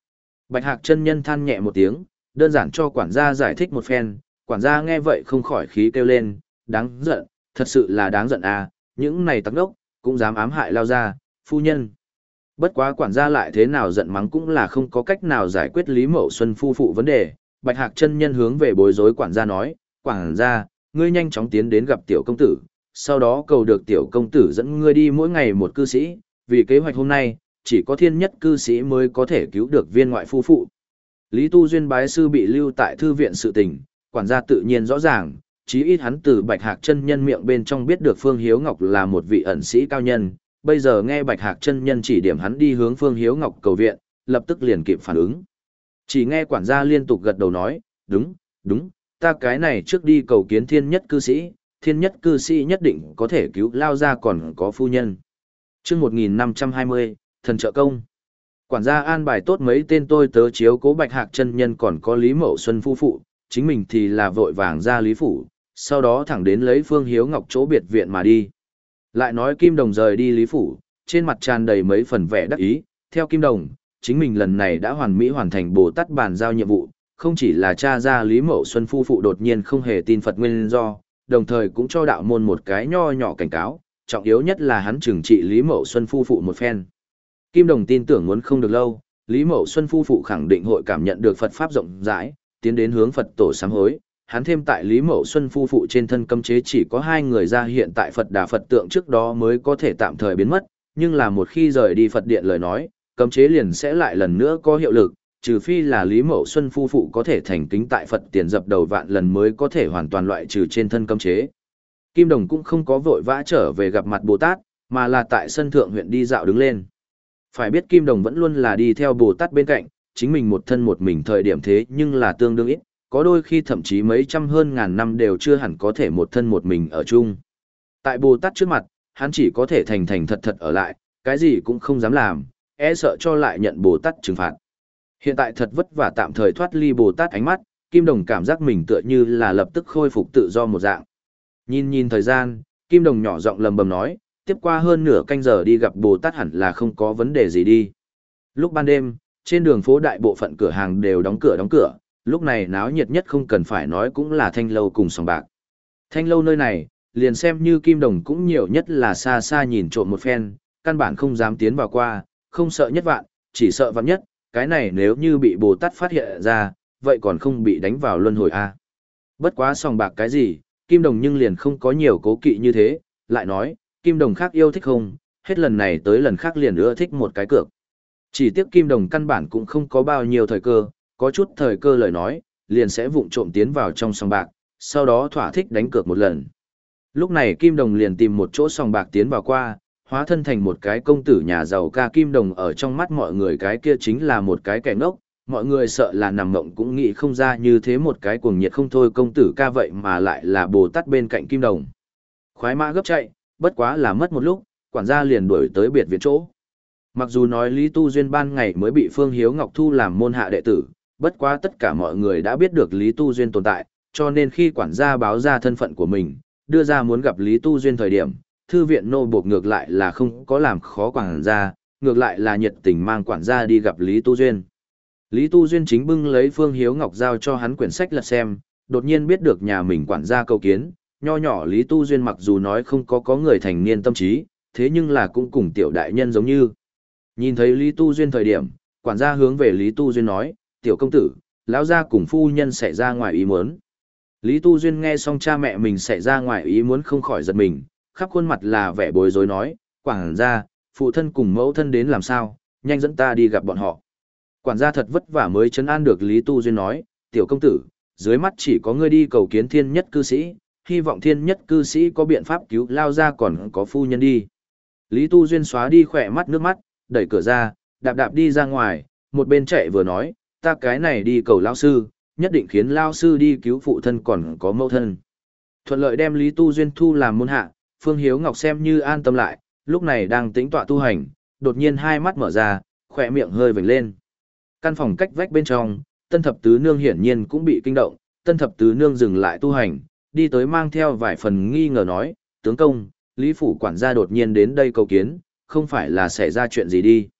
Bạch Hạc chân nhân than nhẹ một tiếng, đơn giản cho quản gia giải thích một phen, quản gia nghe vậy không khỏi khí kêu lên, đáng giận, thật sự là đáng giận à, những này tắc đốc, cũng dám ám hại lao ra, phu nhân. Bất quá quản gia lại thế nào giận mắng cũng là không có cách nào giải quyết Lý Mậu Xuân phu phụ vấn đề, Bạch Hạc chân nhân hướng về bối rối quản gia nói, quản gia, ngươi nhanh chóng tiến đến gặp tiểu công tử, sau đó cầu được tiểu công tử dẫn ngươi đi mỗi ngày một cư sĩ, vì kế hoạch hôm nay, chỉ có thiên nhất cư sĩ mới có thể cứu được viên ngoại phu phụ. Lý Tu Duyên bái sư bị lưu tại thư viện sự tình, quản gia tự nhiên rõ ràng, chí ít hắn từ Bạch Hạc chân nhân miệng bên trong biết được Phương Hiếu Ngọc là một vị ẩn sĩ cao nhân, bây giờ nghe Bạch Hạc chân nhân chỉ điểm hắn đi hướng Phương Hiếu Ngọc cầu viện, lập tức liền kịp phản ứng. Chỉ nghe quản gia liên tục gật đầu nói, đúng, đúng, ta cái này trước đi cầu kiến thiên nhất cư sĩ, thiên nhất cư sĩ nhất định có thể cứu lao ra còn có phu nhân. Chương một nghìn năm trăm hai mươi, thần trợ công. Quản gia an bài tốt mấy tên tôi tớ chiếu cố Bạch Hạc chân nhân còn có Lý Mậu Xuân phu phụ, chính mình thì là vội vàng ra Lý phủ, sau đó thẳng đến lấy Phương Hiếu Ngọc chỗ biệt viện mà đi. Lại nói Kim Đồng rời đi Lý phủ, trên mặt tràn đầy mấy phần vẻ đắc ý, theo Kim Đồng, chính mình lần này đã hoàn mỹ hoàn thành Bồ Tát bàn giao nhiệm vụ, không chỉ là tra ra Lý Mậu Xuân phu phụ đột nhiên không hề tin Phật nguyên do, đồng thời cũng cho đạo môn một cái nho nhỏ cảnh cáo, trọng yếu nhất là hắn trừng trị Lý Mậu Xuân phu phụ một phen. Kim Đồng tin tưởng muốn không được lâu, Lý Mậu Xuân phu phụ khẳng định hội cảm nhận được Phật pháp rộng rãi, tiến đến hướng Phật tổ sám hối. Hắn thêm tại Lý Mậu Xuân phu phụ trên thân cấm chế chỉ có hai người ra hiện tại Phật Đà Phật tượng trước đó mới có thể tạm thời biến mất, nhưng là một khi rời đi Phật điện lời nói, cấm chế liền sẽ lại lần nữa có hiệu lực, trừ phi là Lý Mậu Xuân phu phụ có thể thành kính tại Phật tiền dập đầu vạn lần mới có thể hoàn toàn loại trừ trên thân cấm chế. Kim Đồng cũng không có vội vã trở về gặp mặt Bồ Tát, mà là tại sân thượng huyện đi dạo đứng lên. Phải biết Kim Đồng vẫn luôn là đi theo Bồ Tát bên cạnh, chính mình một thân một mình thời điểm thế nhưng là tương đương ít, có đôi khi thậm chí mấy trăm hơn ngàn năm đều chưa hẳn có thể một thân một mình ở chung. Tại Bồ Tát trước mặt, hắn chỉ có thể thành thành thật thật ở lại, cái gì cũng không dám làm, e sợ cho lại nhận Bồ Tát trừng phạt. Hiện tại thật vất vả tạm thời thoát ly Bồ Tát ánh mắt, Kim Đồng cảm giác mình tựa như là lập tức khôi phục tự do một dạng. Nhìn nhìn thời gian, Kim Đồng nhỏ giọng lầm bầm nói, tiếp qua hơn nửa canh giờ đi gặp Bồ Tát hẳn là không có vấn đề gì đi. Lúc ban đêm, trên đường phố đại bộ phận cửa hàng đều đóng cửa đóng cửa, lúc này náo nhiệt nhất không cần phải nói cũng là Thanh Lâu cùng sòng bạc. Thanh Lâu nơi này, liền xem như Kim Đồng cũng nhiều nhất là xa xa nhìn trộm một phen, căn bản không dám tiến vào qua, không sợ nhất vạn, chỉ sợ vạn nhất, cái này nếu như bị Bồ Tát phát hiện ra, vậy còn không bị đánh vào luân hồi a. Bất quá sòng bạc cái gì, Kim Đồng nhưng liền không có nhiều cố kỵ như thế, lại nói, Kim Đồng khác yêu thích không, hết lần này tới lần khác liền ưa thích một cái cược. Chỉ tiếc Kim Đồng căn bản cũng không có bao nhiêu thời cơ, có chút thời cơ lời nói, liền sẽ vụng trộm tiến vào trong sòng bạc, sau đó thỏa thích đánh cược một lần. Lúc này Kim Đồng liền tìm một chỗ sòng bạc tiến vào qua, hóa thân thành một cái công tử nhà giàu ca. Kim Đồng ở trong mắt mọi người cái kia chính là một cái kẻ ngốc, mọi người sợ là nằm mộng cũng nghĩ không ra như thế một cái cuồng nhiệt không thôi công tử ca vậy mà lại là Bồ Tát bên cạnh Kim Đồng. Khoái mã gấp chạy, bất quá là mất một lúc, quản gia liền đuổi tới biệt viện chỗ. Mặc dù nói Lý Tu Duyên ban ngày mới bị Phương Hiếu Ngọc thu làm môn hạ đệ tử, bất quá tất cả mọi người đã biết được Lý Tu Duyên tồn tại, cho nên khi quản gia báo ra thân phận của mình, đưa ra muốn gặp Lý Tu Duyên thời điểm, thư viện nô buộc ngược lại là không có làm khó quản gia, ngược lại là nhiệt tình mang quản gia đi gặp Lý Tu Duyên. Lý Tu Duyên chính bưng lấy Phương Hiếu Ngọc giao cho hắn quyển sách lật xem, đột nhiên biết được nhà mình quản gia cầu kiến, nho nhỏ Lý Tu Duyên mặc dù nói không có có người thành niên tâm trí, thế nhưng là cũng cùng tiểu đại nhân giống như. Nhìn thấy Lý Tu Duyên thời điểm, quản gia hướng về Lý Tu Duyên nói, tiểu công tử, lão gia cùng phu nhân xảy ra ngoài ý muốn. Lý Tu Duyên nghe xong cha mẹ mình xảy ra ngoài ý muốn không khỏi giật mình, khắp khuôn mặt là vẻ bối rối nói, quản gia, phụ thân cùng mẫu thân đến làm sao, nhanh dẫn ta đi gặp bọn họ. Quản gia thật vất vả mới trấn an được Lý Tu Duyên nói, tiểu công tử, dưới mắt chỉ có ngươi đi cầu kiến thiên nhất cư sĩ, hy vọng thiên nhất cư sĩ có biện pháp cứu lao ra còn có phu nhân đi. Lý Tu Duyên xóa đi khỏe mắt nước mắt, đẩy cửa ra, đạp đạp đi ra ngoài, một bên chạy vừa nói, ta cái này đi cầu lao sư, nhất định khiến lao sư đi cứu phụ thân còn có mẫu thân. Thuận lợi đem Lý Tu Duyên thu làm môn hạ, Phương Hiếu Ngọc xem như an tâm lại, lúc này đang tĩnh tọa tu hành, đột nhiên hai mắt mở ra, khỏe miệng hơi vểnh lên. Căn phòng cách vách bên trong, Tân Thập Tứ Nương hiển nhiên cũng bị kinh động, Tân Thập Tứ Nương dừng lại tu hành, đi tới mang theo vài phần nghi ngờ nói, tướng công, Lý phủ quản gia đột nhiên đến đây cầu kiến, không phải là xảy ra chuyện gì đi.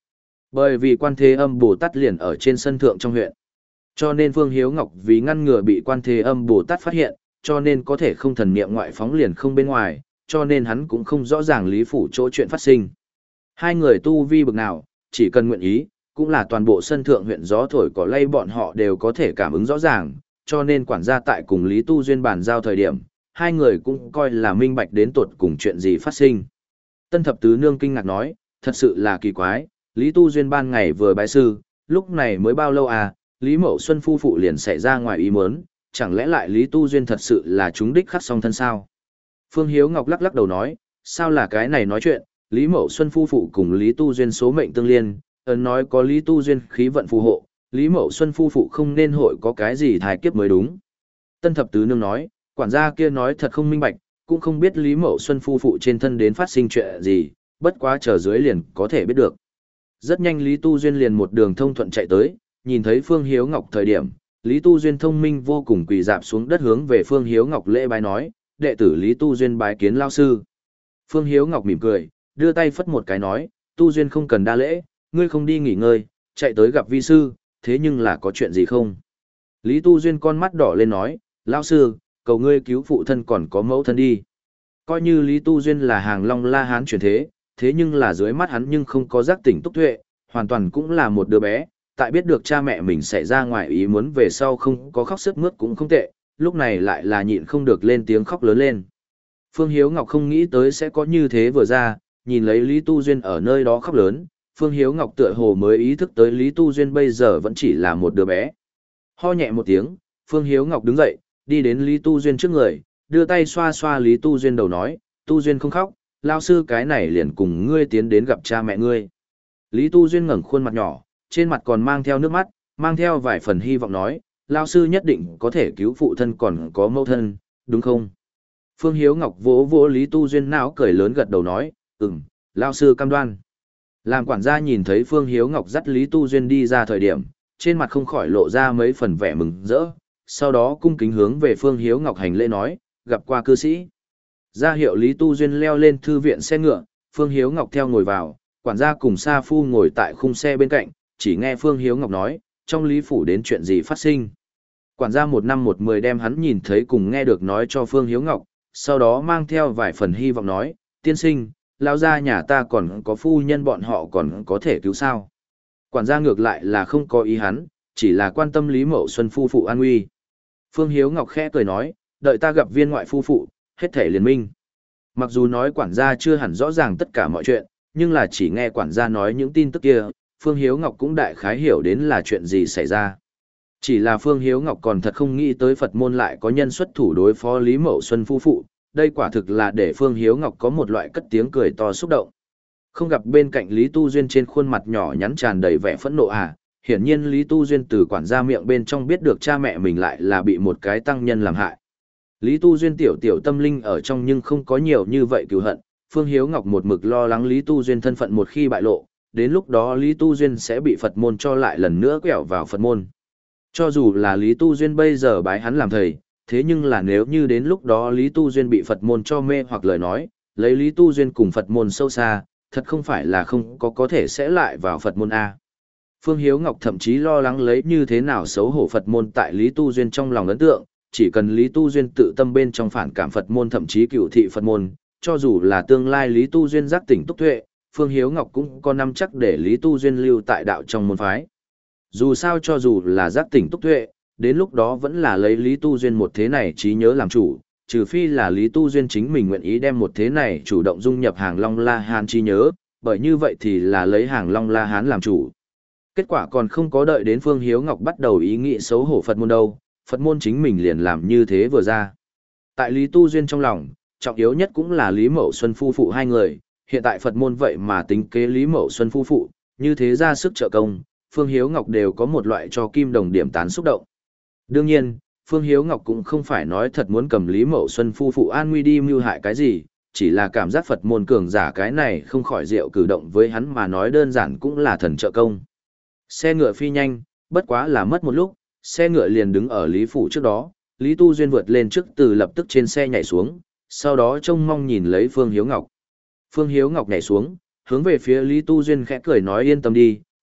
Bởi vì Quan Thế Âm Bồ Tát liền ở trên sân thượng trong huyện. Cho nên Phương Hiếu Ngọc vì ngăn ngừa bị Quan Thế Âm Bồ Tát phát hiện, cho nên có thể không thần niệm ngoại phóng liền không bên ngoài, cho nên hắn cũng không rõ ràng Lý Phủ chỗ chuyện phát sinh. Hai người tu vi bực nào, chỉ cần nguyện ý, cũng là toàn bộ sân thượng huyện gió thổi cỏ lay bọn họ đều có thể cảm ứng rõ ràng, cho nên quản gia tại cùng Lý Tu Duyên bàn giao thời điểm, hai người cũng coi là minh bạch đến tột cùng chuyện gì phát sinh. Tân Thập Tứ Nương kinh ngạc nói, thật sự là kỳ quái, Lý Tu Duyên ban ngày vừa bái sư, lúc này mới bao lâu à, Lý Mậu Xuân phu phụ liền xảy ra ngoài ý muốn, chẳng lẽ lại Lý Tu Duyên thật sự là chúng đích khắc song thân sao? Phương Hiếu Ngọc lắc lắc đầu nói, sao là cái này nói chuyện, Lý Mậu Xuân phu phụ cùng Lý Tu Duyên số mệnh tương liên, ấn nói có Lý Tu Duyên khí vận phù hộ, Lý Mậu Xuân phu phụ không nên hội có cái gì thai kiếp mới đúng. Tân Thập Tứ Nương nói, quản gia kia nói thật không minh bạch, cũng không biết Lý Mậu Xuân phu phụ trên thân đến phát sinh chuyện gì, bất quá chờ dưới liền có thể biết được. Rất nhanh Lý Tu Duyên liền một đường thông thuận chạy tới, nhìn thấy Phương Hiếu Ngọc thời điểm, Lý Tu Duyên thông minh vô cùng quỳ dạp xuống đất hướng về Phương Hiếu Ngọc lễ bái nói, đệ tử Lý Tu Duyên bái kiến lao sư. Phương Hiếu Ngọc mỉm cười, đưa tay phất một cái nói, Tu Duyên không cần đa lễ, ngươi không đi nghỉ ngơi, chạy tới gặp vi sư, thế nhưng là có chuyện gì không? Lý Tu Duyên con mắt đỏ lên nói, lao sư, cầu ngươi cứu phụ thân còn có mẫu thân đi. Coi như Lý Tu Duyên là hàng long la hán chuyển thế, thế nhưng là dưới mắt hắn nhưng không có giác tỉnh túc tuệ, hoàn toàn cũng là một đứa bé, tại biết được cha mẹ mình xảy ra ngoài ý muốn về sau không có khóc sức mướt cũng không tệ, lúc này lại là nhịn không được lên tiếng khóc lớn lên. Phương Hiếu Ngọc không nghĩ tới sẽ có như thế vừa ra, nhìn lấy Lý Tu Duyên ở nơi đó khóc lớn, Phương Hiếu Ngọc tựa hồ mới ý thức tới Lý Tu Duyên bây giờ vẫn chỉ là một đứa bé. Ho nhẹ một tiếng, Phương Hiếu Ngọc đứng dậy, đi đến Lý Tu Duyên trước người, đưa tay xoa xoa Lý Tu Duyên đầu nói, Tu Duyên không khóc, lao sư cái này liền cùng ngươi tiến đến gặp cha mẹ ngươi. Lý Tu Duyên ngẩng khuôn mặt nhỏ, trên mặt còn mang theo nước mắt, mang theo vài phần hy vọng nói, lao sư nhất định có thể cứu phụ thân còn có mẫu thân, đúng không? Phương Hiếu Ngọc vỗ vỗ Lý Tu Duyên não cười lớn gật đầu nói, ừm, lao sư cam đoan. Làm quản gia nhìn thấy Phương Hiếu Ngọc dắt Lý Tu Duyên đi ra thời điểm, trên mặt không khỏi lộ ra mấy phần vẻ mừng rỡ, sau đó cung kính hướng về Phương Hiếu Ngọc hành lễ nói, gặp qua cư sĩ. Ra hiệu Lý Tu Duyên leo lên thư viện xe ngựa, Phương Hiếu Ngọc theo ngồi vào, quản gia cùng Sa Phu ngồi tại khung xe bên cạnh, chỉ nghe Phương Hiếu Ngọc nói, trong Lý Phủ đến chuyện gì phát sinh. Quản gia một năm một mười đem hắn nhìn thấy cùng nghe được nói cho Phương Hiếu Ngọc, sau đó mang theo vài phần hy vọng nói, tiên sinh, lão gia nhà ta còn có phu nhân bọn họ còn có thể cứu sao. Quản gia ngược lại là không có ý hắn, chỉ là quan tâm Lý Mậu Xuân phu phụ an nguy. Phương Hiếu Ngọc khẽ cười nói, đợi ta gặp viên ngoại phu phụ, hết thể liền minh. Mặc dù nói quản gia chưa hẳn rõ ràng tất cả mọi chuyện, nhưng là chỉ nghe quản gia nói những tin tức kia, Phương Hiếu Ngọc cũng đại khái hiểu đến là chuyện gì xảy ra. Chỉ là Phương Hiếu Ngọc còn thật không nghĩ tới Phật môn lại có nhân xuất thủ đối phó Lý Mậu Xuân phu phụ, đây quả thực là để Phương Hiếu Ngọc có một loại cất tiếng cười to xúc động. Không gặp bên cạnh Lý Tu Duyên trên khuôn mặt nhỏ nhắn tràn đầy vẻ phẫn nộ à, hiển nhiên Lý Tu Duyên từ quản gia miệng bên trong biết được cha mẹ mình lại là bị một cái tăng nhân làm hại. Lý Tu Duyên tiểu tiểu tâm linh ở trong nhưng không có nhiều như vậy cứu hận, Phương Hiếu Ngọc một mực lo lắng Lý Tu Duyên thân phận một khi bại lộ, đến lúc đó Lý Tu Duyên sẽ bị Phật môn cho lại lần nữa quẹo vào Phật môn. Cho dù là Lý Tu Duyên bây giờ bái hắn làm thầy, thế nhưng là nếu như đến lúc đó Lý Tu Duyên bị Phật môn cho mê hoặc lời nói, lấy Lý Tu Duyên cùng Phật môn sâu xa, thật không phải là không có có thể sẽ lại vào Phật môn A. Phương Hiếu Ngọc thậm chí lo lắng lấy như thế nào xấu hổ Phật môn tại Lý Tu Duyên trong lòng ấn tượng, chỉ cần Lý Tu Duyên tự tâm bên trong phản cảm Phật môn thậm chí cựu thị Phật môn, cho dù là tương lai Lý Tu Duyên giác tỉnh túc tuệ, Phương Hiếu Ngọc cũng có nắm chắc để Lý Tu Duyên lưu tại đạo trong môn phái. Dù sao cho dù là giác tỉnh túc tuệ, đến lúc đó vẫn là lấy Lý Tu Duyên một thế này trí nhớ làm chủ, trừ phi là Lý Tu Duyên chính mình nguyện ý đem một thế này chủ động dung nhập hàng Long La Hán trí nhớ, bởi như vậy thì là lấy hàng Long La Hán làm chủ. Kết quả còn không có đợi đến Phương Hiếu Ngọc bắt đầu ý nghĩ xấu hổ Phật môn đâu, Phật môn chính mình liền làm như thế vừa ra. Tại Lý Tu Duyên trong lòng, trọng yếu nhất cũng là Lý Mậu Xuân phu phụ hai người, hiện tại Phật môn vậy mà tính kế Lý Mậu Xuân phu phụ, như thế ra sức trợ công, Phương Hiếu Ngọc đều có một loại cho kim đồng điểm tán xúc động. Đương nhiên, Phương Hiếu Ngọc cũng không phải nói thật muốn cầm Lý Mậu Xuân phu phụ an nguy đi mưu hại cái gì, chỉ là cảm giác Phật môn cường giả cái này không khỏi diệu cử động với hắn mà nói đơn giản cũng là thần trợ công. Xe ngựa phi nhanh, bất quá là mất một lúc, xe ngựa liền đứng ở Lý Phủ trước đó, Lý Tu Duyên vượt lên trước từ lập tức trên xe nhảy xuống, sau đó trông mong nhìn lấy Phương Hiếu Ngọc. Phương Hiếu Ngọc nhảy xuống, hướng về phía Lý Tu Duyên khẽ cười nói yên tâm đi,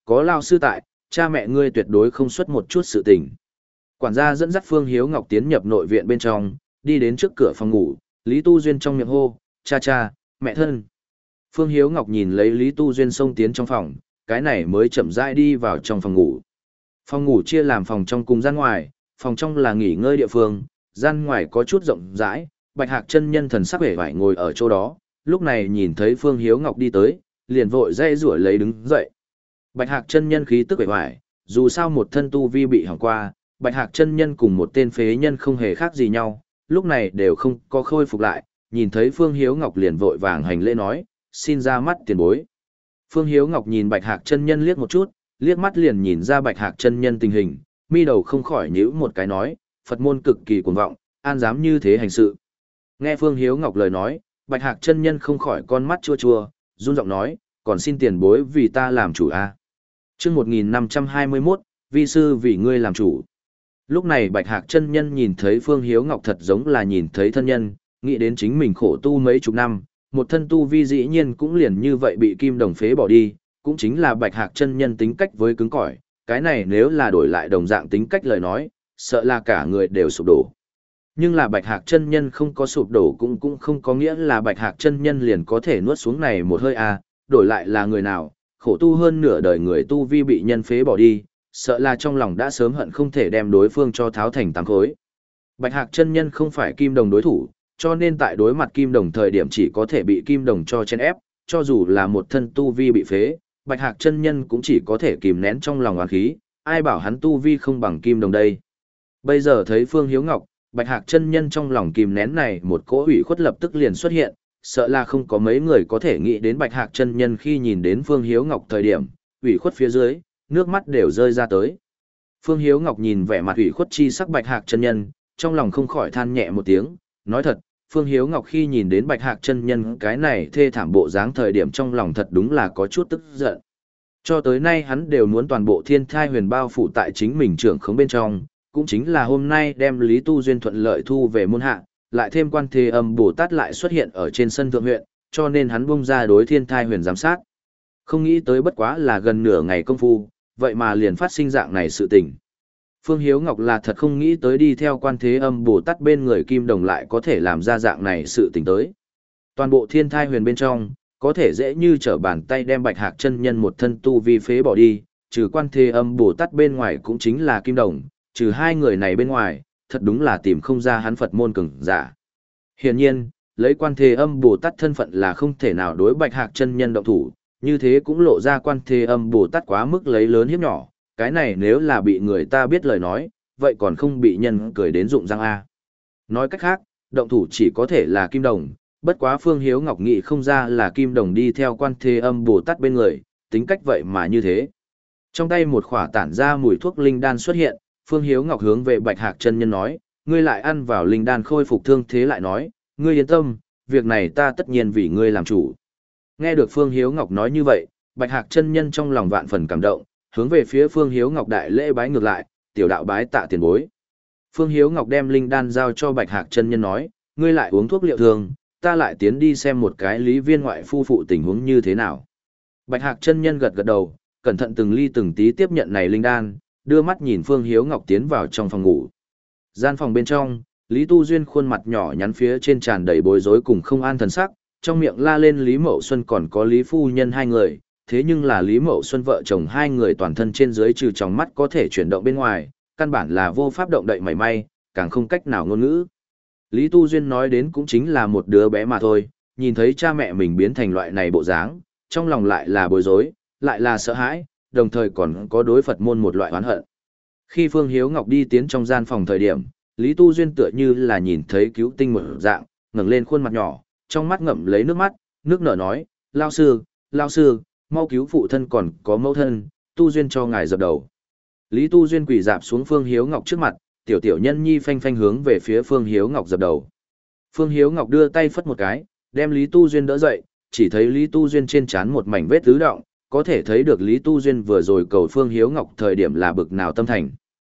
có lao sư tại, cha mẹ ngươi tuyệt đối không xuất một chút sự tình. Quản gia dẫn dắt Phương Hiếu Ngọc tiến nhập nội viện bên trong, đi đến trước cửa phòng ngủ, Lý Tu Duyên trong miệng hô, cha cha, mẹ thân. Phương Hiếu Ngọc nhìn lấy Lý Tu Duyên xông tiến trong phòng, cái này mới chậm rãi đi vào trong phòng ngủ. Phòng ngủ chia làm phòng trong cùng gian ngoài, phòng trong là nghỉ ngơi địa phương, gian ngoài có chút rộng rãi, Bạch Hạc chân nhân thần sắc vẻ vải ngồi ở chỗ đó, lúc này nhìn thấy Phương Hiếu Ngọc đi tới, liền vội dây rủa lấy đứng dậy. Bạch Hạc chân nhân khí tức vẻ vải, dù sao một thân tu vi bị hỏng qua, Bạch Hạc chân nhân cùng một tên phế nhân không hề khác gì nhau, lúc này đều không có khôi phục lại, nhìn thấy Phương Hiếu Ngọc liền vội vàng hành lễ nói, xin ra mắt tiền bối. Phương Hiếu Ngọc nhìn Bạch Hạc chân nhân liếc một chút, liếc mắt liền nhìn ra Bạch Hạc chân nhân tình hình, mi đầu không khỏi nhíu một cái nói, Phật môn cực kỳ cuồng vọng, an dám như thế hành sự. Nghe Phương Hiếu Ngọc lời nói, Bạch Hạc chân nhân không khỏi con mắt chua chua, run giọng nói, còn xin tiền bối vì ta làm chủ a. Chương một nghìn năm trăm hai mươi mốt, vi sư vì ngươi làm chủ. Lúc này Bạch Hạc chân nhân nhìn thấy Phương Hiếu Ngọc thật giống là nhìn thấy thân nhân, nghĩ đến chính mình khổ tu mấy chục năm, một thân tu vi dĩ nhiên cũng liền như vậy bị kim đồng phế bỏ đi, cũng chính là Bạch Hạc chân nhân tính cách với cứng cỏi, cái này nếu là đổi lại đồng dạng tính cách lời nói, sợ là cả người đều sụp đổ. Nhưng là Bạch Hạc chân nhân không có sụp đổ cũng cũng không có nghĩa là Bạch Hạc chân nhân liền có thể nuốt xuống này một hơi a, đổi lại là người nào, khổ tu hơn nửa đời người tu vi bị nhân phế bỏ đi, sợ là trong lòng đã sớm hận không thể đem đối phương cho tháo thành tám khối. Bạch Hạc chân nhân không phải kim đồng đối thủ, cho nên tại đối mặt kim đồng thời điểm chỉ có thể bị kim đồng cho chen ép, cho dù là một thân tu vi bị phế, Bạch Hạc chân nhân cũng chỉ có thể kìm nén trong lòng oán khí, ai bảo hắn tu vi không bằng kim đồng đây. Bây giờ thấy Phương Hiếu Ngọc, Bạch Hạc chân nhân trong lòng kìm nén này một cỗ ủy khuất lập tức liền xuất hiện, sợ là không có mấy người có thể nghĩ đến Bạch Hạc chân nhân khi nhìn đến Phương Hiếu Ngọc thời điểm, ủy khuất phía dưới, nước mắt đều rơi ra tới. Phương Hiếu Ngọc nhìn vẻ mặt ủy khuất chi sắc Bạch Hạc chân nhân, trong lòng không khỏi than nhẹ một tiếng, nói thật, Phương Hiếu Ngọc khi nhìn đến Bạch Hạc chân nhân cái này thê thảm bộ dáng thời điểm trong lòng thật đúng là có chút tức giận. Cho tới nay hắn đều muốn toàn bộ thiên thai huyền bao phủ tại chính mình trưởng khống bên trong, cũng chính là hôm nay đem Lý Tu Duyên thuận lợi thu về môn hạ, lại thêm Quan Thế Âm Bồ Tát lại xuất hiện ở trên sân thượng huyện, cho nên hắn bung ra đối thiên thai huyền giám sát. Không nghĩ tới bất quá là gần nửa ngày công phu, vậy mà liền phát sinh dạng này sự tình. Phương Hiếu Ngọc là thật không nghĩ tới đi theo Quan Thế Âm Bồ Tát bên người Kim Đồng lại có thể làm ra dạng này sự tình tới. Toàn bộ thiên thai huyền bên trong, có thể dễ như trở bàn tay đem Bạch Hạc chân nhân một thân tu vi phế bỏ đi, trừ Quan Thế Âm Bồ Tát bên ngoài cũng chính là Kim Đồng, trừ hai người này bên ngoài, thật đúng là tìm không ra hắn Phật môn cường giả. Hiển nhiên, lấy Quan Thế Âm Bồ Tát thân phận là không thể nào đối Bạch Hạc chân nhân động thủ, như thế cũng lộ ra Quan Thế Âm Bồ Tát quá mức lấy lớn hiếp nhỏ, cái này nếu là bị người ta biết lời nói, vậy còn không bị nhân cười đến rụng răng a. Nói cách khác, động thủ chỉ có thể là Kim Đồng, bất quá Phương Hiếu Ngọc nghĩ không ra là Kim Đồng đi theo Quan Thế Âm Bồ Tát bên người, tính cách vậy mà như thế. Trong tay một khỏa tản ra mùi thuốc linh đan xuất hiện, Phương Hiếu Ngọc hướng về Bạch Hạc chân nhân nói, ngươi lại ăn vào linh đan khôi phục thương thế lại nói, ngươi yên tâm, việc này ta tất nhiên vì ngươi làm chủ. Nghe được Phương Hiếu Ngọc nói như vậy, Bạch Hạc chân nhân trong lòng vạn phần cảm động, hướng về phía Phương Hiếu Ngọc đại lễ bái ngược lại, tiểu đạo bái tạ tiền bối. Phương Hiếu Ngọc đem linh đan giao cho Bạch Hạc chân nhân nói, ngươi lại uống thuốc liệu thường, ta lại tiến đi xem một cái lý viên ngoại phu phụ tình huống như thế nào. Bạch Hạc chân nhân gật gật đầu, cẩn thận từng ly từng tí tiếp nhận này linh đan, đưa mắt nhìn Phương Hiếu Ngọc tiến vào trong phòng ngủ. Gian phòng bên trong, Lý Tu Duyên khuôn mặt nhỏ nhắn phía trên tràn đầy bối rối cùng không an thần sắc, trong miệng la lên Lý Mậu Xuân còn có Lý Phu Nhân hai người, thế nhưng là Lý Mậu Xuân vợ chồng hai người toàn thân trên dưới trừ trong mắt có thể chuyển động bên ngoài, căn bản là vô pháp động đậy mảy may, càng không cách nào ngôn ngữ. Lý Tu Duyên nói đến cũng chính là một đứa bé mà thôi, nhìn thấy cha mẹ mình biến thành loại này bộ dáng, trong lòng lại là bối rối, lại là sợ hãi, đồng thời còn có đối Phật môn một loại oán hận. Khi Phương Hiếu Ngọc đi tiến trong gian phòng thời điểm, Lý Tu Duyên tựa như là nhìn thấy cứu tinh một dạng, ngẩng lên khuôn mặt nhỏ, trong mắt ngậm lấy nước mắt, nước nở nói, lao sư, lao sư, mau cứu phụ thân còn có mẫu thân, Tu Duyên cho ngài dập đầu. Lý Tu Duyên quỳ dạp xuống Phương Hiếu Ngọc trước mặt, tiểu tiểu nhân nhi phanh phanh hướng về phía Phương Hiếu Ngọc dập đầu. Phương Hiếu Ngọc đưa tay phất một cái, đem Lý Tu Duyên đỡ dậy, chỉ thấy Lý Tu Duyên trên trán một mảnh vết tứ động, có thể thấy được Lý Tu Duyên vừa rồi cầu Phương Hiếu Ngọc thời điểm là bực nào tâm thành.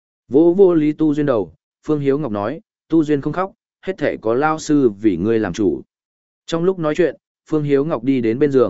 Vỗ vô Lý Tu Duyên đầu, Phương Hiếu Ngọc nói, Tu Duyên không khóc, hết thể có lao sư vì ngươi làm chủ. Trong lúc nói chuyện, Phương Hiếu Ngọc đi đến bên giường,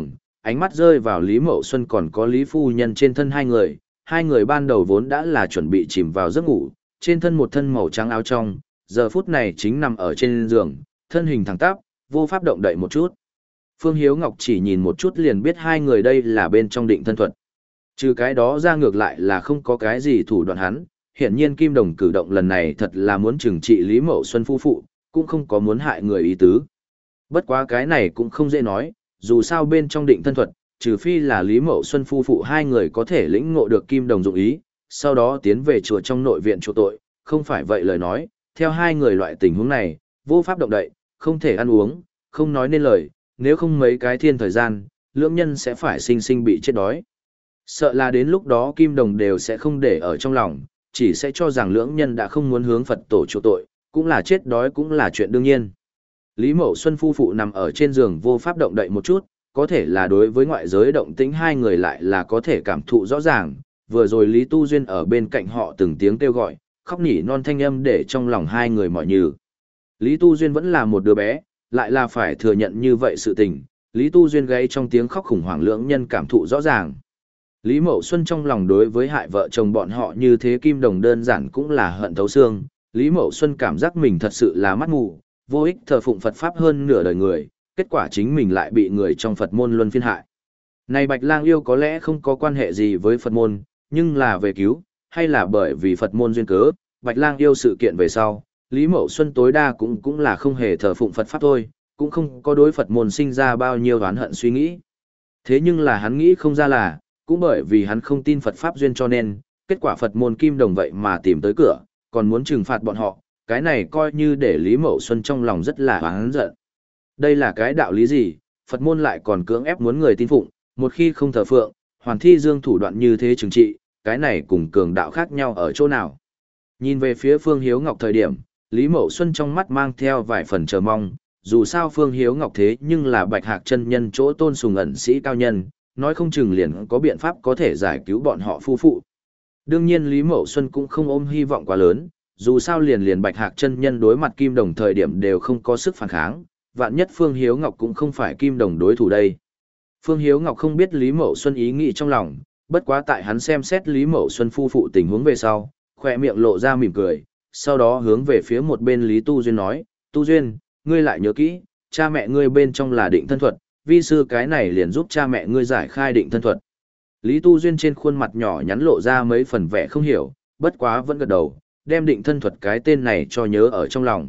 ánh mắt rơi vào Lý Mậu Xuân còn có Lý Phu Nhân trên thân hai người, hai người ban đầu vốn đã là chuẩn bị chìm vào giấc ngủ, trên thân một thân màu trắng áo trong, giờ phút này chính nằm ở trên giường, thân hình thẳng tắp, vô pháp động đậy một chút. Phương Hiếu Ngọc chỉ nhìn một chút liền biết hai người đây là bên trong định thân thuật. Trừ cái đó ra ngược lại là không có cái gì thủ đoạn hắn, hiển nhiên Kim Đồng cử động lần này thật là muốn trừng trị Lý Mậu Xuân phu phụ, cũng không có muốn hại người ý tứ. Bất quá cái này cũng không dễ nói, dù sao bên trong định thân thuật, trừ phi là Lý Mậu Xuân phu phụ hai người có thể lĩnh ngộ được Kim Đồng dụng ý, sau đó tiến về chùa trong nội viện chỗ tội, không phải vậy lời nói, theo hai người loại tình huống này, vô pháp động đậy, không thể ăn uống, không nói nên lời, nếu không mấy cái thiên thời gian, lưỡng nhân sẽ phải sinh sinh bị chết đói. Sợ là đến lúc đó Kim Đồng đều sẽ không để ở trong lòng, chỉ sẽ cho rằng lưỡng nhân đã không muốn hướng Phật tổ chỗ tội, cũng là chết đói cũng là chuyện đương nhiên. Lý Mậu Xuân phu phụ nằm ở trên giường vô pháp động đậy một chút, có thể là đối với ngoại giới động tĩnh hai người lại là có thể cảm thụ rõ ràng, vừa rồi Lý Tu Duyên ở bên cạnh họ từng tiếng kêu gọi, khóc nhỉ non thanh âm để trong lòng hai người mỏi nhừ. Lý Tu Duyên vẫn là một đứa bé, lại là phải thừa nhận như vậy sự tình, Lý Tu Duyên gáy trong tiếng khóc khủng hoảng lưỡng nhân cảm thụ rõ ràng. Lý Mậu Xuân trong lòng đối với hại vợ chồng bọn họ như thế Kim Đồng đơn giản cũng là hận thấu xương, Lý Mậu Xuân cảm giác mình thật sự là mắt mù, vô ích thờ phụng Phật Pháp hơn nửa đời người, kết quả chính mình lại bị người trong Phật môn luân phiên hại. Này Bạch Lang yêu có lẽ không có quan hệ gì với Phật môn, nhưng là về cứu, hay là bởi vì Phật môn duyên cớ, Bạch Lang yêu sự kiện về sau, Lý Mậu Xuân tối đa cũng cũng là không hề thờ phụng Phật Pháp thôi, cũng không có đối Phật môn sinh ra bao nhiêu oán hận suy nghĩ. Thế nhưng là hắn nghĩ không ra là, cũng bởi vì hắn không tin Phật Pháp duyên cho nên, kết quả Phật môn Kim Đồng vậy mà tìm tới cửa, còn muốn trừng phạt bọn họ, cái này coi như để Lý Mậu Xuân trong lòng rất là oán giận. Đây là cái đạo lý gì, Phật môn lại còn cưỡng ép muốn người tin phụng, một khi không thờ phượng, hoàn thi dương thủ đoạn như thế trừng trị, cái này cùng cường đạo khác nhau ở chỗ nào. Nhìn về phía Phương Hiếu Ngọc thời điểm, Lý Mậu Xuân trong mắt mang theo vài phần chờ mong, dù sao Phương Hiếu Ngọc thế nhưng là Bạch Hạc chân nhân chỗ tôn sùng ẩn sĩ cao nhân, nói không chừng liền có biện pháp có thể giải cứu bọn họ phu phụ. Đương nhiên Lý Mậu Xuân cũng không ôm hy vọng quá lớn, dù sao liền liền Bạch Hạc chân nhân đối mặt Kim Đồng thời điểm đều không có sức phản kháng, vạn nhất Phương Hiếu Ngọc cũng không phải Kim Đồng đối thủ đây. Phương Hiếu Ngọc không biết Lý Mậu Xuân ý nghĩ trong lòng, bất quá tại hắn xem xét Lý Mậu Xuân phu phụ tình huống về sau, khỏe miệng lộ ra mỉm cười, sau đó hướng về phía một bên Lý Tu Duyên nói, Tu Duyên, ngươi lại nhớ kỹ, cha mẹ ngươi bên trong là định thân thuật, vi sư cái này liền giúp cha mẹ ngươi giải khai định thân thuật. Lý Tu Duyên trên khuôn mặt nhỏ nhắn lộ ra mấy phần vẻ không hiểu, bất quá vẫn gật đầu, đem định thân thuật cái tên này cho nhớ ở trong lòng.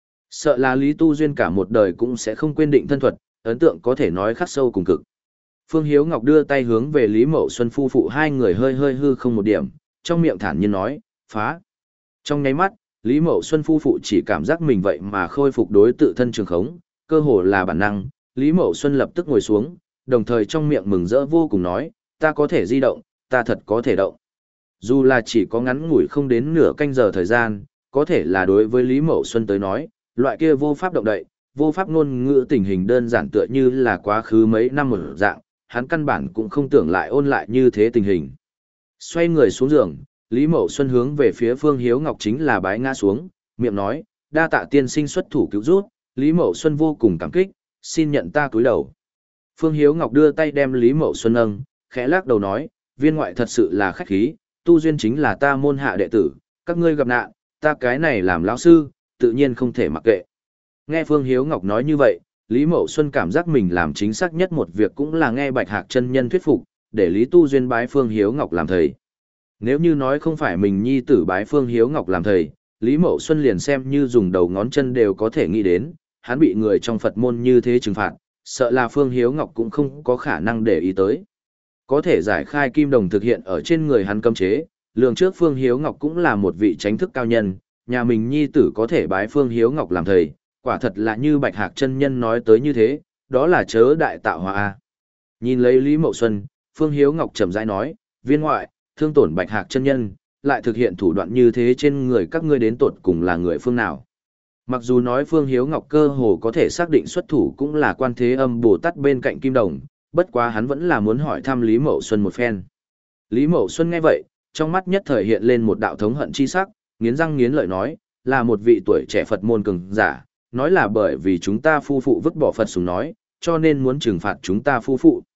Sợ là Lý Tu Duyên cả một đời cũng sẽ không quên định thân thuật, ấn tượng có thể nói khắc sâu cùng cực. Phương Hiếu Ngọc đưa tay hướng về Lý Mậu Xuân phu phụ hai người hơi hơi hư không một điểm, trong miệng thản nhiên nói, phá. Trong nháy mắt, Lý Mậu Xuân phu phụ chỉ cảm giác mình vậy mà khôi phục đối tự thân trường khống, cơ hồ là bản năng, Lý Mậu Xuân lập tức ngồi xuống, đồng thời trong miệng mừng rỡ vô cùng nói, ta có thể di động, ta thật có thể động. Dù là chỉ có ngắn ngủi không đến nửa canh giờ thời gian, có thể là đối với Lý Mậu Xuân tới nói, loại kia vô pháp động đậy, vô pháp ngôn ngữ tình hình đơn giản tựa như là quá khứ mấy năm một dạng, hắn căn bản cũng không tưởng lại ôn lại như thế tình hình. Xoay người xuống giường, Lý Mậu Xuân hướng về phía Phương Hiếu Ngọc chính là bái ngã xuống, miệng nói, đa tạ tiên sinh xuất thủ cứu rút, Lý Mậu Xuân vô cùng cảm kích, xin nhận ta cúi đầu. Phương Hiếu Ngọc đưa tay đem Lý Mậu Xuân nâng, khẽ lắc đầu nói, viên ngoại thật sự là khách khí, Tu Duyên chính là ta môn hạ đệ tử, các ngươi gặp nạn, ta cái này làm lão sư, tự nhiên không thể mặc kệ. Nghe Phương Hiếu Ngọc nói như vậy, Lý Mậu Xuân cảm giác mình làm chính xác nhất một việc cũng là nghe Bạch Hạc chân nhân thuyết phục, để Lý Tu Duyên bái Phương Hiếu Ngọc làm thầy. Nếu như nói không phải mình nhi tử bái Phương Hiếu Ngọc làm thầy, Lý Mậu Xuân liền xem như dùng đầu ngón chân đều có thể nghĩ đến, hắn bị người trong Phật môn như thế trừng phạt, sợ là Phương Hiếu Ngọc cũng không có khả năng để ý tới. Có thể giải khai kim đồng thực hiện ở trên người hắn cấm chế, lường trước Phương Hiếu Ngọc cũng là một vị chánh thức cao nhân, nhà mình nhi tử có thể bái Phương Hiếu Ngọc làm thầy, quả thật là như Bạch Hạc chân nhân nói tới như thế, đó là chớ đại tạo hóa. Nhìn lấy Lý Mậu Xuân, Phương Hiếu Ngọc chậm rãi nói, viên ngoại, thương tổn Bạch Hạc chân nhân, lại thực hiện thủ đoạn như thế trên người các ngươi đến tột cùng là người phương nào. Mặc dù nói Phương Hiếu Ngọc cơ hồ có thể xác định xuất thủ cũng là Quan Thế Âm Bồ Tát bên cạnh Kim Đồng, bất quá hắn vẫn là muốn hỏi thăm Lý Mậu Xuân một phen. Lý Mậu Xuân nghe vậy, trong mắt nhất thời hiện lên một đạo thống hận chi sắc, nghiến răng nghiến lợi nói, là một vị tuổi trẻ Phật môn cường giả, nói là bởi vì chúng ta phu phụ vứt bỏ Phật sùng nói, cho nên muốn trừng phạt chúng ta phu phụ.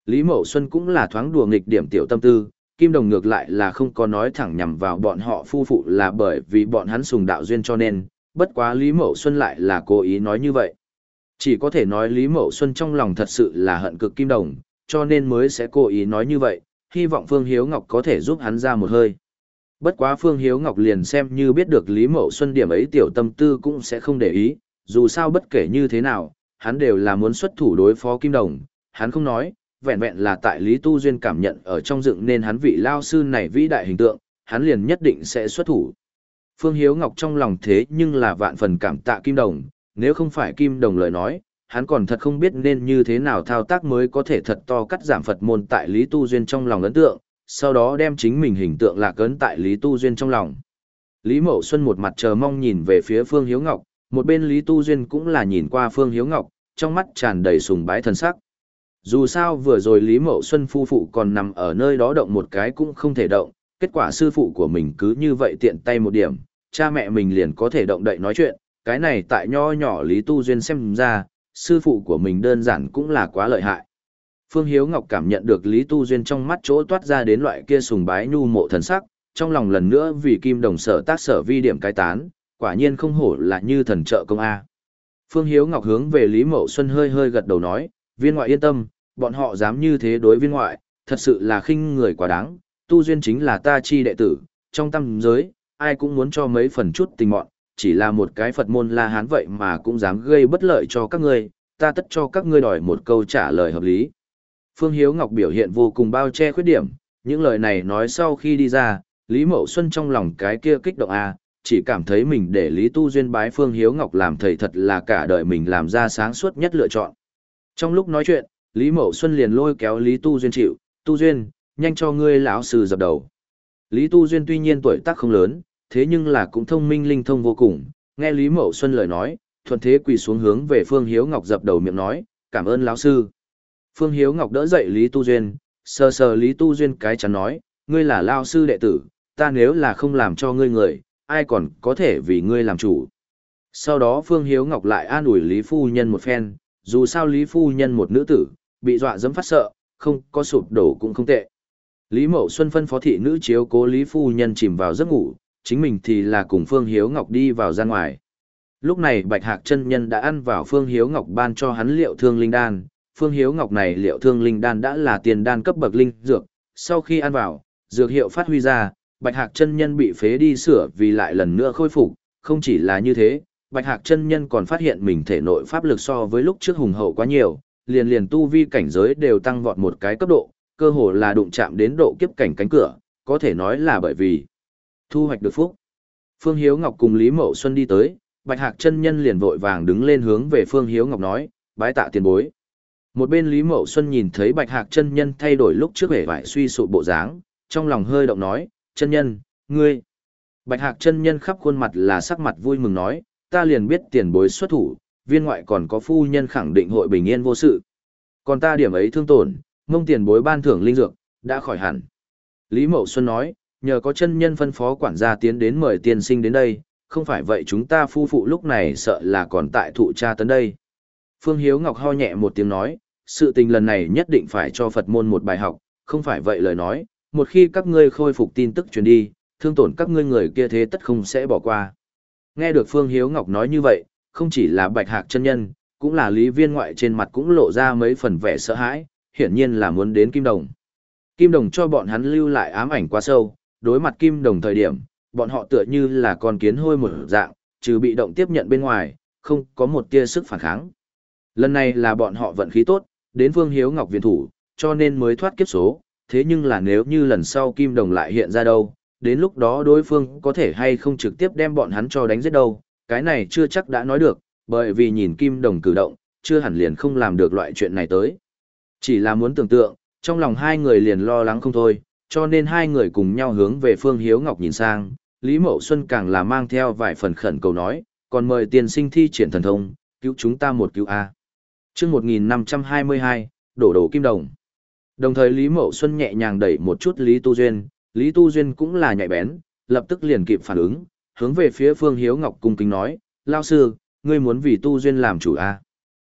Lý Mậu Xuân cũng là thoáng đùa nghịch điểm tiểu tâm tư, Kim Đồng ngược lại là không có nói thẳng nhằm vào bọn họ phu phụ là bởi vì bọn hắn sùng đạo duyên cho nên, bất quá Lý Mậu Xuân lại là cố ý nói như vậy. Chỉ có thể nói Lý Mậu Xuân trong lòng thật sự là hận cực Kim Đồng, cho nên mới sẽ cố ý nói như vậy, hy vọng Phương Hiếu Ngọc có thể giúp hắn ra một hơi. Bất quá Phương Hiếu Ngọc liền xem như biết được Lý Mậu Xuân điểm ấy tiểu tâm tư cũng sẽ không để ý, dù sao bất kể như thế nào, hắn đều là muốn xuất thủ đối phó Kim Đồng, hắn không nói, vẹn vẹn là tại Lý Tu Duyên cảm nhận ở trong dựng nên hắn vị lao sư này vĩ đại hình tượng, hắn liền nhất định sẽ xuất thủ. Phương Hiếu Ngọc trong lòng thế nhưng là vạn phần cảm tạ Kim Đồng, nếu không phải Kim Đồng lời nói, hắn còn thật không biết nên như thế nào thao tác mới có thể thật to cắt giảm Phật môn tại Lý Tu Duyên trong lòng ấn tượng, sau đó đem chính mình hình tượng lạc ấn tại Lý Tu Duyên trong lòng. Lý Mậu Xuân một mặt chờ mong nhìn về phía Phương Hiếu Ngọc, một bên Lý Tu Duyên cũng là nhìn qua Phương Hiếu Ngọc, trong mắt tràn đầy sùng bái thần sắc. Dù sao vừa rồi Lý Mậu Xuân phu phụ còn nằm ở nơi đó động một cái cũng không thể động, kết quả sư phụ của mình cứ như vậy tiện tay một điểm, cha mẹ mình liền có thể động đậy nói chuyện, cái này tại nho nhỏ Lý Tu Duyên xem ra, sư phụ của mình đơn giản cũng là quá lợi hại. Phương Hiếu Ngọc cảm nhận được Lý Tu Duyên trong mắt chỗ toát ra đến loại kia sùng bái nhu mộ thần sắc, trong lòng lần nữa vì Kim Đồng sở tác sở vi điểm cái tán, quả nhiên không hổ là như thần trợ công A. Phương Hiếu Ngọc hướng về Lý Mậu Xuân hơi hơi gật đầu nói, viên ngoại yên tâm, bọn họ dám như thế đối viên ngoại, thật sự là khinh người quá đáng, Tu Duyên chính là ta chi đệ tử, trong tâm giới, ai cũng muốn cho mấy phần chút tình mọn, chỉ là một cái Phật môn La Hán vậy mà cũng dám gây bất lợi cho các ngươi, ta tất cho các ngươi đòi một câu trả lời hợp lý. Phương Hiếu Ngọc biểu hiện vô cùng bao che khuyết điểm, những lời này nói sau khi đi ra, Lý Mậu Xuân trong lòng cái kia kích động a, chỉ cảm thấy mình để Lý Tu Duyên bái Phương Hiếu Ngọc làm thầy thật là cả đời mình làm ra sáng suốt nhất lựa chọn. Trong lúc nói chuyện, Lý Mậu Xuân liền lôi kéo Lý Tu Duyên chịu, Tu Duyên, nhanh cho ngươi lão sư dập đầu. Lý Tu Duyên tuy nhiên tuổi tác không lớn, thế nhưng là cũng thông minh linh thông vô cùng, nghe Lý Mậu Xuân lời nói, thuận thế quỳ xuống hướng về Phương Hiếu Ngọc dập đầu miệng nói, cảm ơn lão sư. Phương Hiếu Ngọc đỡ dậy Lý Tu Duyên, sờ sờ Lý Tu Duyên cái chắn nói, ngươi là lão sư đệ tử, ta nếu là không làm cho ngươi người, ai còn có thể vì ngươi làm chủ. Sau đó Phương Hiếu Ngọc lại an ủi Lý Phu Nhân một phen, dù sao Lý Phu Nhân một nữ tử, bị dọa dẫm phát sợ, không có sụp đổ cũng không tệ. Lý Mậu Xuân phân phó thị nữ chiếu cố Lý Phu Nhân chìm vào giấc ngủ, chính mình thì là cùng Phương Hiếu Ngọc đi vào ra ngoài. Lúc này Bạch Hạc chân nhân đã ăn vào Phương Hiếu Ngọc ban cho hắn liệu thương linh đan. Phương Hiếu Ngọc này liệu thương linh đan đã là tiền đan cấp bậc linh dược, sau khi ăn vào, dược hiệu phát huy ra, Bạch Hạc chân nhân bị phế đi sửa vì lại lần nữa khôi phục, không chỉ là như thế, Bạch Hạc chân nhân còn phát hiện mình thể nội pháp lực so với lúc trước hùng hậu quá nhiều, liền liền tu vi cảnh giới đều tăng vọt một cái cấp độ, cơ hồ là đụng chạm đến độ kiếp cảnh cánh cửa, có thể nói là bởi vì thu hoạch được phúc. Phương Hiếu Ngọc cùng Lý Mậu Xuân đi tới, Bạch Hạc chân nhân liền vội vàng đứng lên hướng về Phương Hiếu Ngọc nói, bái tạ tiền bối. Một bên Lý Mậu Xuân nhìn thấy Bạch Hạc chân nhân thay đổi lúc trước vẻ vải suy sụp bộ dáng, trong lòng hơi động nói, chân nhân, ngươi. Bạch Hạc chân nhân khắp khuôn mặt là sắc mặt vui mừng nói, ta liền biết tiền bối xuất thủ, viên ngoại còn có phu nhân khẳng định hội bình yên vô sự. Còn ta điểm ấy thương tổn, mông tiền bối ban thưởng linh dược, đã khỏi hẳn. Lý Mậu Xuân nói, nhờ có chân nhân phân phó quản gia tiến đến mời tiên sinh đến đây, không phải vậy chúng ta phu phụ lúc này sợ là còn tại thụ tra tấn đây. Phương Hiếu Ngọc ho nhẹ một tiếng nói, sự tình lần này nhất định phải cho Phật môn một bài học, không phải vậy lời nói, một khi các ngươi khôi phục tin tức truyền đi, thương tổn các ngươi người kia thế tất không sẽ bỏ qua. Nghe được Phương Hiếu Ngọc nói như vậy, không chỉ là Bạch Hạc chân nhân, cũng là Lý Viên ngoại trên mặt cũng lộ ra mấy phần vẻ sợ hãi, hiển nhiên là muốn đến Kim Đồng. Kim Đồng cho bọn hắn lưu lại ám ảnh quá sâu, đối mặt Kim Đồng thời điểm, bọn họ tựa như là con kiến hôi một dạng, trừ bị động tiếp nhận bên ngoài, không có một tia sức phản kháng. Lần này là bọn họ vận khí tốt, đến Phương Hiếu Ngọc viện thủ, cho nên mới thoát kiếp số, thế nhưng là nếu như lần sau Kim Đồng lại hiện ra đâu, đến lúc đó đối phương có thể hay không trực tiếp đem bọn hắn cho đánh giết đâu, cái này chưa chắc đã nói được, bởi vì nhìn Kim Đồng cử động, chưa hẳn liền không làm được loại chuyện này tới. Chỉ là muốn tưởng tượng, trong lòng hai người liền lo lắng không thôi, cho nên hai người cùng nhau hướng về Phương Hiếu Ngọc nhìn sang, Lý Mậu Xuân càng là mang theo vài phần khẩn cầu nói, còn mời tiền sinh thi triển thần thông, cứu chúng ta một cứu A. Trước một nghìn năm trăm hai mươi hai, đổ đổ Kim Đồng. Đồng thời Lý Mậu Xuân nhẹ nhàng đẩy một chút Lý Tu Duyên, Lý Tu Duyên cũng là nhạy bén, lập tức liền kịp phản ứng, hướng về phía Phương Hiếu Ngọc cung kính nói, lao sư, ngươi muốn vì Tu Duyên làm chủ A.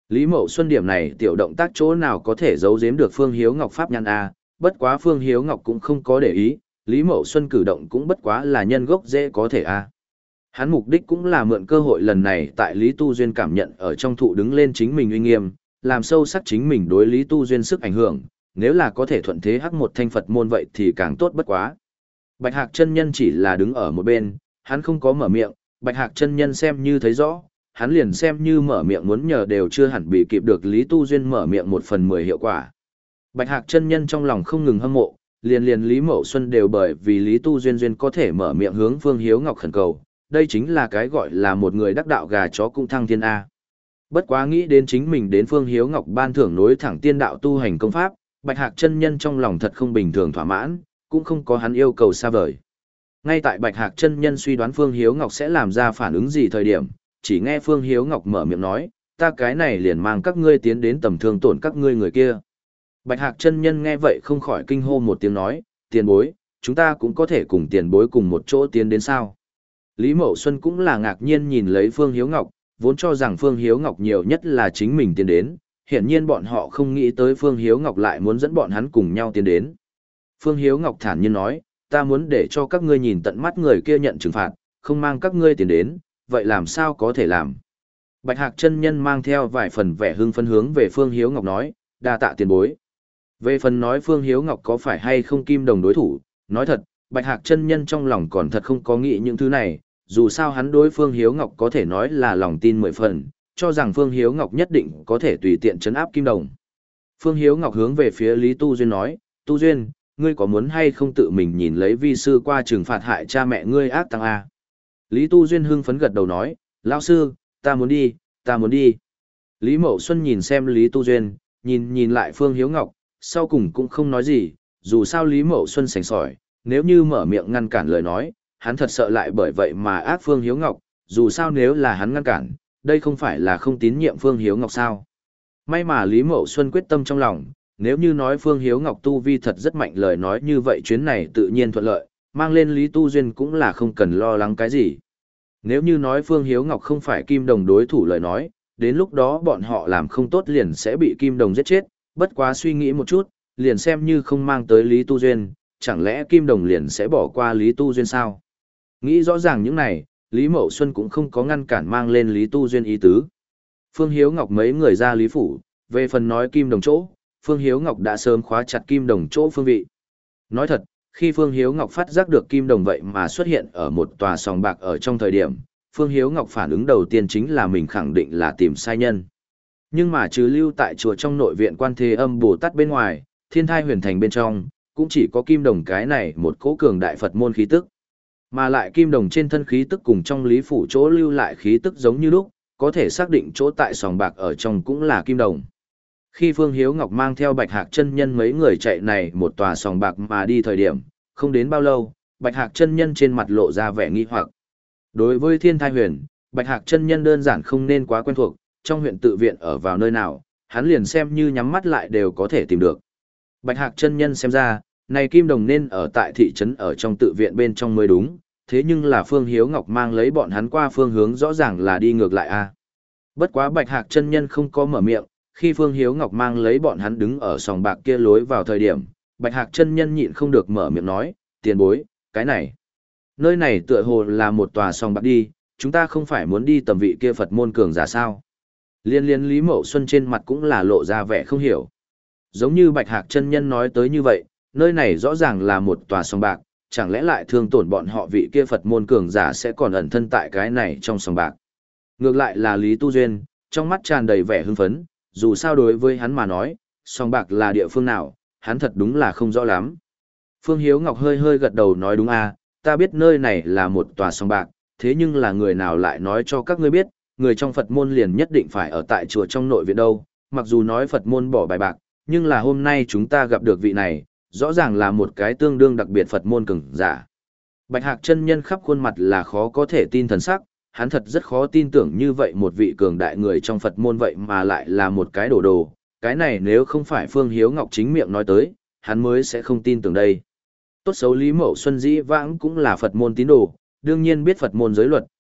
Lý Mậu Xuân điểm này tiểu động tác chỗ nào có thể giấu giếm được Phương Hiếu Ngọc pháp nhãn a, bất quá Phương Hiếu Ngọc cũng không có để ý, Lý Mậu Xuân cử động cũng bất quá là nhân gốc dễ có thể a. Hắn mục đích cũng là mượn cơ hội lần này tại Lý Tu Duyên cảm nhận ở trong thụ đứng lên chính mình uy nghiêm, làm sâu sắc chính mình đối Lý Tu Duyên sức ảnh hưởng, nếu là có thể thuận thế hắc một thanh Phật môn vậy thì càng tốt bất quá. Bạch Hạc chân nhân chỉ là đứng ở một bên, hắn không có mở miệng, Bạch Hạc chân nhân xem như thấy rõ, hắn liền xem như mở miệng muốn nhờ đều chưa hẳn bị kịp được Lý Tu Duyên mở miệng một phần mười hiệu quả. Bạch Hạc chân nhân trong lòng không ngừng hâm mộ, liền liền Lý Mậu Xuân đều bởi vì Lý Tu Duyên duyên có thể mở miệng hướng Phương Hiếu Ngọc khẩn cầu, đây chính là cái gọi là một người đắc đạo gà chó cũng thăng thiên A. Bất quá nghĩ đến chính mình đến Phương Hiếu Ngọc ban thưởng nối thẳng tiên đạo tu hành công pháp, Bạch Hạc chân nhân trong lòng thật không bình thường thỏa mãn, cũng không có hắn yêu cầu xa vời. Ngay tại Bạch Hạc chân nhân suy đoán Phương Hiếu Ngọc sẽ làm ra phản ứng gì thời điểm, chỉ nghe Phương Hiếu Ngọc mở miệng nói, ta cái này liền mang các ngươi tiến đến tầm thương tổn các ngươi người kia. Bạch Hạc chân nhân nghe vậy không khỏi kinh hô một tiếng nói, tiền bối, chúng ta cũng có thể cùng tiền bối cùng một chỗ tiến đến sao. Lý Mậu Xuân cũng là ngạc nhiên nhìn lấy Phương Hiếu Ngọc, vốn cho rằng Phương Hiếu Ngọc nhiều nhất là chính mình tiến đến, hiển nhiên bọn họ không nghĩ tới Phương Hiếu Ngọc lại muốn dẫn bọn hắn cùng nhau tiến đến. Phương Hiếu Ngọc thản nhiên nói, ta muốn để cho các ngươi nhìn tận mắt người kia nhận trừng phạt, không mang các ngươi tiến đến, vậy làm sao có thể làm. Bạch Hạc chân nhân mang theo vài phần vẻ hưng phấn hướng về Phương Hiếu Ngọc nói, đa tạ tiền bối. Về phần nói Phương Hiếu Ngọc có phải hay không kim đồng đối thủ, nói thật, Bạch Hạc chân nhân trong lòng còn thật không có nghĩ những thứ này, dù sao hắn đối Phương Hiếu Ngọc có thể nói là lòng tin mười phần, cho rằng Phương Hiếu Ngọc nhất định có thể tùy tiện trấn áp kim đồng. Phương Hiếu Ngọc hướng về phía Lý Tu Duyên nói, Tu Duyên, ngươi có muốn hay không tự mình nhìn lấy vi sư qua trừng phạt hại cha mẹ ngươi ác tăng A. Lý Tu Duyên hưng phấn gật đầu nói, lão sư, ta muốn đi, ta muốn đi. Lý Mậu Xuân nhìn xem Lý Tu Duyên, nhìn nhìn lại Phương Hiếu Ngọc, sau cùng cũng không nói gì, dù sao Lý Mậu Xuân sành sỏi, nếu như mở miệng ngăn cản lời nói, hắn thật sợ lại bởi vậy mà ác Phương Hiếu Ngọc, dù sao nếu là hắn ngăn cản, đây không phải là không tín nhiệm Phương Hiếu Ngọc sao. May mà Lý Mậu Xuân quyết tâm trong lòng, nếu như nói Phương Hiếu Ngọc tu vi thật rất mạnh lời nói như vậy chuyến này tự nhiên thuận lợi, mang lên Lý Tu Duyên cũng là không cần lo lắng cái gì. Nếu như nói Phương Hiếu Ngọc không phải Kim Đồng đối thủ lời nói, đến lúc đó bọn họ làm không tốt liền sẽ bị Kim Đồng giết chết, bất quá suy nghĩ một chút, liền xem như không mang tới Lý Tu Duyên, chẳng lẽ Kim Đồng liền sẽ bỏ qua Lý Tu Duyên sao? Nghĩ rõ ràng những này, Lý Mậu Xuân cũng không có ngăn cản mang lên Lý Tu Duyên ý tứ. Phương Hiếu Ngọc mấy người ra Lý Phủ, về phần nói Kim Đồng chỗ, Phương Hiếu Ngọc đã sớm khóa chặt Kim Đồng chỗ phương vị. Nói thật, khi Phương Hiếu Ngọc phát giác được Kim Đồng vậy mà xuất hiện ở một tòa sòng bạc ở trong thời điểm, Phương Hiếu Ngọc phản ứng đầu tiên chính là mình khẳng định là tìm sai nhân. Nhưng mà trừ lưu tại chùa trong nội viện Quan Thế Âm Bồ Tát bên ngoài, Thiên Thai Huyền Thành bên trong, cũng chỉ có Kim Đồng cái này một cỗ cường đại Phật môn khí tức. Mà lại Kim Đồng trên thân khí tức cùng trong Lý Phủ chỗ lưu lại khí tức giống như lúc, có thể xác định chỗ tại sòng bạc ở trong cũng là Kim Đồng. Khi Phương Hiếu Ngọc mang theo Bạch Hạc chân nhân mấy người chạy này một tòa sòng bạc mà đi thời điểm, không đến bao lâu, Bạch Hạc chân nhân trên mặt lộ ra vẻ nghi hoặc. Đối với Thiên Thai Huyền, Bạch Hạc chân nhân đơn giản không nên quá quen thuộc, trong huyện tự viện ở vào nơi nào, hắn liền xem như nhắm mắt lại đều có thể tìm được. Bạch Hạc chân nhân xem ra, này Kim Đồng nên ở tại thị trấn ở trong tự viện bên trong mới đúng, thế nhưng là Phương Hiếu Ngọc mang lấy bọn hắn qua phương hướng rõ ràng là đi ngược lại a. Bất quá Bạch Hạc chân nhân không có mở miệng, khi Phương Hiếu Ngọc mang lấy bọn hắn đứng ở sòng bạc kia lối vào thời điểm, Bạch Hạc chân nhân nhịn không được mở miệng nói, tiền bối, cái này. Nơi này tựa hồ là một tòa sòng bạc đi, chúng ta không phải muốn đi tầm vị kia Phật môn cường giả sao. Liên liên Lý Mậu Xuân trên mặt cũng là lộ ra vẻ không hiểu. Giống như Bạch Hạc chân nhân nói tới như vậy, nơi này rõ ràng là một tòa sòng bạc, chẳng lẽ lại thương tổn bọn họ vị kia Phật môn cường giả sẽ còn ẩn thân tại cái này trong sòng bạc. Ngược lại là Lý Tu Duyên, trong mắt tràn đầy vẻ hưng phấn, dù sao đối với hắn mà nói, sòng bạc là địa phương nào, hắn thật đúng là không rõ lắm. Phương Hiếu Ngọc hơi hơi gật đầu nói đúng à, ta biết nơi này là một tòa sòng bạc, thế nhưng là người nào lại nói cho các ngươi biết, người trong Phật môn liền nhất định phải ở tại chùa trong nội viện đâu, mặc dù nói Phật môn bỏ bài bạc, nhưng là hôm nay chúng ta gặp được vị này, rõ ràng là một cái tương đương đặc biệt Phật môn cường giả. Bạch Hạc chân nhân khắp khuôn mặt là khó có thể tin thần sắc, hắn thật rất khó tin tưởng như vậy một vị cường đại người trong Phật môn vậy mà lại là một cái đồ đồ, cái này nếu không phải Phương Hiếu Ngọc chính miệng nói tới, hắn mới sẽ không tin tưởng đây. Tốt xấu Lý Mậu Xuân dĩ vãng cũng là Phật môn tín đồ, đương nhiên biết Phật môn giới luật,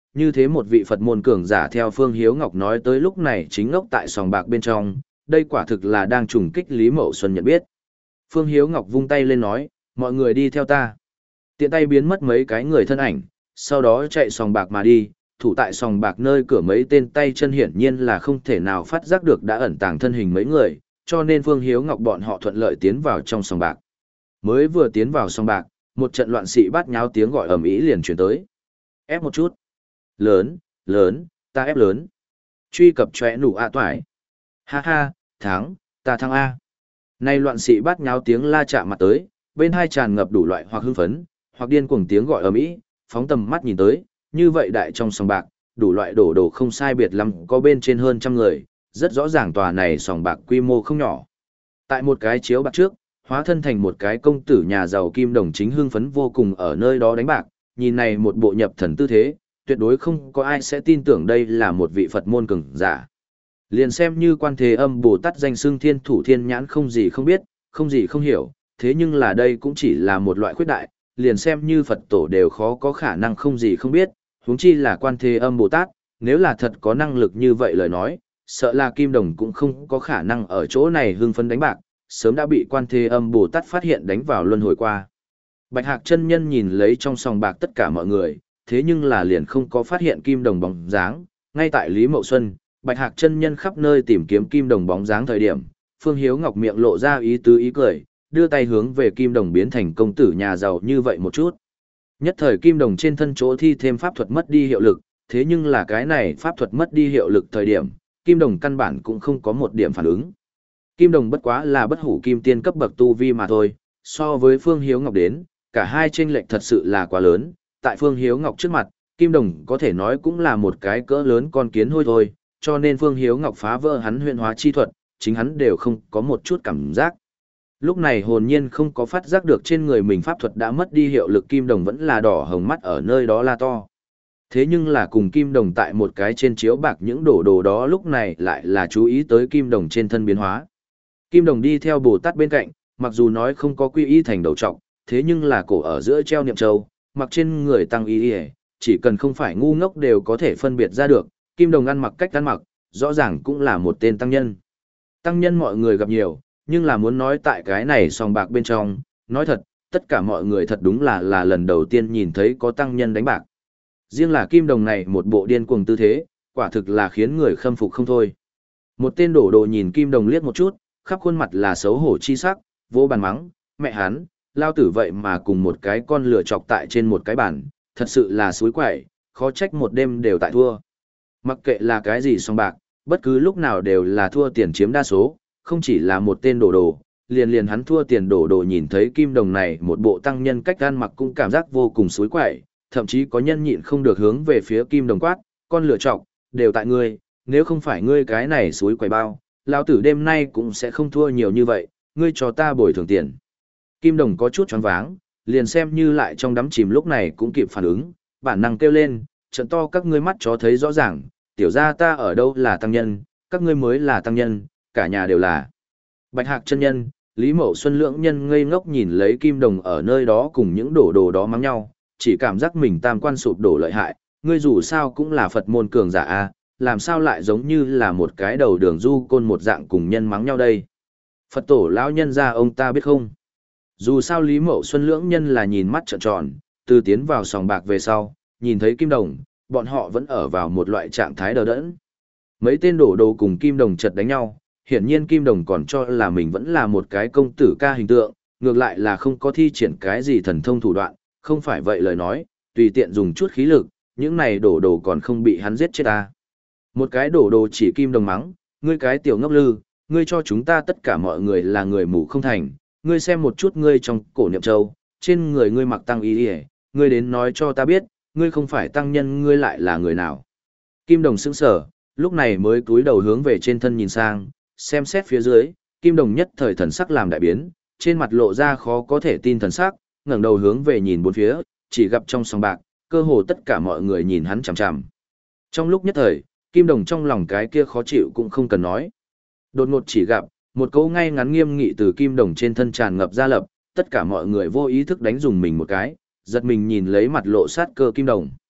như thế một vị Phật môn cường giả theo Phương Hiếu Ngọc nói tới lúc này chính ngốc tại sòng bạc bên trong, đây quả thực là đang trùng kích Lý Mậu Xuân nhận biết. Phương Hiếu Ngọc vung tay lên nói, mọi người đi theo ta. Tiện tay biến mất mấy cái người thân ảnh, sau đó chạy sòng bạc mà đi, thủ tại sòng bạc nơi cửa mấy tên tay chân hiển nhiên là không thể nào phát giác được đã ẩn tàng thân hình mấy người, cho nên Phương Hiếu Ngọc bọn họ thuận lợi tiến vào trong sòng bạc. Mới vừa tiến vào sòng bạc, một trận loạn sĩ bát nháo tiếng gọi ầm ĩ liền truyền tới. Ép một chút. Lớn, lớn, ta ép lớn. Truy cập chóe nụ ạ toải. Ha ha, thắng, ta thắng A. Nay loạn sĩ bát nháo tiếng la chạm mặt tới, bên hai tràn ngập đủ loại hoặc hưng phấn, hoặc điên cuồng tiếng gọi ầm ĩ, phóng tầm mắt nhìn tới, như vậy đại trong sòng bạc, đủ loại đổ đồ không sai biệt lắm, có bên trên hơn trăm người, rất rõ ràng tòa này sòng bạc quy mô không nhỏ. Tại một cái chiếu bạc trước, hóa thân thành một cái công tử nhà giàu Kim Đồng chính hưng phấn vô cùng ở nơi đó đánh bạc, nhìn này một bộ nhập thần tư thế, tuyệt đối không có ai sẽ tin tưởng đây là một vị Phật môn cường giả. Liền xem như Quan Thế Âm Bồ Tát danh xưng thiên thủ thiên nhãn không gì không biết, không gì không hiểu, thế nhưng là đây cũng chỉ là một loại khuyết đại, liền xem như Phật tổ đều khó có khả năng không gì không biết, huống chi là Quan Thế Âm Bồ Tát, nếu là thật có năng lực như vậy lời nói, sợ là Kim Đồng cũng không có khả năng ở chỗ này hưng phấn đánh bạc, sớm đã bị Quan Thế Âm Bồ Tát phát hiện đánh vào luân hồi qua. Bạch Hạc chân nhân nhìn lấy trong sòng bạc tất cả mọi người, thế nhưng là liền không có phát hiện Kim Đồng bóng dáng, ngay tại Lý Mậu Xuân, Bạch Hạc chân nhân khắp nơi tìm kiếm Kim Đồng bóng dáng thời điểm, Phương Hiếu Ngọc miệng lộ ra ý tứ ý cười, đưa tay hướng về Kim Đồng biến thành công tử nhà giàu như vậy một chút. Nhất thời Kim Đồng trên thân chỗ thi thêm pháp thuật mất đi hiệu lực, thế nhưng là cái này pháp thuật mất đi hiệu lực thời điểm, Kim Đồng căn bản cũng không có một điểm phản ứng. Kim Đồng bất quá là bất hủ kim tiên cấp bậc tu vi mà thôi, so với Phương Hiếu Ngọc đến, cả hai chênh lệch thật sự là quá lớn, tại Phương Hiếu Ngọc trước mặt, Kim Đồng có thể nói cũng là một cái cỡ lớn con kiến hôi thôi, cho nên Phương Hiếu Ngọc phá vỡ hắn huyền hóa chi thuật, chính hắn đều không có một chút cảm giác. Lúc này hồn nhiên không có phát giác được trên người mình pháp thuật đã mất đi hiệu lực, Kim Đồng vẫn là đỏ hồng mắt ở nơi đó la to. Thế nhưng là cùng Kim Đồng tại một cái trên chiếu bạc những đồ đồ đó lúc này lại là chú ý tới Kim Đồng trên thân biến hóa. Kim Đồng đi theo Bồ Tát bên cạnh, mặc dù nói không có quy y thành đầu trọc, thế nhưng là cổ ở giữa treo niệm châu, mặc trên người tăng y y, chỉ cần không phải ngu ngốc đều có thể phân biệt ra được, Kim Đồng ăn mặc cách ăn mặc, rõ ràng cũng là một tên tăng nhân. Tăng nhân mọi người gặp nhiều, nhưng là muốn nói tại cái này sòng bạc bên trong, nói thật, tất cả mọi người thật đúng là là lần đầu tiên nhìn thấy có tăng nhân đánh bạc. Riêng là Kim Đồng này một bộ điên cuồng tư thế, quả thực là khiến người khâm phục không thôi. Một tên đổ đồ nhìn Kim Đồng liếc một chút, khắp khuôn mặt là xấu hổ chi sắc, vô bàn mắng, mẹ hắn, lao tử vậy mà cùng một cái con lửa chọc tại trên một cái bàn, thật sự là suối quậy, khó trách một đêm đều tại thua. Mặc kệ là cái gì sòng bạc, bất cứ lúc nào đều là thua tiền chiếm đa số, không chỉ là một tên đổ đồ, liền liền hắn thua tiền đổ đồ nhìn thấy Kim Đồng này một bộ tăng nhân cách ăn mặc cũng cảm giác vô cùng suối quậy, thậm chí có nhân nhịn không được hướng về phía Kim Đồng quát, con lửa chọc, đều tại ngươi, nếu không phải ngươi cái này suối quậy bao, lão tử đêm nay cũng sẽ không thua nhiều như vậy, ngươi cho ta bồi thường tiền. Kim Đồng có chút choáng váng, liền xem như lại trong đắm chìm lúc này cũng kịp phản ứng, bản năng kêu lên, trận to các ngươi mắt chó thấy rõ ràng, tiểu gia ta ở đâu là tăng nhân, các ngươi mới là tăng nhân, cả nhà đều là. Bạch Hạc chân nhân, Lý Mậu Xuân lưỡng nhân ngây ngốc nhìn lấy Kim Đồng ở nơi đó cùng những đổ đồ đó mắng nhau, chỉ cảm giác mình tam quan sụp đổ lợi hại, ngươi dù sao cũng là Phật môn cường giả a, làm sao lại giống như là một cái đầu đường du côn một dạng cùng nhân mắng nhau đây. Phật tổ lão nhân ra ông ta biết không? Dù sao Lý Mậu Xuân lưỡng nhân là nhìn mắt trợn tròn, từ tiến vào sòng bạc về sau, nhìn thấy Kim Đồng, bọn họ vẫn ở vào một loại trạng thái đờ đẫn. Mấy tên đổ đồ cùng Kim Đồng chật đánh nhau, hiển nhiên Kim Đồng còn cho là mình vẫn là một cái công tử ca hình tượng, ngược lại là không có thi triển cái gì thần thông thủ đoạn, không phải vậy lời nói, tùy tiện dùng chút khí lực, những này đổ đồ còn không bị hắn giết chết ta. Một cái đổ đồ chỉ Kim Đồng mắng, ngươi cái tiểu ngốc lư, ngươi cho chúng ta tất cả mọi người là người mù không thành, ngươi xem một chút ngươi trong cổ niệm châu, trên người ngươi mặc tăng y y, ngươi đến nói cho ta biết, ngươi không phải tăng nhân ngươi lại là người nào. Kim Đồng sững sờ, lúc này mới cúi đầu hướng về trên thân nhìn sang, xem xét phía dưới, Kim Đồng nhất thời thần sắc làm đại biến, trên mặt lộ ra khó có thể tin thần sắc, ngẩng đầu hướng về nhìn bốn phía, chỉ gặp trong sòng bạc, cơ hồ tất cả mọi người nhìn hắn chằm chằm. Trong lúc nhất thời, Kim Đồng trong lòng cái kia khó chịu cũng không cần nói. Đột ngột chỉ gặp, một câu ngay ngắn nghiêm nghị từ Kim Đồng trên thân tràn ngập ra lập, tất cả mọi người vô ý thức đánh dùng mình một cái, giật mình nhìn lấy mặt lộ sát cơ Kim Đồng.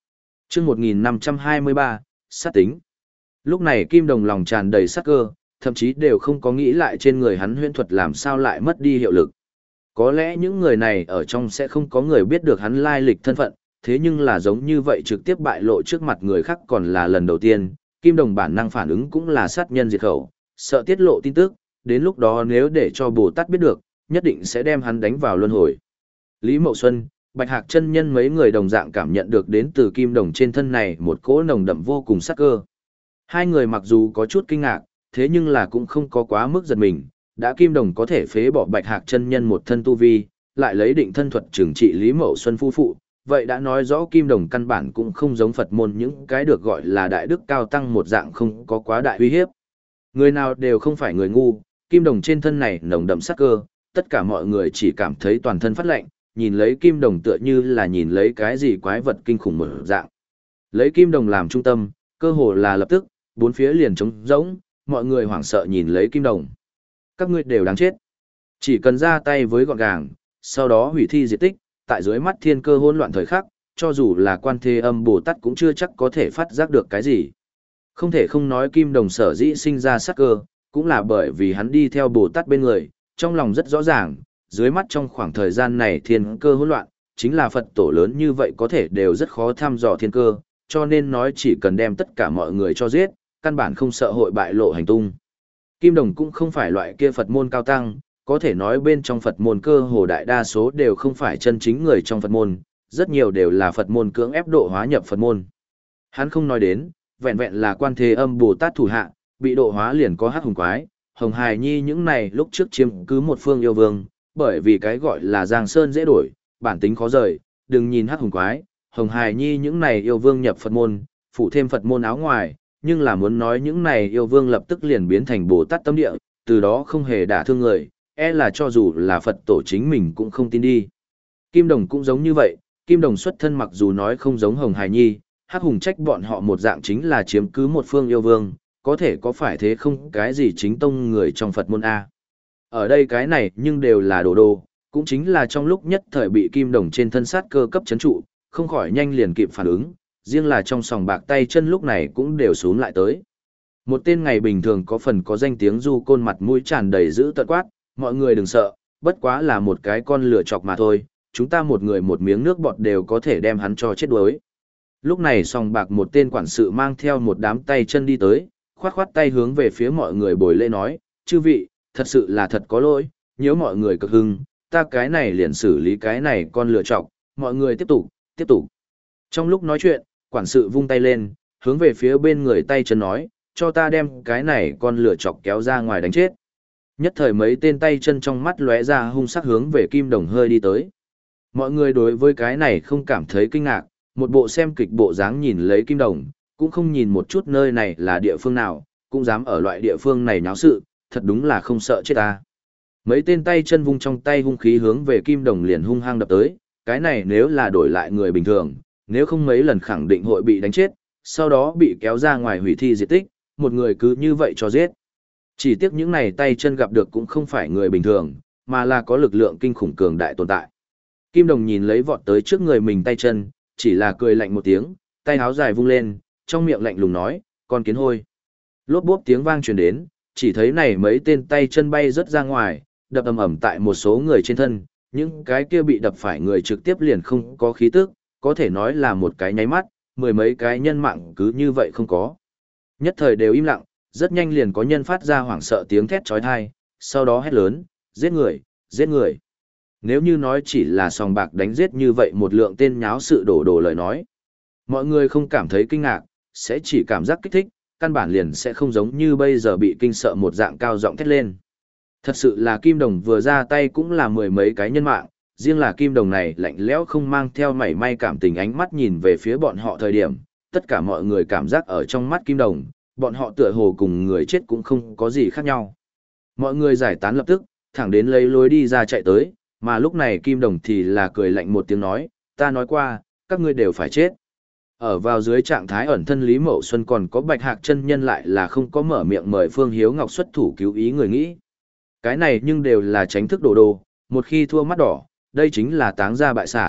Chương một nghìn năm trăm hai mươi ba, sát tính. Lúc này Kim Đồng lòng tràn đầy sát cơ, thậm chí đều không có nghĩ lại trên người hắn huyễn thuật làm sao lại mất đi hiệu lực. Có lẽ những người này ở trong sẽ không có người biết được hắn lai lịch thân phận, thế nhưng là giống như vậy trực tiếp bại lộ trước mặt người khác còn là lần đầu tiên, Kim Đồng bản năng phản ứng cũng là sát nhân diệt khẩu, sợ tiết lộ tin tức, đến lúc đó nếu để cho Bồ Tát biết được, nhất định sẽ đem hắn đánh vào luân hồi. Lý Mậu Xuân, Bạch Hạc chân nhân mấy người đồng dạng cảm nhận được đến từ Kim Đồng trên thân này một cỗ nồng đậm vô cùng sát cơ. Hai người mặc dù có chút kinh ngạc, thế nhưng là cũng không có quá mức giật mình, đã Kim Đồng có thể phế bỏ Bạch Hạc chân nhân một thân tu vi, lại lấy định thân thuật trừng trị Lý Mậu Xuân phu phụ, vậy đã nói rõ Kim Đồng căn bản cũng không giống Phật môn những cái được gọi là đại đức cao tăng một dạng không có quá đại uy hiếp. Người nào đều không phải người ngu, Kim Đồng trên thân này nồng đậm sát cơ, tất cả mọi người chỉ cảm thấy toàn thân phát lạnh, nhìn lấy Kim Đồng tựa như là nhìn lấy cái gì quái vật kinh khủng một dạng. Lấy Kim Đồng làm trung tâm, cơ hồ là lập tức, bốn phía liền trống rỗng, mọi người hoảng sợ nhìn lấy Kim Đồng. Các ngươi đều đáng chết. Chỉ cần ra tay với gọn gàng, sau đó hủy thi diệt tích, tại dưới mắt thiên cơ hỗn loạn thời khắc, cho dù là Quan Thế Âm Bồ Tát cũng chưa chắc có thể phát giác được cái gì. Không thể không nói Kim Đồng sở dĩ sinh ra sát cơ, cũng là bởi vì hắn đi theo Bồ Tát bên người, trong lòng rất rõ ràng, dưới mắt trong khoảng thời gian này thiên cơ hỗn loạn, chính là Phật tổ lớn như vậy có thể đều rất khó thăm dò thiên cơ, cho nên nói chỉ cần đem tất cả mọi người cho giết, căn bản không sợ hội bại lộ hành tung. Kim Đồng cũng không phải loại kia Phật môn cao tăng, có thể nói bên trong Phật môn cơ hồ đại đa số đều không phải chân chính người trong Phật môn, rất nhiều đều là Phật môn cưỡng ép độ hóa nhập Phật môn. Hắn không nói đến, vẹn vẹn là Quan Thế Âm Bồ Tát thủ hạ, bị độ hóa liền có Hắc Hùng Quái, Hồng Hài Nhi những này lúc trước chiếm cứ một phương yêu vương, bởi vì cái gọi là Giang Sơn dễ đổi, bản tính khó rời, đừng nhìn Hắc Hùng Quái, Hồng Hài Nhi những này yêu vương nhập Phật môn, phụ thêm Phật môn áo ngoài, nhưng là muốn nói những này yêu vương lập tức liền biến thành Bồ Tát tâm địa, từ đó không hề đả thương người, e là cho dù là Phật tổ chính mình cũng không tin đi. Kim Đồng cũng giống như vậy, Kim Đồng xuất thân mặc dù nói không giống Hồng Hài Nhi, Hắc Hùng trách bọn họ một dạng chính là chiếm cứ một phương yêu vương, có thể có phải thế không cái gì chính tông người trong Phật môn A. Ở đây cái này nhưng đều là đồ đồ, cũng chính là trong lúc nhất thời bị Kim Đồng trên thân sát cơ cấp chấn trụ, không khỏi nhanh liền kịp phản ứng, riêng là trong sòng bạc tay chân lúc này cũng đều xuống lại tới. Một tên ngày bình thường có phần có danh tiếng du côn mặt mũi tràn đầy giữ tợn quát, mọi người đừng sợ, bất quá là một cái con lửa chọc mà thôi, chúng ta một người một miếng nước bọt đều có thể đem hắn cho chết đuối. Lúc này sòng bạc một tên quản sự mang theo một đám tay chân đi tới, khoát khoát tay hướng về phía mọi người bồi lễ nói, chư vị, thật sự là thật có lỗi, nếu mọi người cực hưng, ta cái này liền xử lý cái này con lửa chọc, mọi người tiếp tục, tiếp tục. Trong lúc nói chuyện, quản sự vung tay lên, hướng về phía bên người tay chân nói, cho ta đem cái này con lửa chọc kéo ra ngoài đánh chết. Nhất thời mấy tên tay chân trong mắt lóe ra hung sắc hướng về Kim Đồng hơi đi tới. Mọi người đối với cái này không cảm thấy kinh ngạc, một bộ xem kịch bộ dáng nhìn lấy Kim Đồng, cũng không nhìn một chút nơi này là địa phương nào, cũng dám ở loại địa phương này náo sự, thật đúng là không sợ chết ta. Mấy tên tay chân vung trong tay hung khí hướng về Kim Đồng liền hung hăng đập tới, cái này nếu là đổi lại người bình thường, nếu không mấy lần khẳng định hội bị đánh chết, sau đó bị kéo ra ngoài hủy thi diệt tích, một người cứ như vậy cho giết. Chỉ tiếc những này tay chân gặp được cũng không phải người bình thường, mà là có lực lượng kinh khủng cường đại tồn tại. Kim Đồng nhìn lấy vọt tới trước người mình tay chân, chỉ là cười lạnh một tiếng, tay áo dài vung lên, trong miệng lạnh lùng nói, con kiến hôi. Lốp bốp tiếng vang truyền đến, chỉ thấy này mấy tên tay chân bay rớt ra ngoài, đập ầm ầm tại một số người trên thân, những cái kia bị đập phải người trực tiếp liền không có khí tức, có thể nói là một cái nháy mắt, mười mấy cái nhân mạng cứ như vậy không có. Nhất thời đều im lặng, rất nhanh liền có nhân phát ra hoảng sợ tiếng thét chói tai, sau đó hét lớn, giết người, giết người. Nếu như nói chỉ là sòng bạc đánh giết như vậy một lượng tên nháo sự đổ đổ lời nói, mọi người không cảm thấy kinh ngạc, sẽ chỉ cảm giác kích thích, căn bản liền sẽ không giống như bây giờ bị kinh sợ một dạng cao giọng thét lên. Thật sự là Kim Đồng vừa ra tay cũng là mười mấy cái nhân mạng, riêng là Kim Đồng này lạnh lẽo không mang theo mảy may cảm tình ánh mắt nhìn về phía bọn họ thời điểm, tất cả mọi người cảm giác ở trong mắt Kim Đồng, bọn họ tựa hồ cùng người chết cũng không có gì khác nhau. Mọi người giải tán lập tức, thẳng đến lấy lối đi ra chạy tới, mà lúc này Kim Đồng thì là cười lạnh một tiếng nói, ta nói qua, các ngươi đều phải chết. Ở vào dưới trạng thái ẩn thân Lý Mậu Xuân còn có Bạch Hạc chân nhân lại là không có mở miệng mời Phương Hiếu Ngọc xuất thủ cứu ý người nghĩ. Cái này nhưng đều là tránh thức đồ đồ, một khi thua mắt đỏ, đây chính là táng ra bại sản,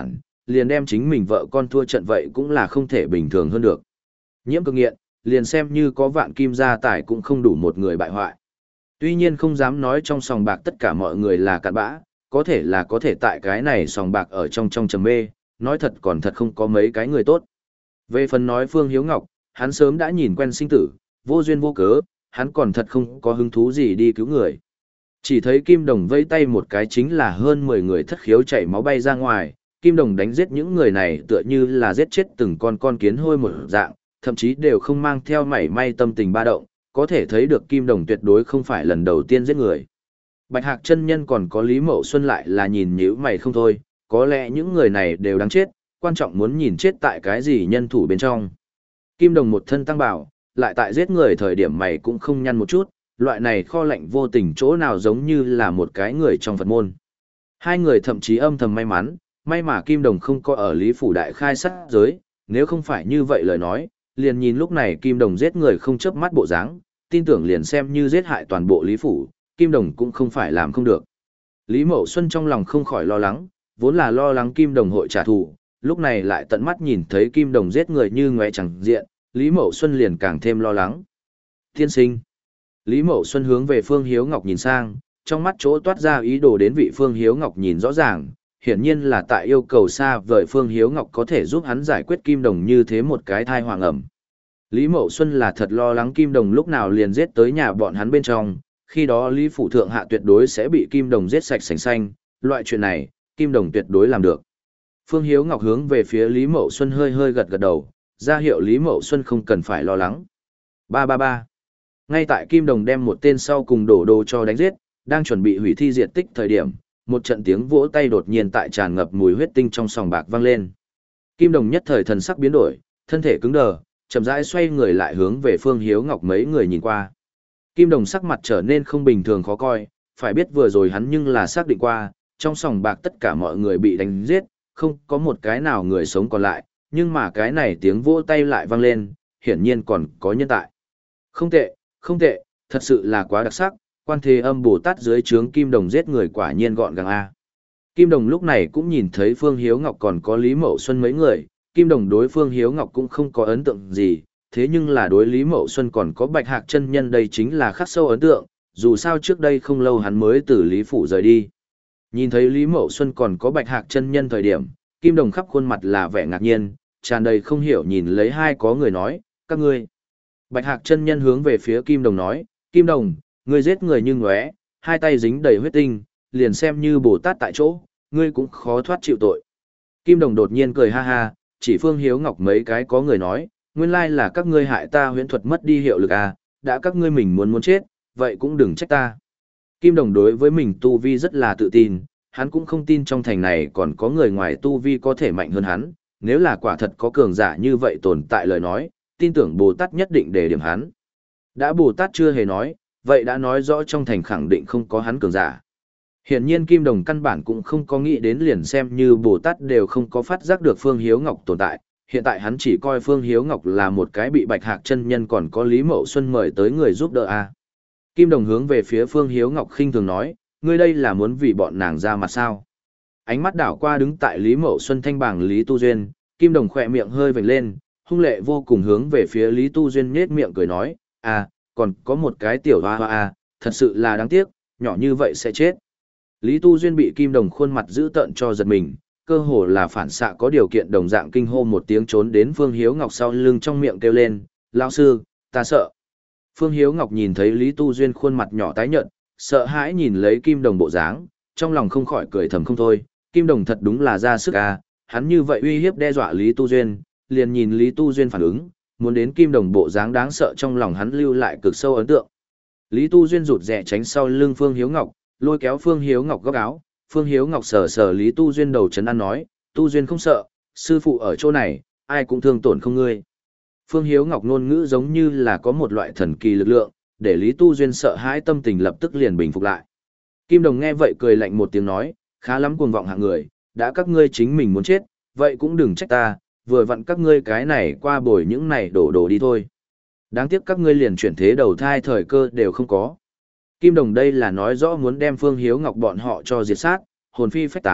liền đem chính mình vợ con thua trận vậy cũng là không thể bình thường hơn được. Nhiễm cực nghiện, liền xem như có vạn kim gia tài cũng không đủ một người bại hoại. Tuy nhiên không dám nói trong sòng bạc tất cả mọi người là cặn bã, có thể là có thể tại cái này sòng bạc ở trong trong trầm mê, nói thật còn thật không có mấy cái người tốt. Về phần nói Phương Hiếu Ngọc, hắn sớm đã nhìn quen sinh tử, vô duyên vô cớ, hắn còn thật không có hứng thú gì đi cứu người. Chỉ thấy Kim Đồng vây tay một cái chính là hơn mười người thất khiếu chảy máu bay ra ngoài, Kim Đồng đánh giết những người này tựa như là giết chết từng con con kiến hôi một dạng, thậm chí đều không mang theo mảy may tâm tình ba động, có thể thấy được Kim Đồng tuyệt đối không phải lần đầu tiên giết người. Bạch Hạc chân nhân còn có Lý Mậu Xuân lại là nhìn nhíu mày không thôi, có lẽ những người này đều đáng chết, quan trọng muốn nhìn chết tại cái gì nhân thủ bên trong. Kim Đồng một thân tăng bảo, lại tại giết người thời điểm mày cũng không nhăn một chút, loại này kho lạnh vô tình chỗ nào giống như là một cái người trong Phật môn. Hai người thậm chí âm thầm may mắn, may mà Kim Đồng không có ở Lý Phủ Đại khai sát giới, nếu không phải như vậy lời nói, liền nhìn lúc này Kim Đồng giết người không chớp mắt bộ dáng, tin tưởng liền xem như giết hại toàn bộ Lý Phủ, Kim Đồng cũng không phải làm không được. Lý Mậu Xuân trong lòng không khỏi lo lắng, vốn là lo lắng Kim Đồng hội trả thù, lúc này lại tận mắt nhìn thấy Kim Đồng giết người như ngoé chẳng diện, Lý Mậu Xuân liền càng thêm lo lắng. Tiên sinh. Lý Mậu Xuân hướng về Phương Hiếu Ngọc nhìn sang, trong mắt chỗ toát ra ý đồ đến vị Phương Hiếu Ngọc nhìn rõ ràng, hiển nhiên là tại yêu cầu xa vời Phương Hiếu Ngọc có thể giúp hắn giải quyết Kim Đồng như thế một cái thai hoàng ẩm. Lý Mậu Xuân là thật lo lắng Kim Đồng lúc nào liền giết tới nhà bọn hắn bên trong, khi đó Lý Phủ Thượng Hạ tuyệt đối sẽ bị Kim Đồng giết sạch sành xanh, loại chuyện này, Kim Đồng tuyệt đối làm được. Phương Hiếu Ngọc hướng về phía Lý Mậu Xuân hơi hơi gật gật đầu, ra hiệu Lý Mậu Xuân không cần phải lo lắng. Ba ba ba. Ngay tại Kim Đồng đem một tên sau cùng đổ đồ cho đánh giết, đang chuẩn bị hủy thi diệt tích thời điểm, một trận tiếng vỗ tay đột nhiên tại tràn ngập mùi huyết tinh trong sòng bạc vang lên. Kim Đồng nhất thời thần sắc biến đổi, thân thể cứng đờ, chậm rãi xoay người lại hướng về Phương Hiếu Ngọc mấy người nhìn qua. Kim Đồng sắc mặt trở nên không bình thường khó coi, phải biết vừa rồi hắn nhưng là xác định qua, trong sòng bạc tất cả mọi người bị đánh giết, không có một cái nào người sống còn lại, nhưng mà cái này tiếng vỗ tay lại vang lên, hiển nhiên còn có nhân tại. Không tệ, không tệ, thật sự là quá đặc sắc, Quan Thế Âm Bồ Tát dưới trướng Kim Đồng giết người quả nhiên gọn gàng a. Kim Đồng lúc này cũng nhìn thấy Phương Hiếu Ngọc còn có Lý Mậu Xuân mấy người, Kim Đồng đối Phương Hiếu Ngọc cũng không có ấn tượng gì, thế nhưng là đối Lý Mậu Xuân còn có Bạch Hạc chân nhân đây chính là khắc sâu ấn tượng, dù sao trước đây không lâu hắn mới từ Lý Phủ rời đi. Nhìn thấy Lý Mậu Xuân còn có Bạch Hạc chân nhân thời điểm, Kim Đồng khắp khuôn mặt là vẻ ngạc nhiên, tràn đầy không hiểu nhìn lấy hai có người nói, các ngươi. Bạch Hạc chân nhân hướng về phía Kim Đồng nói, Kim Đồng, ngươi giết người như ngóe, hai tay dính đầy huyết tinh, liền xem như Bồ Tát tại chỗ, ngươi cũng khó thoát chịu tội. Kim Đồng đột nhiên cười ha ha, chỉ Phương Hiếu Ngọc mấy cái có người nói, nguyên lai là các ngươi hại ta huyễn thuật mất đi hiệu lực à, đã các ngươi mình muốn muốn chết, vậy cũng đừng trách ta. Kim Đồng đối với mình tu vi rất là tự tin, hắn cũng không tin trong thành này còn có người ngoài tu vi có thể mạnh hơn hắn, nếu là quả thật có cường giả như vậy tồn tại lời nói, tin tưởng Bồ Tát nhất định để điểm hắn. Đã Bồ Tát chưa hề nói, vậy đã nói rõ trong thành khẳng định không có hắn cường giả. Hiển nhiên Kim Đồng căn bản cũng không có nghĩ đến liền xem như Bồ Tát đều không có phát giác được Phương Hiếu Ngọc tồn tại, hiện tại hắn chỉ coi Phương Hiếu Ngọc là một cái bị Bạch Hạc chân nhân còn có Lý Mậu Xuân mời tới người giúp đỡ a. Kim Đồng hướng về phía Phương Hiếu Ngọc khinh thường nói, ngươi đây là muốn vì bọn nàng ra mặt sao? Ánh mắt đảo qua đứng tại Lý Mậu Xuân thanh bảng Lý Tu Duyên, Kim Đồng khỏe miệng hơi vểnh lên, hung lệ vô cùng hướng về phía Lý Tu Duyên nhếch miệng cười nói, à, còn có một cái tiểu hoa hoa à, thật sự là đáng tiếc, nhỏ như vậy sẽ chết. Lý Tu Duyên bị Kim Đồng khuôn mặt giữ tợn cho giật mình, cơ hồ là phản xạ có điều kiện đồng dạng kinh hô một tiếng trốn đến Phương Hiếu Ngọc sau lưng trong miệng kêu lên, lão sư, ta sợ. Phương Hiếu Ngọc nhìn thấy Lý Tu Duyên khuôn mặt nhỏ tái nhợt, sợ hãi nhìn lấy Kim Đồng bộ dáng, trong lòng không khỏi cười thầm không thôi, Kim Đồng thật đúng là ra sức à, hắn như vậy uy hiếp đe dọa Lý Tu Duyên, liền nhìn Lý Tu Duyên phản ứng, muốn đến Kim Đồng bộ dáng đáng sợ trong lòng hắn lưu lại cực sâu ấn tượng. Lý Tu Duyên rụt rè tránh sau lưng Phương Hiếu Ngọc, lôi kéo Phương Hiếu Ngọc góc áo, Phương Hiếu Ngọc sờ sờ Lý Tu Duyên đầu trấn an nói, Tu Duyên không sợ, sư phụ ở chỗ này, ai cũng thương tổn không ngươi. Phương Hiếu Ngọc ngôn ngữ giống như là có một loại thần kỳ lực lượng, để Lý Tu Duyên sợ hãi tâm tình lập tức liền bình phục lại. Kim Đồng nghe vậy cười lạnh một tiếng nói, khá lắm cuồng vọng hạng người, đã các ngươi chính mình muốn chết, vậy cũng đừng trách ta, vừa vặn các ngươi cái này qua bồi những này đổ đổ đi thôi. Đáng tiếc các ngươi liền chuyển thế đầu thai thời cơ đều không có. Kim Đồng đây là nói rõ muốn đem Phương Hiếu Ngọc bọn họ cho diệt sát, hồn phi phách tán,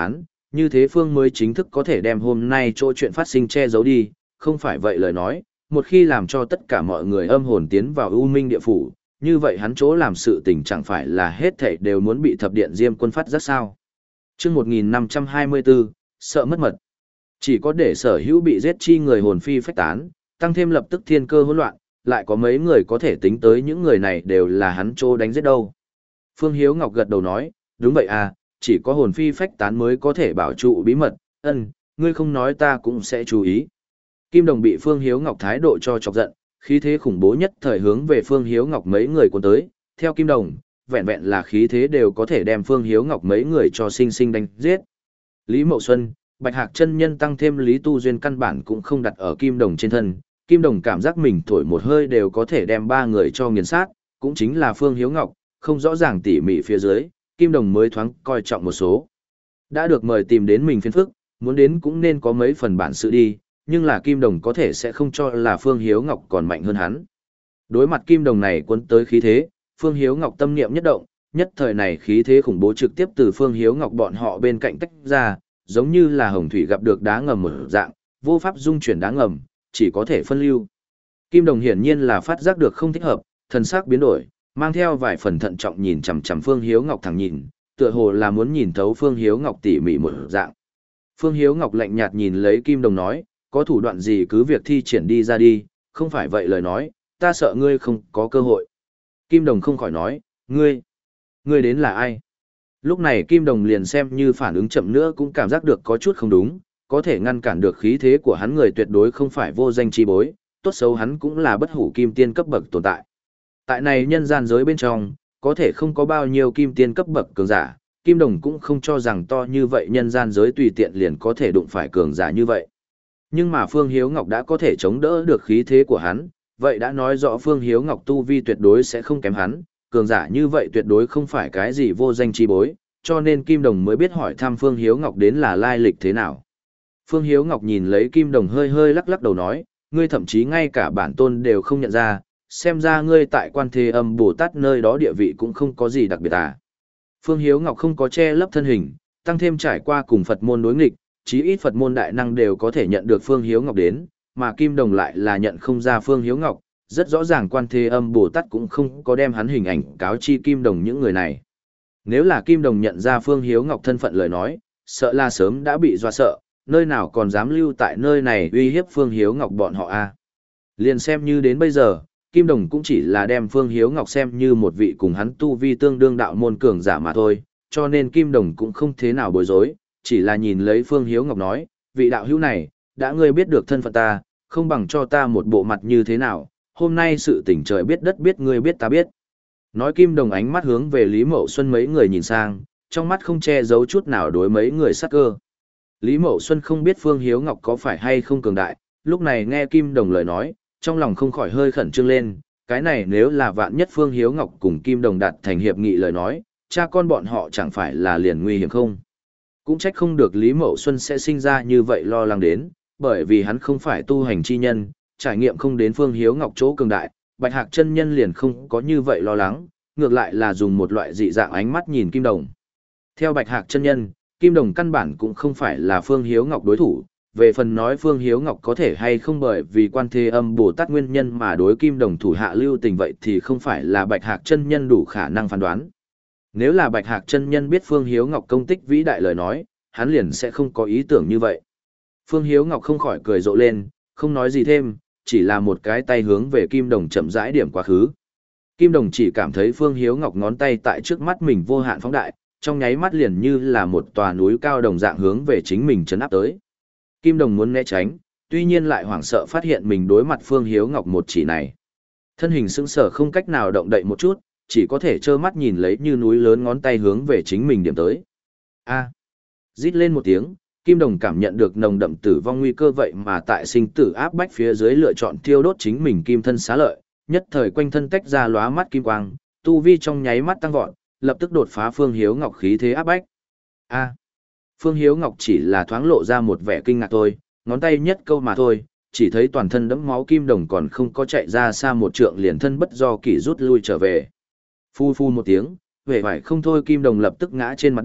như thế phương mới chính thức có thể đem hôm nay chỗ chuyện phát sinh che giấu đi, không phải vậy lời nói, một khi làm cho tất cả mọi người âm hồn tiến vào U Minh địa phủ, như vậy hắn chỗ làm sự tình chẳng phải là hết thảy đều muốn bị thập điện Diêm Quân phát giác sao. Chương một nghìn năm trăm hai mươi bốn, sợ mất mật. Chỉ có để sở hữu bị giết chi người hồn phi phách tán, tăng thêm lập tức thiên cơ hỗn loạn, lại có mấy người có thể tính tới những người này đều là hắn chỗ đánh giết đâu. Phương Hiếu Ngọc gật đầu nói, đúng vậy à, chỉ có hồn phi phách tán mới có thể bảo trụ bí mật, ân, ngươi không nói ta cũng sẽ chú ý. Kim Đồng bị Phương Hiếu Ngọc thái độ cho chọc giận, khí thế khủng bố nhất thời hướng về Phương Hiếu Ngọc mấy người cuốn tới, theo Kim Đồng, vẹn vẹn là khí thế đều có thể đem Phương Hiếu Ngọc mấy người cho sinh sinh đánh giết. Lý Mậu Xuân, Bạch Hạc chân nhân tăng thêm Lý Tu Duyên căn bản cũng không đặt ở Kim Đồng trên thân, Kim Đồng cảm giác mình thổi một hơi đều có thể đem ba người cho nghiền sát, cũng chính là Phương Hiếu Ngọc, không rõ ràng tỉ mỉ phía dưới, Kim Đồng mới thoáng coi trọng một số. Đã được mời tìm đến mình phiền phức, muốn đến cũng nên có mấy phần bản sự đi, nhưng là Kim Đồng có thể sẽ không cho là Phương Hiếu Ngọc còn mạnh hơn hắn. Đối mặt Kim Đồng này cuốn tới khí thế, Phương Hiếu Ngọc tâm niệm nhất động, nhất thời này khí thế khủng bố trực tiếp từ Phương Hiếu Ngọc bọn họ bên cạnh tách ra, giống như là hồng thủy gặp được đá ngầm một dạng, vô pháp dung chuyển đá ngầm, chỉ có thể phân lưu. Kim Đồng hiển nhiên là phát giác được không thích hợp, thần sắc biến đổi, mang theo vài phần thận trọng nhìn chằm chằm Phương Hiếu Ngọc thẳng nhìn, tựa hồ là muốn nhìn thấu Phương Hiếu Ngọc tỉ mỉ một dạng. Phương Hiếu Ngọc lạnh nhạt nhìn lấy Kim Đồng nói, có thủ đoạn gì cứ việc thi triển đi ra đi, không phải vậy lời nói, ta sợ ngươi không có cơ hội. Kim Đồng không khỏi nói, ngươi, ngươi đến là ai? Lúc này Kim Đồng liền xem như phản ứng chậm nữa cũng cảm giác được có chút không đúng, có thể ngăn cản được khí thế của hắn người tuyệt đối không phải vô danh chi bối, tốt xấu hắn cũng là bất hủ kim tiên cấp bậc tồn tại. Tại này nhân gian giới bên trong, có thể không có bao nhiêu kim tiên cấp bậc cường giả, Kim Đồng cũng không cho rằng to như vậy nhân gian giới tùy tiện liền có thể đụng phải cường giả như vậy. Nhưng mà Phương Hiếu Ngọc đã có thể chống đỡ được khí thế của hắn, vậy đã nói rõ Phương Hiếu Ngọc tu vi tuyệt đối sẽ không kém hắn, cường giả như vậy tuyệt đối không phải cái gì vô danh chi bối, cho nên Kim Đồng mới biết hỏi thăm Phương Hiếu Ngọc đến là lai lịch thế nào. Phương Hiếu Ngọc nhìn lấy Kim Đồng hơi hơi lắc lắc đầu nói, ngươi thậm chí ngay cả bản tôn đều không nhận ra, xem ra ngươi tại Quan Thế Âm Bồ Tát nơi đó địa vị cũng không có gì đặc biệt à. Phương Hiếu Ngọc không có che lấp thân hình, tăng thêm trải qua cùng Phật môn đối nghịch, chí ít Phật môn đại năng đều có thể nhận được Phương Hiếu Ngọc đến, mà Kim Đồng lại là nhận không ra Phương Hiếu Ngọc, rất rõ ràng Quan Thế Âm Bồ Tát cũng không có đem hắn hình ảnh cáo chi Kim Đồng những người này. Nếu là Kim Đồng nhận ra Phương Hiếu Ngọc thân phận lời nói, sợ là sớm đã bị dọa sợ, nơi nào còn dám lưu tại nơi này uy hiếp Phương Hiếu Ngọc bọn họ a. Liền xem như đến bây giờ, Kim Đồng cũng chỉ là đem Phương Hiếu Ngọc xem như một vị cùng hắn tu vi tương đương đạo môn cường giả mà thôi, cho nên Kim Đồng cũng không thế nào bối rối, chỉ là nhìn lấy Phương Hiếu Ngọc nói, vị đạo hữu này, đã ngươi biết được thân phận ta, không bằng cho ta một bộ mặt như thế nào, hôm nay sự tình trời biết đất biết ngươi biết ta biết. Nói Kim Đồng ánh mắt hướng về Lý Mậu Xuân mấy người nhìn sang, trong mắt không che giấu chút nào đối mấy người sắc cơ. Lý Mậu Xuân không biết Phương Hiếu Ngọc có phải hay không cường đại, lúc này nghe Kim Đồng lời nói, trong lòng không khỏi hơi khẩn trương lên, cái này nếu là vạn nhất Phương Hiếu Ngọc cùng Kim Đồng đạt thành hiệp nghị lời nói, cha con bọn họ chẳng phải là liền nguy hiểm không? Cũng trách không được Lý Mậu Xuân sẽ sinh ra như vậy lo lắng đến, bởi vì hắn không phải tu hành chi nhân, trải nghiệm không đến Phương Hiếu Ngọc chỗ cường đại, Bạch Hạc chân nhân liền không có như vậy lo lắng, ngược lại là dùng một loại dị dạng ánh mắt nhìn Kim Đồng. Theo Bạch Hạc chân nhân, Kim Đồng căn bản cũng không phải là Phương Hiếu Ngọc đối thủ, về phần nói Phương Hiếu Ngọc có thể hay không bởi vì Quan Thế Âm Bồ Tát nguyên nhân mà đối Kim Đồng thủ hạ lưu tình vậy thì không phải là Bạch Hạc chân nhân đủ khả năng phán đoán. Nếu là Bạch Hạc chân nhân biết Phương Hiếu Ngọc công tích vĩ đại lời nói, hắn liền sẽ không có ý tưởng như vậy. Phương Hiếu Ngọc không khỏi cười rộ lên, không nói gì thêm, chỉ là một cái tay hướng về Kim Đồng chậm rãi điểm quá khứ. Kim Đồng chỉ cảm thấy Phương Hiếu Ngọc ngón tay tại trước mắt mình vô hạn phóng đại, trong nháy mắt liền như là một tòa núi cao đồng dạng hướng về chính mình chấn áp tới. Kim Đồng muốn né tránh, tuy nhiên lại hoảng sợ phát hiện mình đối mặt Phương Hiếu Ngọc một chỉ này. Thân hình sững sờ không cách nào động đậy một chút, chỉ có thể trơ mắt nhìn lấy như núi lớn ngón tay hướng về chính mình điểm tới. A! Rít lên một tiếng, Kim Đồng cảm nhận được nồng đậm tử vong nguy cơ vậy mà tại sinh tử áp bách phía dưới lựa chọn thiêu đốt chính mình kim thân xá lợi, nhất thời quanh thân tách ra lóa mắt kim quang, tu vi trong nháy mắt tăng vọt, lập tức đột phá Phương Hiếu Ngọc khí thế áp bách. A! Phương Hiếu Ngọc chỉ là thoáng lộ ra một vẻ kinh ngạc thôi, ngón tay nhất câu mà thôi, chỉ thấy toàn thân đẫm máu Kim Đồng còn không có chạy ra xa một trượng liền thân bất do kỷ rút lui trở về. Phu phu một tiếng, vẻ vải không thôi Kim Đồng lập tức ngã trên mặt đất,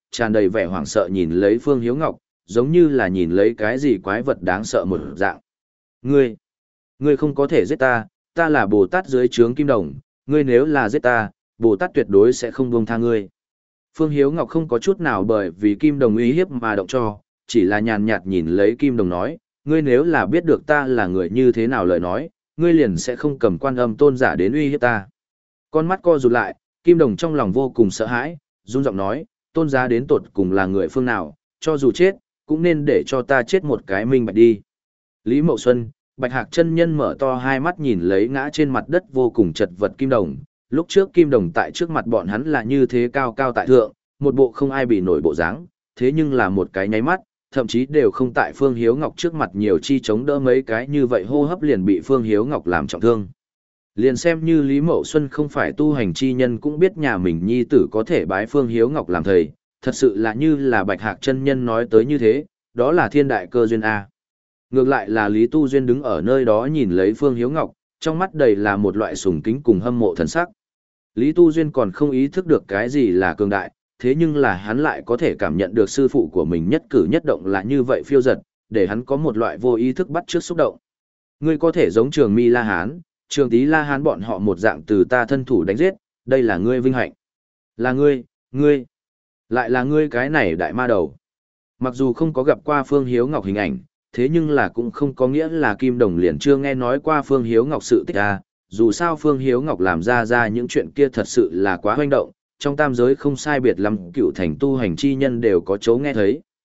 tràn đầy vẻ hoảng sợ nhìn lấy Phương Hiếu Ngọc, giống như là nhìn lấy cái gì quái vật đáng sợ một dạng. Ngươi, ngươi không có thể giết ta, ta là Bồ Tát dưới trướng Kim Đồng, ngươi nếu là giết ta, Bồ Tát tuyệt đối sẽ không buông tha ngươi. Phương Hiếu Ngọc không có chút nào bởi vì Kim Đồng uy hiếp mà động cho, chỉ là nhàn nhạt nhìn lấy Kim Đồng nói, ngươi nếu là biết được ta là người như thế nào lời nói, ngươi liền sẽ không cầm Quan Âm tôn giả đến uy hiếp ta. Con mắt co rụt lại, Kim Đồng trong lòng vô cùng sợ hãi, run giọng nói, tôn giá đến tột cùng là người phương nào, cho dù chết, cũng nên để cho ta chết một cái minh bạch đi. Lý Mậu Xuân, Bạch Hạc chân nhân mở to hai mắt nhìn lấy ngã trên mặt đất vô cùng chật vật Kim Đồng, lúc trước Kim Đồng tại trước mặt bọn hắn là như thế cao cao tại thượng, một bộ không ai bị nổi bộ dáng, thế nhưng là một cái nháy mắt, thậm chí đều không tại Phương Hiếu Ngọc trước mặt nhiều chi chống đỡ mấy cái như vậy hô hấp liền bị Phương Hiếu Ngọc làm trọng thương. Liền xem như Lý Mậu Xuân không phải tu hành chi nhân cũng biết nhà mình nhi tử có thể bái Phương Hiếu Ngọc làm thầy, thật sự là như là Bạch Hạc chân nhân nói tới như thế, đó là thiên đại cơ duyên A. Ngược lại là Lý Tu Duyên đứng ở nơi đó nhìn lấy Phương Hiếu Ngọc, trong mắt đầy là một loại sùng kính cùng hâm mộ thần sắc. Lý Tu Duyên còn không ý thức được cái gì là cường đại, thế nhưng là hắn lại có thể cảm nhận được sư phụ của mình nhất cử nhất động là như vậy phiêu giật, để hắn có một loại vô ý thức bắt chước xúc động. Ngươi có thể giống Trường Mi La Hán, Trường Tý La Hán bọn họ một dạng từ ta thân thủ đánh giết, đây là ngươi vinh hạnh. Là ngươi, ngươi, lại là ngươi cái này đại ma đầu. Mặc dù không có gặp qua Phương Hiếu Ngọc hình ảnh, thế nhưng là cũng không có nghĩa là Kim Đồng liền chưa nghe nói qua Phương Hiếu Ngọc sự tích à, dù sao Phương Hiếu Ngọc làm ra ra những chuyện kia thật sự là quá hoành động, trong tam giới không sai biệt lắm cựu thành tu hành chi nhân đều có chỗ nghe thấy.